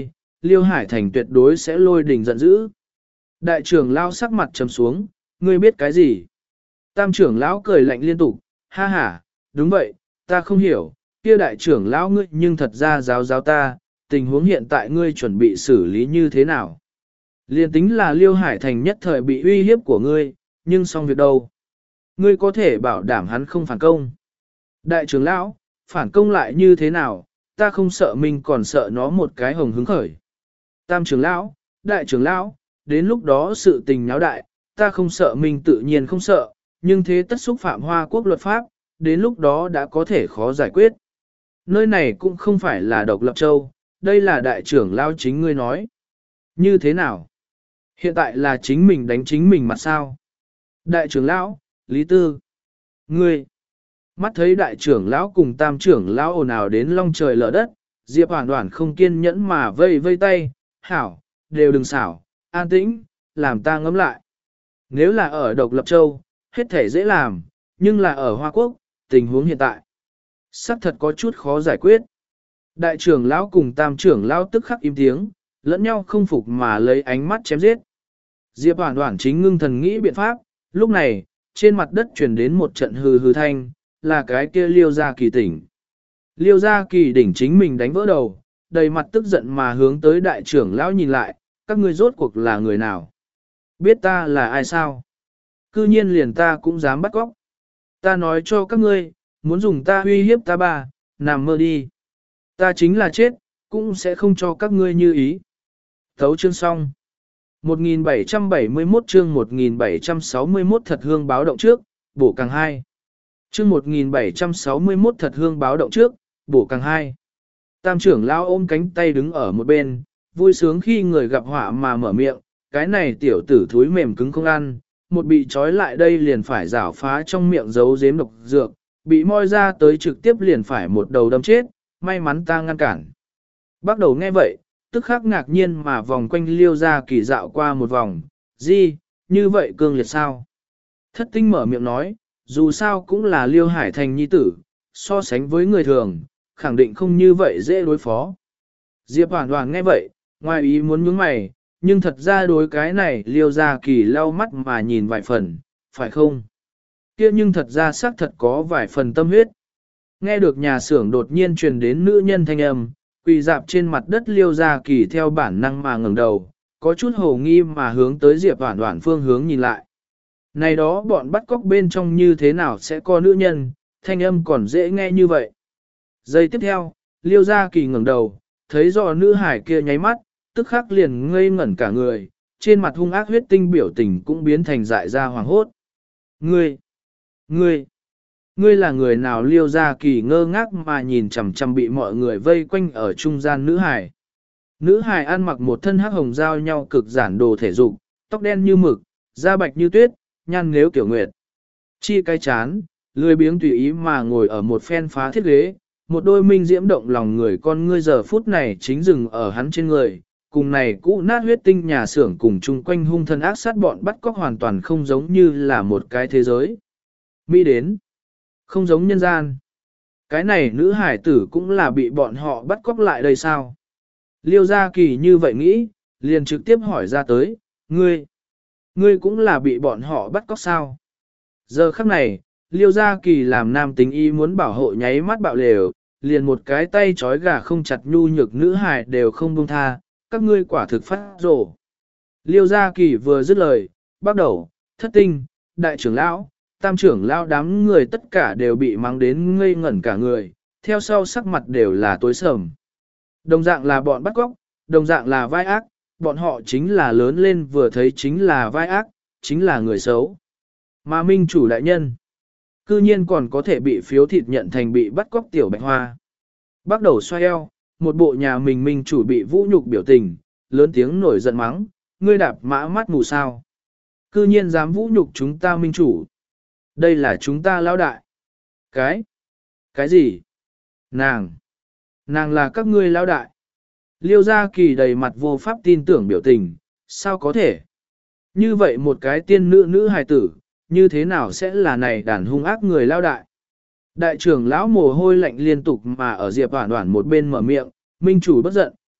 Liêu Hải Thành tuyệt đối sẽ lôi đình giận dữ. Đại trưởng lão sắc mặt trầm xuống, ngươi biết cái gì? Tam trưởng lão cười lạnh liên tục, ha ha, đúng vậy, ta không hiểu, kia đại trưởng lão ngươi nhưng thật ra giáo giáo ta, tình huống hiện tại ngươi chuẩn bị xử lý như thế nào? Liên tính là Liêu Hải Thành nhất thời bị uy hiếp của ngươi, nhưng xong việc đâu? Ngươi có thể bảo đảm hắn không phản công. Đại trưởng lão, phản công lại như thế nào, ta không sợ mình còn sợ nó một cái hồng hứng khởi. Tam trưởng lão, đại trưởng lão, đến lúc đó sự tình náo đại, ta không sợ mình tự nhiên không sợ, nhưng thế tất xúc phạm Hoa Quốc luật pháp, đến lúc đó đã có thể khó giải quyết. Nơi này cũng không phải là độc lập châu, đây là đại trưởng lão chính ngươi nói. Như thế nào? Hiện tại là chính mình đánh chính mình mà sao? Đại trưởng lão, Lý Tư, ngươi, mắt thấy đại trưởng lão cùng tam trưởng lão ồn ào đến long trời lở đất, Diệp Hoàn Đoản không kiên nhẫn mà vây vây tay, hảo, đều đừng xảo, an tĩnh, làm ta ngẫm lại. Nếu là ở độc lập châu, hết thể dễ làm, nhưng là ở Hoa Quốc, tình huống hiện tại, xác thật có chút khó giải quyết. Đại trưởng lão cùng tam trưởng lão tức khắc im tiếng, lẫn nhau không phục mà lấy ánh mắt chém giết. Diệp Hoàn Đoản chính ngưng thần nghĩ biện pháp, lúc này, trên mặt đất truyền đến một trận hừ hừ thanh, là cái kia Liêu Gia Kỳ tỉnh. Liêu Gia Kỳ đỉnh chính mình đánh vỡ đầu, đầy mặt tức giận mà hướng tới đại trưởng lão nhìn lại, các ngươi rốt cuộc là người nào? Biết ta là ai sao? Cư nhiên liền ta cũng dám bắt cóc. Ta nói cho các ngươi, muốn dùng ta uy hiếp ta ba, nằm mơ đi. Ta chính là chết, cũng sẽ không cho các ngươi như ý. Thấu chương xong. một nghìn bảy trăm bảy mươi mốt chương một nghìn bảy trăm sáu mươi mốt thật hương báo động trước, bổ càng hai. Chương một nghìn bảy trăm sáu mươi mốt thật hương báo động trước, bổ càng hai. Tam trưởng lão ôm cánh tay đứng ở một bên, vui sướng khi người gặp họa mà mở miệng, cái này tiểu tử thúi mềm cứng không ăn, một bị trói lại đây liền phải rảo phá trong miệng giấu giếm độc dược, bị moi ra tới trực tiếp liền phải một đầu đâm chết, may mắn ta ngăn cản. Bắt đầu nghe vậy, tức khắc ngạc nhiên mà vòng quanh Liêu Gia Kỳ dạo qua một vòng, gì, như vậy cương liệt sao? Thất tinh mở miệng nói, dù sao cũng là Liêu Hải Thành nhi tử, so sánh với người thường, khẳng định không như vậy dễ đối phó. Diệp Hoàn Hoàn nghe vậy, ngoài ý muốn nhướng mày, nhưng thật ra đối cái này Liêu Gia Kỳ lau mắt mà nhìn vài phần, phải không? Kia nhưng thật ra xác thật có vài phần tâm huyết. Nghe được nhà xưởng đột nhiên truyền đến nữ nhân thanh âm, quỳ dạp trên mặt đất Liêu Gia Kỳ theo bản năng mà ngẩng đầu, có chút hồ nghi mà hướng tới Diệp Hoàn Hoàn phương hướng nhìn lại. Này đó bọn bắt cóc bên trong như thế nào sẽ có nữ nhân, thanh âm còn dễ nghe như vậy. Giây tiếp theo, Liêu Gia Kỳ ngẩng đầu, thấy rõ nữ hải kia nháy mắt, tức khắc liền ngây ngẩn cả người, trên mặt hung ác huyết tinh biểu tình cũng biến thành dại ra hoàng hốt. Ngươi, ngươi, ngươi là người nào? Liêu Gia Kỳ ngơ ngác mà nhìn chằm chằm bị mọi người vây quanh ở trung gian nữ hải. Nữ hải ăn mặc một thân hắc hồng giao nhau cực giản đồ thể dục, tóc đen như mực, da bạch như tuyết, nhăn nếu kiểu nguyệt. Chi cái chán, lười biếng tùy ý mà ngồi ở một phen phá thiết ghế, một đôi minh diễm động lòng người con ngươi giờ phút này chính dừng ở hắn trên người, cùng này cũ nát huyết tinh nhà xưởng cùng chung quanh hung thân ác sát bọn bắt cóc hoàn toàn không giống như là một cái thế giới. Mỹ đến, không giống nhân gian. Cái này nữ hải tử cũng là bị bọn họ bắt cóc lại đây sao? Liêu Gia Kỳ như vậy nghĩ, liền trực tiếp hỏi ra tới, ngươi, ngươi cũng là bị bọn họ bắt cóc sao? Giờ khắc này, Liêu Gia Kỳ làm nam tính y muốn bảo hộ nháy mắt bạo lều, liền một cái tay trói gà không chặt nhu nhược nữ hài đều không buông tha, các ngươi quả thực phát rổ. Liêu Gia Kỳ vừa dứt lời, bắt đầu, thất tinh, đại trưởng lão, tam trưởng lão đám người tất cả đều bị mắng đến ngây ngẩn cả người, theo sau sắc mặt đều là tối sầm. Đồng dạng là bọn bắt cóc, đồng dạng là vai ác, bọn họ chính là lớn lên vừa thấy chính là vai ác, chính là người xấu. Mà minh chủ đại nhân, cư nhiên còn có thể bị phiếu thịt nhận thành bị bắt cóc tiểu bạch hoa. Bắt đầu xoay eo, một bộ nhà mình minh chủ bị vũ nhục biểu tình, lớn tiếng nổi giận mắng, ngươi đạp mã mắt mù sao. Cư nhiên dám vũ nhục chúng ta minh chủ. Đây là chúng ta lão đại. Cái? Cái gì? Nàng? Nàng là các ngươi lão đại. Liêu Gia Kỳ đầy mặt vô pháp tin tưởng biểu tình, sao có thể? Như vậy một cái tiên nữ nữ hài tử, như thế nào sẽ là này đàn hung ác người lao đại? Đại trưởng lão mồ hôi lạnh liên tục mà ở Diệp Hoản Hoản một bên mở miệng, minh chủ bất giận,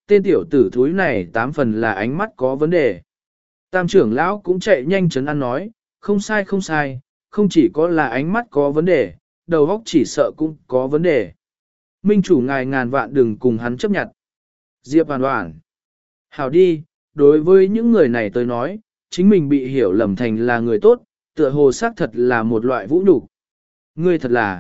tên tiểu tử thúi này tám phần là ánh mắt có vấn đề. Tam trưởng lão cũng chạy nhanh chấn an nói, không sai không sai, không chỉ có là ánh mắt có vấn đề, đầu óc chỉ sợ cũng có vấn đề. Minh chủ ngài ngàn vạn đừng cùng hắn chấp nhận. Diệp Hoàn Hoàn. Hảo đi, đối với những người này tôi nói, chính mình bị hiểu lầm thành là người tốt, tựa hồ xác thật là một loại vũ nhục. Ngươi thật là,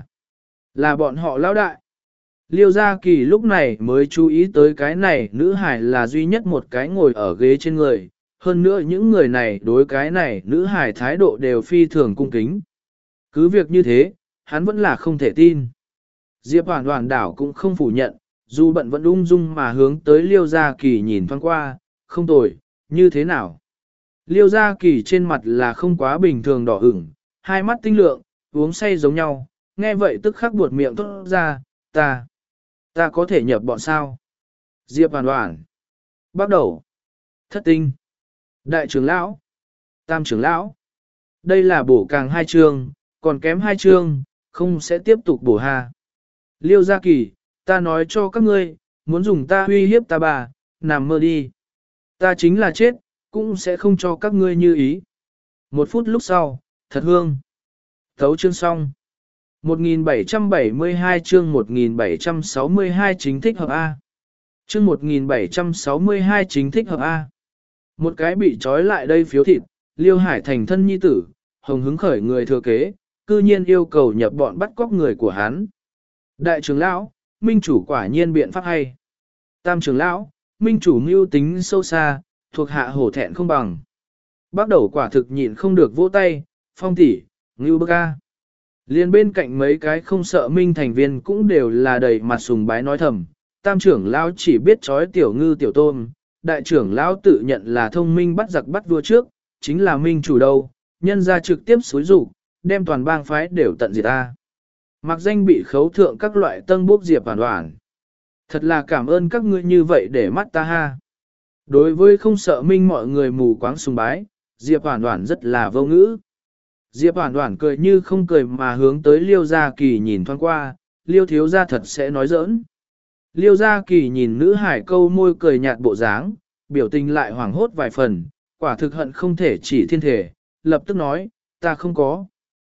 là bọn họ lão đại. Liêu Gia Kỳ lúc này mới chú ý tới cái này nữ hải là duy nhất một cái ngồi ở ghế trên người, hơn nữa những người này đối cái này nữ hải thái độ đều phi thường cung kính. Cứ việc như thế, hắn vẫn là không thể tin. Diệp Hoàn Hoàn đảo cũng không phủ nhận, dù bận vẫn ung dung mà hướng tới Liêu Gia Kỳ nhìn thoáng qua, không tồi, như thế nào? Liêu Gia Kỳ trên mặt là không quá bình thường đỏ ửng, hai mắt tinh lượng, uống say giống nhau, nghe vậy tức khắc buột miệng thốt ra, ta, ta có thể nhập bọn sao? Diệp Hoàn Hoàn, bắt đầu, thất tinh, đại trưởng lão, tam trưởng lão, đây là bổ càng hai chương, còn kém hai chương, không sẽ tiếp tục bổ ha. Liêu Gia Kỳ, ta nói cho các ngươi, muốn dùng ta uy hiếp ta bà, nằm mơ đi. Ta chính là chết, cũng sẽ không cho các ngươi như ý. Một phút lúc sau, thật hương. Thấu chương xong. một nghìn bảy trăm bảy mươi hai chương một nghìn bảy trăm sáu mươi hai chính thích hợp A. Chương một nghìn bảy trăm sáu mươi hai chính thích hợp A. Một cái bị trói lại đây phiếu thịt, Liêu Hải thành thân nhi tử, hồng hứng khởi người thừa kế, cư nhiên yêu cầu nhập bọn bắt cóc người của hắn. Đại trưởng lão, minh chủ quả nhiên biện pháp hay. Tam trưởng lão, minh chủ mưu tính sâu xa, thuộc hạ hổ thẹn không bằng. Bắt đầu quả thực nhịn không được vỗ tay, phong tỷ, ngưu bức a. Liên bên cạnh mấy cái không sợ minh thành viên cũng đều là đầy mặt sùng bái nói thầm. Tam trưởng lão chỉ biết trói tiểu ngư tiểu tôm, đại trưởng lão tự nhận là thông minh bắt giặc bắt vua trước, chính là minh chủ đâu, nhân ra trực tiếp xúi rủ, đem toàn bang phái đều tận diệt ta. Mặc danh bị khấu thượng các loại tân bốc Diệp Hoàn Hoàn. Thật là cảm ơn các ngươi như vậy để mắt ta ha. Đối với không sợ minh mọi người mù quáng sùng bái, Diệp Hoàn Hoàn rất là vô ngữ. Diệp Hoàn Hoàn cười như không cười mà hướng tới Liêu Gia Kỳ nhìn thoáng qua, Liêu thiếu gia thật sẽ nói giỡn. Liêu Gia Kỳ nhìn nữ hải câu môi cười nhạt bộ dáng, biểu tình lại hoảng hốt vài phần, quả thực hận không thể chỉ thiên thể, lập tức nói, ta không có.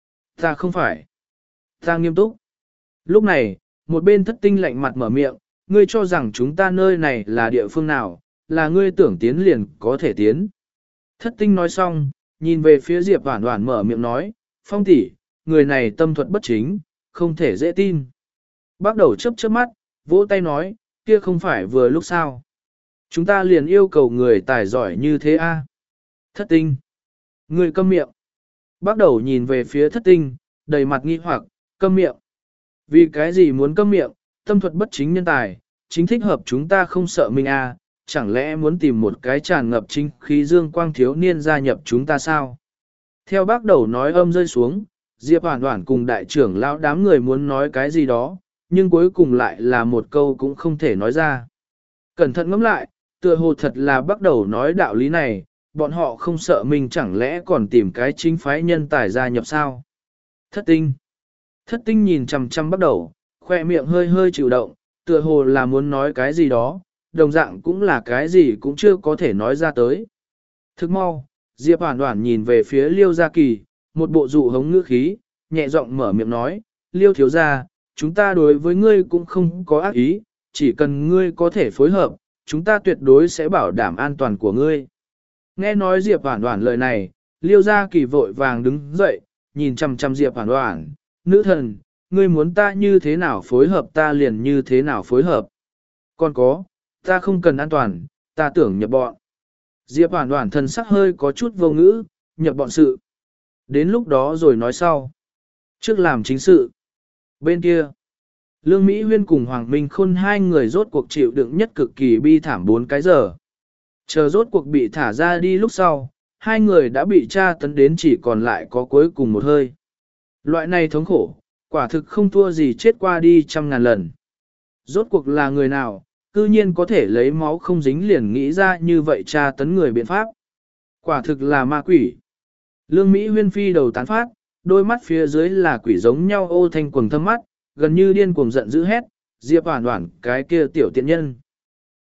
Ta không phải. Ta nghiêm túc. Lúc này, một bên thất tinh lạnh mặt mở miệng, ngươi cho rằng chúng ta nơi này là địa phương nào, là ngươi tưởng tiến liền có thể tiến. Thất tinh nói xong, nhìn về phía Diệp Hoàn Hoàn mở miệng nói, phong tỷ, người này tâm thuật bất chính, không thể dễ tin. Bắt đầu chớp chớp mắt, vỗ tay nói, kia không phải vừa lúc sao. Chúng ta liền yêu cầu người tài giỏi như thế a. Thất tinh. Người câm miệng. Bắt đầu nhìn về phía thất tinh, đầy mặt nghi hoặc, câm miệng. Vì cái gì muốn câm miệng, tâm thuật bất chính nhân tài, chính thích hợp chúng ta không sợ mình a, chẳng lẽ muốn tìm một cái tràn ngập chính khí dương quang thiếu niên gia nhập chúng ta sao? Theo bác đầu nói âm rơi xuống, Diệp Hoàn Hoàn cùng đại trưởng lão đám người muốn nói cái gì đó, nhưng cuối cùng lại là một câu cũng không thể nói ra. Cẩn thận ngẫm lại, tựa hồ thật là bắt đầu nói đạo lý này, bọn họ không sợ mình chẳng lẽ còn tìm cái chính phái nhân tài gia nhập sao? Thất tinh. Thất tinh nhìn chằm chằm bắt đầu, khoe miệng hơi hơi chịu động, tựa hồ là muốn nói cái gì đó, đồng dạng cũng là cái gì cũng chưa có thể nói ra tới. Thức mau, Diệp Hoàn Hoàn nhìn về phía Liêu Gia Kỳ, một bộ dụ hống ngữ khí, nhẹ giọng mở miệng nói, Liêu thiếu gia, chúng ta đối với ngươi cũng không có ác ý, chỉ cần ngươi có thể phối hợp, chúng ta tuyệt đối sẽ bảo đảm an toàn của ngươi. Nghe nói Diệp Hoàn Hoàn lời này, Liêu Gia Kỳ vội vàng đứng dậy, nhìn chằm chằm Diệp Hoàn Hoàn, nữ thần, ngươi muốn ta như thế nào phối hợp ta liền như thế nào phối hợp. Còn có, ta không cần an toàn, ta tưởng nhập bọn. Diệp Hoàn Hoàn thần sắc hơi có chút vô ngữ, nhập bọn sự. Đến lúc đó rồi nói sau. Trước làm chính sự. Bên kia, Lương Mỹ Huyên cùng Hoàng Minh Khôn hai người rốt cuộc chịu đựng nhất cực kỳ bi thảm bốn cái giờ. Chờ rốt cuộc bị thả ra đi lúc sau, hai người đã bị tra tấn đến chỉ còn lại có cuối cùng một hơi. Loại này thống khổ, quả thực không thua gì chết qua đi trăm ngàn lần. Rốt cuộc là người nào, cư nhiên có thể lấy máu không dính liền nghĩ ra như vậy tra tấn người biện pháp. Quả thực là ma quỷ. Lương Mỹ Huyên phi đầu tán phát, đôi mắt phía dưới là quỷ giống nhau ô thanh quầng thâm mắt, gần như điên cuồng giận dữ hét, Diệp Hoàn Hoàn cái kia tiểu tiện nhân.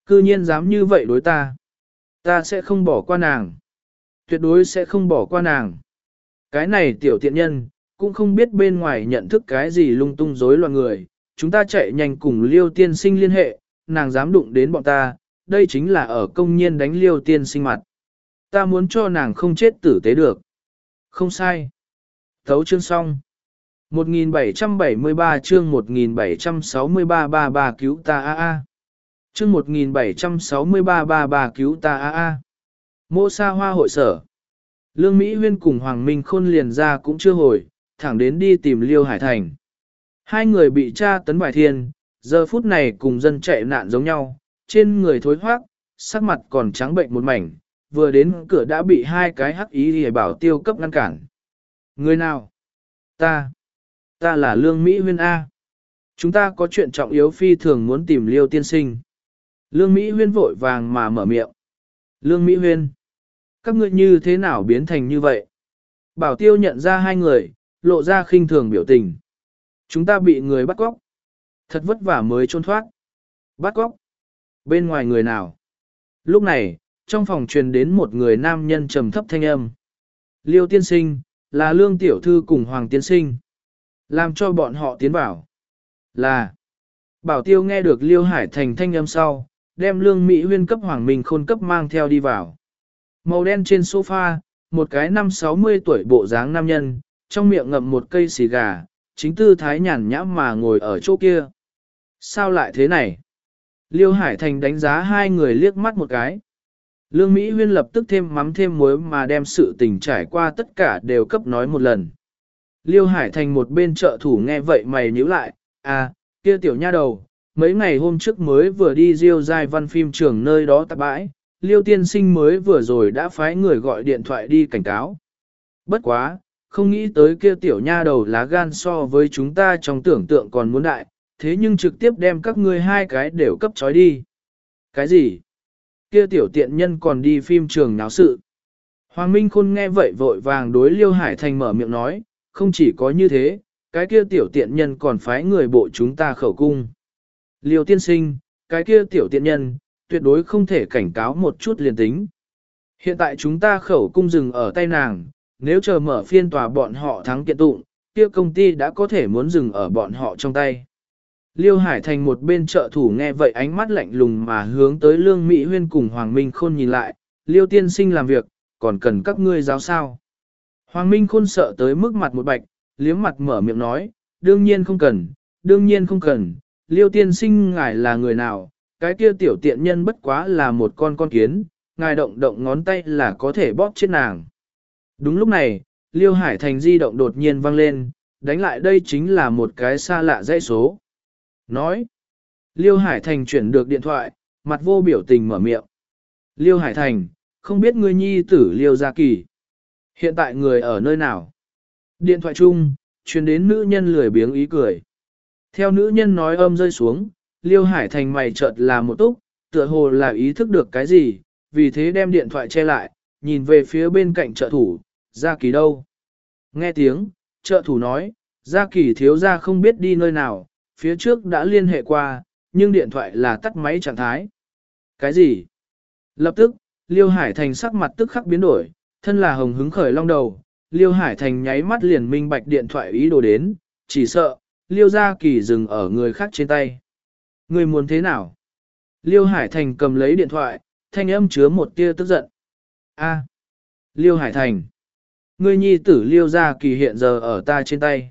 Cư nhiên dám như vậy đối ta. Ta sẽ không bỏ qua nàng. Tuyệt đối sẽ không bỏ qua nàng. Cái này tiểu tiện nhân, cũng không biết bên ngoài nhận thức cái gì lung tung rối loạn người. Chúng ta chạy nhanh cùng Liêu tiên sinh liên hệ, nàng dám đụng đến bọn ta, đây chính là ở công nhiên đánh Liêu tiên sinh mặt. Ta muốn cho nàng không chết tử tế được. Không sai. Thấu chương xong. một nghìn bảy trăm bảy mươi ba chương một nghìn bảy trăm sáu mươi ba ba ba cứu ta a a. Chương một nghìn bảy trăm sáu mươi ba ba ba cứu ta a a. Mộ Sa Hoa hội sở. Lương Mỹ Huyên cùng Hoàng Minh Khôn liền ra cũng chưa hồi, thẳng đến đi tìm Liêu Hải Thành. Hai người bị tra tấn vài thiên, giờ phút này cùng dân chạy nạn giống nhau, trên người thối hoác, sắc mặt còn trắng bệnh một mảnh, vừa đến cửa đã bị hai cái hắc ý hề bảo tiêu cấp ngăn cản. Người nào? Ta. Ta là Lương Mỹ Huyên A. Chúng ta có chuyện trọng yếu phi thường muốn tìm Liêu tiên sinh. Lương Mỹ Huyên vội vàng mà mở miệng. Lương Mỹ Huyên. Các ngươi như thế nào biến thành như vậy? Bảo tiêu nhận ra hai người, lộ ra khinh thường biểu tình. Chúng ta bị người bắt cóc. Thật vất vả mới trốn thoát. Bắt cóc. Bên ngoài người nào? Lúc này, trong phòng truyền đến một người nam nhân trầm thấp thanh âm. Liêu tiên sinh, là Lương tiểu thư cùng Hoàng tiên sinh. Làm cho bọn họ tiến vào. Là. Bảo tiêu nghe được Liêu Hải Thành thanh âm sau, đem Lương Mỹ Huyên cấp Hoàng Minh Khôn cấp mang theo đi vào. Màu đen trên sofa, một cái năm sáu mươi tuổi bộ dáng nam nhân, trong miệng ngậm một cây xì gà, chính tư thái nhàn nhã mà ngồi ở chỗ kia. Sao lại thế này? Liêu Hải Thành đánh giá hai người liếc mắt một cái. Lương Mỹ Huyên lập tức thêm mắm thêm muối mà đem sự tình trải qua tất cả đều cấp nói một lần. Liêu Hải Thành một bên trợ thủ nghe vậy mày nhíu lại, à, kia tiểu nha đầu, mấy ngày hôm trước mới vừa đi Diêu Giai Văn phim trường nơi đó tạp bãi, Liêu tiên sinh mới vừa rồi đã phái người gọi điện thoại đi cảnh cáo. Bất quá, không nghĩ tới kia tiểu nha đầu lá gan so với chúng ta trong tưởng tượng còn muốn đại, thế nhưng trực tiếp đem các ngươi hai cái đều cấp trói đi. Cái gì? Kia tiểu tiện nhân còn đi phim trường náo sự. Hoàng Minh Khôn nghe vậy vội vàng đối Liêu Hải Thành mở miệng nói, không chỉ có như thế, cái kia tiểu tiện nhân còn phái người bộ chúng ta khẩu cung. Liêu tiên sinh, cái kia tiểu tiện nhân, tuyệt đối không thể cảnh cáo một chút liền tính. Hiện tại chúng ta khẩu cung dừng ở tay nàng, nếu chờ mở phiên tòa bọn họ thắng kiện tụng, kia công ty đã có thể muốn dừng ở bọn họ trong tay. Liêu Hải Thành một bên trợ thủ nghe vậy ánh mắt lạnh lùng mà hướng tới Lương Mỹ Huyên cùng Hoàng Minh Khôn nhìn lại, Liêu tiên sinh làm việc, còn cần các ngươi giáo sao. Hoàng Minh Khôn sợ tới mức mặt một bạch, liếm mặt mở miệng nói, đương nhiên không cần, đương nhiên không cần, Liêu tiên sinh ngài là người nào, cái kia tiểu tiện nhân bất quá là một con con kiến, ngài động động ngón tay là có thể bóp chết nàng. Đúng lúc này, Liêu Hải Thành di động đột nhiên vang lên, đánh lại đây chính là một cái xa lạ dãy số. Nói, Liêu Hải Thành chuyển được điện thoại, mặt vô biểu tình mở miệng. Liêu Hải Thành, không biết ngươi nhi tử Liêu Gia Kỳ. Hiện tại người ở nơi nào? Điện thoại chung, truyền đến nữ nhân lười biếng ý cười. Theo nữ nhân nói âm rơi xuống, Liêu Hải Thành mày chợt là một túc, tựa hồ là ý thức được cái gì, vì thế đem điện thoại che lại, nhìn về phía bên cạnh trợ thủ, Gia Kỳ đâu? Nghe tiếng, trợ thủ nói, Gia Kỳ thiếu gia không biết đi nơi nào, phía trước đã liên hệ qua, nhưng điện thoại là tắt máy trạng thái. Cái gì? Lập tức, Liêu Hải Thành sắc mặt tức khắc biến đổi, thân là hồng hứng khởi long đầu, Liêu Hải Thành nháy mắt liền minh bạch điện thoại ý đồ đến, chỉ sợ, Liêu Gia Kỳ dừng ở người khác trên tay. Người muốn thế nào? Liêu Hải Thành cầm lấy điện thoại, thanh âm chứa một tia tức giận. A, Liêu Hải Thành, ngươi nhi tử Liêu Gia Kỳ hiện giờ ở ta trên tay.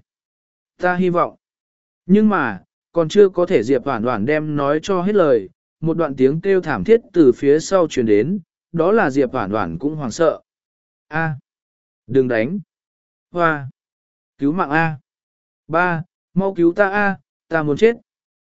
Ta hy vọng. Nhưng mà, còn chưa có thể Diệp Hoản Hoản đem nói cho hết lời, một đoạn tiếng kêu thảm thiết từ phía sau truyền đến, đó là Diệp Hoản Hoản cũng hoảng sợ. A, đừng đánh. Hoa, cứu mạng A. Ba, mau cứu ta A, ta muốn chết.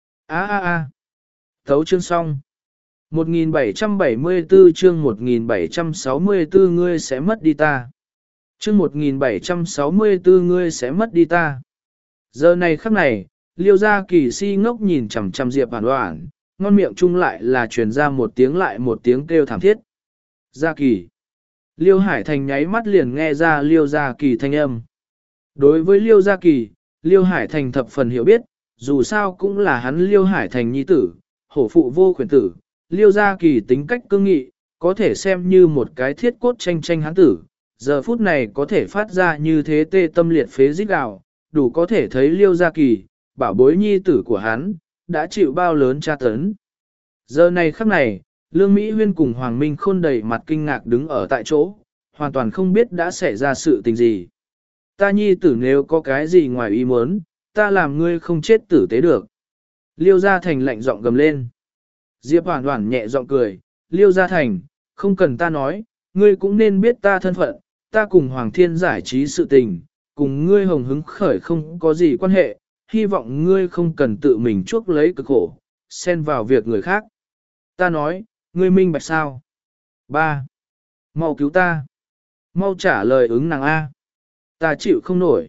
A a a. Thấu chương xong. một nghìn bảy trăm bảy mươi tư chương một nghìn bảy trăm sáu mươi tư ngươi sẽ mất đi ta. Chương một nghìn bảy trăm sáu mươi tư ngươi sẽ mất đi ta. Giờ này khắc này, Liêu Gia Kỳ si ngốc nhìn chằm chằm Diệp Hoản Hoản, ngon miệng chung lại là truyền ra một tiếng lại một tiếng kêu thảm thiết. Gia Kỳ. Liêu Hải Thành nháy mắt liền nghe ra Liêu Gia Kỳ thanh âm. Đối với Liêu Gia Kỳ, Liêu Hải Thành thập phần hiểu biết, dù sao cũng là hắn Liêu Hải Thành nhi tử, hổ phụ vô khuyển tử, Liêu Gia Kỳ tính cách cương nghị, có thể xem như một cái thiết cốt tranh tranh hán tử, giờ phút này có thể phát ra như thế tê tâm liệt phế rít gào, đủ có thể thấy Liêu Gia Kỳ, bảo bối nhi tử của hắn, đã chịu bao lớn tra tấn. Giờ này khắc này, Lương Mỹ Huyên cùng Hoàng Minh Khôn đầy mặt kinh ngạc đứng ở tại chỗ, hoàn toàn không biết đã xảy ra sự tình gì. Ta nhi tử nếu có cái gì ngoài ý muốn, ta làm ngươi không chết tử tế được. Liêu Gia Thành lạnh giọng gầm lên. Diệp Hoản Hoản nhẹ giọng cười, Liêu Gia Thành, không cần ta nói, ngươi cũng nên biết ta thân phận, ta cùng Hoàng Thiên giải trí sự tình, cùng ngươi hồng hứng khởi không có gì quan hệ, hy vọng ngươi không cần tự mình chuốc lấy cực khổ, xen vào việc người khác. Ta nói, ngươi minh bạch sao? Ba, mau cứu ta. Mau trả lời ứng nàng A. Ta chịu không nổi.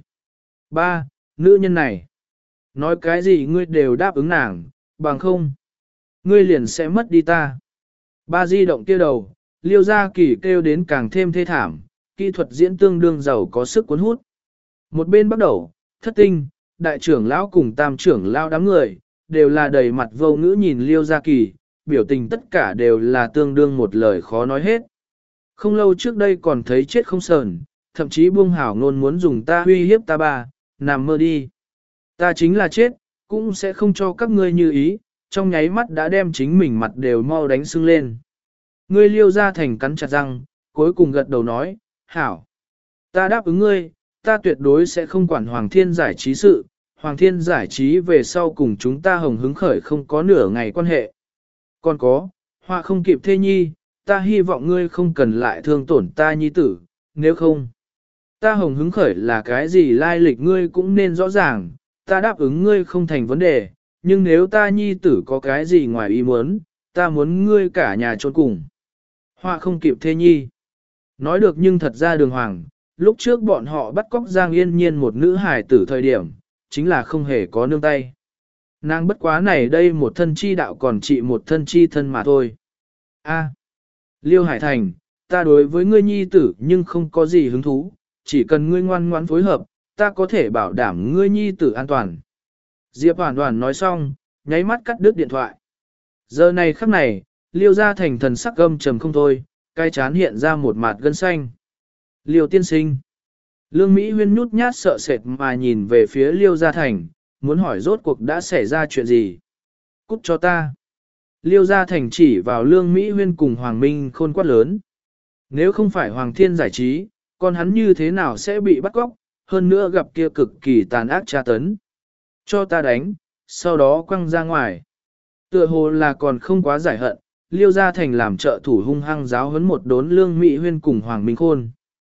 Ba, nữ nhân này. Nói cái gì ngươi đều đáp ứng nàng, bằng không. Ngươi liền sẽ mất đi ta. Ba di động kia đầu, Liêu Gia Kỳ kêu đến càng thêm thê thảm, kỹ thuật diễn tương đương giàu có sức cuốn hút. Một bên bắt đầu, thất tinh, đại trưởng lão cùng tam trưởng lão đám người, đều là đầy mặt vô ngữ nhìn Liêu Gia Kỳ, biểu tình tất cả đều là tương đương một lời khó nói hết. Không lâu trước đây còn thấy chết không sờn, thậm chí buông hảo ngôn muốn dùng ta uy hiếp ta ba, nằm mơ đi. Ta chính là chết, cũng sẽ không cho các ngươi như ý, trong nháy mắt đã đem chính mình mặt đều mau đánh sưng lên. Ngươi Liêu Gia Thành cắn chặt răng, cuối cùng gật đầu nói, hảo. Ta đáp ứng ngươi, ta tuyệt đối sẽ không quản Hoàng Thiên giải trí sự, Hoàng Thiên giải trí về sau cùng chúng ta hồng hứng khởi không có nửa ngày quan hệ. Còn có, họa không kịp thê nhi, ta hy vọng ngươi không cần lại thương tổn ta nhi tử, nếu không. Ta hồng hứng khởi là cái gì lai lịch ngươi cũng nên rõ ràng, ta đáp ứng ngươi không thành vấn đề, nhưng nếu ta nhi tử có cái gì ngoài ý muốn, ta muốn ngươi cả nhà trốn cùng. Họa không kịp thê nhi. Nói được nhưng thật ra đường hoàng, lúc trước bọn họ bắt cóc Giang Yên Nhiên một nữ hài tử thời điểm, chính là không hề có nương tay. Nàng bất quá này đây một thân chi đạo còn trị một thân chi thân mà thôi. A, Liêu Hải Thành, ta đối với ngươi nhi tử nhưng không có gì hứng thú, chỉ cần ngươi ngoan ngoãn phối hợp, ta có thể bảo đảm ngươi nhi tử an toàn. Diệp Hoàn Hoàn nói xong, nháy mắt cắt đứt điện thoại. Giờ này khắc này, Liêu Gia Thành thần sắc gâm trầm không thôi, cái chán hiện ra một mặt gân xanh. Liêu tiên sinh. Lương Mỹ Huyên nhút nhát sợ sệt mà nhìn về phía Liêu Gia Thành, muốn hỏi rốt cuộc đã xảy ra chuyện gì. Cút cho ta. Liêu Gia Thành chỉ vào Lương Mỹ Huyên cùng Hoàng Minh Khôn quát lớn. Nếu không phải Hoàng Thiên giải trí, con hắn như thế nào sẽ bị bắt cóc, hơn nữa gặp kia cực kỳ tàn ác tra tấn. Cho ta đánh, sau đó quăng ra ngoài. Tựa hồ là còn không quá giải hận, Liêu Gia Thành làm trợ thủ hung hăng giáo huấn một đốn Lương Mỹ Huyên cùng Hoàng Minh Khôn.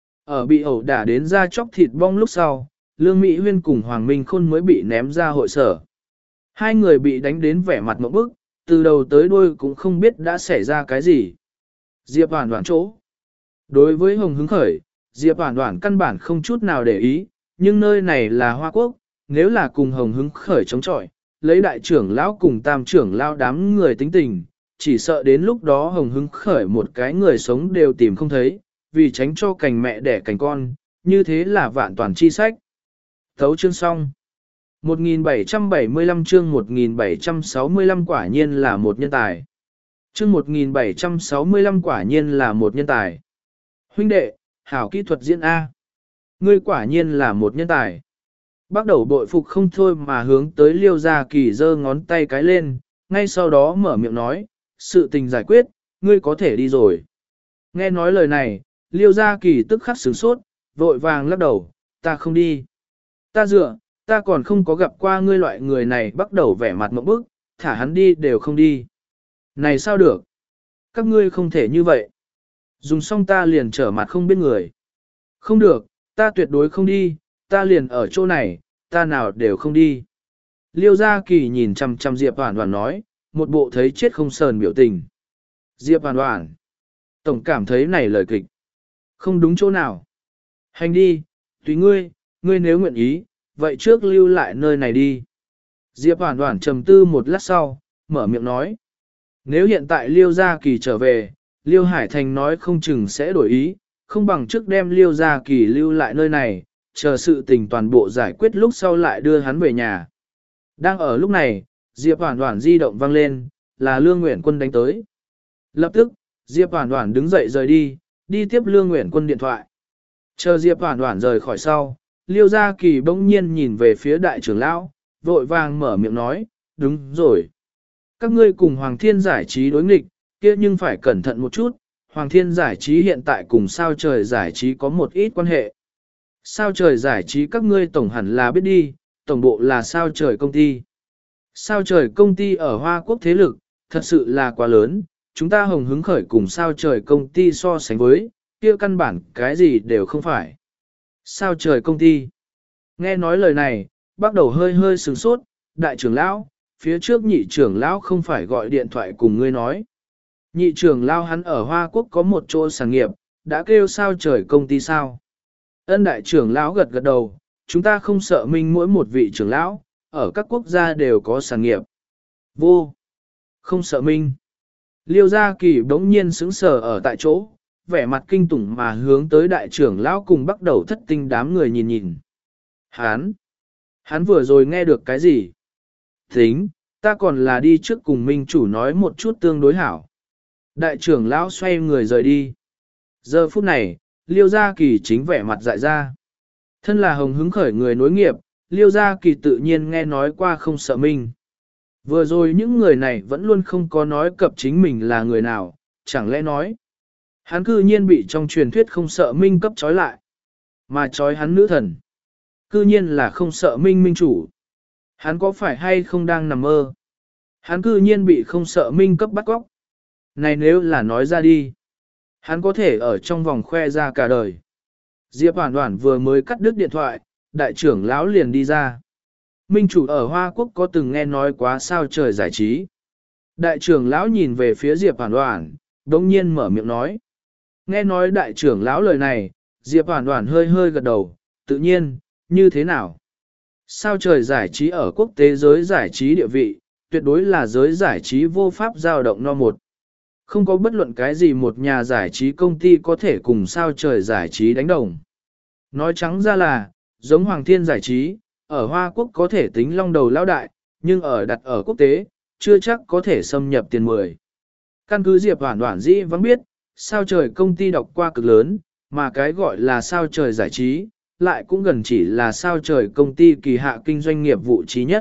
Ở bị ẩu đả đến ra chóc thịt bong lúc sau, Lương Mỹ Huyên cùng Hoàng Minh Khôn mới bị ném ra hội sở. Hai người bị đánh đến vẻ mặt ngộp bức, từ đầu tới đuôi cũng không biết đã xảy ra cái gì. Diệp Hoàn Hoàn chỗ. Đối với Hồng Hứng Khởi, Diệp Hoàn Hoàn căn bản không chút nào để ý, nhưng nơi này là Hoa Quốc, nếu là cùng Hồng Hứng Khởi chống chọi, lấy đại trưởng lão cùng tam trưởng lão đám người tính tình, chỉ sợ đến lúc đó Hồng Hứng Khởi một cái người sống đều tìm không thấy, vì tránh cho cành mẹ đẻ cành con, như thế là vạn toàn chi sách. Thấu chương xong. một nghìn bảy trăm bảy mươi lăm chương một nghìn bảy trăm sáu mươi lăm quả nhiên là một nhân tài. Chương một nghìn bảy trăm sáu mươi lăm quả nhiên là một nhân tài. Huynh đệ, hảo kỹ thuật diễn A. Ngươi quả nhiên là một nhân tài. Bắt đầu bội phục không thôi mà hướng tới Liêu Gia Kỳ giơ ngón tay cái lên, ngay sau đó mở miệng nói, sự tình giải quyết, ngươi có thể đi rồi. Nghe nói lời này, Liêu Gia Kỳ tức khắc sửng sốt, vội vàng lắc đầu, ta không đi. Ta dựa, ta còn không có gặp qua ngươi loại người này bắt đầu vẻ mặt ngộp bức, thả hắn đi đều không đi. Này sao được? Các ngươi không thể như vậy. Dùng xong ta liền trở mặt không biết người. Không được, ta tuyệt đối không đi, ta liền ở chỗ này, ta nào đều không đi. Liêu Gia Kỳ nhìn chằm chằm Diệp Hoàn Hoàn nói, một bộ thấy chết không sờn biểu tình. Diệp Hoàn Hoàn. Tổng cảm thấy này lời kịch. Không đúng chỗ nào. Hành đi, tùy ngươi, ngươi nếu nguyện ý, vậy trước lưu lại nơi này đi. Diệp Hoàn Hoàn trầm tư một lát sau, mở miệng nói. Nếu hiện tại Liêu Gia Kỳ trở về, Liêu Hải Thành nói không chừng sẽ đổi ý, không bằng trước đem Liêu Gia Kỳ lưu lại nơi này, chờ sự tình toàn bộ giải quyết lúc sau lại đưa hắn về nhà. Đang ở lúc này, Diệp Hoàn Hoàn di động vang lên, là Lương Nguyễn Quân đánh tới. Lập tức, Diệp Hoản Hoản đứng dậy rời đi, đi tiếp Lương Nguyện Quân điện thoại. Chờ Diệp Hoản Hoản rời khỏi sau, Liêu Gia Kỳ bỗng nhiên nhìn về phía đại trưởng lão, vội vàng mở miệng nói, đúng rồi. Các ngươi cùng Hoàng Thiên Giải Trí đối nghịch, kia nhưng phải cẩn thận một chút, Hoàng Thiên Giải Trí hiện tại cùng Sao Trời Giải Trí có một ít quan hệ. Sao Trời Giải Trí các ngươi tổng hẳn là biết đi, tổng bộ là Sao Trời công ty. Sao Trời công ty ở Hoa Quốc thế lực, thật sự là quá lớn, chúng ta hồng hứng khởi cùng Sao Trời công ty so sánh với, kia căn bản cái gì đều không phải. Sao Trời công ty. Nghe nói lời này, bắt đầu hơi hơi sửng sốt, đại trưởng lão, phía trước nhị trưởng lão không phải gọi điện thoại cùng ngươi nói. Nhị trưởng lão hắn ở Hoa Quốc có một chỗ sản nghiệp, đã kêu Sao Trời công ty sao. Ân đại trưởng lão gật gật đầu, chúng ta không sợ minh mỗi một vị trưởng lão, ở các quốc gia đều có sản nghiệp. Vô. Không sợ minh. Liêu Gia Kỳ bỗng nhiên sững sờ ở tại chỗ, vẻ mặt kinh tủng mà hướng tới đại trưởng lão cùng bắt đầu thất tinh đám người nhìn nhìn. Hán. Hắn vừa rồi nghe được cái gì? Tính, ta còn là đi trước cùng minh chủ nói một chút tương đối hảo. Đại trưởng lão xoay người rời đi. Giờ phút này, Liêu Gia Kỳ chính vẻ mặt dại ra. Thân là hồng hứng khởi người nối nghiệp, Liêu Gia Kỳ tự nhiên nghe nói qua không sợ minh. Vừa rồi những người này vẫn luôn không có nói cập chính mình là người nào, chẳng lẽ nói. Hắn cư nhiên bị trong truyền thuyết không sợ minh cấp trói lại. Mà trói hắn nữ thần. Cư nhiên là không sợ minh minh chủ. Hắn có phải hay không đang nằm mơ? Hắn cư nhiên bị không sợ minh cấp bắt cóc. Này nếu là nói ra đi. Hắn có thể ở trong vòng khoe ra cả đời. Diệp Hoản Hoản vừa mới cắt đứt điện thoại, đại trưởng lão liền đi ra. Minh chủ ở Hoa Quốc có từng nghe nói quá Sao Trời Giải Trí. Đại trưởng lão nhìn về phía Diệp Hoản Hoản, đống nhiên mở miệng nói. Nghe nói đại trưởng lão lời này, Diệp Hoản Hoản hơi hơi gật đầu, tự nhiên, như thế nào? Sao Trời Giải Trí ở quốc tế giới giải trí địa vị, tuyệt đối là giới giải trí vô pháp dao động no một. Không có bất luận cái gì một nhà giải trí công ty có thể cùng Sao Trời Giải Trí đánh đồng. Nói trắng ra là, giống Hoàng Thiên Giải Trí, ở Hoa Quốc có thể tính long đầu lão đại, nhưng ở đặt ở quốc tế, chưa chắc có thể xâm nhập tiền mười. Căn cứ Diệp Hoản Hoản dĩ vẫn biết, Sao Trời công ty đọc qua cực lớn, mà cái gọi là Sao Trời Giải Trí, lại cũng gần chỉ là Sao Trời công ty kỳ hạ kinh doanh nghiệp vụ trí nhất.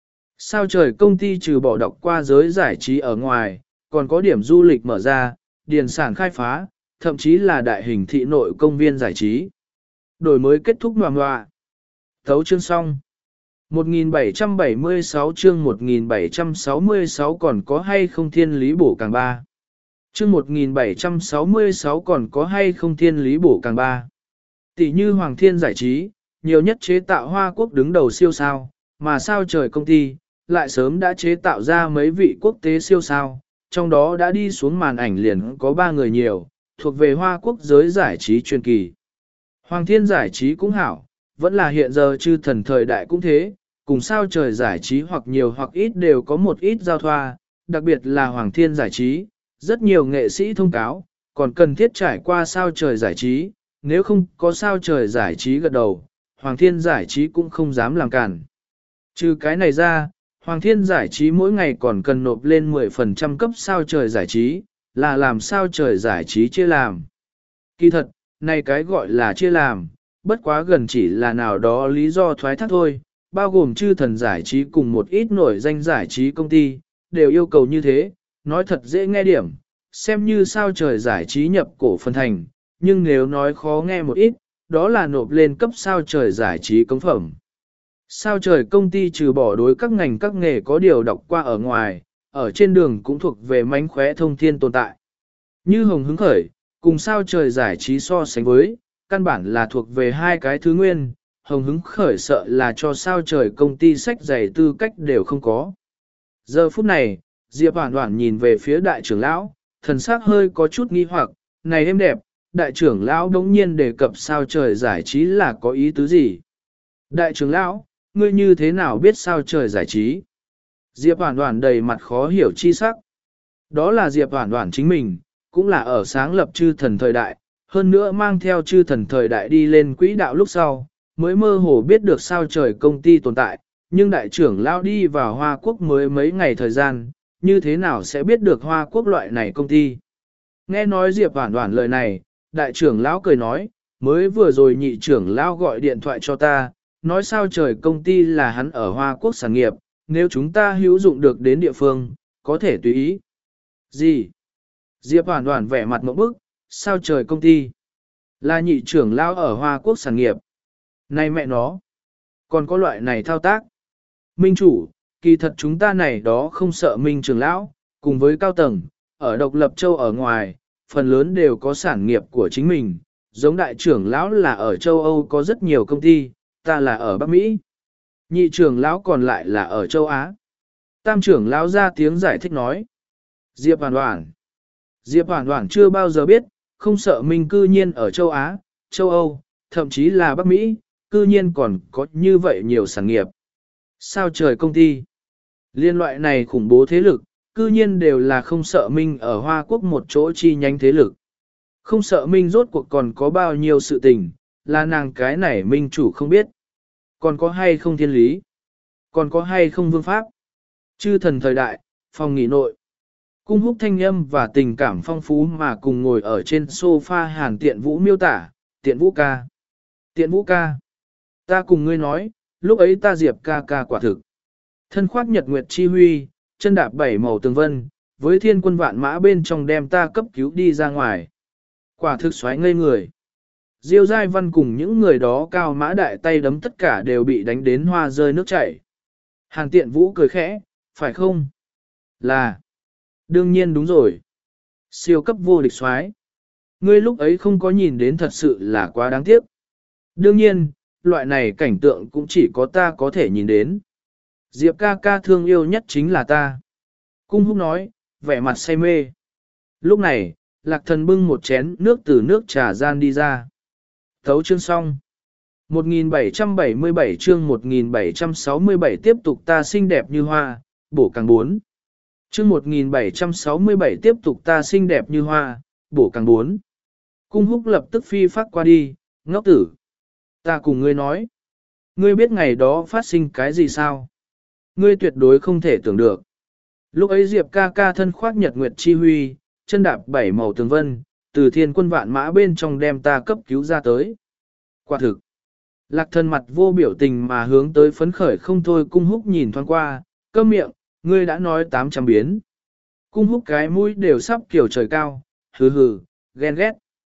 Sao Trời công ty trừ bỏ đọc qua giới giải trí ở ngoài, còn có điểm du lịch mở ra, điền sản khai phá, thậm chí là đại hình thị nội công viên giải trí. Đổi mới kết thúc ngoà ngoà. Thấu chương xong. một nghìn bảy trăm bảy mươi sáu chương một nghìn bảy trăm sáu mươi sáu còn có hay không thiên lý bổ càng ba. Chương một nghìn bảy trăm sáu mươi sáu còn có hay không thiên lý bổ càng ba. Tỷ như Hoàng Thiên Giải Trí, nhiều nhất chế tạo Hoa Quốc đứng đầu siêu sao, mà Sao Trời công ty, lại sớm đã chế tạo ra mấy vị quốc tế siêu sao, trong đó đã đi xuống màn ảnh liền có ba người nhiều, thuộc về Hoa Quốc giới giải trí truyền kỳ. Hoàng Thiên Giải Trí cũng hảo, vẫn là hiện giờ chư thần thời đại cũng thế, cùng Sao Trời Giải Trí hoặc nhiều hoặc ít đều có một ít giao thoa, đặc biệt là Hoàng Thiên Giải Trí, rất nhiều nghệ sĩ thông cáo, còn cần thiết trải qua Sao Trời Giải Trí, nếu không có Sao Trời Giải Trí gật đầu, Hoàng Thiên Giải Trí cũng không dám làm cản. Trừ cái này ra, Hoàng Thiên Giải Trí mỗi ngày còn cần nộp lên mười phần trăm cấp Sao Trời Giải Trí, là làm Sao Trời Giải Trí chia làm. Kỳ thật, này cái gọi là chia làm, bất quá gần chỉ là nào đó lý do thoái thác thôi, bao gồm chư thần giải trí cùng một ít nổi danh giải trí công ty, đều yêu cầu như thế, nói thật dễ nghe điểm, xem như Sao Trời Giải Trí nhập cổ phần thành, nhưng nếu nói khó nghe một ít, đó là nộp lên cấp Sao Trời Giải Trí cống phẩm. Sao Trời công ty trừ bỏ đối các ngành các nghề có điều đọc qua ở ngoài, ở trên đường cũng thuộc về mánh khóe thông thiên tồn tại. Như Hồng Hứng Khởi, cùng Sao Trời Giải Trí so sánh với, căn bản là thuộc về hai cái thứ nguyên, Hồng Hứng Khởi sợ là cho Sao Trời công ty sách giày tư cách đều không có. Giờ phút này, Diệp Hoản Hoản nhìn về phía đại trưởng lão, thần sắc hơi có chút nghi hoặc, này êm đẹp, đại trưởng lão đống nhiên đề cập Sao Trời Giải Trí là có ý tứ gì? Đại trưởng lão, ngươi như thế nào biết Sao Trời Giải Trí? Diệp Hoản Hoản đầy mặt khó hiểu chi sắc. Đó là Diệp Hoản Hoản chính mình, cũng là ở sáng lập chư thần thời đại, hơn nữa mang theo chư thần thời đại đi lên quỹ đạo lúc sau, mới mơ hồ biết được Sao Trời công ty tồn tại, nhưng đại trưởng lão đi vào Hoa Quốc mới mấy ngày thời gian, như thế nào sẽ biết được Hoa Quốc loại này công ty. Nghe nói Diệp Hoản Hoản lời này, đại trưởng lão cười nói, mới vừa rồi nhị trưởng lão gọi điện thoại cho ta, nói sao trời công ty là hắn ở Hoa Quốc sản nghiệp, nếu chúng ta hữu dụng được đến địa phương, có thể tùy ý. Gì? Diệp Hoản Hoản vẻ mặt ngộp bức, sao trời công ty? Là nhị trưởng lão ở Hoa Quốc sản nghiệp. Này mẹ nó! Còn có loại này thao tác? Minh chủ, kỳ thật chúng ta này đó không sợ Minh trưởng lão, cùng với cao tầng, ở độc lập châu ở ngoài, phần lớn đều có sản nghiệp của chính mình, giống đại trưởng lão là ở châu Âu có rất nhiều công ty, ta là ở Bắc Mỹ. Nhị trưởng lão còn lại là ở châu Á. Tam trưởng lão ra tiếng giải thích nói. Diệp Hoản Hoản. Diệp Hoản Hoản chưa bao giờ biết, không sợ Minh cư nhiên ở châu Á, châu Âu, thậm chí là Bắc Mỹ, cư nhiên còn có như vậy nhiều sản nghiệp. Sao trời công ty? Liên loại này khủng bố thế lực, cư nhiên đều là không sợ Minh ở Hoa Quốc một chỗ chi nhánh thế lực. Không sợ Minh rốt cuộc còn có bao nhiêu sự tình, là nàng cái này Minh chủ không biết. Còn có hay không thiên lý? Còn có hay không vương pháp? Chư thần thời đại, phòng nghỉ nội. Cung húc thanh âm và tình cảm phong phú mà cùng ngồi ở trên sofa Hàn Tiện Vũ miêu tả, Tiện Vũ ca. Tiện Vũ ca. Ta cùng ngươi nói, lúc ấy ta Diệp ca ca quả thực. Thân khoác nhật nguyệt chi huy, chân đạp bảy màu tường vân, với thiên quân vạn mã bên trong đem ta cấp cứu đi ra ngoài. Quả thực xoáy ngây người. Diêu Giai Văn cùng những người đó cao mã đại tay đấm tất cả đều bị đánh đến hoa rơi nước chảy. Hàn Tiện Vũ cười khẽ, phải không? Là. Đương nhiên đúng rồi. Siêu cấp vô địch xoáy. Ngươi lúc ấy không có nhìn đến thật sự là quá đáng tiếc. Đương nhiên, loại này cảnh tượng cũng chỉ có ta có thể nhìn đến. Diệp ca ca thương yêu nhất chính là ta. Cung húc nói, vẻ mặt say mê. Lúc này, Lạc Thần bưng một chén nước từ nước trà gian đi ra. Thấu chương xong. một nghìn bảy trăm bảy mươi bảy chương một nghìn bảy trăm sáu mươi bảy tiếp tục ta xinh đẹp như hoa, bổ càng bốn. Chương một nghìn bảy trăm sáu mươi bảy tiếp tục ta xinh đẹp như hoa, bổ càng bốn. Cung húc lập tức phi phát qua đi, ngốc tử. Ta cùng ngươi nói. Ngươi biết ngày đó phát sinh cái gì sao? Ngươi tuyệt đối không thể tưởng được. Lúc ấy Diệp ca ca thân khoác nhật nguyệt chi huy, chân đạp bảy màu tường vân, từ thiên quân vạn mã bên trong đem ta cấp cứu ra tới. Quả thực. Lạc Thần mặt vô biểu tình mà hướng tới phấn khởi không thôi cung húc nhìn thoáng qua, câm miệng, ngươi đã nói tám trăm biến. Cung húc cái mũi đều sắp kiểu trời cao, hừ hừ, ghen ghét.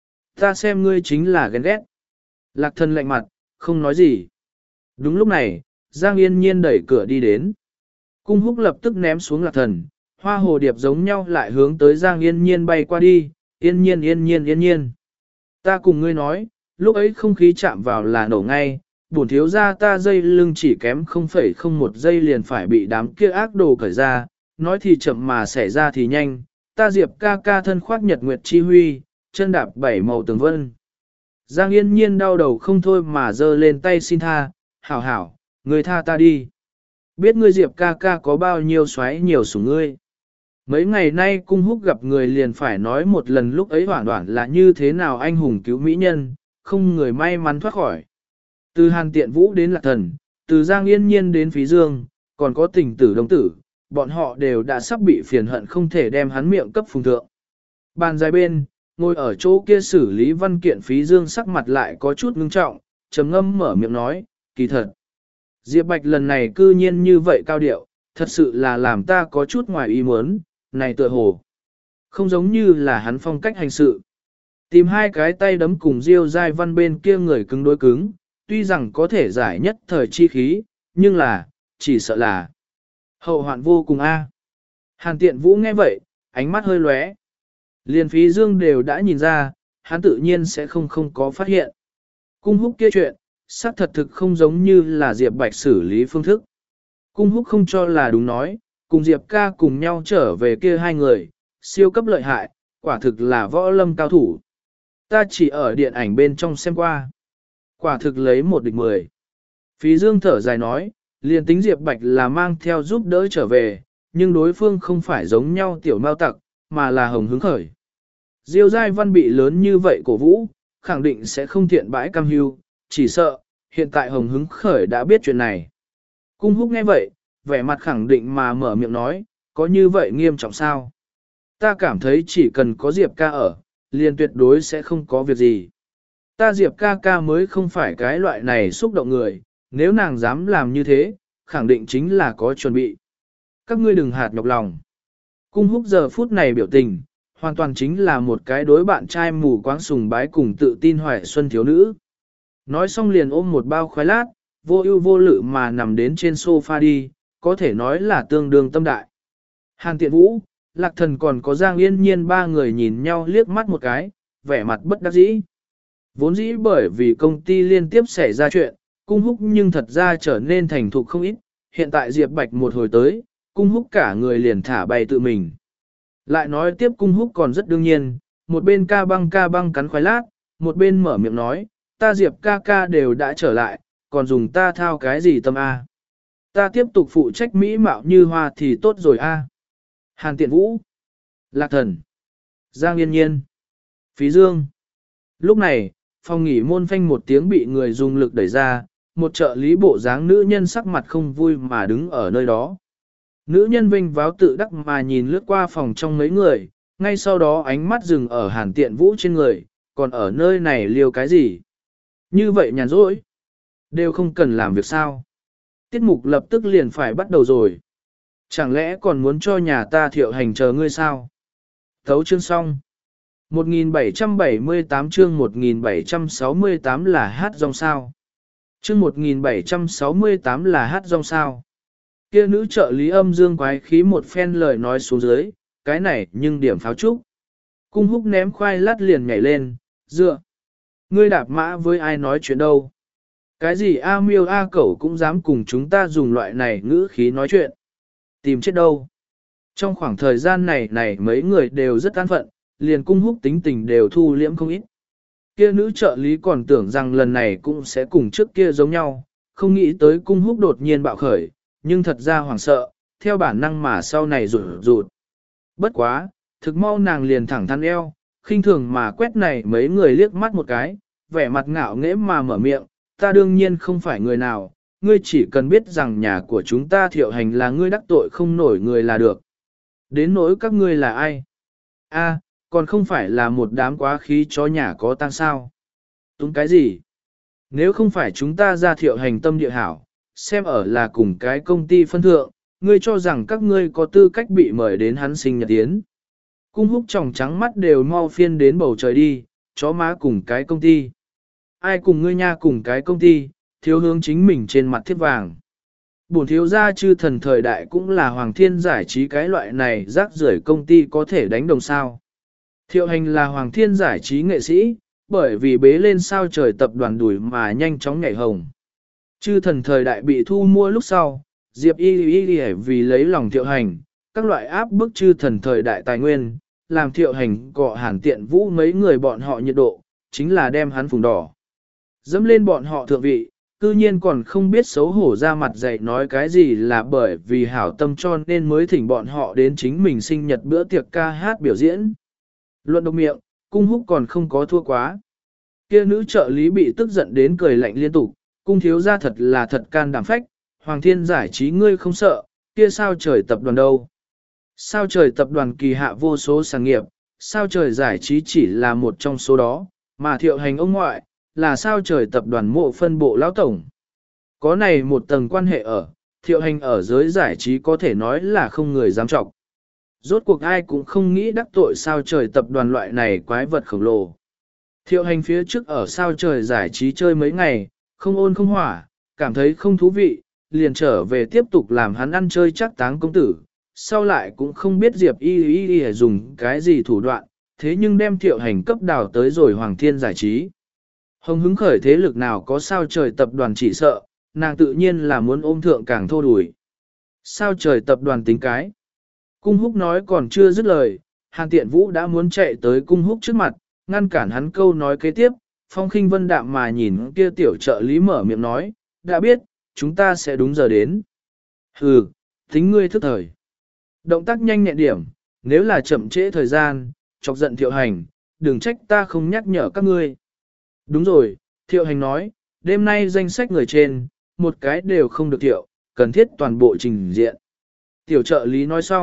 Ta xem ngươi chính là ghen ghét. Lạc Thần lạnh mặt, không nói gì. Đúng lúc này, Giang Yên Nhiên đẩy cửa đi đến. Cung húc lập tức ném xuống Lạc Thần, hoa hồ điệp giống nhau lại hướng tới Giang Yên Nhiên bay qua đi, Yên Nhiên Yên Nhiên Yên Nhiên. Ta cùng ngươi nói, lúc ấy không khí chạm vào là nổ ngay, bổn thiếu ra ta dây lưng chỉ kém không phẩy không một giây liền phải bị đám kia ác đồ cởi ra, nói thì chậm mà xảy ra thì nhanh, ta Diệp ca ca thân khoác nhật nguyệt chi huy, chân đạp bảy màu tường vân. Giang Yên Nhiên đau đầu không thôi mà giơ lên tay xin tha, hảo hảo, ngươi tha ta đi. Biết ngươi Diệp ca ca có bao nhiêu xoáy nhiều sủng ngươi. Mấy ngày nay cung húc gặp người liền phải nói một lần lúc ấy hoảng đoạn là như thế nào anh hùng cứu mỹ nhân, không người may mắn thoát khỏi. Từ Hàn Tiện Vũ đến Lạc Thần, từ Giang Yên Nhiên đến Phí Dương, còn có tình tử đồng tử, bọn họ đều đã sắp bị phiền hận không thể đem hắn miệng cấp phùng thượng. Bàn dài bên, ngồi ở chỗ kia xử lý văn kiện Phí Dương sắc mặt lại có chút ngưng trọng, trầm ngâm mở miệng nói, kỳ thật. Diệp Bạch lần này cư nhiên như vậy cao điệu, thật sự là làm ta có chút ngoài ý muốn, này tựa hồ. Không giống như là hắn phong cách hành sự. Tìm hai cái tay đấm cùng Diêu Giai Văn bên kia người cứng đối cứng, tuy rằng có thể giải nhất thời chi khí, nhưng là, chỉ sợ là hậu hoạn vô cùng a. Hàn Tiện Vũ nghe vậy, ánh mắt hơi lóe. Liên Phí Dương đều đã nhìn ra, hắn tự nhiên sẽ không không có phát hiện. Cung húc kia chuyện, xác thật thực không giống như là Diệp Bạch xử lý phương thức. Cung húc không cho là đúng nói, cùng Diệp ca cùng nhau trở về kia hai người, siêu cấp lợi hại, quả thực là võ lâm cao thủ. Ta chỉ ở điện ảnh bên trong xem qua. Quả thực lấy một địch mười. Phí Dương thở dài nói, liền tính Diệp Bạch là mang theo giúp đỡ trở về, nhưng đối phương không phải giống nhau tiểu mao tặc, mà là hồng hứng khởi. Diêu Giai Văn bị lớn như vậy cổ vũ, khẳng định sẽ không thiện bãi cam hưu, chỉ sợ, hiện tại hồng hứng khởi đã biết chuyện này. Cung húc nghe vậy, vẻ mặt khẳng định mà mở miệng nói, có như vậy nghiêm trọng sao? Ta cảm thấy chỉ cần có Diệp ca ở, liền tuyệt đối sẽ không có việc gì. Ta Diệp ca ca mới không phải cái loại này xúc động người, nếu nàng dám làm như thế, khẳng định chính là có chuẩn bị. Các ngươi đừng hạt nhọc lòng. Cung húc giờ phút này biểu tình, hoàn toàn chính là một cái đối bạn trai mù quáng sùng bái cùng tự tin hoài xuân thiếu nữ. Nói xong liền ôm một bao khoái lát, vô ưu vô lự mà nằm đến trên sofa đi, có thể nói là tương đương tâm đại. Hàn Tiện Vũ, Lạc Thần còn có Giang Yên Nhiên ba người nhìn nhau liếc mắt một cái, vẻ mặt bất đắc dĩ. Vốn dĩ bởi vì công ty liên tiếp xảy ra chuyện, cung húc nhưng thật ra trở nên thành thục không ít, hiện tại Diệp Bạch một hồi tới, cung húc cả người liền thả bay tự mình. Lại nói tiếp cung húc còn rất đương nhiên, một bên ca băng ca băng cắn khoái lát, một bên mở miệng nói, ta Diệp ca ca đều đã trở lại, còn dùng ta thao cái gì tâm A. Ta tiếp tục phụ trách mỹ mạo như hoa thì tốt rồi A. Hàn Tiện Vũ, Lạc Thần, Giang Yên Nhiên, Phí Dương. Lúc này, phòng nghỉ môn phanh một tiếng bị người dùng lực đẩy ra, một trợ lý bộ dáng nữ nhân sắc mặt không vui mà đứng ở nơi đó. Nữ nhân vinh váo tự đắc mà nhìn lướt qua phòng trong mấy người, ngay sau đó ánh mắt dừng ở Hàn Tiện Vũ trên người, còn ở nơi này liều cái gì? Như vậy nhàn rỗi, đều không cần làm việc sao. Tiết mục lập tức liền phải bắt đầu rồi. Chẳng lẽ còn muốn cho nhà ta Thiệu Hành chờ ngươi sao? Thấu chương xong. một nghìn bảy trăm bảy mươi tám chương một nghìn bảy trăm sáu mươi tám là hát rong sao. Chương một nghìn bảy trăm sáu mươi tám là hát rong sao. Kia nữ trợ lý âm dương quái khí một phen lời nói xuống dưới, cái này nhưng điểm pháo trúc. Cung húc ném khoai lát liền nhảy lên, dựa. Ngươi đạp mã với ai nói chuyện đâu. Cái gì A miêu A cẩu cũng dám cùng chúng ta dùng loại này ngữ khí nói chuyện. Tìm chết đâu. Trong khoảng thời gian này này mấy người đều rất an phận, liền cung húc tính tình đều thu liễm không ít. Kia nữ trợ lý còn tưởng rằng lần này cũng sẽ cùng trước kia giống nhau, không nghĩ tới cung húc đột nhiên bạo khởi, nhưng thật ra hoảng sợ, theo bản năng mà sau này rụt rụt. Bất quá, thực mau nàng liền thẳng thắn eo, khinh thường mà quét này mấy người liếc mắt một cái, vẻ mặt ngạo nghễ mà mở miệng, ta đương nhiên không phải người nào, ngươi chỉ cần biết rằng nhà của chúng ta Thiệu Hành là ngươi đắc tội không nổi người là được. Đến nỗi các ngươi là ai? A, còn không phải là một đám quá khí chó nhà có tang sao. Túng cái gì? Nếu không phải chúng ta ra Thiệu Hành tâm địa hảo, xem ở là cùng cái công ty phân thượng, ngươi cho rằng các ngươi có tư cách bị mời đến hắn sinh nhật tiến. Cung húc tròng trắng mắt đều mau phiên đến bầu trời đi, chó má cùng cái công ty. Ai cùng ngươi nha cùng cái công ty, thiếu hướng chính mình trên mặt thiết vàng. Bổn thiếu gia chư thần thời đại cũng là Hoàng Thiên giải trí cái loại này rác rưởi công ty có thể đánh đồng sao. Thiệu Hành là Hoàng Thiên giải trí nghệ sĩ, bởi vì bế lên sao trời tập đoàn đuổi mà nhanh chóng nhảy hồng. Chư thần thời đại bị thu mua lúc sau, Diệp Y Y Y vì lấy lòng Thiệu Hành, các loại áp bức chư thần thời đại tài nguyên, làm Thiệu Hành cọ Hàn Tiện Vũ mấy người bọn họ nhiệt độ, chính là đem hắn phùng đỏ. Dẫm lên bọn họ thượng vị, cư nhiên còn không biết xấu hổ ra mặt dạy nói cái gì là bởi vì hảo tâm cho nên mới thỉnh bọn họ đến chính mình sinh nhật bữa tiệc ca hát biểu diễn. Luận độc miệng, cung húc còn không có thua quá. Kia nữ trợ lý bị tức giận đến cười lạnh liên tục, cung thiếu ra thật là thật can đảm phách, Hoàng Thiên giải trí ngươi không sợ, kia sao trời tập đoàn đâu. Sao trời tập đoàn kỳ hạ vô số sản nghiệp, sao trời giải trí chỉ là một trong số đó, mà Thiệu Hành ông ngoại, là sao trời tập đoàn mộ phân bộ lão tổng. Có này một tầng quan hệ ở, Thiệu Hành ở giới giải trí có thể nói là không người dám trọng. Rốt cuộc ai cũng không nghĩ đắc tội sao trời tập đoàn loại này quái vật khổng lồ. Thiệu Hành phía trước ở sao trời giải trí chơi mấy ngày, không ôn không hỏa, cảm thấy không thú vị, liền trở về tiếp tục làm hắn ăn chơi chắc táng công tử. Sau lại cũng không biết Diệp Y Y Y dùng cái gì thủ đoạn, thế nhưng đem Thiệu Hành cấp đào tới rồi Hoàng Thiên giải trí. Hồng hứng khởi thế lực nào có sao trời tập đoàn chỉ sợ, nàng tự nhiên là muốn ôm thượng càng thô đùi. Sao trời tập đoàn tính cái. Cung húc nói còn chưa dứt lời, Hàn Tiện Vũ đã muốn chạy tới cung húc trước mặt, ngăn cản hắn câu nói kế tiếp, phong khinh vân đạm mà nhìn kia tiểu trợ lý mở miệng nói, đã biết, chúng ta sẽ đúng giờ đến. Hừ, tính ngươi thức thời. Động tác nhanh nhẹn điểm, nếu là chậm trễ thời gian, chọc giận Thiệu Hành, đừng trách ta không nhắc nhở các ngươi. Đúng rồi, Thiệu Hành nói, đêm nay danh sách người trên, một cái đều không được thiệu, cần thiết toàn bộ trình diện. Tiểu trợ lý nói xong,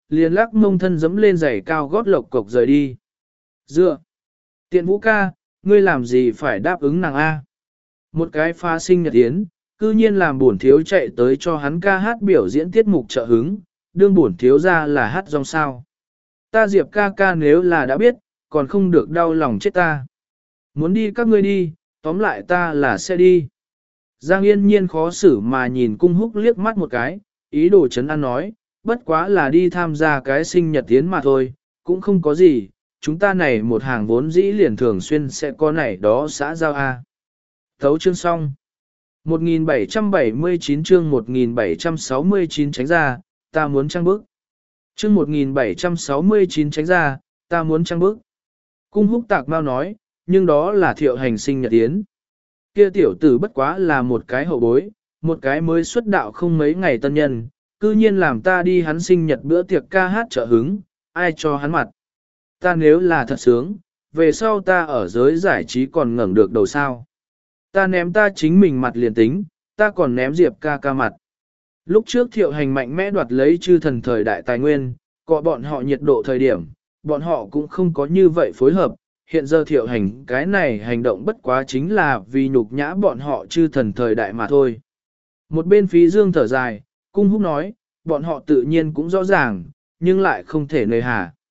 liền lắc mông thân dẫm lên giày cao gót lộc cộc rời đi. Dựa! Tiện Vũ ca, ngươi làm gì phải đáp ứng nàng A? Một cái pha sinh nhật yến, cư nhiên làm bổn thiếu chạy tới cho hắn ca hát biểu diễn tiết mục trợ hứng, đương bổn thiếu ra là hát rong sao. Ta Diệp ca ca nếu là đã biết, còn không được đau lòng chết ta. Muốn đi các ngươi đi, tóm lại ta là sẽ đi. Giang Yên Nhiên khó xử mà nhìn Cung Húc liếc mắt một cái, ý đồ chấn an nói, bất quá là đi tham gia cái sinh nhật tiến mà thôi, cũng không có gì, chúng ta này một hàng vốn dĩ liền thường xuyên sẽ có này đó xã giao A. Thấu chương xong. một nghìn bảy trăm bảy mươi chín chương một nghìn bảy trăm sáu mươi chín tránh ra, ta muốn trang bức. Chương một nghìn bảy trăm sáu mươi chín tránh ra, ta muốn trang bức. Cung Húc tạc mau nói, nhưng đó là Thiệu Hành sinh nhật tiến. Kia tiểu tử bất quá là một cái hậu bối, một cái mới xuất đạo không mấy ngày tân nhân, cư nhiên làm ta đi hắn sinh nhật bữa tiệc ca hát trợ hứng, ai cho hắn mặt. Ta nếu là thật sướng, về sau ta ở giới giải trí còn ngẩng được đầu sao. Ta ném ta chính mình mặt liền tính, ta còn ném Diệp ca ca mặt. Lúc trước Thiệu Hành mạnh mẽ đoạt lấy chư thần thời đại tài nguyên, cọ bọn họ nhiệt độ thời điểm, bọn họ cũng không có như vậy phối hợp. Hiện giờ Thiệu Hành cái này hành động bất quá chính là vì nhục nhã bọn họ chư thần thời đại mà thôi. Một bên Phí Dương thở dài, Cung Húc nói, bọn họ tự nhiên cũng rõ ràng, nhưng lại không thể nơi hà.